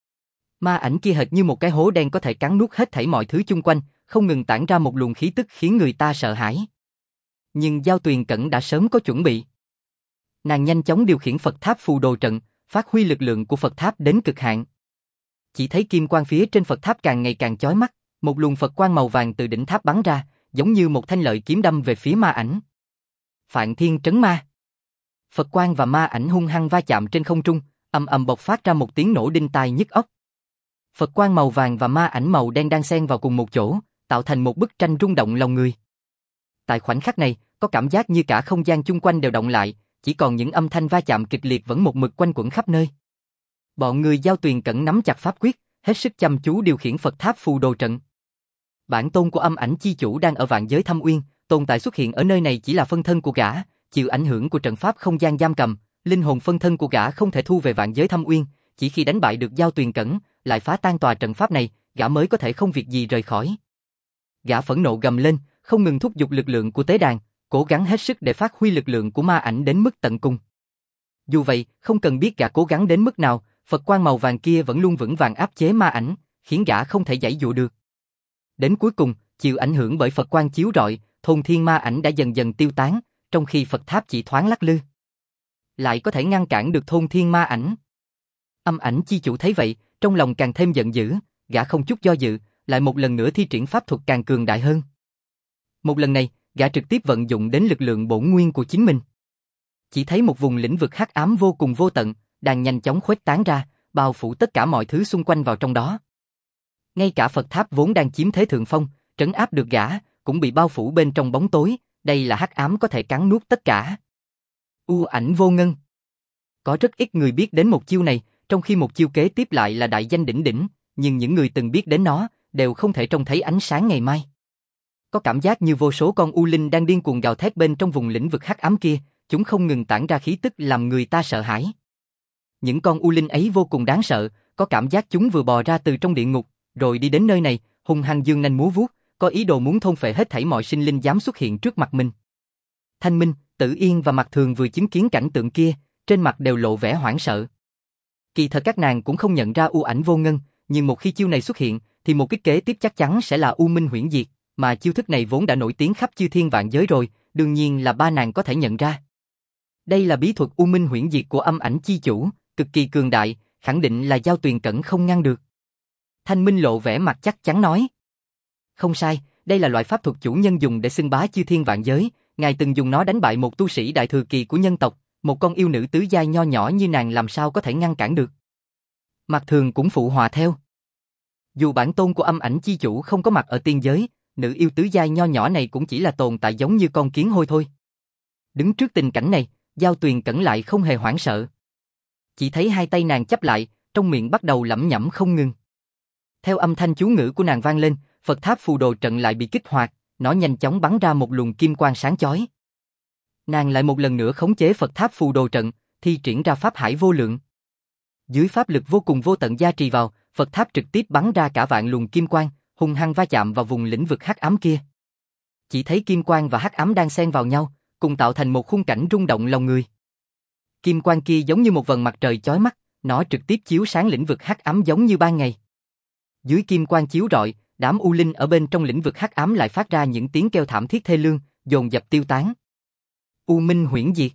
Ma ảnh kia hệt như một cái hố đen có thể cắn nuốt hết thảy mọi thứ chung quanh, không ngừng tản ra một luồng khí tức khiến người ta sợ hãi. Nhưng Giao Tuyền Cẩn đã sớm có chuẩn bị. Nàng nhanh chóng điều khiển Phật tháp phù đồ trận, phát huy lực lượng của Phật tháp đến cực hạn. Chỉ thấy kim quang phía trên Phật tháp càng ngày càng chói mắt, một luồng Phật quang màu vàng từ đỉnh tháp bắn ra, giống như một thanh lợi kiếm đâm về phía ma ảnh. Phạn Thiên Trấn Ma. Phật quang và ma ảnh hung hăng va chạm trên không trung, ầm ầm bộc phát ra một tiếng nổ đinh tai nhức óc. Phật quang màu vàng và ma ảnh màu đen đang xen vào cùng một chỗ, tạo thành một bức tranh rung động lòng người. Tại khoảnh khắc này, có cảm giác như cả không gian chung quanh đều động lại, chỉ còn những âm thanh va chạm kịch liệt vẫn một mực quanh quẩn khắp nơi. Bọn người Giao Tuyền Cẩn nắm chặt pháp quyết, hết sức chăm chú điều khiển Phật tháp phù đồ trận. Bản tôn của âm ảnh chi chủ đang ở vạn giới Thâm Uyên, tồn tại xuất hiện ở nơi này chỉ là phân thân của gã, chịu ảnh hưởng của trận pháp không gian giam cầm, linh hồn phân thân của gã không thể thu về vạn giới Thâm Uyên, chỉ khi đánh bại được Giao Tuyền Cẩn, lại phá tan tòa trận pháp này, gã mới có thể không việc gì rời khỏi. Gã phẫn nộ gầm lên, không ngừng thúc giục lực lượng của tế đàn, cố gắng hết sức để phát huy lực lượng của ma ảnh đến mức tận cùng. Dù vậy, không cần biết gã cố gắng đến mức nào, Phật quang màu vàng kia vẫn luôn vững vàng áp chế ma ảnh, khiến gã không thể giãy dụa được. Đến cuối cùng, chịu ảnh hưởng bởi Phật quang chiếu rọi, thôn thiên ma ảnh đã dần dần tiêu tán, trong khi Phật tháp chỉ thoáng lắc lư. Lại có thể ngăn cản được thôn thiên ma ảnh. Âm ảnh chi chủ thấy vậy, trong lòng càng thêm giận dữ, gã không chút do dự, lại một lần nữa thi triển pháp thuật càng cường đại hơn. Một lần này, gã trực tiếp vận dụng đến lực lượng bổn nguyên của chính mình. Chỉ thấy một vùng lĩnh vực hắc ám vô cùng vô tận, đang nhanh chóng khuếch tán ra, bao phủ tất cả mọi thứ xung quanh vào trong đó. Ngay cả Phật tháp vốn đang chiếm thế thượng phong, trấn áp được gã, cũng bị bao phủ bên trong bóng tối, đây là hắc ám có thể cắn nuốt tất cả. U ảnh vô ngân. Có rất ít người biết đến một chiêu này, trong khi một chiêu kế tiếp lại là đại danh đỉnh đỉnh, nhưng những người từng biết đến nó, đều không thể trông thấy ánh sáng ngày mai. Có cảm giác như vô số con u linh đang điên cuồng gào thét bên trong vùng lĩnh vực hắc ám kia, chúng không ngừng tản ra khí tức làm người ta sợ hãi. Những con u linh ấy vô cùng đáng sợ, có cảm giác chúng vừa bò ra từ trong địa ngục, rồi đi đến nơi này, hung hăng dương nanh múa vuốt, có ý đồ muốn thôn phệ hết thảy mọi sinh linh dám xuất hiện trước mặt mình. Thanh Minh, Tử Yên và Mạc Thường vừa chứng kiến cảnh tượng kia, trên mặt đều lộ vẻ hoảng sợ. Kỳ thật các nàng cũng không nhận ra u ảnh vô ngân, nhưng một khi chiêu này xuất hiện, thì một kích kế tiếp chắc chắn sẽ là U Minh Huyễn Diệt, mà chiêu thức này vốn đã nổi tiếng khắp chư thiên vạn giới rồi, đương nhiên là ba nàng có thể nhận ra. Đây là bí thuật U Minh Huyễn Diệt của âm ảnh chi chủ, cực kỳ cường đại, khẳng định là Giao Tuyền Cẩn không ngăn được. Thanh Minh lộ vẻ mặt chắc chắn nói. Không sai, đây là loại pháp thuật chủ nhân dùng để xưng bá chư thiên vạn giới, ngài từng dùng nó đánh bại một tu sĩ đại thừa kỳ của nhân tộc, một con yêu nữ tứ giai nho nhỏ như nàng làm sao có thể ngăn cản được. Mạc Thường cũng phụ họa theo. Dù bản tôn của âm ảnh chi chủ không có mặt ở tiên giới, nữ yêu tứ giai nho nhỏ này cũng chỉ là tồn tại giống như con kiến hôi thôi. Đứng trước tình cảnh này, Giao Tuyền Cẩn lại không hề hoảng sợ. Chỉ thấy hai tay nàng chắp lại, trong miệng bắt đầu lẩm nhẩm không ngừng. Theo âm thanh chú ngữ của nàng vang lên, Phật tháp phù đồ trận lại bị kích hoạt, nó nhanh chóng bắn ra một luồng kim quang sáng chói. Nàng lại một lần nữa khống chế Phật tháp phù đồ trận, thi triển ra pháp hải vô lượng. Dưới pháp lực vô cùng vô tận gia trì vào, Phật tháp trực tiếp bắn ra cả vạn luồng kim quang, hung hăng va chạm vào vùng lĩnh vực hắc ám kia. Chỉ thấy kim quang và hắc ám đang xen vào nhau, cùng tạo thành một khung cảnh rung động lòng người. Kim quang kia giống như một vầng mặt trời chói mắt, Nó trực tiếp chiếu sáng lĩnh vực hắc ám giống như ban ngày. Dưới kim quang chiếu rọi, đám u linh ở bên trong lĩnh vực hắc ám lại phát ra những tiếng kêu thảm thiết thê lương, dồn dập tiêu tán. U minh huyễn diệt.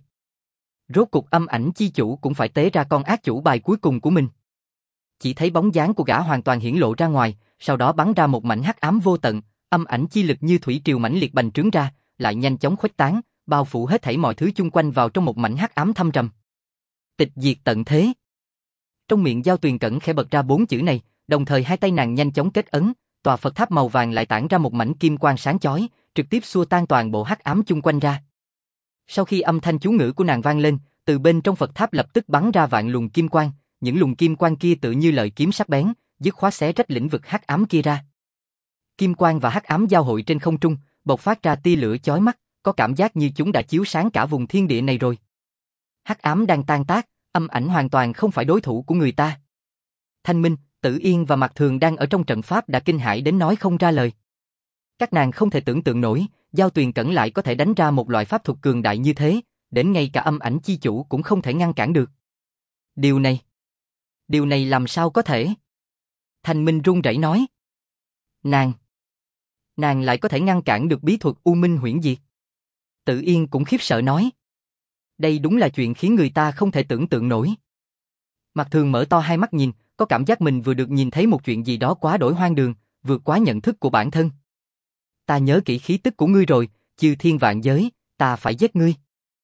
Rốt cục âm ảnh chi chủ cũng phải tế ra con ác chủ bài cuối cùng của mình. Chỉ thấy bóng dáng của gã hoàn toàn hiển lộ ra ngoài, sau đó bắn ra một mảnh hắc ám vô tận, âm ảnh chi lực như thủy triều mãnh liệt bành trướng ra, lại nhanh chóng khuếch tán, bao phủ hết thảy mọi thứ chung quanh vào trong một mảnh hắc ám thâm trầm. Tịch diệt tận thế. Trong miệng Giao Tuyền Cẩn khẽ bật ra bốn chữ này, đồng thời hai tay nàng nhanh chóng kết ấn, tòa Phật tháp màu vàng lại tản ra một mảnh kim quang sáng chói, trực tiếp xua tan toàn bộ hắc ám chung quanh ra. Sau khi âm thanh chú ngữ của nàng vang lên, từ bên trong Phật tháp lập tức bắn ra vạn luồng kim quang, những luồng kim quang kia tự như lợi kiếm sắc bén, dứt khoát xé rách lĩnh vực hắc ám kia ra. Kim quang và hắc ám giao hội trên không trung, bộc phát ra tia lửa chói mắt, có cảm giác như chúng đã chiếu sáng cả vùng thiên địa này rồi. Hắc ám đang tan tác, âm ảnh hoàn toàn không phải đối thủ của người ta. Thanh Minh, Tử Yên và Mạc Thường đang ở trong trận pháp đã kinh hãi đến nói không ra lời. Các nàng không thể tưởng tượng nổi, Giao Tuyền Cẩn lại có thể đánh ra một loại pháp thuật cường đại như thế, đến ngay cả âm ảnh chi chủ cũng không thể ngăn cản được. Điều này, điều này làm sao có thể? Thanh Minh run rẩy nói. Nàng, nàng lại có thể ngăn cản được bí thuật U Minh huyễn diệt. Tử Yên cũng khiếp sợ nói. Đây đúng là chuyện khiến người ta không thể tưởng tượng nổi. Mạc Thường mở to hai mắt nhìn, có cảm giác mình vừa được nhìn thấy một chuyện gì đó quá đổi hoang đường, vượt quá nhận thức của bản thân. Ta nhớ kỹ khí tức của ngươi rồi, chư thiên vạn giới, ta phải giết ngươi.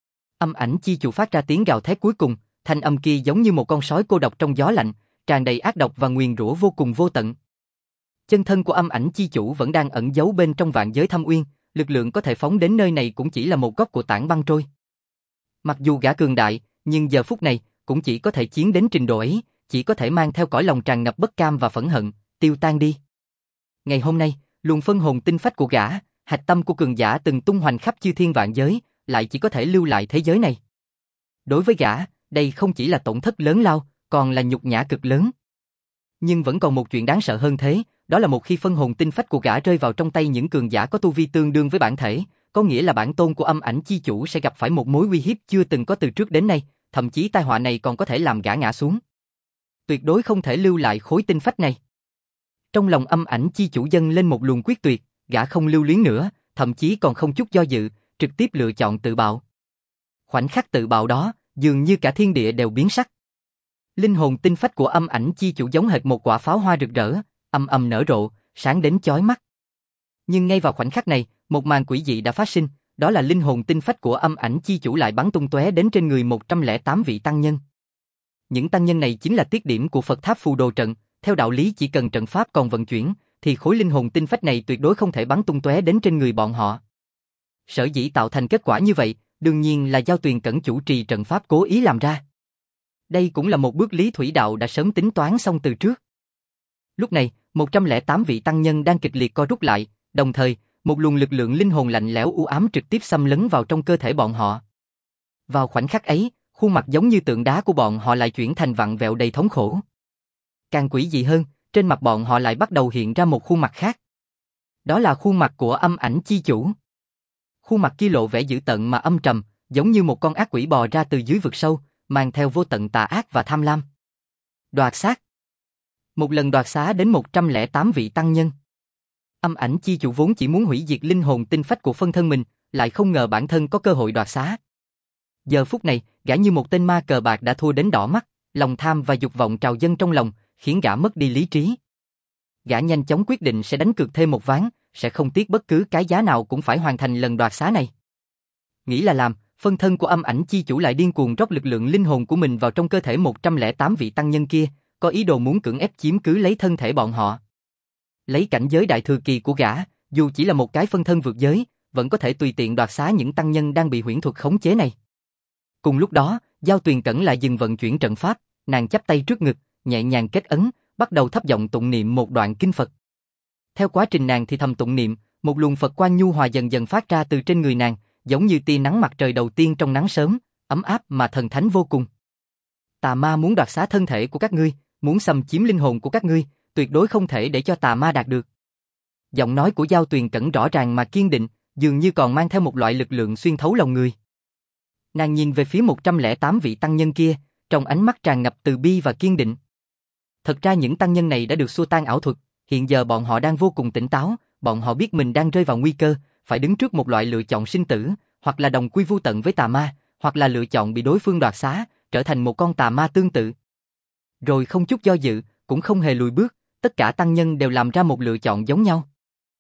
Âm ảnh chi chủ phát ra tiếng gào thét cuối cùng, thanh âm kia giống như một con sói cô độc trong gió lạnh, tràn đầy ác độc và nguyền rủa vô cùng vô tận. Chân thân của âm ảnh chi chủ vẫn đang ẩn giấu bên trong vạn giới thâm uyên, lực lượng có thể phóng đến nơi này cũng chỉ là một góc của tảng băng trôi. Mặc dù gã cường đại, nhưng giờ phút này cũng chỉ có thể chiến đến trình độ ấy, chỉ có thể mang theo cõi lòng tràn ngập bất cam và phẫn hận, tiêu tan đi. Ngày hôm nay, luồng phân hồn tinh phách của gã, hạch tâm của cường giả từng tung hoành khắp chư thiên vạn giới, lại chỉ có thể lưu lại thế giới này. Đối với gã, đây không chỉ là tổn thất lớn lao, còn là nhục nhã cực lớn. Nhưng vẫn còn một chuyện đáng sợ hơn thế, đó là một khi phân hồn tinh phách của gã rơi vào trong tay những cường giả có tu vi tương đương với bản thể, có nghĩa là bản tôn của âm ảnh chi chủ sẽ gặp phải một mối uy hiếp chưa từng có từ trước đến nay, thậm chí tai họa này còn có thể làm gã ngã xuống. Tuyệt đối không thể lưu lại khối tinh phách này. Trong lòng âm ảnh chi chủ dâng lên một luồng quyết tuyệt, gã không lưu luyến nữa, thậm chí còn không chút do dự, trực tiếp lựa chọn tự bạo. Khoảnh khắc tự bạo đó, dường như cả thiên địa đều biến sắc. Linh hồn tinh phách của âm ảnh chi chủ giống hệt một quả pháo hoa rực rỡ, âm âm nở rộ, sáng đến chói mắt. Nhưng ngay vào khoảnh khắc này, một màn quỷ dị đã phát sinh, đó là linh hồn tinh phách của âm ảnh chi chủ lại bắn tung tóe đến trên người một trăm lẻ tám vị tăng nhân. Những tăng nhân này chính là tiết điểm của Phật tháp phù đồ trận, theo đạo lý chỉ cần trận pháp còn vận chuyển, thì khối linh hồn tinh phách này tuyệt đối không thể bắn tung tóe đến trên người bọn họ. Sở dĩ tạo thành kết quả như vậy, đương nhiên là Giao Tuyền Cẩn chủ trì trận pháp cố ý làm ra. Đây cũng là một bước lý thủy đạo đã sớm tính toán xong từ trước. Lúc này, một trăm lẻ tám vị tăng nhân đang kịch liệt co rút lại, đồng thời, một luồng lực lượng linh hồn lạnh lẽo u ám trực tiếp xâm lấn vào trong cơ thể bọn họ. Vào khoảnh khắc ấy, khuôn mặt giống như tượng đá của bọn họ lại chuyển thành vặn vẹo đầy thống khổ. Càng quỷ dị hơn, trên mặt bọn họ lại bắt đầu hiện ra một khuôn mặt khác. Đó là khuôn mặt của âm ảnh chi chủ. Khuôn mặt kia lộ vẻ dữ tợn mà âm trầm, giống như một con ác quỷ bò ra từ dưới vực sâu, mang theo vô tận tà ác và tham lam. Đoạt xác. Một lần đoạt xá đến một trăm lẻ tám vị tăng nhân. Âm ảnh chi chủ vốn chỉ muốn hủy diệt linh hồn tinh phách của phân thân mình, lại không ngờ bản thân có cơ hội đoạt xá. Giờ phút này, gã như một tên ma cờ bạc đã thua đến đỏ mắt, lòng tham và dục vọng trào dâng trong lòng, khiến gã mất đi lý trí. Gã nhanh chóng quyết định sẽ đánh cược thêm một ván, sẽ không tiếc bất cứ cái giá nào cũng phải hoàn thành lần đoạt xá này. Nghĩ là làm, phân thân của âm ảnh chi chủ lại điên cuồng rót lực lượng linh hồn của mình vào trong cơ thể một trăm lẻ tám vị tăng nhân kia, có ý đồ muốn cưỡng ép chiếm cứ lấy thân thể bọn họ. Lấy cảnh giới đại thừa kỳ của gã, dù chỉ là một cái phân thân vượt giới, vẫn có thể tùy tiện đoạt xá những tăng nhân đang bị huyễn thuật khống chế này. Cùng lúc đó, Giao Tuyền Cẩn lại dừng vận chuyển trận pháp, nàng chắp tay trước ngực, nhẹ nhàng kết ấn, bắt đầu thấp giọng tụng niệm một đoạn kinh Phật. Theo quá trình nàng thì thầm tụng niệm, một luồng Phật quang nhu hòa dần dần phát ra từ trên người nàng, giống như tia nắng mặt trời đầu tiên trong nắng sớm, ấm áp mà thần thánh vô cùng. Tà ma muốn đoạt xá thân thể của các ngươi, muốn xâm chiếm linh hồn của các ngươi, tuyệt đối không thể để cho tà ma đạt được. Giọng nói của Giao Tuyền Cẩn rõ ràng mà kiên định, dường như còn mang theo một loại lực lượng xuyên thấu lòng người. Nàng nhìn về phía một trăm lẻ tám vị tăng nhân kia, trong ánh mắt tràn ngập từ bi và kiên định. Thật ra những tăng nhân này đã được xua tan ảo thuật, hiện giờ bọn họ đang vô cùng tỉnh táo, bọn họ biết mình đang rơi vào nguy cơ, phải đứng trước một loại lựa chọn sinh tử, hoặc là đồng quy vu tận với tà ma, hoặc là lựa chọn bị đối phương đoạt xá, trở thành một con tà ma tương tự. Rồi không chút do dự, cũng không hề lùi bước, tất cả tăng nhân đều làm ra một lựa chọn giống nhau.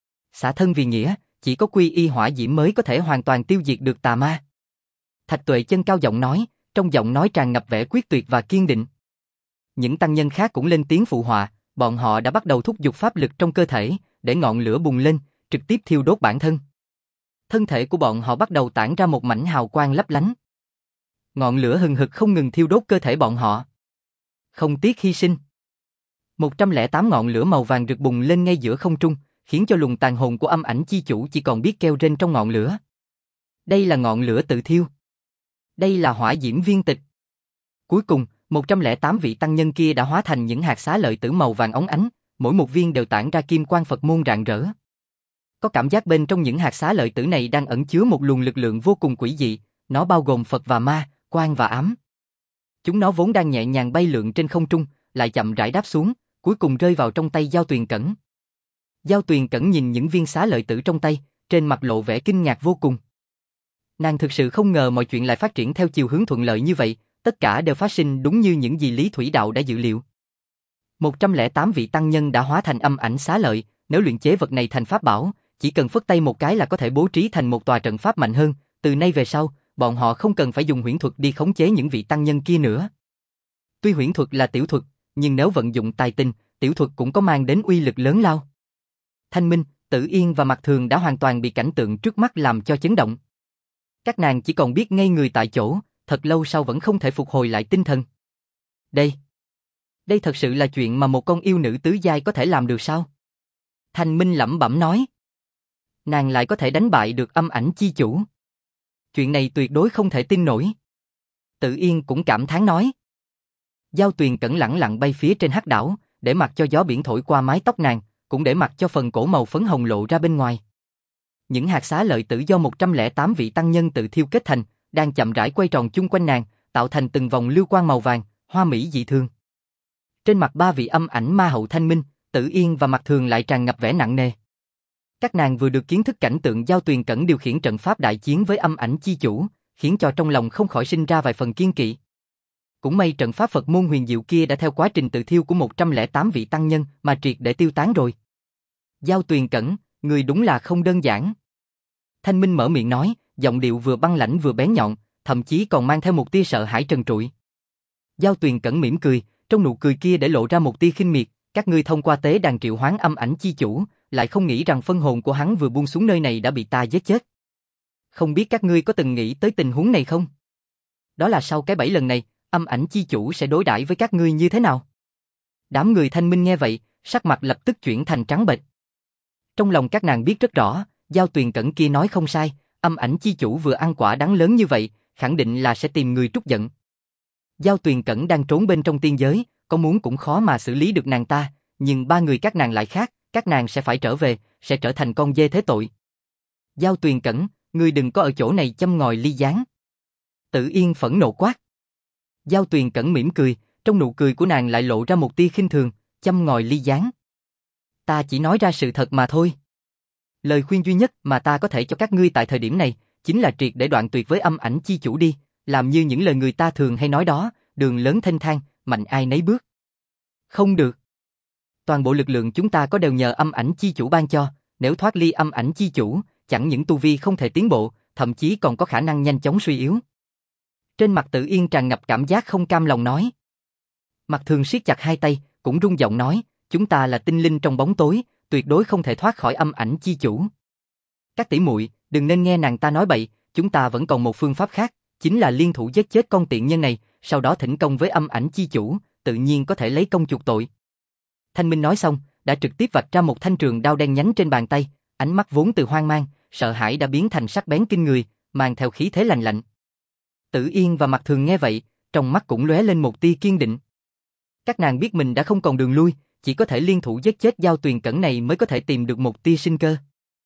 Xả thân vì nghĩa, chỉ có quy y hỏa diễm mới có thể hoàn toàn tiêu diệt được tà ma. Thạch Tuệ Chân cao giọng nói, trong giọng nói tràn ngập vẻ quyết tuyệt và kiên định. Những tăng nhân khác cũng lên tiếng phụ họa, bọn họ đã bắt đầu thúc giục pháp lực trong cơ thể, để ngọn lửa bùng lên, trực tiếp thiêu đốt bản thân. Thân thể của bọn họ bắt đầu tản ra một mảnh hào quang lấp lánh. Ngọn lửa hừng hực không ngừng thiêu đốt cơ thể bọn họ. Không tiếc hy sinh. một trăm lẻ tám ngọn lửa màu vàng rực bùng lên ngay giữa không trung, khiến cho luồng tàn hồn của âm ảnh chi chủ chỉ còn biết kêu rên trong ngọn lửa. Đây là ngọn lửa tự thiêu. Đây là hỏa diễm viên tịch. Cuối cùng, một trăm lẻ tám vị tăng nhân kia đã hóa thành những hạt xá lợi tử màu vàng óng ánh, mỗi một viên đều tản ra kim quang Phật môn rạng rỡ. Có cảm giác bên trong những hạt xá lợi tử này đang ẩn chứa một luồng lực lượng vô cùng quỷ dị, nó bao gồm Phật và ma, quang và ám. Chúng nó vốn đang nhẹ nhàng bay lượn trên không trung, lại chậm rãi đáp xuống, cuối cùng rơi vào trong tay Giao Tuyền Cẩn. Giao Tuyền Cẩn nhìn những viên xá lợi tử trong tay, trên mặt lộ vẻ kinh ngạc vô cùng. Nàng thực sự không ngờ mọi chuyện lại phát triển theo chiều hướng thuận lợi như vậy, tất cả đều phát sinh đúng như những gì Lý Thủy Đạo đã dự liệu. một trăm lẻ tám vị tăng nhân đã hóa thành âm ảnh xá lợi, nếu luyện chế vật này thành pháp bảo, chỉ cần phất tay một cái là có thể bố trí thành một tòa trận pháp mạnh hơn, từ nay về sau, bọn họ không cần phải dùng huyễn thuật đi khống chế những vị tăng nhân kia nữa. Tuy huyễn thuật là tiểu thuật, nhưng nếu vận dụng tài tinh, tiểu thuật cũng có mang đến uy lực lớn lao. Thanh Minh, Tử Yên và Mạc Thường đã hoàn toàn bị cảnh tượng trước mắt làm cho chấn động. Các nàng chỉ còn biết ngây người tại chỗ, thật lâu sau vẫn không thể phục hồi lại tinh thần. Đây, đây thật sự là chuyện mà một con yêu nữ tứ giai có thể làm được sao? Thanh Minh lẩm bẩm nói. Nàng lại có thể đánh bại được âm ảnh chi chủ. Chuyện này tuyệt đối không thể tin nổi. Tử Yên cũng cảm thán nói. Giao Tuyền Cẩn lẳng lặng bay phía trên hắc đảo, để mặc cho gió biển thổi qua mái tóc nàng, cũng để mặc cho phần cổ màu phấn hồng lộ ra bên ngoài. Những hạt xá lợi tử do một trăm lẻ tám vị tăng nhân tự thiêu kết thành, đang chậm rãi quay tròn chung quanh nàng, tạo thành từng vòng lưu quang màu vàng, hoa mỹ dị thường. Trên mặt ba vị âm ảnh ma hậu Thanh Minh, Tử Yên và Mạc Thường lại tràn ngập vẻ nặng nề. Các nàng vừa được kiến thức cảnh tượng Giao Tuyền Cẩn điều khiển trận pháp đại chiến với âm ảnh chi chủ, khiến cho trong lòng không khỏi sinh ra vài phần kiên kỵ. Cũng may trận pháp Phật môn huyền diệu kia đã theo quá trình tự thiêu của một trăm lẻ tám vị tăng nhân mà triệt để tiêu tán rồi. Giao Tuyền Cẩn, người đúng là không đơn giản. Thanh Minh mở miệng nói, giọng điệu vừa băng lãnh vừa bén nhọn, thậm chí còn mang theo một tia sợ hãi trần trụi. Giao Tuyền Cẩn mỉm cười, trong nụ cười kia để lộ ra một tia khinh miệt, các ngươi thông qua tế đàn triệu hoán âm ảnh chi chủ, lại không nghĩ rằng phân hồn của hắn vừa buông xuống nơi này đã bị ta giết chết. Không biết các ngươi có từng nghĩ tới tình huống này không? Đó là sau cái bẫy lần này, âm ảnh chi chủ sẽ đối đãi với các ngươi như thế nào? Đám người Thanh Minh nghe vậy, sắc mặt lập tức chuyển thành trắng bệch. Trong lòng các nàng biết rất rõ, Giao Tuyền Cẩn kia nói không sai, âm ảnh chi chủ vừa ăn quả đắng lớn như vậy, khẳng định là sẽ tìm người trút giận. Giao Tuyền Cẩn đang trốn bên trong tiên giới, có muốn cũng khó mà xử lý được nàng ta, nhưng ba người các nàng lại khác, các nàng sẽ phải trở về, sẽ trở thành con dê thế tội. Giao Tuyền Cẩn, ngươi đừng có ở chỗ này châm ngòi ly gián. Tử Yên phẫn nộ quát. Giao Tuyền Cẩn mỉm cười, trong nụ cười của nàng lại lộ ra một tia khinh thường, châm ngòi ly gián. Ta chỉ nói ra sự thật mà thôi. Lời khuyên duy nhất mà ta có thể cho các ngươi tại thời điểm này, chính là triệt để đoạn tuyệt với âm ảnh chi chủ đi, làm như những lời người ta thường hay nói đó, đường lớn thênh thang, mạnh ai nấy bước. Không được. Toàn bộ lực lượng chúng ta có đều nhờ âm ảnh chi chủ ban cho, nếu thoát ly âm ảnh chi chủ, chẳng những tu vi không thể tiến bộ, thậm chí còn có khả năng nhanh chóng suy yếu. Trên mặt Tử Yên tràn ngập cảm giác không cam lòng nói. Mạc Thường siết chặt hai tay, cũng rung giọng nói, chúng ta là tinh linh trong bóng tối, tuyệt đối không thể thoát khỏi âm ảnh chi chủ. Các tỷ muội, đừng nên nghe nàng ta nói bậy, chúng ta vẫn còn một phương pháp khác, chính là liên thủ giết chết con tiện nhân này, sau đó thỉnh công với âm ảnh chi chủ, tự nhiên có thể lấy công chuộc tội. Thanh Minh nói xong, đã trực tiếp vạch ra một thanh trường đao đen nhánh trên bàn tay, ánh mắt vốn từ hoang mang, sợ hãi đã biến thành sắc bén kinh người, mang theo khí thế lạnh lạnh. Tử Yên và Mạc Thường nghe vậy, trong mắt cũng lóe lên một tia kiên định. Các nàng biết mình đã không còn đường lui, chỉ có thể liên thủ giết chết Giao Tuyền Cẩn này mới có thể tìm được một tia sinh cơ.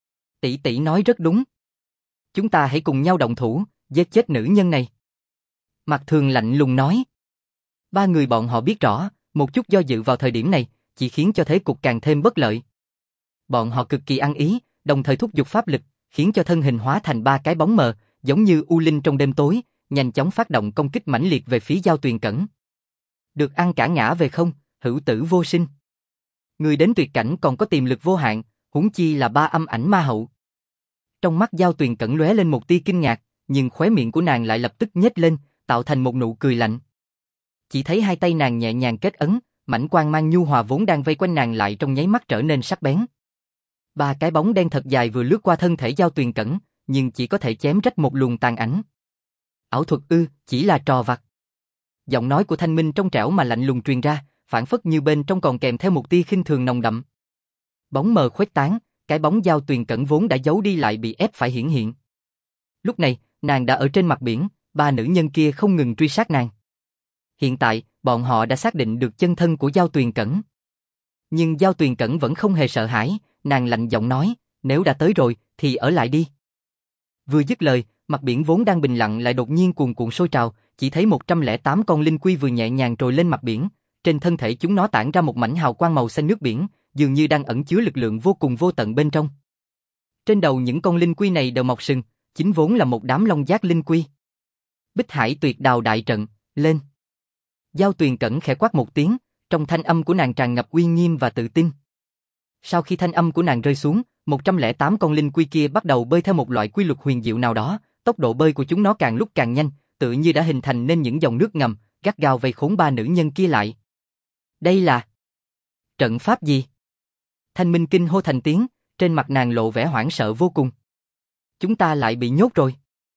Tỷ tỷ nói rất đúng. Chúng ta hãy cùng nhau động thủ, giết chết nữ nhân này. Mạc Thường lạnh lùng nói. Ba người bọn họ biết rõ, một chút do dự vào thời điểm này, chỉ khiến cho thế cục càng thêm bất lợi. Bọn họ cực kỳ ăn ý, đồng thời thúc giục pháp lực, khiến cho thân hình hóa thành ba cái bóng mờ, giống như u linh trong đêm tối, nhanh chóng phát động công kích mãnh liệt về phía Giao Tuyền Cẩn. Được ăn cả ngã về không, hữu tử vô sinh. Người đến tuyệt cảnh còn có tiềm lực vô hạn, huống chi là ba âm ảnh ma hậu. Trong mắt Giao Tuyền Cẩn lóe lên một tia kinh ngạc, nhưng khóe miệng của nàng lại lập tức nhếch lên, tạo thành một nụ cười lạnh. Chỉ thấy hai tay nàng nhẹ nhàng kết ấn, mảnh quang mang nhu hòa vốn đang vây quanh nàng lại trong nháy mắt trở nên sắc bén. Ba cái bóng đen thật dài vừa lướt qua thân thể Giao Tuyền Cẩn, nhưng chỉ có thể chém rách một luồng tàn ảnh. Ảo thuật ư, chỉ là trò vặt. Giọng nói của Thanh Minh trong trẻo mà lạnh lùng truyền ra, phảng phất như bên trong còn kèm theo một tia khinh thường nồng đậm. Bóng mờ khuếch tán, cái bóng Giao Tuyền Cẩn vốn đã giấu đi lại bị ép phải hiển hiện. Lúc này, nàng đã ở trên mặt biển, ba nữ nhân kia không ngừng truy sát nàng. Hiện tại, bọn họ đã xác định được chân thân của Giao Tuyền Cẩn. Nhưng Giao Tuyền Cẩn vẫn không hề sợ hãi, nàng lạnh giọng nói, nếu đã tới rồi, thì ở lại đi. Vừa dứt lời, mặt biển vốn đang bình lặng lại đột nhiên cuồn cuộn sôi trào, chỉ thấy một trăm lẻ tám con linh quy vừa nhẹ nhàng trồi lên mặt biển, trên thân thể chúng nó tản ra một mảnh hào quang màu xanh nước biển, dường như đang ẩn chứa lực lượng vô cùng vô tận bên trong. Trên đầu những con linh quy này đều mọc sừng, chính vốn là một đám long giác linh quy. Bích Hải Tuyệt Đào đại trận, lên. Giao Tuyền Cẩn khẽ quát một tiếng, trong thanh âm của nàng tràn ngập uy nghiêm và tự tin. Sau khi thanh âm của nàng rơi xuống, một trăm lẻ tám con linh quy kia bắt đầu bơi theo một loại quy luật huyền diệu nào đó, tốc độ bơi của chúng nó càng lúc càng nhanh, tự như đã hình thành nên những dòng nước ngầm, gắt gao vây khốn ba nữ nhân kia lại. Đây là trận pháp gì? Thanh Minh kinh hô thành tiếng, trên mặt nàng lộ vẻ hoảng sợ vô cùng. Chúng ta lại bị nhốt rồi.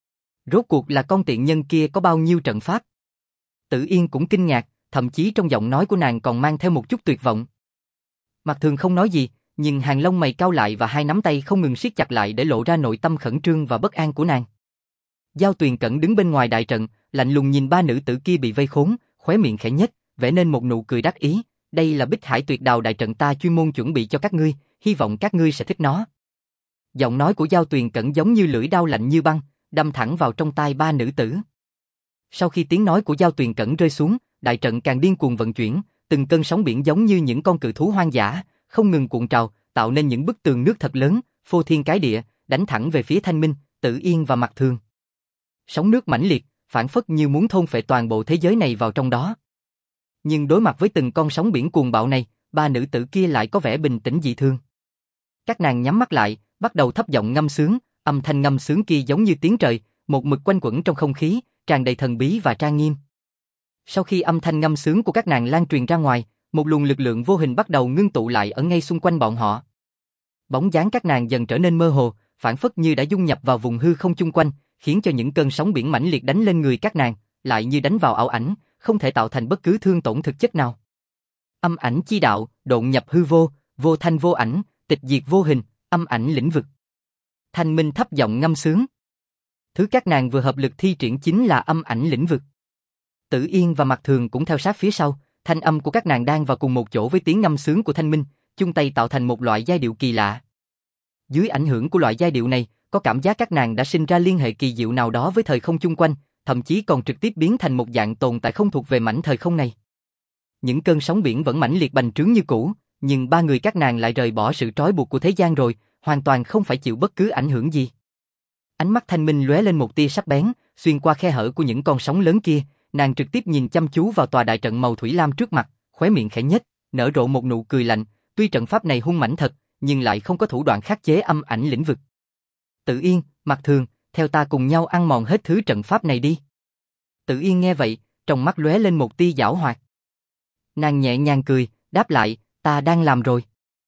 Rốt cuộc là con tiện nhân kia có bao nhiêu trận pháp? Tử Yên cũng kinh ngạc, thậm chí trong giọng nói của nàng còn mang theo một chút tuyệt vọng. Mạc Thường không nói gì, nhưng hàng lông mày cau lại và hai nắm tay không ngừng siết chặt lại để lộ ra nội tâm khẩn trương và bất an của nàng. Giao Tuyền Cẩn đứng bên ngoài đại trận, lạnh lùng nhìn ba nữ tử kia bị vây khốn, khóe miệng khẽ nhếch, vẽ nên một nụ cười đắc ý. Đây là Bích Hải Tuyệt Đào đại trận ta chuyên môn chuẩn bị cho các ngươi, hy vọng các ngươi sẽ thích nó. Giọng nói của Giao Tuyền Cẩn giống như lưỡi dao lạnh như băng, đâm thẳng vào trong tai ba nữ tử. Sau khi tiếng nói của Giao Tuyền Cẩn rơi xuống, đại trận càng điên cuồng vận chuyển, từng cơn sóng biển giống như những con cự thú hoang dã, không ngừng cuộn trào, tạo nên những bức tường nước thật lớn, phô thiên cái địa, đánh thẳng về phía Thanh Minh, Tử Yên và Mạc Thường. Sóng nước mãnh liệt, phảng phất như muốn thôn phệ toàn bộ thế giới này vào trong đó. Nhưng đối mặt với từng con sóng biển cuồng bạo này, ba nữ tử kia lại có vẻ bình tĩnh dị thường. Các nàng nhắm mắt lại, bắt đầu thấp giọng ngâm sướng, âm thanh ngâm sướng kia giống như tiếng trời, một mực quanh quẩn trong không khí, tràn đầy thần bí và trang nghiêm. Sau khi âm thanh ngâm sướng của các nàng lan truyền ra ngoài, một luồng lực lượng vô hình bắt đầu ngưng tụ lại ở ngay xung quanh bọn họ. Bóng dáng các nàng dần trở nên mơ hồ, phảng phất như đã dung nhập vào vùng hư không chung quanh, khiến cho những cơn sóng biển mãnh liệt đánh lên người các nàng, lại như đánh vào ảo ảnh, không thể tạo thành bất cứ thương tổn thực chất nào. Âm ảnh chi đạo, độn nhập hư vô, vô thanh vô ảnh, tịch diệt vô hình, âm ảnh lĩnh vực. Thanh Minh thấp giọng ngâm sướng. Thứ các nàng vừa hợp lực thi triển chính là âm ảnh lĩnh vực. Tử Yên và Mạc Thường cũng theo sát phía sau, thanh âm của các nàng đang vào cùng một chỗ với tiếng ngâm sướng của Thanh Minh, chung tay tạo thành một loại giai điệu kỳ lạ. Dưới ảnh hưởng của loại giai điệu này, có cảm giác các nàng đã sinh ra liên hệ kỳ diệu nào đó với thời không chung quanh, thậm chí còn trực tiếp biến thành một dạng tồn tại không thuộc về mảnh thời không này. Những cơn sóng biển vẫn mãnh liệt bành trướng như cũ, nhưng ba người các nàng lại rời bỏ sự trói buộc của thế gian rồi, hoàn toàn không phải chịu bất cứ ảnh hưởng gì. Ánh mắt Thanh Minh lóe lên một tia sắc bén, xuyên qua khe hở của những con sóng lớn kia, nàng trực tiếp nhìn chăm chú vào tòa đại trận màu thủy lam trước mặt, khóe miệng khẽ nhếch, nở rộ một nụ cười lạnh, tuy trận pháp này hung mãnh thật, nhưng lại không có thủ đoạn khắc chế âm ảnh lĩnh vực. Tử Yên, Mạc Thường, theo ta cùng nhau ăn mòn hết thứ trận pháp này đi. Tử Yên nghe vậy, trong mắt lóe lên một tia giảo hoạt. Nàng nhẹ nhàng cười, đáp lại, ta đang làm rồi.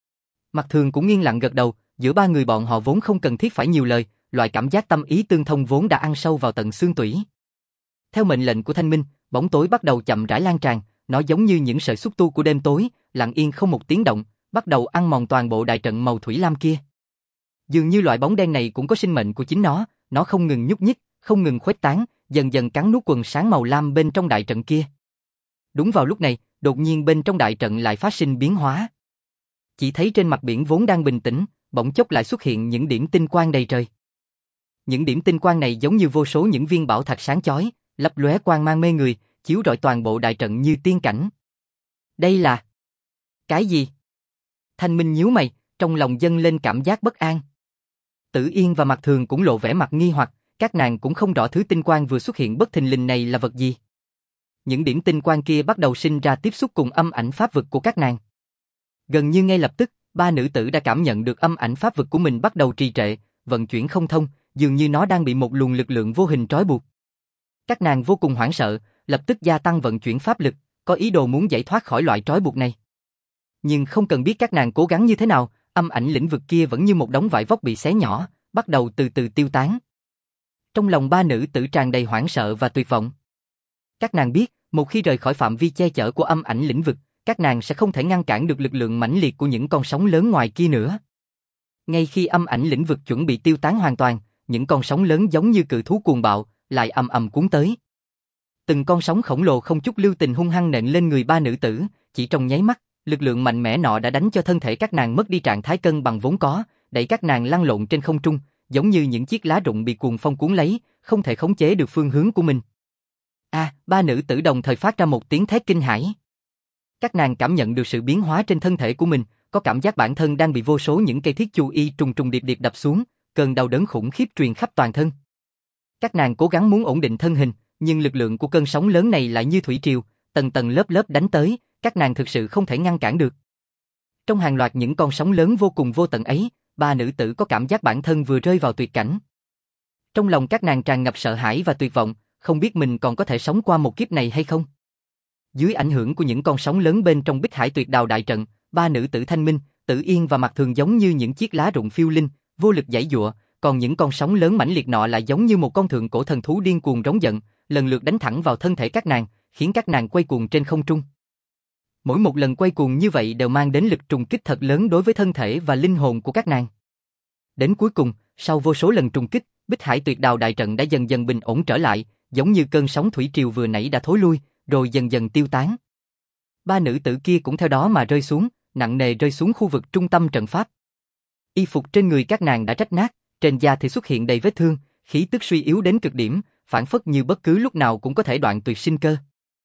Mạc Thường cũng yên lặng gật đầu, giữa ba người bọn họ vốn không cần thiết phải nhiều lời, loại cảm giác tâm ý tương thông vốn đã ăn sâu vào tận xương tủy. Theo mệnh lệnh của Thanh Minh, bóng tối bắt đầu chậm rãi lan tràn, nó giống như những sợi xúc tu của đêm tối, lặng yên không một tiếng động, bắt đầu ăn mòn toàn bộ đại trận màu thủy lam kia. Dường như loại bóng đen này cũng có sinh mệnh của chính nó, nó không ngừng nhúc nhích, không ngừng khuếch tán, dần dần cắn nuốt quần sáng màu lam bên trong đại trận kia. Đúng vào lúc này, đột nhiên bên trong đại trận lại phát sinh biến hóa. Chỉ thấy trên mặt biển vốn đang bình tĩnh, bỗng chốc lại xuất hiện những điểm tinh quang đầy trời. Những điểm tinh quang này giống như vô số những viên bảo thạch sáng chói, lấp lóe quang mang mê người, chiếu rọi toàn bộ đại trận như tiên cảnh. Đây là... cái gì? Thanh Minh nhíu mày, trong lòng dâng lên cảm giác bất an. Tử Yên và Mạc Thường cũng lộ vẻ mặt nghi hoặc, các nàng cũng không rõ thứ tinh quang vừa xuất hiện bất thình lình này là vật gì. Những điểm tinh quang kia bắt đầu sinh ra tiếp xúc cùng âm ảnh pháp vực của các nàng. Gần như ngay lập tức, ba nữ tử đã cảm nhận được âm ảnh pháp vực của mình bắt đầu trì trệ, vận chuyển không thông, dường như nó đang bị một luồng lực lượng vô hình trói buộc. Các nàng vô cùng hoảng sợ, lập tức gia tăng vận chuyển pháp lực, có ý đồ muốn giải thoát khỏi loại trói buộc này. Nhưng không cần biết các nàng cố gắng như thế nào, âm ảnh lĩnh vực kia vẫn như một đống vải vóc bị xé nhỏ, bắt đầu từ từ tiêu tán. Trong lòng ba nữ tử tràn đầy hoảng sợ và tuyệt vọng. Các nàng biết, một khi rời khỏi phạm vi che chở của âm ảnh lĩnh vực, các nàng sẽ không thể ngăn cản được lực lượng mãnh liệt của những con sóng lớn ngoài kia nữa. Ngay khi âm ảnh lĩnh vực chuẩn bị tiêu tán hoàn toàn, những con sóng lớn giống như cự thú cuồng bạo, lại ầm ầm cuốn tới. Từng con sóng khổng lồ không chút lưu tình hung hăng nện lên người ba nữ tử, chỉ trong nháy mắt, lực lượng mạnh mẽ nọ đã đánh cho thân thể các nàng mất đi trạng thái cân bằng vốn có, đẩy các nàng lăn lộn trên không trung, giống như những chiếc lá rụng bị cuồng phong cuốn lấy, không thể khống chế được phương hướng của mình. A, à, ba nữ tử đồng thời phát ra một tiếng thét kinh hãi. Các nàng cảm nhận được sự biến hóa trên thân thể của mình, có cảm giác bản thân đang bị vô số những cây thiết chu y trùng trùng điệp điệp đập xuống, cơn đau đớn khủng khiếp truyền khắp toàn thân. Các nàng cố gắng muốn ổn định thân hình, nhưng lực lượng của cơn sóng lớn này lại như thủy triều, tầng tầng lớp lớp đánh tới, các nàng thực sự không thể ngăn cản được. Trong hàng loạt những con sóng lớn vô cùng vô tận ấy, ba nữ tử có cảm giác bản thân vừa rơi vào tuyệt cảnh. Trong lòng các nàng tràn ngập sợ hãi và tuyệt vọng, không biết mình còn có thể sống qua một kiếp này hay không. Dưới ảnh hưởng của những con sóng lớn bên trong Bích Hải Tuyệt Đào đại trận, ba nữ tử Thanh Minh, Tử Yên và Mạc Thường giống như những chiếc lá rụng phiêu linh, vô lực giãy giụa, còn những con sóng lớn mãnh liệt nọ lại giống như một con thượng cổ thần thú điên cuồng rống giận, lần lượt đánh thẳng vào thân thể các nàng, khiến các nàng quay cuồng trên không trung. Mỗi một lần quay cuồng như vậy đều mang đến lực trùng kích thật lớn đối với thân thể và linh hồn của các nàng. Đến cuối cùng, sau vô số lần trùng kích, Bích Hải Tuyệt Đào đại trận đã dần dần bình ổn trở lại, giống như cơn sóng thủy triều vừa nãy đã thối lui, rồi dần dần tiêu tán. Ba nữ tử kia cũng theo đó mà rơi xuống, nặng nề rơi xuống khu vực trung tâm trận pháp. Y phục trên người các nàng đã rách nát, trên da thì xuất hiện đầy vết thương, khí tức suy yếu đến cực điểm, phản phất như bất cứ lúc nào cũng có thể đoạn tuyệt sinh cơ.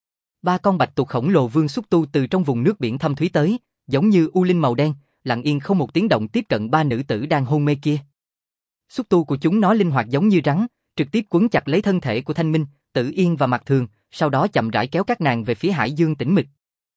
Ba con bạch tuộc khổng lồ vương xúc tu từ trong vùng nước biển thâm thúy tới, giống như u linh màu đen, lặng yên không một tiếng động tiếp cận ba nữ tử đang hôn mê kia. Xúc tu của chúng nó linh hoạt giống như rắn, trực tiếp quấn chặt lấy thân thể của Thanh Minh, Tử Yên và Mạc Thường, sau đó chậm rãi kéo các nàng về phía hải dương tĩnh mịch.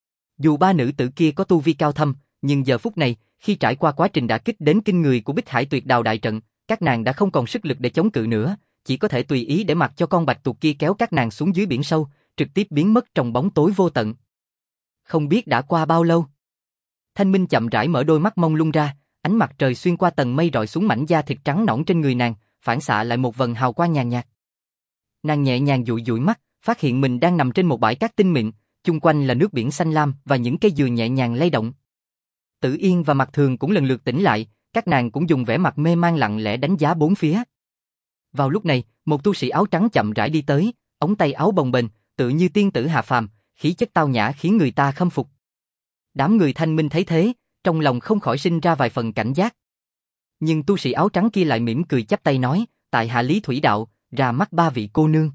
Dù ba nữ tử kia có tu vi cao thâm, nhưng giờ phút này, khi trải qua quá trình đả kích đến kinh người của Bích Hải Tuyệt Đào đại trận, các nàng đã không còn sức lực để chống cự nữa, chỉ có thể tùy ý để mặc cho con bạch tuộc kia kéo các nàng xuống dưới biển sâu, trực tiếp biến mất trong bóng tối vô tận. Không biết đã qua bao lâu. Thanh Minh chậm rãi mở đôi mắt mông lung ra, ánh mặt trời xuyên qua tầng mây rọi xuống mảnh da thịt trắng nõn trên người nàng, phản xạ lại một vầng hào quang nhàn nhạt. Nàng nhẹ nhàng dụi dụi mắt, phát hiện mình đang nằm trên một bãi cát tinh mịn, chung quanh là nước biển xanh lam và những cây dừa nhẹ nhàng lay động. Tử Yên và Mạc Thường cũng lần lượt tỉnh lại, các nàng cũng dùng vẻ mặt mê man lặng lẽ đánh giá bốn phía. Vào lúc này, một tu sĩ áo trắng chậm rãi đi tới, ống tay áo bồng bềnh, tựa như tiên tử hạ phàm, khí chất tao nhã khiến người ta khâm phục. Đám người Thanh Minh thấy thế, trong lòng không khỏi sinh ra vài phần cảnh giác. Nhưng tu sĩ áo trắng kia lại mỉm cười chắp tay nói, tại hạ Lý Thủy Đạo, ra mắt ba vị cô nương.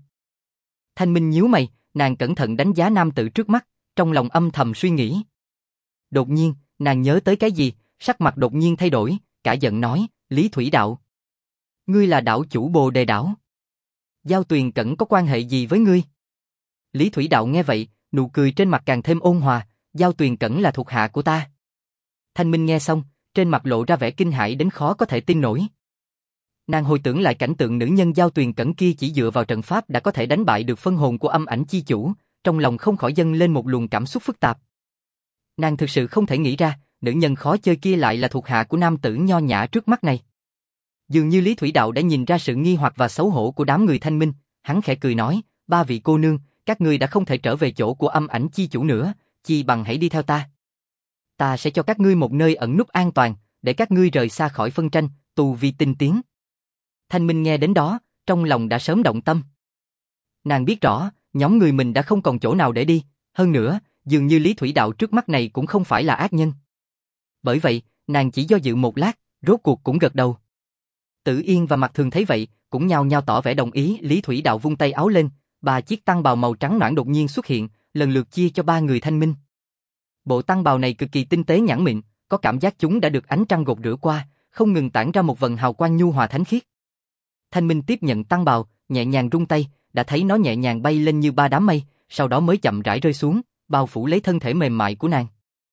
Thanh Minh nhíu mày, nàng cẩn thận đánh giá nam tử trước mắt, trong lòng âm thầm suy nghĩ. Đột nhiên, nàng nhớ tới cái gì, sắc mặt đột nhiên thay đổi, cả giận nói, Lý Thủy Đạo. Ngươi là đạo chủ Bồ Đề Đảo. Giao Tuyền Cẩn có quan hệ gì với ngươi? Lý Thủy Đạo nghe vậy, nụ cười trên mặt càng thêm ôn hòa, Giao Tuyền Cẩn là thuộc hạ của ta. Thanh Minh nghe xong, trên mặt lộ ra vẻ kinh hãi đến khó có thể tin nổi. Nàng hồi tưởng lại cảnh tượng nữ nhân Giao Tuyền Cẩn kia chỉ dựa vào trận pháp đã có thể đánh bại được phân hồn của âm ảnh chi chủ, trong lòng không khỏi dâng lên một luồng cảm xúc phức tạp. Nàng thực sự không thể nghĩ ra, nữ nhân khó chơi kia lại là thuộc hạ của nam tử nho nhã trước mắt này. Dường như Lý Thủy Đạo đã nhìn ra sự nghi hoặc và xấu hổ của đám người Thanh Minh, hắn khẽ cười nói, ba vị cô nương, các ngươi đã không thể trở về chỗ của âm ảnh chi chủ nữa, chi bằng hãy đi theo ta. Ta sẽ cho các ngươi một nơi ẩn núp an toàn, để các ngươi rời xa khỏi phân tranh, tu vi tinh tiến. Thanh Minh nghe đến đó, trong lòng đã sớm động tâm. Nàng biết rõ, nhóm người mình đã không còn chỗ nào để đi, hơn nữa, dường như Lý Thủy Đạo trước mắt này cũng không phải là ác nhân. Bởi vậy, nàng chỉ do dự một lát, rốt cuộc cũng gật đầu. Tử Yên và Mạc Thường thấy vậy, cũng nhao nhao tỏ vẻ đồng ý. Lý Thủy Đạo vung tay áo lên, ba chiếc tăng bào màu trắng noãn đột nhiên xuất hiện, lần lượt chia cho ba người Thanh Minh. Bộ tăng bào này cực kỳ tinh tế nhẵn mịn, có cảm giác chúng đã được ánh trăng gột rửa qua, không ngừng tản ra một vầng hào quang nhu hòa thánh khiết. Thanh Minh tiếp nhận tăng bào, nhẹ nhàng rung tay, đã thấy nó nhẹ nhàng bay lên như ba đám mây, sau đó mới chậm rãi rơi xuống, bao phủ lấy thân thể mềm mại của nàng.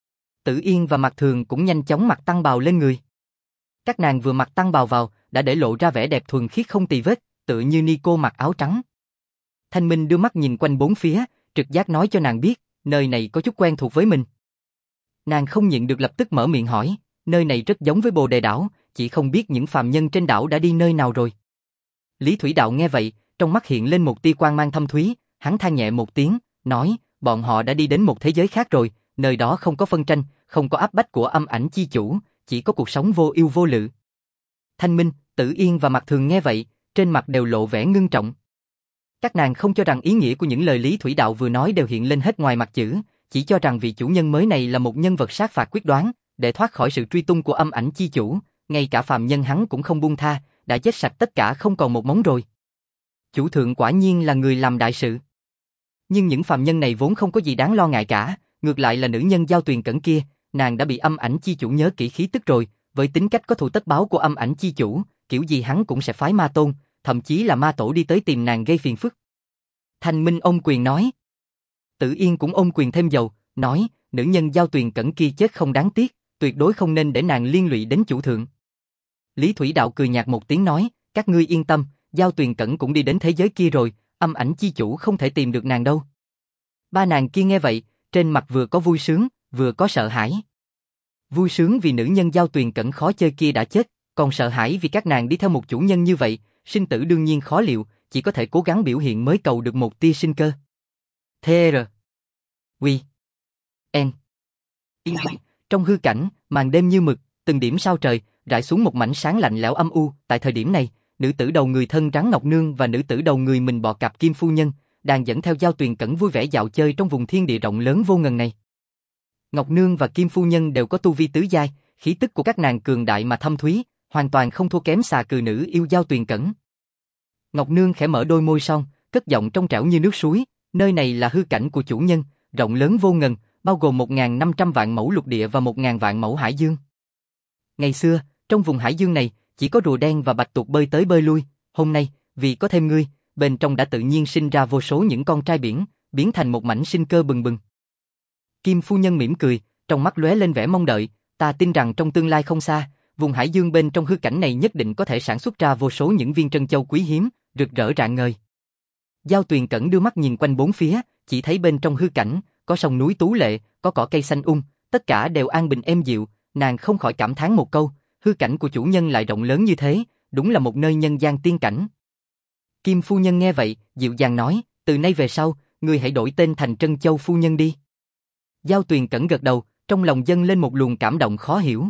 Tử Yên và Mạc Thường cũng nhanh chóng mặc tăng bào lên người. Các nàng vừa mặc tăng bào vào, đã để lộ ra vẻ đẹp thuần khiết không tì vết, tựa như Nico mặc áo trắng. Thanh Minh đưa mắt nhìn quanh bốn phía, trực giác nói cho nàng biết, nơi này có chút quen thuộc với mình. Nàng không nhịn được lập tức mở miệng hỏi, nơi này rất giống với Bồ Đề đảo, chỉ không biết những phàm nhân trên đảo đã đi nơi nào rồi. Lý Thủy Đạo nghe vậy, trong mắt hiện lên một tia quang mang thâm thúy, hắn than nhẹ một tiếng, nói, bọn họ đã đi đến một thế giới khác rồi, nơi đó không có phân tranh, không có áp bách của âm ảnh chi chủ, chỉ có cuộc sống vô ưu vô lự. Thanh Minh, Tử Yên và Mạc Thường nghe vậy, trên mặt đều lộ vẻ ngưng trọng. Các nàng không cho rằng ý nghĩa của những lời Lý Thủy Đạo vừa nói đều hiện lên hết ngoài mặt chữ, chỉ cho rằng vị chủ nhân mới này là một nhân vật sát phạt quyết đoán, để thoát khỏi sự truy tung của âm ảnh chi chủ, ngay cả phàm nhân hắn cũng không buông tha, đã chết sạch tất cả không còn một mống rồi. Chủ thượng quả nhiên là người làm đại sự. Nhưng những phàm nhân này vốn không có gì đáng lo ngại cả, ngược lại là nữ nhân Giao Tuyền Cẩn kia, nàng đã bị âm ảnh chi chủ nhớ kỹ khí tức rồi, với tính cách có thù tất báo của âm ảnh chi chủ, kiểu gì hắn cũng sẽ phái ma tôn, thậm chí là ma tổ đi tới tìm nàng gây phiền phức. Thanh Minh ôm quyền nói. Tử Yên cũng ôm quyền thêm dầu, nói, nữ nhân Giao Tuyền Cẩn kia chết không đáng tiếc, tuyệt đối không nên để nàng liên lụy đến chủ thượng. Lý Thủy Đạo cười nhạt một tiếng nói, các ngươi yên tâm, Giao Tuyền Cẩn cũng đi đến thế giới kia rồi, âm ảnh chi chủ không thể tìm được nàng đâu. Ba nàng kia nghe vậy, trên mặt vừa có vui sướng, vừa có sợ hãi. Vui sướng vì nữ nhân Giao Tuyền Cẩn khó chơi kia đã chết, còn sợ hãi vì các nàng đi theo một chủ nhân như vậy, sinh tử đương nhiên khó liệu, chỉ có thể cố gắng biểu hiện mới cầu được một tia sinh cơ. Thê rờ. Quy. En. Trong hư cảnh, màn đêm như mực, từng điểm sao trời, rải xuống một mảnh sáng lạnh lẽo âm u. Tại thời điểm này, nữ tử đầu người thân rắn Ngọc Nương và nữ tử đầu người mình bò cạp Kim Phu Nhân đang dẫn theo Giao Tuyền Cẩn vui vẻ dạo chơi trong vùng thiên địa rộng lớn vô ngần này. Ngọc Nương và Kim Phu Nhân đều có tu vi tứ giai, khí tức của các nàng cường đại mà thâm thúy, hoàn toàn không thua kém xà cừ nữ yêu Giao Tuyền Cẩn. Ngọc Nương khẽ mở đôi môi son, cất giọng trong trẻo như nước suối, nơi này là hư cảnh của chủ nhân, rộng lớn vô ngần, bao gồm một nghìn năm trăm vạn mẫu lục địa và một nghìn vạn mẫu hải dương. Ngày xưa, trong vùng hải dương này, chỉ có rùa đen và bạch tuộc bơi tới bơi lui, hôm nay, vì có thêm ngươi, bên trong đã tự nhiên sinh ra vô số những con trai biển, biến thành một mảnh sinh cơ bừng bừng. Kim Phu Nhân mỉm cười, trong mắt lóe lên vẻ mong đợi, ta tin rằng trong tương lai không xa, vùng hải dương bên trong hư cảnh này nhất định có thể sản xuất ra vô số những viên trân châu quý hiếm, rực rỡ rạng ngời. Giao Tuyền Cẩn đưa mắt nhìn quanh bốn phía, chỉ thấy bên trong hư cảnh, có sông núi tú lệ, có cỏ cây xanh um, tất cả đều an bình êm dịu, nàng không khỏi cảm thán một câu, hư cảnh của chủ nhân lại rộng lớn như thế, đúng là một nơi nhân gian tiên cảnh. Kim Phu Nhân nghe vậy, dịu dàng nói, từ nay về sau, ngươi hãy đổi tên thành Trân Châu Phu Nhân đi. Giao Tuyền Cẩn gật đầu, trong lòng dâng lên một luồng cảm động khó hiểu.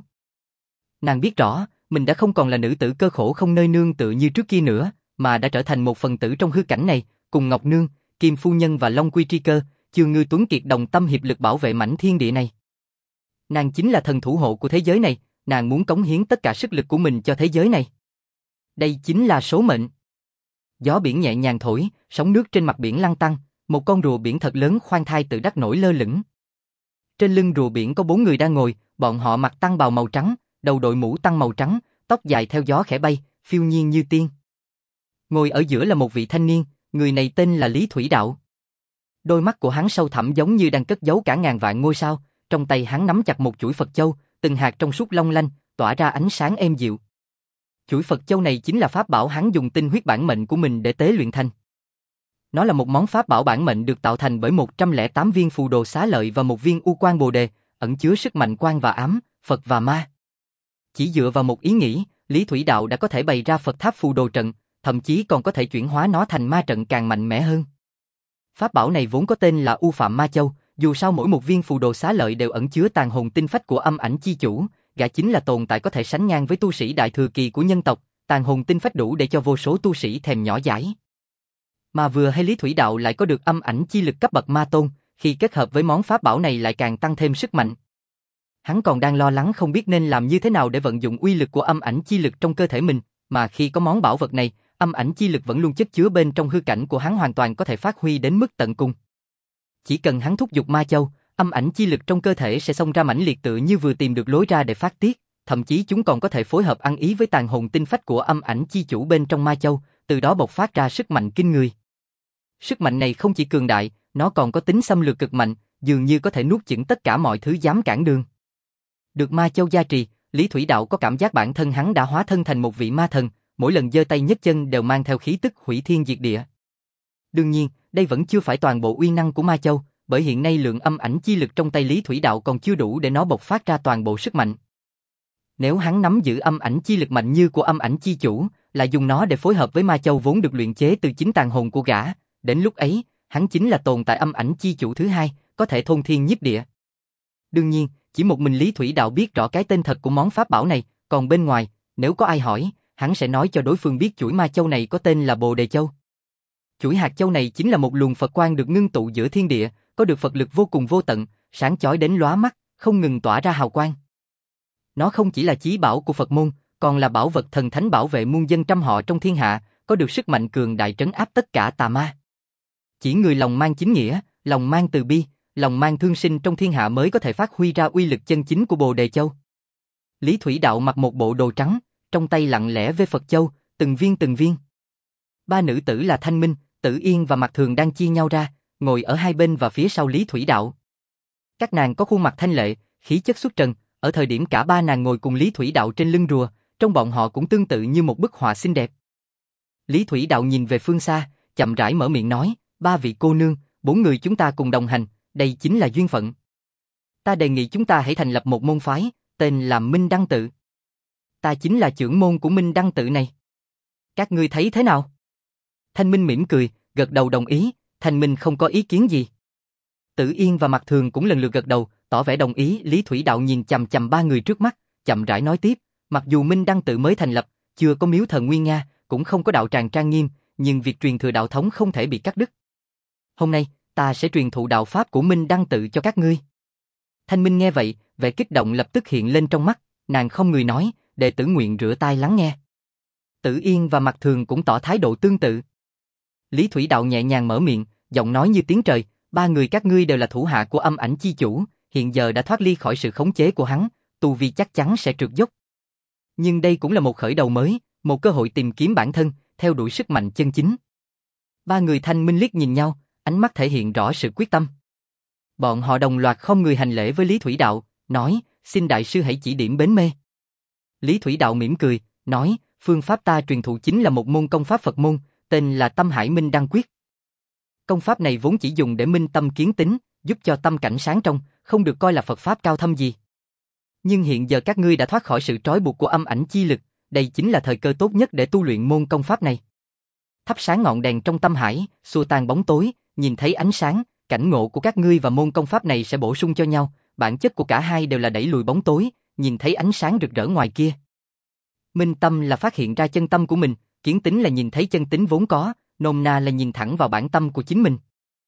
Nàng biết rõ, mình đã không còn là nữ tử cơ khổ không nơi nương tựa như trước kia nữa, mà đã trở thành một phần tử trong hư cảnh này, cùng Ngọc Nương, Kim Phu Nhân và Long Quy Tri Cơ, Chương Ngư Tuấn Kiệt đồng tâm hiệp lực bảo vệ mảnh thiên địa này. Nàng chính là thần thủ hộ của thế giới này, nàng muốn cống hiến tất cả sức lực của mình cho thế giới này. Đây chính là số mệnh. Gió biển nhẹ nhàng thổi, sóng nước trên mặt biển lăn tăn, một con rùa biển thật lớn khoan thai tự đắc nổi lơ lửng. Trên lưng rùa biển có bốn người đang ngồi, bọn họ mặc tăng bào màu trắng, đầu đội mũ tăng màu trắng, tóc dài theo gió khẽ bay, phiêu nhiên như tiên. Ngồi ở giữa là một vị thanh niên, người này tên là Lý Thủy Đạo. Đôi mắt của hắn sâu thẳm giống như đang cất giấu cả ngàn vạn ngôi sao, trong tay hắn nắm chặt một chuỗi Phật châu, từng hạt trong suốt long lanh, tỏa ra ánh sáng êm dịu. Chuỗi Phật châu này chính là pháp bảo hắn dùng tinh huyết bản mệnh của mình để tế luyện thành. Nó là một món pháp bảo bản mệnh được tạo thành bởi một trăm lẻ tám viên phù đồ xá lợi và một viên u quan bồ đề, ẩn chứa sức mạnh quan và ám, Phật và ma. Chỉ dựa vào một ý nghĩ, Lý Thủy Đạo đã có thể bày ra Phật tháp phù đồ trận, thậm chí còn có thể chuyển hóa nó thành ma trận càng mạnh mẽ hơn. Pháp bảo này vốn có tên là U Phạm Ma Châu, dù sao mỗi một viên phù đồ xá lợi đều ẩn chứa tàn hồn tinh phách của âm ảnh chi chủ, gã chính là tồn tại có thể sánh ngang với tu sĩ đại thừa kỳ của nhân tộc, tàn hồn tinh phách đủ để cho vô số tu sĩ thèm nhỏ dãi. Mà vừa hay Lý Thủy Đạo lại có được âm ảnh chi lực cấp bậc ma tôn, khi kết hợp với món pháp bảo này lại càng tăng thêm sức mạnh. Hắn còn đang lo lắng không biết nên làm như thế nào để vận dụng uy lực của âm ảnh chi lực trong cơ thể mình, mà khi có món bảo vật này, âm ảnh chi lực vẫn luôn chất chứa bên trong hư cảnh của hắn hoàn toàn có thể phát huy đến mức tận cùng. Chỉ cần hắn thúc giục ma châu, âm ảnh chi lực trong cơ thể sẽ xông ra mãnh liệt tự như vừa tìm được lối ra để phát tiết, thậm chí chúng còn có thể phối hợp ăn ý với tàn hồn tinh phách của âm ảnh chi chủ bên trong ma châu, từ đó bộc phát ra sức mạnh kinh người. Sức mạnh này không chỉ cường đại, nó còn có tính xâm lược cực mạnh, dường như có thể nuốt chửng tất cả mọi thứ dám cản đường. Được ma châu gia trì, Lý Thủy Đạo có cảm giác bản thân hắn đã hóa thân thành một vị ma thần, mỗi lần giơ tay nhấc chân đều mang theo khí tức hủy thiên diệt địa. Đương nhiên, đây vẫn chưa phải toàn bộ uy năng của ma châu, bởi hiện nay lượng âm ảnh chi lực trong tay Lý Thủy Đạo còn chưa đủ để nó bộc phát ra toàn bộ sức mạnh. Nếu hắn nắm giữ âm ảnh chi lực mạnh như của âm ảnh chi chủ, là dùng nó để phối hợp với ma châu vốn được luyện chế từ chính tàn hồn của gã, đến lúc ấy, hắn chính là tồn tại âm ảnh chi chủ thứ hai, có thể thôn thiên nhiếp địa. Đương nhiên, chỉ một mình Lý Thủy Đạo biết rõ cái tên thật của món pháp bảo này, còn bên ngoài, nếu có ai hỏi, hắn sẽ nói cho đối phương biết chuỗi ma châu này có tên là Bồ Đề Châu. Chuỗi hạt châu này chính là một luồng Phật quang được ngưng tụ giữa thiên địa, có được Phật lực vô cùng vô tận, sáng chói đến lóa mắt, không ngừng tỏa ra hào quang. Nó không chỉ là chí bảo của Phật môn, còn là bảo vật thần thánh bảo vệ muôn dân trăm họ trong thiên hạ, có được sức mạnh cường đại trấn áp tất cả tà ma. Chỉ người lòng mang chính nghĩa, lòng mang từ bi, lòng mang thương sinh trong thiên hạ mới có thể phát huy ra uy lực chân chính của Bồ Đề Châu. Lý Thủy Đạo mặc một bộ đồ trắng, trong tay lặng lẽ vê Phật Châu, từng viên từng viên. Ba nữ tử là Thanh Minh, Tử Yên và Mạc Thường đang chia nhau ra, ngồi ở hai bên và phía sau Lý Thủy Đạo. Các nàng có khuôn mặt thanh lệ, khí chất xuất trần, ở thời điểm cả ba nàng ngồi cùng Lý Thủy Đạo trên lưng rùa, trong bọn họ cũng tương tự như một bức họa xinh đẹp. Lý Thủy Đạo nhìn về phương xa, chậm rãi mở miệng nói, ba vị cô nương, bốn người chúng ta cùng đồng hành, đây chính là duyên phận. Ta đề nghị chúng ta hãy thành lập một môn phái, tên là Minh Đăng Tự. Ta chính là trưởng môn của Minh Đăng Tự này. Các ngươi thấy thế nào? Thanh Minh mỉm cười, gật đầu đồng ý, Thanh Minh không có ý kiến gì. Tử Yên và Mạc Thường cũng lần lượt gật đầu, tỏ vẻ đồng ý. Lý Thủy Đạo nhìn chằm chằm ba người trước mắt, chậm rãi nói tiếp, mặc dù Minh Đăng Tự mới thành lập, chưa có miếu thần nguy nga, cũng không có đạo tràng trang nghiêm, nhưng việc truyền thừa đạo thống không thể bị cắt đứt. Hôm nay, ta sẽ truyền thụ đạo pháp của Minh Đăng Tự cho các ngươi. Thanh Minh nghe vậy, vẻ kích động lập tức hiện lên trong mắt, nàng không người nói, đệ tử nguyện rửa tai lắng nghe. Tử Yên và Mạc Thường cũng tỏ thái độ tương tự. Lý Thủy Đạo nhẹ nhàng mở miệng, giọng nói như tiếng trời, ba người các ngươi đều là thủ hạ của âm ảnh chi chủ, hiện giờ đã thoát ly khỏi sự khống chế của hắn, tu vi chắc chắn sẽ trượt dốc. Nhưng đây cũng là một khởi đầu mới, một cơ hội tìm kiếm bản thân, theo đuổi sức mạnh chân chính. Ba người Thanh Minh liếc nhìn nhau, ánh mắt thể hiện rõ sự quyết tâm. Bọn họ đồng loạt không người hành lễ với Lý Thủy Đạo, nói, xin đại sư hãy chỉ điểm bến mê. Lý Thủy Đạo mỉm cười, nói, phương pháp ta truyền thụ chính là một môn công pháp Phật môn, tên là Tâm Hải Minh Đăng Quyết. Công pháp này vốn chỉ dùng để minh tâm kiến tính, giúp cho tâm cảnh sáng trong, không được coi là Phật pháp cao thâm gì. Nhưng hiện giờ các ngươi đã thoát khỏi sự trói buộc của âm ảnh chi lực, đây chính là thời cơ tốt nhất để tu luyện môn công pháp này. Thắp sáng ngọn đèn trong tâm hải, xua tan bóng tối, nhìn thấy ánh sáng, cảnh ngộ của các ngươi và môn công pháp này sẽ bổ sung cho nhau, bản chất của cả hai đều là đẩy lùi bóng tối, nhìn thấy ánh sáng rực rỡ ngoài kia. Minh tâm là phát hiện ra chân tâm của mình, kiến tính là nhìn thấy chân tính vốn có, nôm na là nhìn thẳng vào bản tâm của chính mình.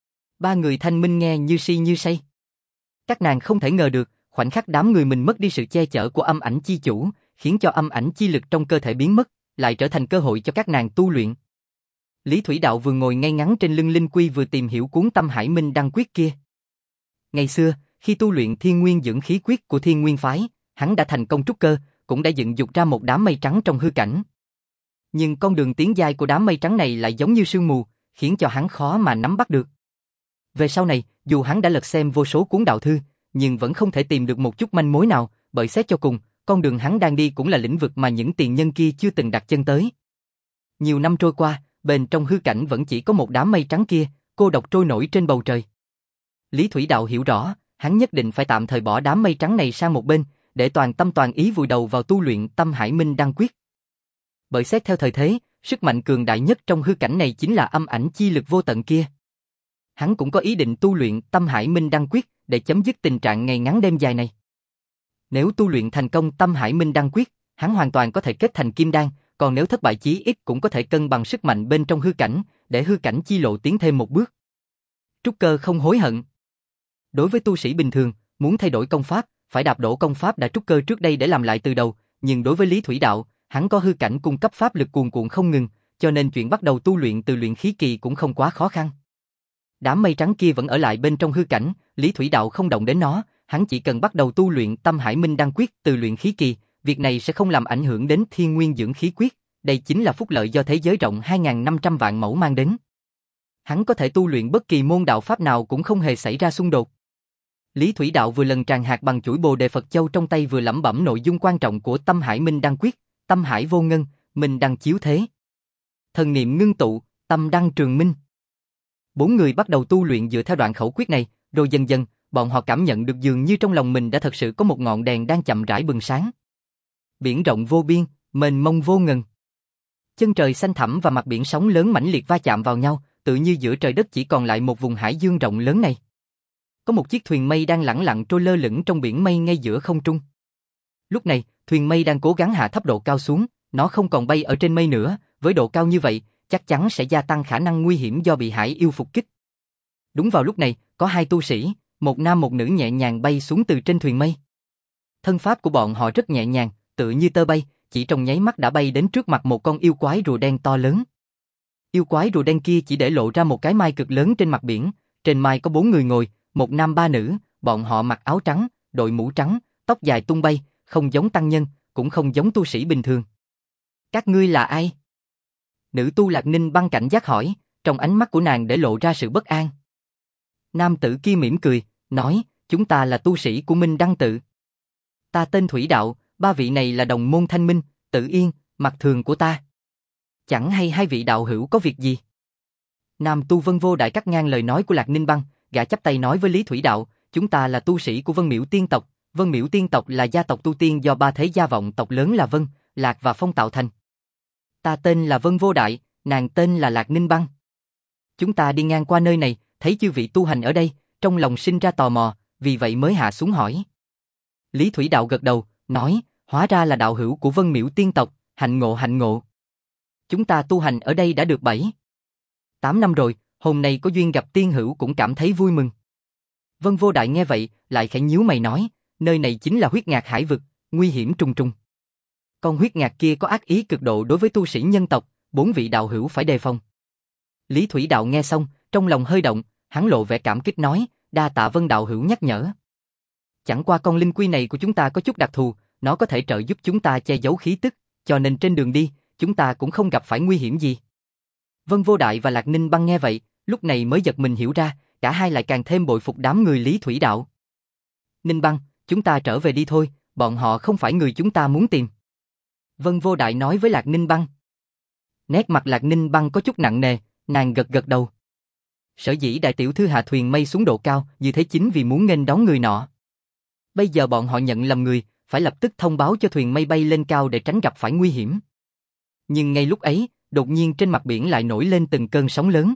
Ba người Thanh Minh nghe như si như say. Các nàng không thể ngờ được, khoảnh khắc đám người mình mất đi sự che chở của âm ảnh chi chủ, khiến cho âm ảnh chi lực trong cơ thể biến mất, lại trở thành cơ hội cho các nàng tu luyện. Lý Thủy Đạo vừa ngồi ngay ngắn trên lưng Linh Quy vừa tìm hiểu cuốn Tâm Hải Minh Đăng Quyết kia. Ngày xưa, khi tu luyện Thiên Nguyên Dưỡng Khí Quyết của Thiên Nguyên phái, hắn đã thành công trúc cơ, cũng đã dựng dục ra một đám mây trắng trong hư cảnh. Nhưng con đường tiến giai của đám mây trắng này lại giống như sương mù, khiến cho hắn khó mà nắm bắt được. Về sau này, dù hắn đã lật xem vô số cuốn đạo thư, nhưng vẫn không thể tìm được một chút manh mối nào, bởi xét cho cùng, con đường hắn đang đi cũng là lĩnh vực mà những tiền nhân kia chưa từng đặt chân tới. Nhiều năm trôi qua, bên trong hư cảnh vẫn chỉ có một đám mây trắng kia, cô độc trôi nổi trên bầu trời. Lý Thủy Đạo hiểu rõ, hắn nhất định phải tạm thời bỏ đám mây trắng này sang một bên, để toàn tâm toàn ý vùi đầu vào tu luyện Tâm Hải Minh Đăng Quyết. Bởi xét theo thời thế, sức mạnh cường đại nhất trong hư cảnh này chính là âm ảnh chi lực vô tận kia. Hắn cũng có ý định tu luyện Tâm Hải Minh Đăng Quyết để chấm dứt tình trạng ngày ngắn đêm dài này. Nếu tu luyện thành công Tâm Hải Minh Đăng Quyết, hắn hoàn toàn có thể kết thành kim đan, còn nếu thất bại chí ít cũng có thể cân bằng sức mạnh bên trong hư cảnh, để hư cảnh chi lộ tiến thêm một bước. Trúc cơ không hối hận. Đối với tu sĩ bình thường, muốn thay đổi công pháp, phải đạp đổ công pháp đã trúc cơ trước đây để làm lại từ đầu, nhưng đối với Lý Thủy Đạo, hắn có hư cảnh cung cấp pháp lực cuồn cuộn không ngừng, cho nên chuyện bắt đầu tu luyện từ luyện khí kỳ cũng không quá khó khăn. Đám mây trắng kia vẫn ở lại bên trong hư cảnh, Lý Thủy Đạo không động đến nó, hắn chỉ cần bắt đầu tu luyện Tâm Hải Minh Đan Quyết từ luyện khí kỳ, việc này sẽ không làm ảnh hưởng đến Thiên Nguyên Dưỡng Khí Quyết, đây chính là phúc lợi do thế giới rộng hai nghìn năm trăm vạn mẫu mang đến. Hắn có thể tu luyện bất kỳ môn đạo pháp nào cũng không hề xảy ra xung đột. Lý Thủy Đạo vừa lần tràn hạt bằng chuỗi Bồ Đề Phật Châu trong tay vừa lẩm bẩm nội dung quan trọng của Tâm Hải Minh Đan Quyết, Tâm Hải vô ngân, Minh Đăng chiếu thế. Thần niệm ngưng tụ, tâm đăng trường minh. Bốn người bắt đầu tu luyện dựa theo đoạn khẩu quyết này, rồi dần dần, bọn họ cảm nhận được dường như trong lòng mình đã thật sự có một ngọn đèn đang chậm rãi bừng sáng. Biển rộng vô biên, mênh mông vô ngần. Chân trời xanh thẳm và mặt biển sóng lớn mãnh liệt va chạm vào nhau, tự như giữa trời đất chỉ còn lại một vùng hải dương rộng lớn này. Có một chiếc thuyền mây đang lẳng lặng trôi lơ lửng trong biển mây ngay giữa không trung. Lúc này, thuyền mây đang cố gắng hạ thấp độ cao xuống, nó không còn bay ở trên mây nữa, với độ cao như vậy, chắc chắn sẽ gia tăng khả năng nguy hiểm do bị hải yêu phục kích. Đúng vào lúc này, có hai tu sĩ, một nam một nữ nhẹ nhàng bay xuống từ trên thuyền mây. Thân pháp của bọn họ rất nhẹ nhàng, tự như tơ bay, chỉ trong nháy mắt đã bay đến trước mặt một con yêu quái rùa đen to lớn. Yêu quái rùa đen kia chỉ để lộ ra một cái mai cực lớn trên mặt biển, trên mai có bốn người ngồi, một nam ba nữ, bọn họ mặc áo trắng, đội mũ trắng, tóc dài tung bay, không giống tăng nhân, cũng không giống tu sĩ bình thường. Các ngươi là ai? Nữ tu Lạc Ninh Băng cảnh giác hỏi, trong ánh mắt của nàng để lộ ra sự bất an. Nam tử kia mỉm cười, nói, chúng ta là tu sĩ của Minh Đăng tự. Ta tên Thủy Đạo, ba vị này là đồng môn Thanh Minh, Tự Yên, Mặt Thường của ta. Chẳng hay hai vị đạo hữu có việc gì? Nam tu Vân Vô Đại cắt ngang lời nói của Lạc Ninh Băng, gã chắp tay nói với Lý Thủy Đạo, chúng ta là tu sĩ của Vân Miễu Tiên tộc. Vân Miễu Tiên tộc là gia tộc tu tiên do ba thế gia vọng tộc lớn là Vân, Lạc và Phong tạo thành. Ta tên là Vân Vô Đại, nàng tên là Lạc Ninh Băng. Chúng ta đi ngang qua nơi này, thấy chư vị tu hành ở đây, trong lòng sinh ra tò mò, vì vậy mới hạ xuống hỏi. Lý Thủy Đạo gật đầu, nói, hóa ra là đạo hữu của Vân Miễu Tiên tộc, hạnh ngộ hạnh ngộ. Chúng ta tu hành ở đây đã được bảy, tám năm rồi, hôm nay có duyên gặp tiên hữu cũng cảm thấy vui mừng. Vân Vô Đại nghe vậy, lại khẽ nhíu mày nói, nơi này chính là huyết ngạc hải vực, nguy hiểm trùng trùng. Con huyết ngạc kia có ác ý cực độ đối với tu sĩ nhân tộc, bốn vị đạo hữu phải đề phòng. Lý Thủy Đạo nghe xong, trong lòng hơi động, hắn lộ vẻ cảm kích nói, đa tạ Vân đạo hữu nhắc nhở. Chẳng qua con linh quy này của chúng ta có chút đặc thù, nó có thể trợ giúp chúng ta che giấu khí tức, cho nên trên đường đi, chúng ta cũng không gặp phải nguy hiểm gì. Vân Vô Đại và Lạc Ninh Băng nghe vậy, lúc này mới giật mình hiểu ra, cả hai lại càng thêm bội phục đám người Lý Thủy Đạo. Ninh Băng, chúng ta trở về đi thôi, bọn họ không phải người chúng ta muốn tìm. Vân Vô Đại nói với Lạc Ninh Băng. Nét mặt Lạc Ninh Băng có chút nặng nề, nàng gật gật đầu. Sở dĩ đại tiểu thư hạ thuyền mây xuống độ cao, như thế chính vì muốn nghênh đón người nọ. Bây giờ bọn họ nhận lầm người, phải lập tức thông báo cho thuyền mây bay lên cao để tránh gặp phải nguy hiểm. Nhưng ngay lúc ấy, đột nhiên trên mặt biển lại nổi lên từng cơn sóng lớn.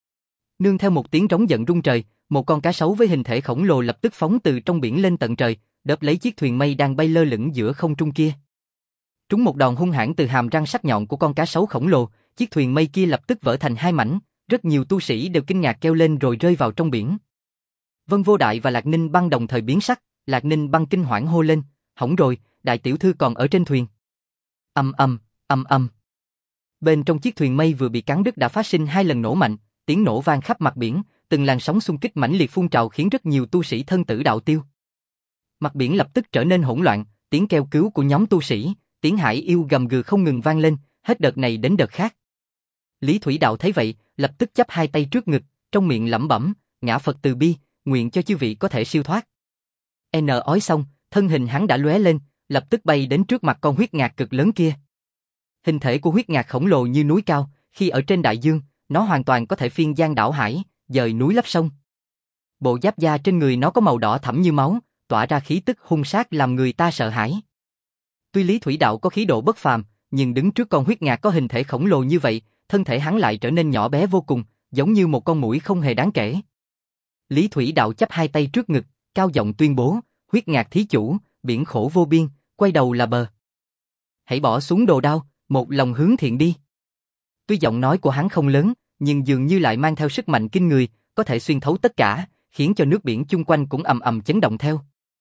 Nương theo một tiếng trống giận rung trời, một con cá sấu với hình thể khổng lồ lập tức phóng từ trong biển lên tận trời, đớp lấy chiếc thuyền mây đang bay lơ lửng giữa không trung kia. Trúng một đòn hung hãn từ hàm răng sắc nhọn của con cá sấu khổng lồ, chiếc thuyền mây kia lập tức vỡ thành hai mảnh, rất nhiều tu sĩ đều kinh ngạc kêu lên rồi rơi vào trong biển. Vân Vô Đại và Lạc Ninh Băng đồng thời biến sắc, Lạc Ninh Băng kinh hoảng hô lên, hỏng rồi, đại tiểu thư còn ở trên thuyền. Ầm ầm, ầm ầm. Bên trong chiếc thuyền mây vừa bị cắn đứt đã phát sinh hai lần nổ mạnh, tiếng nổ vang khắp mặt biển, từng làn sóng xung kích mãnh liệt phun trào khiến rất nhiều tu sĩ thân tử đạo tiêu. Mặt biển lập tức trở nên hỗn loạn, tiếng kêu cứu của nhóm tu sĩ, tiếng hải yêu gầm gừ không ngừng vang lên, hết đợt này đến đợt khác. Lý Thủy Đạo thấy vậy, lập tức chắp hai tay trước ngực, trong miệng lẩm bẩm, ngã Phật từ bi, nguyện cho chư vị có thể siêu thoát. N ói xong, thân hình hắn đã lóe lên, lập tức bay đến trước mặt con huyết ngạc cực lớn kia. Hình thể của huyết ngạc khổng lồ như núi cao, khi ở trên đại dương, nó hoàn toàn có thể phiên giang đảo hải, dời núi lấp sông. Bộ giáp da trên người nó có màu đỏ thẫm như máu, tỏa ra khí tức hung sát làm người ta sợ hãi. Tuy Lý Thủy Đạo có khí độ bất phàm, nhưng đứng trước con huyết ngạc có hình thể khổng lồ như vậy, thân thể hắn lại trở nên nhỏ bé vô cùng, giống như một con muỗi không hề đáng kể. Lý Thủy Đạo chắp hai tay trước ngực, cao giọng tuyên bố, huyết ngạc thí chủ, biển khổ vô biên, quay đầu là bờ. Hãy bỏ xuống đồ đao, một lòng hướng thiện đi. Tuy giọng nói của hắn không lớn, nhưng dường như lại mang theo sức mạnh kinh người, có thể xuyên thấu tất cả, khiến cho nước biển chung quanh cũng ầm ầm chấn động theo.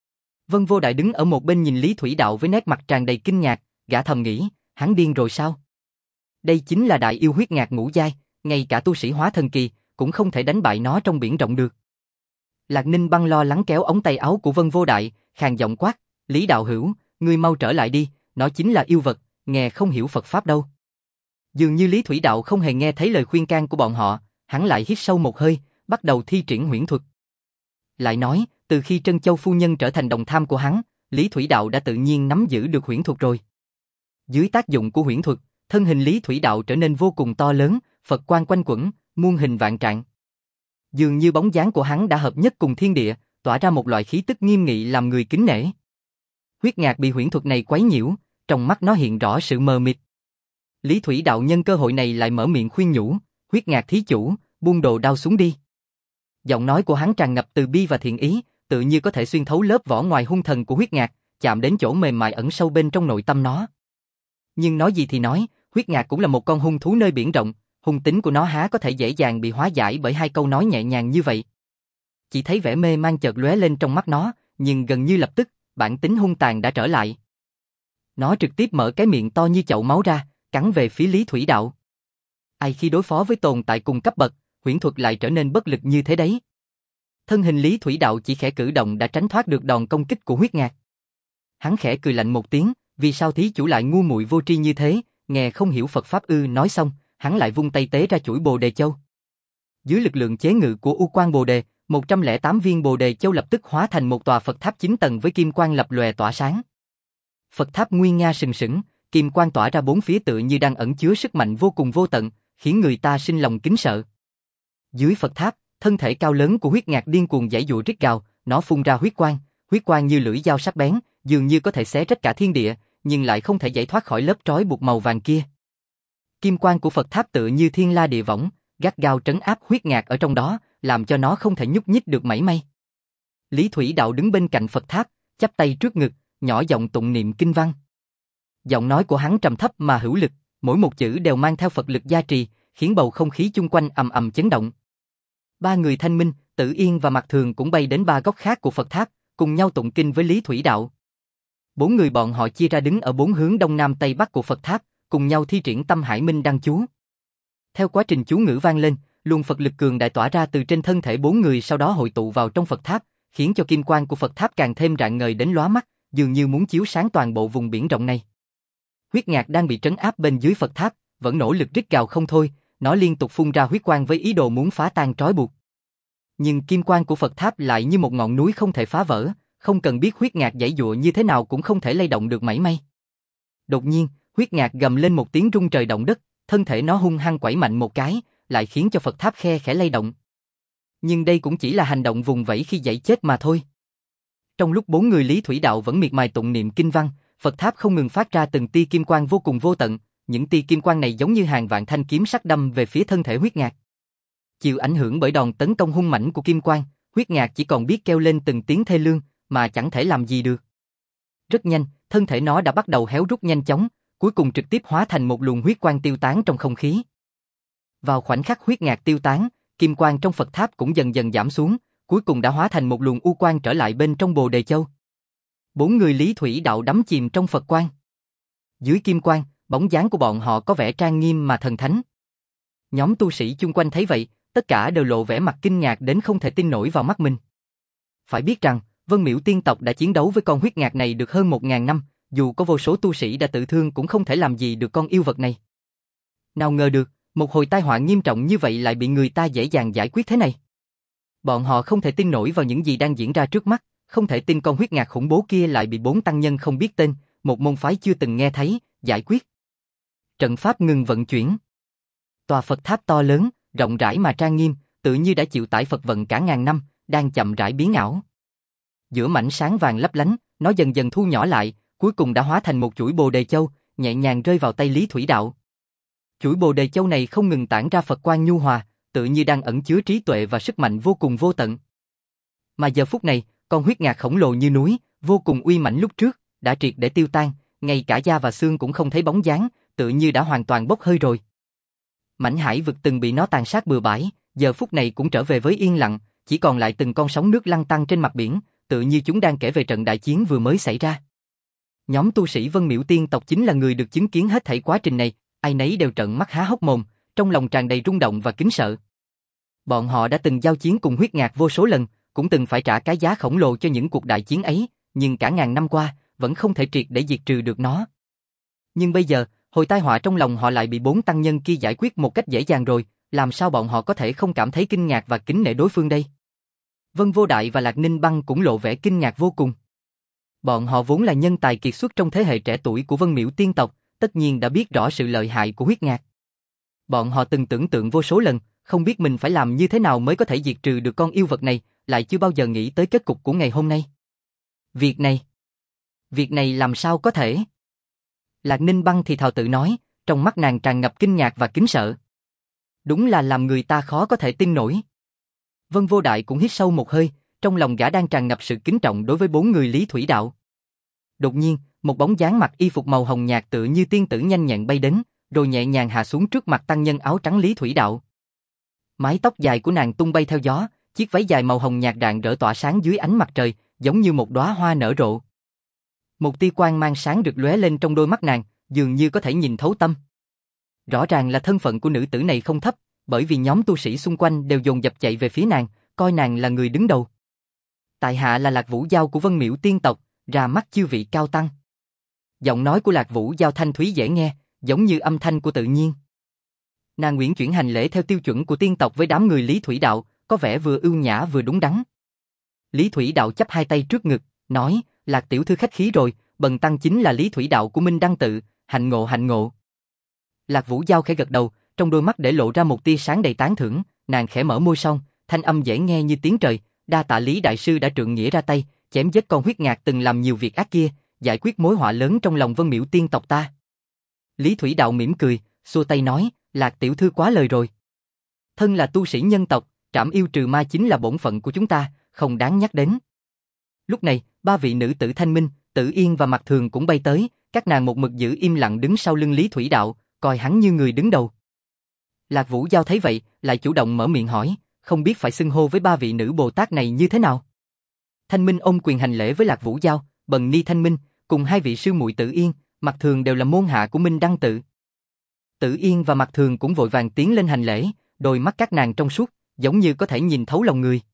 Vân Vô Đại đứng ở một bên nhìn Lý Thủy Đạo với nét mặt tràn đầy kinh ngạc, gã thầm nghĩ, hắn điên rồi sao? Đây chính là đại yêu huyết ngạc ngũ giai, ngay cả tu sĩ hóa thần kỳ cũng không thể đánh bại nó trong biển rộng được. Lạc Ninh Băng lo lắng kéo ống tay áo của Vân Vô Đại, khàn giọng quát, Lý đạo hữu, ngươi mau trở lại đi, nó chính là yêu vật, nghe không hiểu Phật Pháp đâu. Dường như Lý Thủy Đạo không hề nghe thấy lời khuyên can của bọn họ, hắn lại hít sâu một hơi, bắt đầu thi triển huyễn thuật. Lại nói, từ khi Trân Châu phu nhân trở thành đồng tham của hắn, Lý Thủy Đạo đã tự nhiên nắm giữ được huyễn thuật rồi. Dưới tác dụng của huyễn thuật, thân hình Lý Thủy Đạo trở nên vô cùng to lớn, Phật quang quanh quẩn, muôn hình vạn trạng. Dường như bóng dáng của hắn đã hợp nhất cùng thiên địa, tỏa ra một loại khí tức nghiêm nghị làm người kính nể. Huyết ngạc bị huyễn thuật này quấy nhiễu, trong mắt nó hiện rõ sự mờ mịt. Lý Thủy Đạo nhân cơ hội này lại mở miệng khuyên nhủ, huyết ngạc thí chủ, buông đồ đao xuống đi. Giọng nói của hắn tràn ngập từ bi và thiện ý, tự như có thể xuyên thấu lớp vỏ ngoài hung thần của huyết ngạc, chạm đến chỗ mềm mại ẩn sâu bên trong nội tâm nó. Nhưng nói gì thì nói, huyết ngạc cũng là một con hung thú nơi biển rộng, hung tính của nó há có thể dễ dàng bị hóa giải bởi hai câu nói nhẹ nhàng như vậy. Chỉ thấy vẻ mê mang chợt lóe lên trong mắt nó, nhưng gần như lập tức, bản tính hung tàn đã trở lại. Nó trực tiếp mở cái miệng to như chậu máu ra, cắn về phía Lý Thủy Đạo. Ai khi đối phó với tồn tại cùng cấp bậc, huyễn thuật lại trở nên bất lực như thế đấy. Thân hình Lý Thủy Đạo chỉ khẽ cử động đã tránh thoát được đòn công kích của huyết ngạc. Hắn khẽ cười lạnh một tiếng, vì sao thí chủ lại ngu muội vô tri như thế, nghe không hiểu Phật Pháp ư. Nói xong, hắn lại vung tay tế ra chuỗi Bồ Đề Châu. Dưới lực lượng chế ngự của U Quang Bồ Đề, một trăm lẻ tám viên Bồ Đề Châu lập tức hóa thành một tòa Phật tháp chín tầng với kim quang lập lòe tỏa sáng. Phật tháp nguy nga sừng sững, kim quang tỏa ra bốn phía tựa như đang ẩn chứa sức mạnh vô cùng vô tận, khiến người ta sinh lòng kính sợ. Dưới Phật tháp, thân thể cao lớn của huyết ngạc điên cuồng giãy giụa rít gào, nó phun ra huyết quang, huyết quang như lưỡi dao sắc bén, dường như có thể xé rách cả thiên địa, nhưng lại không thể giải thoát khỏi lớp trói buộc màu vàng kia. Kim quang của Phật tháp tựa như thiên la địa võng, gắt gao trấn áp huyết ngạc ở trong đó, làm cho nó không thể nhúc nhích được mảy may. Lý Thủy Đạo đứng bên cạnh Phật tháp, chắp tay trước ngực, nhỏ giọng tụng niệm kinh văn. Giọng nói của hắn trầm thấp mà hữu lực, mỗi một chữ đều mang theo Phật lực gia trì, khiến bầu không khí chung quanh ầm ầm chấn động. Ba người Thanh Minh, Tử Yên và Mạc Thường cũng bay đến ba góc khác của Phật tháp, cùng nhau tụng kinh với Lý Thủy Đạo. Bốn người bọn họ chia ra đứng ở bốn hướng đông nam tây bắc của Phật tháp, cùng nhau thi triển Tâm Hải Minh Đăng chú. Theo quá trình chú ngữ vang lên, luồng Phật lực cường đại tỏa ra từ trên thân thể bốn người, sau đó hội tụ vào trong Phật tháp, khiến cho kim quang của Phật tháp càng thêm rạng ngời đến lóa mắt, dường như muốn chiếu sáng toàn bộ vùng biển rộng này. Huyết ngạc đang bị trấn áp bên dưới Phật tháp, vẫn nỗ lực rít gào không thôi, nó liên tục phun ra huyết quang với ý đồ muốn phá tan trói buộc. Nhưng kim quang của Phật tháp lại như một ngọn núi không thể phá vỡ, không cần biết huyết ngạc giãy giụa như thế nào cũng không thể lay động được mảy may. Đột nhiên, huyết ngạc gầm lên một tiếng rung trời động đất, thân thể nó hung hăng quẩy mạnh một cái, lại khiến cho Phật tháp khe khẽ lay động. Nhưng đây cũng chỉ là hành động vùng vẫy khi giãy chết mà thôi. Trong lúc bốn người Lý Thủy Đạo vẫn miệt mài tụng niệm kinh văn, Phật tháp không ngừng phát ra từng tia kim quang vô cùng vô tận, những tia kim quang này giống như hàng vạn thanh kiếm sắc đâm về phía thân thể huyết ngạc. Chịu ảnh hưởng bởi đòn tấn công hung mãnh của kim quang, huyết ngạc chỉ còn biết kêu lên từng tiếng thê lương, mà chẳng thể làm gì được. Rất nhanh, thân thể nó đã bắt đầu héo rút nhanh chóng, cuối cùng trực tiếp hóa thành một luồng huyết quang tiêu tán trong không khí. Vào khoảnh khắc huyết ngạc tiêu tán, kim quang trong Phật tháp cũng dần dần giảm xuống, cuối cùng đã hóa thành một luồng u quang trở lại bên trong Bồ Đề Châu. Bốn người Lý Thủy Đạo đắm chìm trong Phật quang. Dưới kim quang, bóng dáng của bọn họ có vẻ trang nghiêm mà thần thánh. Nhóm tu sĩ chung quanh thấy vậy, tất cả đều lộ vẻ mặt kinh ngạc đến không thể tin nổi vào mắt mình. Phải biết rằng, Vân Miễu tiên tộc đã chiến đấu với con huyết ngạc này được hơn một ngàn năm, dù có vô số tu sĩ đã tự thương cũng không thể làm gì được con yêu vật này. Nào ngờ được, một hồi tai họa nghiêm trọng như vậy lại bị người ta dễ dàng giải quyết thế này. Bọn họ không thể tin nổi vào những gì đang diễn ra trước mắt, không thể tin con huyết ngạc khủng bố kia lại bị bốn tăng nhân không biết tên, một môn phái chưa từng nghe thấy, giải quyết. Trận pháp ngừng vận chuyển. Tòa Phật tháp to lớn, rộng rãi mà trang nghiêm, tự như đã chịu tải Phật vận cả ngàn năm, đang chậm rãi biến ảo. Giữa mảnh sáng vàng lấp lánh, nó dần dần thu nhỏ lại, cuối cùng đã hóa thành một chuỗi Bồ Đề Châu, nhẹ nhàng rơi vào tay Lý Thủy Đạo. Chuỗi Bồ Đề Châu này không ngừng tản ra Phật quang nhu hòa, tự như đang ẩn chứa trí tuệ và sức mạnh vô cùng vô tận. Mà giờ phút này, con huyết ngạc khổng lồ như núi, vô cùng uy mãnh lúc trước, đã triệt để tiêu tan, ngay cả da và xương cũng không thấy bóng dáng, tự như đã hoàn toàn bốc hơi rồi. Mảnh hải vực từng bị nó tàn sát bừa bãi, giờ phút này cũng trở về với yên lặng, chỉ còn lại từng con sóng nước lăn tăn trên mặt biển, tự như chúng đang kể về trận đại chiến vừa mới xảy ra. Nhóm tu sĩ Vân Miễu tiên tộc chính là người được chứng kiến hết thảy quá trình này, Ai nấy đều trợn mắt há hốc mồm, trong lòng tràn đầy rung động và kính sợ. Bọn họ đã từng giao chiến cùng huyết ngạc vô số lần, cũng từng phải trả cái giá khổng lồ cho những cuộc đại chiến ấy, nhưng cả ngàn năm qua, vẫn không thể triệt để diệt trừ được nó. Nhưng bây giờ, hồi tai họa trong lòng họ lại bị bốn tăng nhân kia giải quyết một cách dễ dàng rồi, làm sao bọn họ có thể không cảm thấy kinh ngạc và kính nể đối phương đây? Vân Vô Đại và Lạc Ninh Băng cũng lộ vẻ kinh ngạc vô cùng. Bọn họ vốn là nhân tài kiệt xuất trong thế hệ trẻ tuổi của Vân Miểu tiên tộc, tất nhiên đã biết rõ sự lợi hại của huyết ngạc. Bọn họ từng tưởng tượng vô số lần, không biết mình phải làm như thế nào mới có thể diệt trừ được con yêu vật này, lại chưa bao giờ nghĩ tới kết cục của ngày hôm nay. Việc này, việc này làm sao có thể? Lạc Ninh Băng thì thào tự nói, trong mắt nàng tràn ngập kinh ngạc và kính sợ. Đúng là làm người ta khó có thể tin nổi. Vân Vô Đại cũng hít sâu một hơi, trong lòng gã đang tràn ngập sự kính trọng đối với bốn người Lý Thủy Đạo. Đột nhiên, một bóng dáng mặc y phục màu hồng nhạt tựa như tiên tử nhanh nhẹn bay đến, rồi nhẹ nhàng hạ xuống trước mặt tăng nhân áo trắng Lý Thủy Đạo. Mái tóc dài của nàng tung bay theo gió, chiếc váy dài màu hồng nhạt rạng rỡ tỏa sáng dưới ánh mặt trời, giống như một đóa hoa nở rộ. Một tia quang mang sáng rực lóe lên trong đôi mắt nàng, dường như có thể nhìn thấu tâm. Rõ ràng là thân phận của nữ tử này không thấp, bởi vì nhóm tu sĩ xung quanh đều dồn dập chạy về phía nàng, coi nàng là người đứng đầu. Tại hạ là Lạc Vũ Giao của Vân Miểu tiên tộc, ra mắt chư vị cao tăng. Giọng nói của Lạc Vũ Giao thanh thúy dễ nghe, giống như âm thanh của tự nhiên. Nàng uyển chuyển hành lễ theo tiêu chuẩn của tiên tộc với đám người Lý Thủy Đạo, có vẻ vừa ưu nhã vừa đúng đắn. Lý Thủy Đạo chắp hai tay trước ngực, nói, Lạc tiểu thư khách khí rồi, bần tăng chính là Lý Thủy Đạo của Minh Đăng Tự, hạnh ngộ hạnh ngộ. Lạc Vũ Giao khẽ gật đầu, trong đôi mắt để lộ ra một tia sáng đầy tán thưởng, nàng khẽ mở môi son, thanh âm dễ nghe như tiếng trời, đa tạ Lý đại sư đã trượng nghĩa ra tay, chém giết con huyết ngạc từng làm nhiều việc ác kia, giải quyết mối họa lớn trong lòng Vân Miểu tiên tộc ta. Lý Thủy Đạo mỉm cười, xua tay nói, Lạc tiểu thư quá lời rồi. Thân là tu sĩ nhân tộc, trảm yêu trừ ma chính là bổn phận của chúng ta, không đáng nhắc đến. Lúc này, ba vị nữ tử Thanh Minh, Tử Yên và Mạc Thường cũng bay tới, các nàng một mực giữ im lặng đứng sau lưng Lý Thủy Đạo, coi hắn như người đứng đầu. Lạc Vũ Giao thấy vậy, lại chủ động mở miệng hỏi, không biết phải xưng hô với ba vị nữ Bồ Tát này như thế nào. Thanh Minh ôm quyền hành lễ với Lạc Vũ Giao, bần ni Thanh Minh, cùng hai vị sư muội Tử Yên, Mạc Thường đều là môn hạ của Minh Đăng Tự. Tử Yên và Mạc Thường cũng vội vàng tiến lên hành lễ, đôi mắt các nàng trong suốt, giống như có thể nhìn thấu lòng người.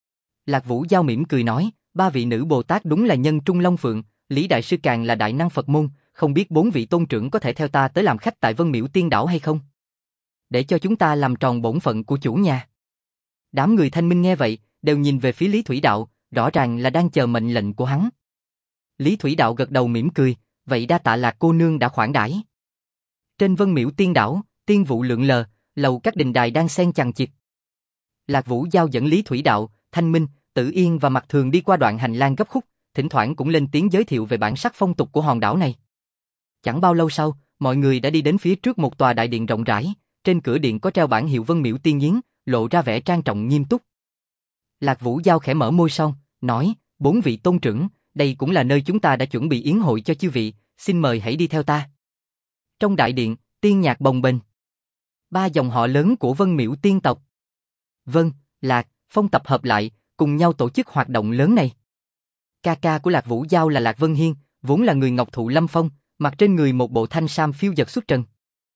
Lạc Vũ Giao mỉm cười nói, ba vị nữ Bồ Tát đúng là nhân trung long phượng, Lý đại sư càng là đại năng Phật môn, không biết bốn vị tôn trưởng có thể theo ta tới làm khách tại Vân Miểu tiên đảo hay không? Để cho chúng ta làm tròn bổn phận của chủ nhà. Đám người Thanh Minh nghe vậy, đều nhìn về phía Lý Thủy Đạo, rõ ràng là đang chờ mệnh lệnh của hắn. Lý Thủy Đạo gật đầu mỉm cười, vậy đa tạ Lạc cô nương đã khoản đãi. Trên Vân Miểu tiên đảo, tiên vụ lượn lờ, lầu các đình đài đang xen chằng chịt. Lạc Vũ Giao dẫn Lý Thủy Đạo, Thanh Minh, Tử Yên và Mạc Thường đi qua đoạn hành lang gấp khúc, thỉnh thoảng cũng lên tiếng giới thiệu về bản sắc phong tục của hòn đảo này. Chẳng bao lâu sau, mọi người đã đi đến phía trước một tòa đại điện rộng rãi, trên cửa điện có treo bảng hiệu Vân Miểu tiên yến, lộ ra vẻ trang trọng nghiêm túc. Lạc Vũ Giao khẽ mở môi son, nói, bốn vị tôn trưởng, đây cũng là nơi chúng ta đã chuẩn bị yến hội cho chư vị, xin mời hãy đi theo ta. Trong đại điện, tiên nhạc bồng bềnh. Ba dòng họ lớn của Vân Miểu tiên tộc, Vân, Lạc, Phong tập hợp lại, cùng nhau tổ chức hoạt động lớn này. Ca ca của Lạc Vũ Giao là Lạc Vân Hiên, vốn là người ngọc thụ lâm phong, mặc trên người một bộ thanh sam phiêu dật xuất trần.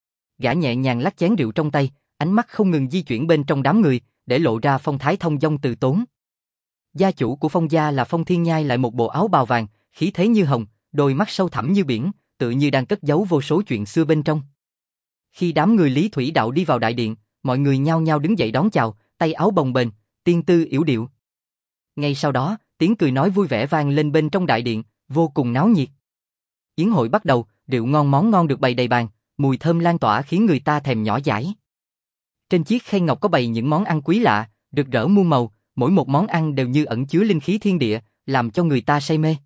Gã nhẹ nhàng lắc chén rượu trong tay, ánh mắt không ngừng di chuyển bên trong đám người, để lộ ra phong thái thông dong từ tốn. Gia chủ của Phong gia là Phong Thiên Nhai lại một bộ áo bào vàng, khí thế như hồng, đôi mắt sâu thẳm như biển, tự như đang cất giấu vô số chuyện xưa bên trong. Khi đám người Lý Thủy Đạo đi vào đại điện, mọi người nhao nhao đứng dậy đón chào, tay áo bồng bềnh, tiên tư yểu điệu. Ngay sau đó, tiếng cười nói vui vẻ vang lên bên trong đại điện, vô cùng náo nhiệt. Yến hội bắt đầu, rượu ngon món ngon được bày đầy bàn, mùi thơm lan tỏa khiến người ta thèm nhỏ dãi. Trên chiếc khay ngọc có bày những món ăn quý lạ, rực rỡ muôn màu, mỗi một món ăn đều như ẩn chứa linh khí thiên địa, làm cho người ta say mê.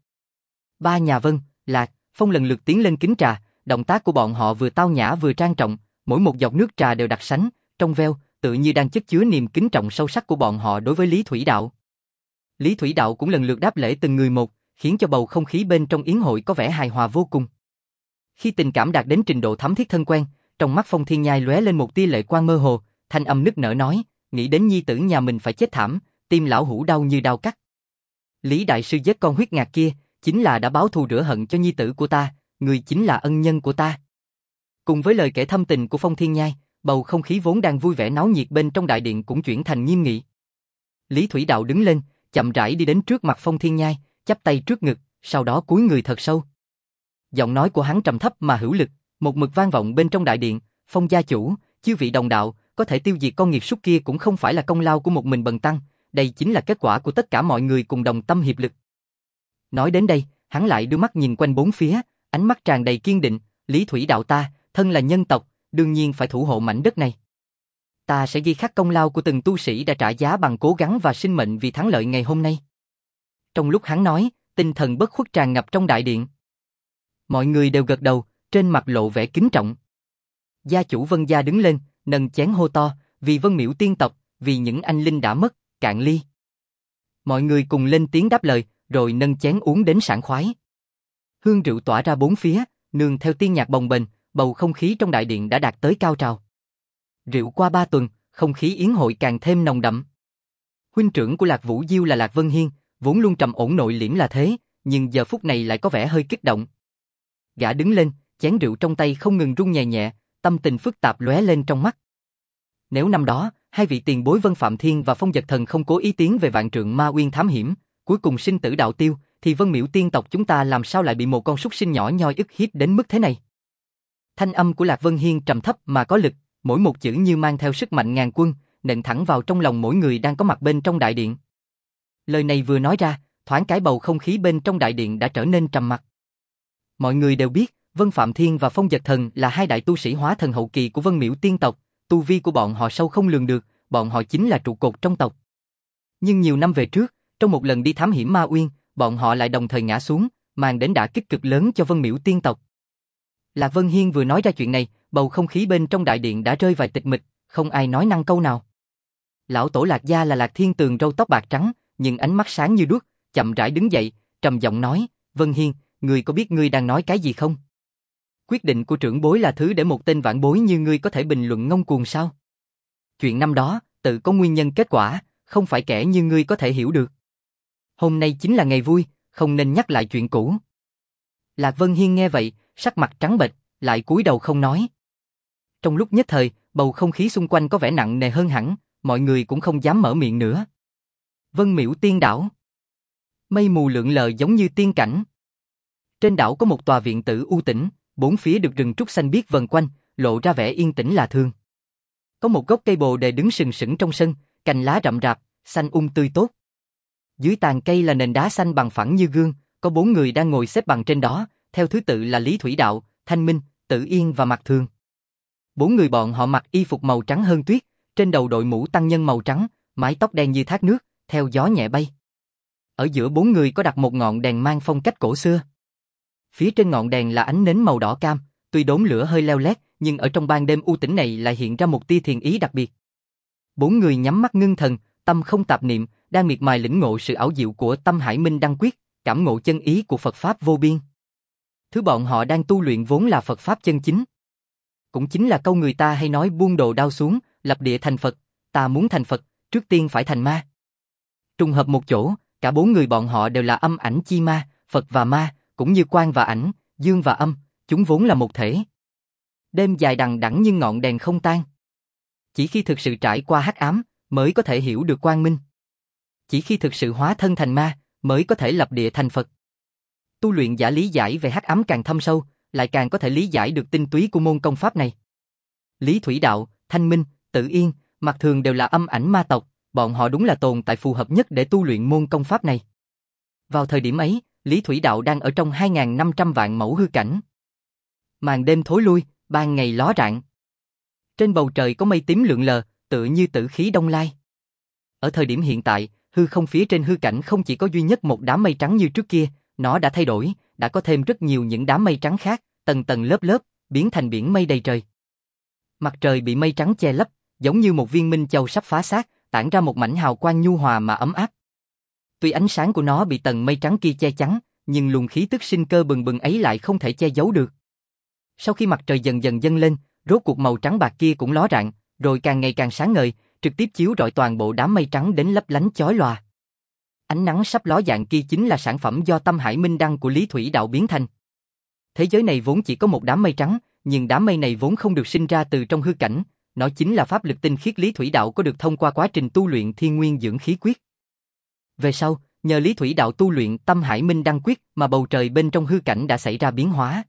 Ba nhà Vân, Lạc, Phong lần lượt tiến lên kính trà, động tác của bọn họ vừa tao nhã vừa trang trọng, mỗi một giọt nước trà đều đặc sánh, trong veo, tự như đang chất chứa niềm kính trọng sâu sắc của bọn họ đối với Lý Thủy Đạo. Lý Thủy Đạo cũng lần lượt đáp lễ từng người một, khiến cho bầu không khí bên trong yến hội có vẻ hài hòa vô cùng. Khi tình cảm đạt đến trình độ thắm thiết thân quen, trong mắt Phong Thiên Nhai lóe lên một tia lệ quang mơ hồ, thanh âm nức nở nói, nghĩ đến nhi tử nhà mình phải chết thảm, tim lão hủ đau như đau cắt. Lý đại sư giết con huyết ngạc kia, chính là đã báo thù rửa hận cho nhi tử của ta, người chính là ân nhân của ta. Cùng với lời kể thâm tình của Phong Thiên Nhai, bầu không khí vốn đang vui vẻ náo nhiệt bên trong đại điện cũng chuyển thành nghiêm nghị. Lý Thủy Đạo đứng lên, chậm rãi đi đến trước mặt Phong Thiên Nhai, chắp tay trước ngực, sau đó cúi người thật sâu. Giọng nói của hắn trầm thấp mà hữu lực, một mực vang vọng bên trong đại điện. Phong gia chủ, chư vị đồng đạo, có thể tiêu diệt con nghiệt súc kia cũng không phải là công lao của một mình bần tăng, đây chính là kết quả của tất cả mọi người cùng đồng tâm hiệp lực. Nói đến đây, hắn lại đưa mắt nhìn quanh bốn phía, ánh mắt tràn đầy kiên định. Lý Thủy Đạo ta, thân là nhân tộc, đương nhiên phải thủ hộ mảnh đất này. Ta sẽ ghi khắc công lao của từng tu sĩ đã trả giá bằng cố gắng và sinh mệnh vì thắng lợi ngày hôm nay. Trong lúc hắn nói, tinh thần bất khuất tràn ngập trong đại điện. Mọi người đều gật đầu, trên mặt lộ vẻ kính trọng. Gia chủ Vân gia đứng lên, nâng chén hô to, vì Vân Miễu tiên tộc, vì những anh linh đã mất, cạn ly. Mọi người cùng lên tiếng đáp lời, rồi nâng chén uống đến sảng khoái. Hương rượu tỏa ra bốn phía, nương theo tiên nhạc bồng bềnh, bầu không khí trong đại điện đã đạt tới cao trào. Rượu qua ba tuần, không khí yến hội càng thêm nồng đậm. Huynh trưởng của Lạc Vũ Diêu là Lạc Vân Hiên, vốn luôn trầm ổn nội liễm là thế, nhưng giờ phút này lại có vẻ hơi kích động. Gã đứng lên, chén rượu trong tay không ngừng rung nhẹ nhẹ, tâm tình phức tạp lóe lên trong mắt. Nếu năm đó, hai vị tiền bối Vân Phạm Thiên và Phong Dật Thần không cố ý tiến về Vạn Trượng Ma Uyên thám hiểm, cuối cùng sinh tử đạo tiêu, thì Vân Miễu tiên tộc chúng ta làm sao lại bị một con súc sinh nhỏ nhoi ức hiếp đến mức thế này? Thanh âm của Lạc Vân Hiên trầm thấp mà có lực, mỗi một chữ như mang theo sức mạnh ngàn quân, nện thẳng vào trong lòng mỗi người đang có mặt bên trong đại điện. Lời này vừa nói ra, thoáng cái bầu không khí bên trong đại điện đã trở nên trầm mặc. Mọi người đều biết, Vân Phạm Thiên và Phong Dật Thần là hai đại tu sĩ hóa thần hậu kỳ của Vân Miễu tiên tộc, tu vi của bọn họ sâu không lường được, bọn họ chính là trụ cột trong tộc. Nhưng nhiều năm về trước, trong một lần đi thám hiểm Ma Uyên, bọn họ lại đồng thời ngã xuống, mang đến đả kích cực lớn cho Vân Miễu tiên tộc. Lạc Vân Hiên vừa nói ra chuyện này, bầu không khí bên trong đại điện đã rơi vào tịch mịch, không ai nói năng câu nào. Lão tổ Lạc gia là Lạc Thiên Tường râu tóc bạc trắng, nhưng ánh mắt sáng như đuốc, chậm rãi đứng dậy, trầm giọng nói, Vân Hiên, ngươi có biết ngươi đang nói cái gì không? Quyết định của trưởng bối là thứ để một tên vãn bối như ngươi có thể bình luận ngông cuồng sao? Chuyện năm đó, tự có nguyên nhân kết quả, không phải kẻ như ngươi có thể hiểu được. Hôm nay chính là ngày vui, không nên nhắc lại chuyện cũ. Lạc Vân Hiên nghe vậy, sắc mặt trắng bệch, lại cúi đầu không nói. Trong lúc nhất thời, bầu không khí xung quanh có vẻ nặng nề hơn hẳn, mọi người cũng không dám mở miệng nữa. Vân Miễu tiên đảo. Mây mù lượn lờ giống như tiên cảnh. Trên đảo có một tòa viện tử u tĩnh, bốn phía được rừng trúc xanh biếc vần quanh, lộ ra vẻ yên tĩnh lạ thường. Có một gốc cây bồ đề đứng sừng sững trong sân, cành lá rậm rạp, xanh um tươi tốt. Dưới tàn cây là nền đá xanh bằng phẳng như gương, có bốn người đang ngồi xếp bằng trên đó, theo thứ tự là Lý Thủy Đạo, Thanh Minh, Tử Yên và Mạc Thường. Bốn người bọn họ mặc y phục màu trắng hơn tuyết, trên đầu đội mũ tăng nhân màu trắng, mái tóc đen như thác nước, theo gió nhẹ bay. Ở giữa bốn người có đặt một ngọn đèn mang phong cách cổ xưa. Phía trên ngọn đèn là ánh nến màu đỏ cam, tuy đốm lửa hơi leo lét, nhưng ở trong ban đêm u tĩnh này lại hiện ra một tia thiền ý đặc biệt. Bốn người nhắm mắt ngưng thần, tâm không tạp niệm, đang miệt mài lĩnh ngộ sự ảo diệu của Tâm Hải Minh Đăng Quyết, cảm ngộ chân ý của Phật pháp vô biên. Thứ bọn họ đang tu luyện vốn là Phật pháp chân chính. Cũng chính là câu người ta hay nói buông đồ đao xuống, lập địa thành Phật, ta muốn thành Phật, trước tiên phải thành ma. Trùng hợp một chỗ, cả bốn người bọn họ đều là âm ảnh chi ma, Phật và ma, cũng như quang và ảnh, dương và âm, chúng vốn là một thể. Đêm dài đằng đẵng nhưng ngọn đèn không tan. Chỉ khi thực sự trải qua hắc ám, mới có thể hiểu được quang minh. Chỉ khi thực sự hóa thân thành ma, mới có thể lập địa thành Phật. Tu luyện giả lý giải về hắc ám càng thâm sâu, lại càng có thể lý giải được tinh túy của môn công pháp này. Lý Thủy Đạo, Thanh Minh, Tử Yên, Mạc Thường đều là âm ảnh ma tộc, bọn họ đúng là tồn tại phù hợp nhất để tu luyện môn công pháp này. Vào thời điểm ấy, Lý Thủy Đạo đang ở trong hai nghìn năm trăm vạn mẫu hư cảnh. Màn đêm thối lui, ban ngày ló rạng. Trên bầu trời có mây tím lượn lờ, tựa như tử khí đông lai. Ở thời điểm hiện tại, hư không phía trên hư cảnh không chỉ có duy nhất một đám mây trắng như trước kia, nó đã thay đổi, đã có thêm rất nhiều những đám mây trắng khác, tầng tầng lớp lớp, biến thành biển mây đầy trời. Mặt trời bị mây trắng che lấp, giống như một viên minh châu sắp phá xác, tản ra một mảnh hào quang nhu hòa mà ấm áp. Tuy ánh sáng của nó bị tầng mây trắng kia che chắn, nhưng luồng khí tức sinh cơ bừng bừng ấy lại không thể che giấu được. Sau khi mặt trời dần dần dâng lên, rốt cuộc màu trắng bạc kia cũng ló rạng, rồi càng ngày càng sáng ngời, trực tiếp chiếu rọi toàn bộ đám mây trắng đến lấp lánh chói lòa. Ánh nắng sắp ló dạng kia chính là sản phẩm do Tâm Hải Minh Đăng của Lý Thủy Đạo biến thành. Thế giới này vốn chỉ có một đám mây trắng, nhưng đám mây này vốn không được sinh ra từ trong hư cảnh, nó chính là pháp lực tinh khiết Lý Thủy Đạo có được thông qua quá trình tu luyện Thiên Nguyên Dưỡng Khí Quyết. Về sau, nhờ Lý Thủy Đạo tu luyện Tâm Hải Minh Đăng Quyết mà bầu trời bên trong hư cảnh đã xảy ra biến hóa.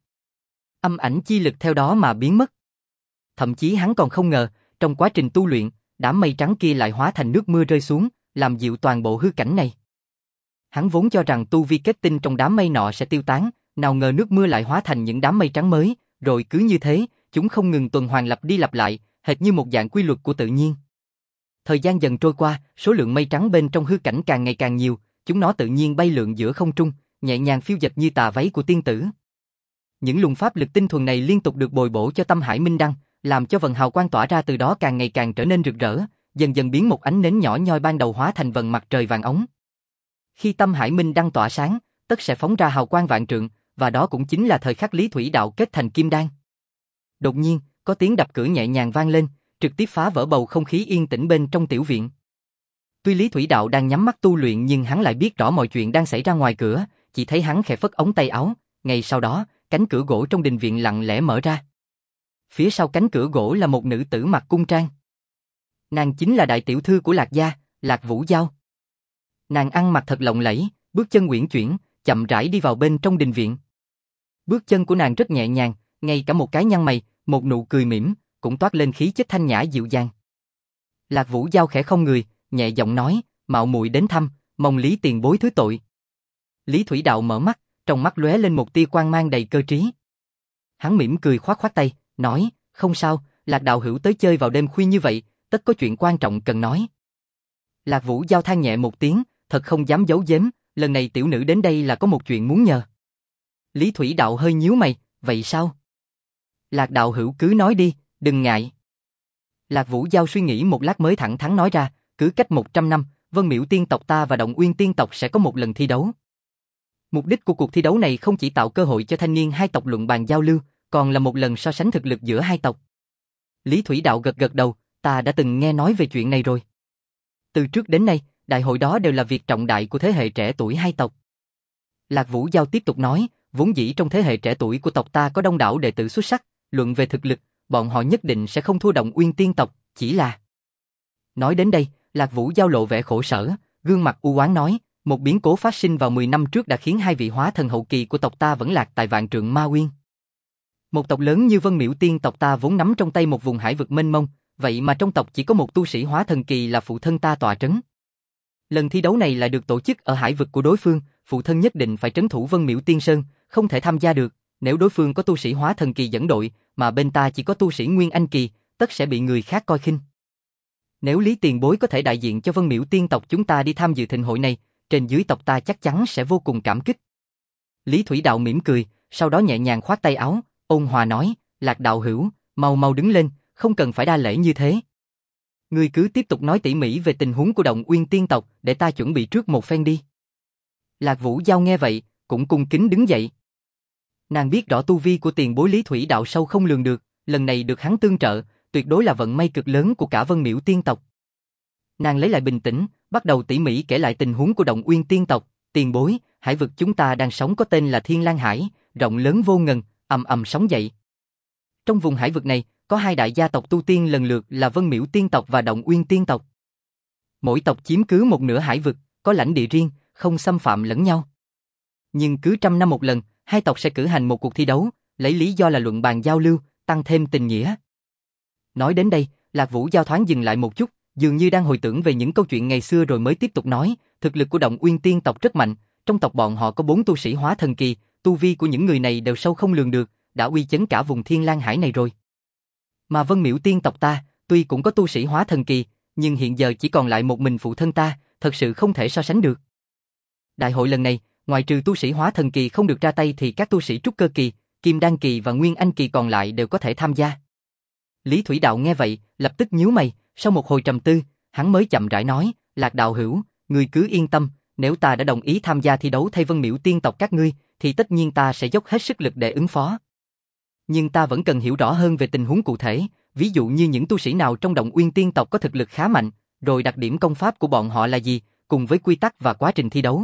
Âm ảnh chi lực theo đó mà biến mất. Thậm chí hắn còn không ngờ, trong quá trình tu luyện, đám mây trắng kia lại hóa thành nước mưa rơi xuống, làm dịu toàn bộ hư cảnh này. Hắn vốn cho rằng tu vi kết tinh trong đám mây nọ sẽ tiêu tán, nào ngờ nước mưa lại hóa thành những đám mây trắng mới, rồi cứ như thế, chúng không ngừng tuần hoàn lặp đi lặp lại, hệt như một dạng quy luật của tự nhiên. Thời gian dần trôi qua, số lượng mây trắng bên trong hư cảnh càng ngày càng nhiều, chúng nó tự nhiên bay lượn giữa không trung, nhẹ nhàng phiêu dật như tà váy của tiên tử. Những luồng pháp lực tinh thuần này liên tục được bồi bổ cho Tâm Hải Minh Đăng, làm cho vầng hào quang tỏa ra từ đó càng ngày càng trở nên rực rỡ, dần dần biến một ánh nến nhỏ nhoi ban đầu hóa thành vầng mặt trời vàng óng. Khi Tâm Hải Minh Đăng tỏa sáng, tất sẽ phóng ra hào quang vạn trượng, và đó cũng chính là thời khắc Lý Thủy Đạo kết thành kim đan. Đột nhiên, có tiếng đập cửa nhẹ nhàng vang lên, trực tiếp phá vỡ bầu không khí yên tĩnh bên trong tiểu viện. Tuy Lý Thủy Đạo đang nhắm mắt tu luyện nhưng hắn lại biết rõ mọi chuyện đang xảy ra ngoài cửa, chỉ thấy hắn khẽ phất ống tay áo, ngay sau đó, cánh cửa gỗ trong đình viện lặng lẽ mở ra. Phía sau cánh cửa gỗ là một nữ tử mặc cung trang. Nàng chính là đại tiểu thư của Lạc gia, Lạc Vũ Giao. Nàng ăn mặc thật lộng lẫy, bước chân uyển chuyển, chậm rãi đi vào bên trong đình viện. Bước chân của nàng rất nhẹ nhàng, ngay cả một cái nhăn mày, một nụ cười mỉm, cũng toát lên khí chất thanh nhã dịu dàng. Lạc Vũ Giao khẽ không người, nhẹ giọng nói, mạo muội đến thăm, mong Lý tiền bối thứ tội. Lý Thủy Đạo mở mắt, trong mắt lóe lên một tia quang mang đầy cơ trí. Hắn mỉm cười khoát khoát tay, nói, không sao, Lạc đạo hữu tới chơi vào đêm khuya như vậy, tất có chuyện quan trọng cần nói. Lạc Vũ Giao than nhẹ một tiếng, thật không dám giấu giếm, lần này tiểu nữ đến đây là có một chuyện muốn nhờ. Lý Thủy Đạo hơi nhíu mày, vậy sao? Lạc đạo hữu cứ nói đi, đừng ngại. Lạc Vũ Giao suy nghĩ một lát mới thẳng thắn nói ra, cứ cách một trăm năm, Vân Miễu tiên tộc ta và Động Uyên tiên tộc sẽ có một lần thi đấu. Mục đích của cuộc thi đấu này không chỉ tạo cơ hội cho thanh niên hai tộc luận bàn giao lưu, còn là một lần so sánh thực lực giữa hai tộc. Lý Thủy Đạo gật gật đầu, ta đã từng nghe nói về chuyện này rồi. Từ trước đến nay, đại hội đó đều là việc trọng đại của thế hệ trẻ tuổi hai tộc. Lạc Vũ Giao tiếp tục nói, vốn dĩ trong thế hệ trẻ tuổi của tộc ta có đông đảo đệ tử xuất sắc, luận về thực lực, bọn họ nhất định sẽ không thua Động Uyên tiên tộc, chỉ là... Nói đến đây, Lạc Vũ Giao lộ vẻ khổ sở, gương mặt u oán nói, một biến cố phát sinh vào mười năm trước đã khiến hai vị hóa thần hậu kỳ của tộc ta vẫn lạc tại Vạn Trượng Ma Uyên. Một tộc lớn như Vân Miễu tiên tộc ta vốn nắm trong tay một vùng hải vực mênh mông, vậy mà trong tộc chỉ có một tu sĩ hóa thần kỳ là phụ thân ta tọa trấn. Lần thi đấu này lại được tổ chức ở hải vực của đối phương, phụ thân nhất định phải trấn thủ Vân Miễu Tiên Sơn, không thể tham gia được, nếu đối phương có tu sĩ hóa thần kỳ dẫn đội, mà bên ta chỉ có tu sĩ Nguyên Anh kỳ, tất sẽ bị người khác coi khinh. Nếu Lý tiền bối có thể đại diện cho Vân Miễu tiên tộc chúng ta đi tham dự thịnh hội này, trên dưới tộc ta chắc chắn sẽ vô cùng cảm kích. Lý Thủy Đạo mỉm cười, sau đó nhẹ nhàng khoát tay áo, ôn hòa nói, Lạc đạo hữu, mau mau đứng lên, không cần phải đa lễ như thế. Ngươi cứ tiếp tục nói tỉ mỉ về tình huống của Động Uyên tiên tộc, để ta chuẩn bị trước một phen đi. Lạc Vũ Giao nghe vậy, cũng cung kính đứng dậy. Nàng biết rõ tu vi của tiền bối Lý Thủy Đạo sâu không lường được, lần này được hắn tương trợ, tuyệt đối là vận may cực lớn của cả Vân Miễu tiên tộc. Nàng lấy lại bình tĩnh, bắt đầu tỉ mỉ kể lại tình huống của Động Uyên tiên tộc. Tiền bối, hải vực chúng ta đang sống có tên là Thiên Lang Hải, rộng lớn vô ngần, ầm ầm sóng dậy. Trong vùng hải vực này, có hai đại gia tộc tu tiên lần lượt là Vân Miễu tiên tộc và Động Uyên tiên tộc. Mỗi tộc chiếm cứ một nửa hải vực, có lãnh địa riêng, không xâm phạm lẫn nhau. Nhưng cứ trăm năm một lần, hai tộc sẽ cử hành một cuộc thi đấu, lấy lý do là luận bàn giao lưu, tăng thêm tình nghĩa. Nói đến đây, Lạc Vũ Giao thoáng dừng lại một chút, dường như đang hồi tưởng về những câu chuyện ngày xưa rồi mới tiếp tục nói, thực lực của Động Uyên tiên tộc rất mạnh, trong tộc bọn họ có bốn tu sĩ hóa thần kỳ, tu vi của những người này đều sâu không lường được, đã uy chấn cả vùng Thiên Lang Hải này rồi. Mà Vân Miễu tiên tộc ta, tuy cũng có tu sĩ hóa thần kỳ, nhưng hiện giờ chỉ còn lại một mình phụ thân ta, thật sự không thể so sánh được. Đại hội lần này, ngoài trừ tu sĩ hóa thần kỳ không được ra tay thì các tu sĩ trúc cơ kỳ, kim đan kỳ và nguyên anh kỳ còn lại đều có thể tham gia. Lý Thủy Đạo nghe vậy, lập tức nhíu mày, sau một hồi trầm tư, hắn mới chậm rãi nói, Lạc đạo hữu, ngươi cứ yên tâm, nếu ta đã đồng ý tham gia thi đấu thay Vân Miễu tiên tộc các ngươi, thì tất nhiên ta sẽ dốc hết sức lực để ứng phó. Nhưng ta vẫn cần hiểu rõ hơn về tình huống cụ thể, ví dụ như những tu sĩ nào trong Động Uyên tiên tộc có thực lực khá mạnh, rồi đặc điểm công pháp của bọn họ là gì, cùng với quy tắc và quá trình thi đấu.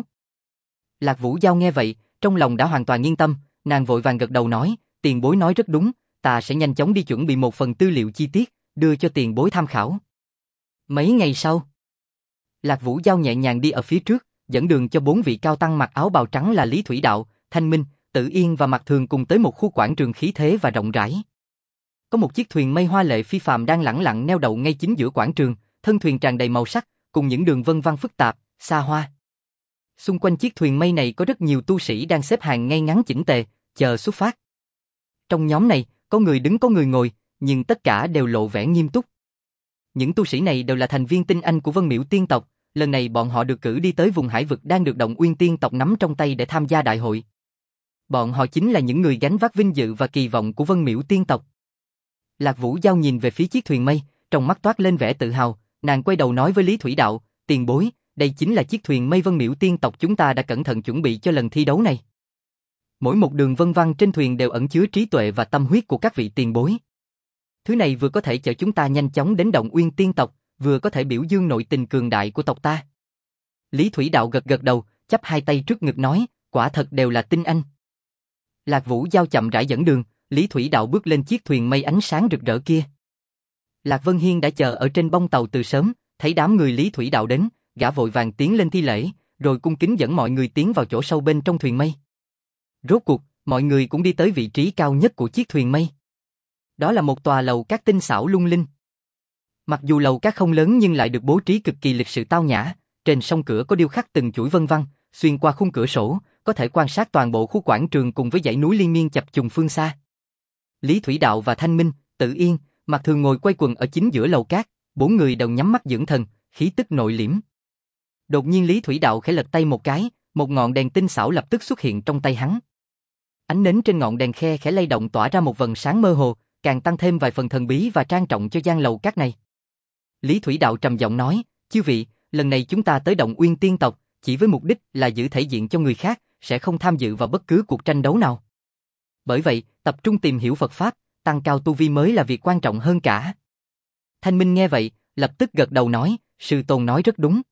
Lạc Vũ Giao nghe vậy, trong lòng đã hoàn toàn yên tâm, nàng vội vàng gật đầu nói, tiền bối nói rất đúng, ta sẽ nhanh chóng đi chuẩn bị một phần tư liệu chi tiết, đưa cho tiền bối tham khảo. Mấy ngày sau, Lạc Vũ Giao nhẹ nhàng đi ở phía trước, dẫn đường cho bốn vị cao tăng mặc áo bào trắng là Lý Thủy Đạo, Thanh Minh, Tự Yên và Mạc Thường cùng tới một khu quảng trường khí thế và rộng rãi. Có một chiếc thuyền mây hoa lệ phi phàm đang lẳng lặng neo đậu ngay chính giữa quảng trường, thân thuyền tràn đầy màu sắc, cùng những đường vân vân phức tạp, xa hoa. Xung quanh chiếc thuyền mây này có rất nhiều tu sĩ đang xếp hàng ngay ngắn chỉnh tề, chờ xuất phát. Trong nhóm này, có người đứng có người ngồi, nhưng tất cả đều lộ vẻ nghiêm túc. Những tu sĩ này đều là thành viên tinh anh của Vân Miểu Tiên tộc, lần này bọn họ được cử đi tới vùng hải vực đang được Động Uyên Tiên tộc nắm trong tay để tham gia đại hội. Bọn họ chính là những người gánh vác vinh dự và kỳ vọng của Vân Miểu Tiên tộc. Lạc Vũ Giao nhìn về phía chiếc thuyền mây, trong mắt toát lên vẻ tự hào, nàng quay đầu nói với Lý Thủy Đạo, tiền bối, đây chính là chiếc thuyền mây Vân Miểu Tiên tộc chúng ta đã cẩn thận chuẩn bị cho lần thi đấu này. Mỗi một đường vân vân trên thuyền đều ẩn chứa trí tuệ và tâm huyết của các vị tiền bối. Thứ này vừa có thể chở chúng ta nhanh chóng đến Động Uyên Tiên tộc, vừa có thể biểu dương nội tình cường đại của tộc ta. Lý Thủy Đạo gật gật đầu, chắp hai tay trước ngực nói, quả thật đều là tinh anh. Lạc Vũ Giao chậm rãi dẫn đường, Lý Thủy Đạo bước lên chiếc thuyền mây ánh sáng rực rỡ kia. Lạc Vân Hiên đã chờ ở trên bông tàu từ sớm, thấy đám người Lý Thủy Đạo đến, gã vội vàng tiến lên thi lễ, rồi cung kính dẫn mọi người tiến vào chỗ sâu bên trong thuyền mây. Rốt cuộc, mọi người cũng đi tới vị trí cao nhất của chiếc thuyền mây. Đó là một tòa lầu các tinh xảo lung linh. Mặc dù lầu các không lớn nhưng lại được bố trí cực kỳ lịch sự tao nhã, trên song cửa có điêu khắc từng chuỗi vân vân, xuyên qua khung cửa sổ, có thể quan sát toàn bộ khu quảng trường cùng với dãy núi liên miên chập trùng phương xa. Lý Thủy Đạo và Thanh Minh, Tự Yên, Mạc Thường ngồi quay quần ở chính giữa lầu cát, bốn người đều nhắm mắt dưỡng thần, khí tức nội liễm. Đột nhiên Lý Thủy Đạo khẽ lật tay một cái, một ngọn đèn tinh xảo lập tức xuất hiện trong tay hắn. Ánh nến trên ngọn đèn khe khẽ lay động tỏa ra một vầng sáng mơ hồ, càng tăng thêm vài phần thần bí và trang trọng cho gian lầu cát này. Lý Thủy Đạo trầm giọng nói, chư vị, lần này chúng ta tới Động Uyên Tiên tộc, chỉ với mục đích là giữ thể diện cho người khác, sẽ không tham dự vào bất cứ cuộc tranh đấu nào. Bởi vậy, tập trung tìm hiểu Phật Pháp, tăng cao tu vi mới là việc quan trọng hơn cả. Thanh Minh nghe vậy, lập tức gật đầu nói, sư tôn nói rất đúng.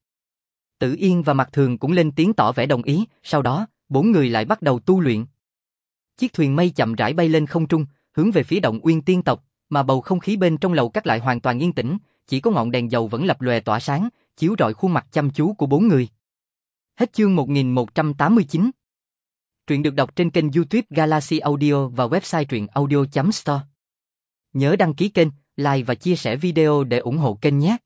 Tự Yên và Mạc Thường cũng lên tiếng tỏ vẻ đồng ý, sau đó, bốn người lại bắt đầu tu luyện. Chiếc thuyền mây chậm rãi bay lên không trung, hướng về phía Động Uyên Tiên tộc, mà bầu không khí bên trong lầu các lại hoàn toàn yên tĩnh, chỉ có ngọn đèn dầu vẫn lập lòe tỏa sáng, chiếu rọi khuôn mặt chăm chú của bốn người. Hết chương một nghìn một trăm tám mươi chín. Truyện được đọc trên kênh YouTube Galaxy Audio và website truyện audio chấm store. Nhớ đăng ký kênh, like và chia sẻ video để ủng hộ kênh nhé.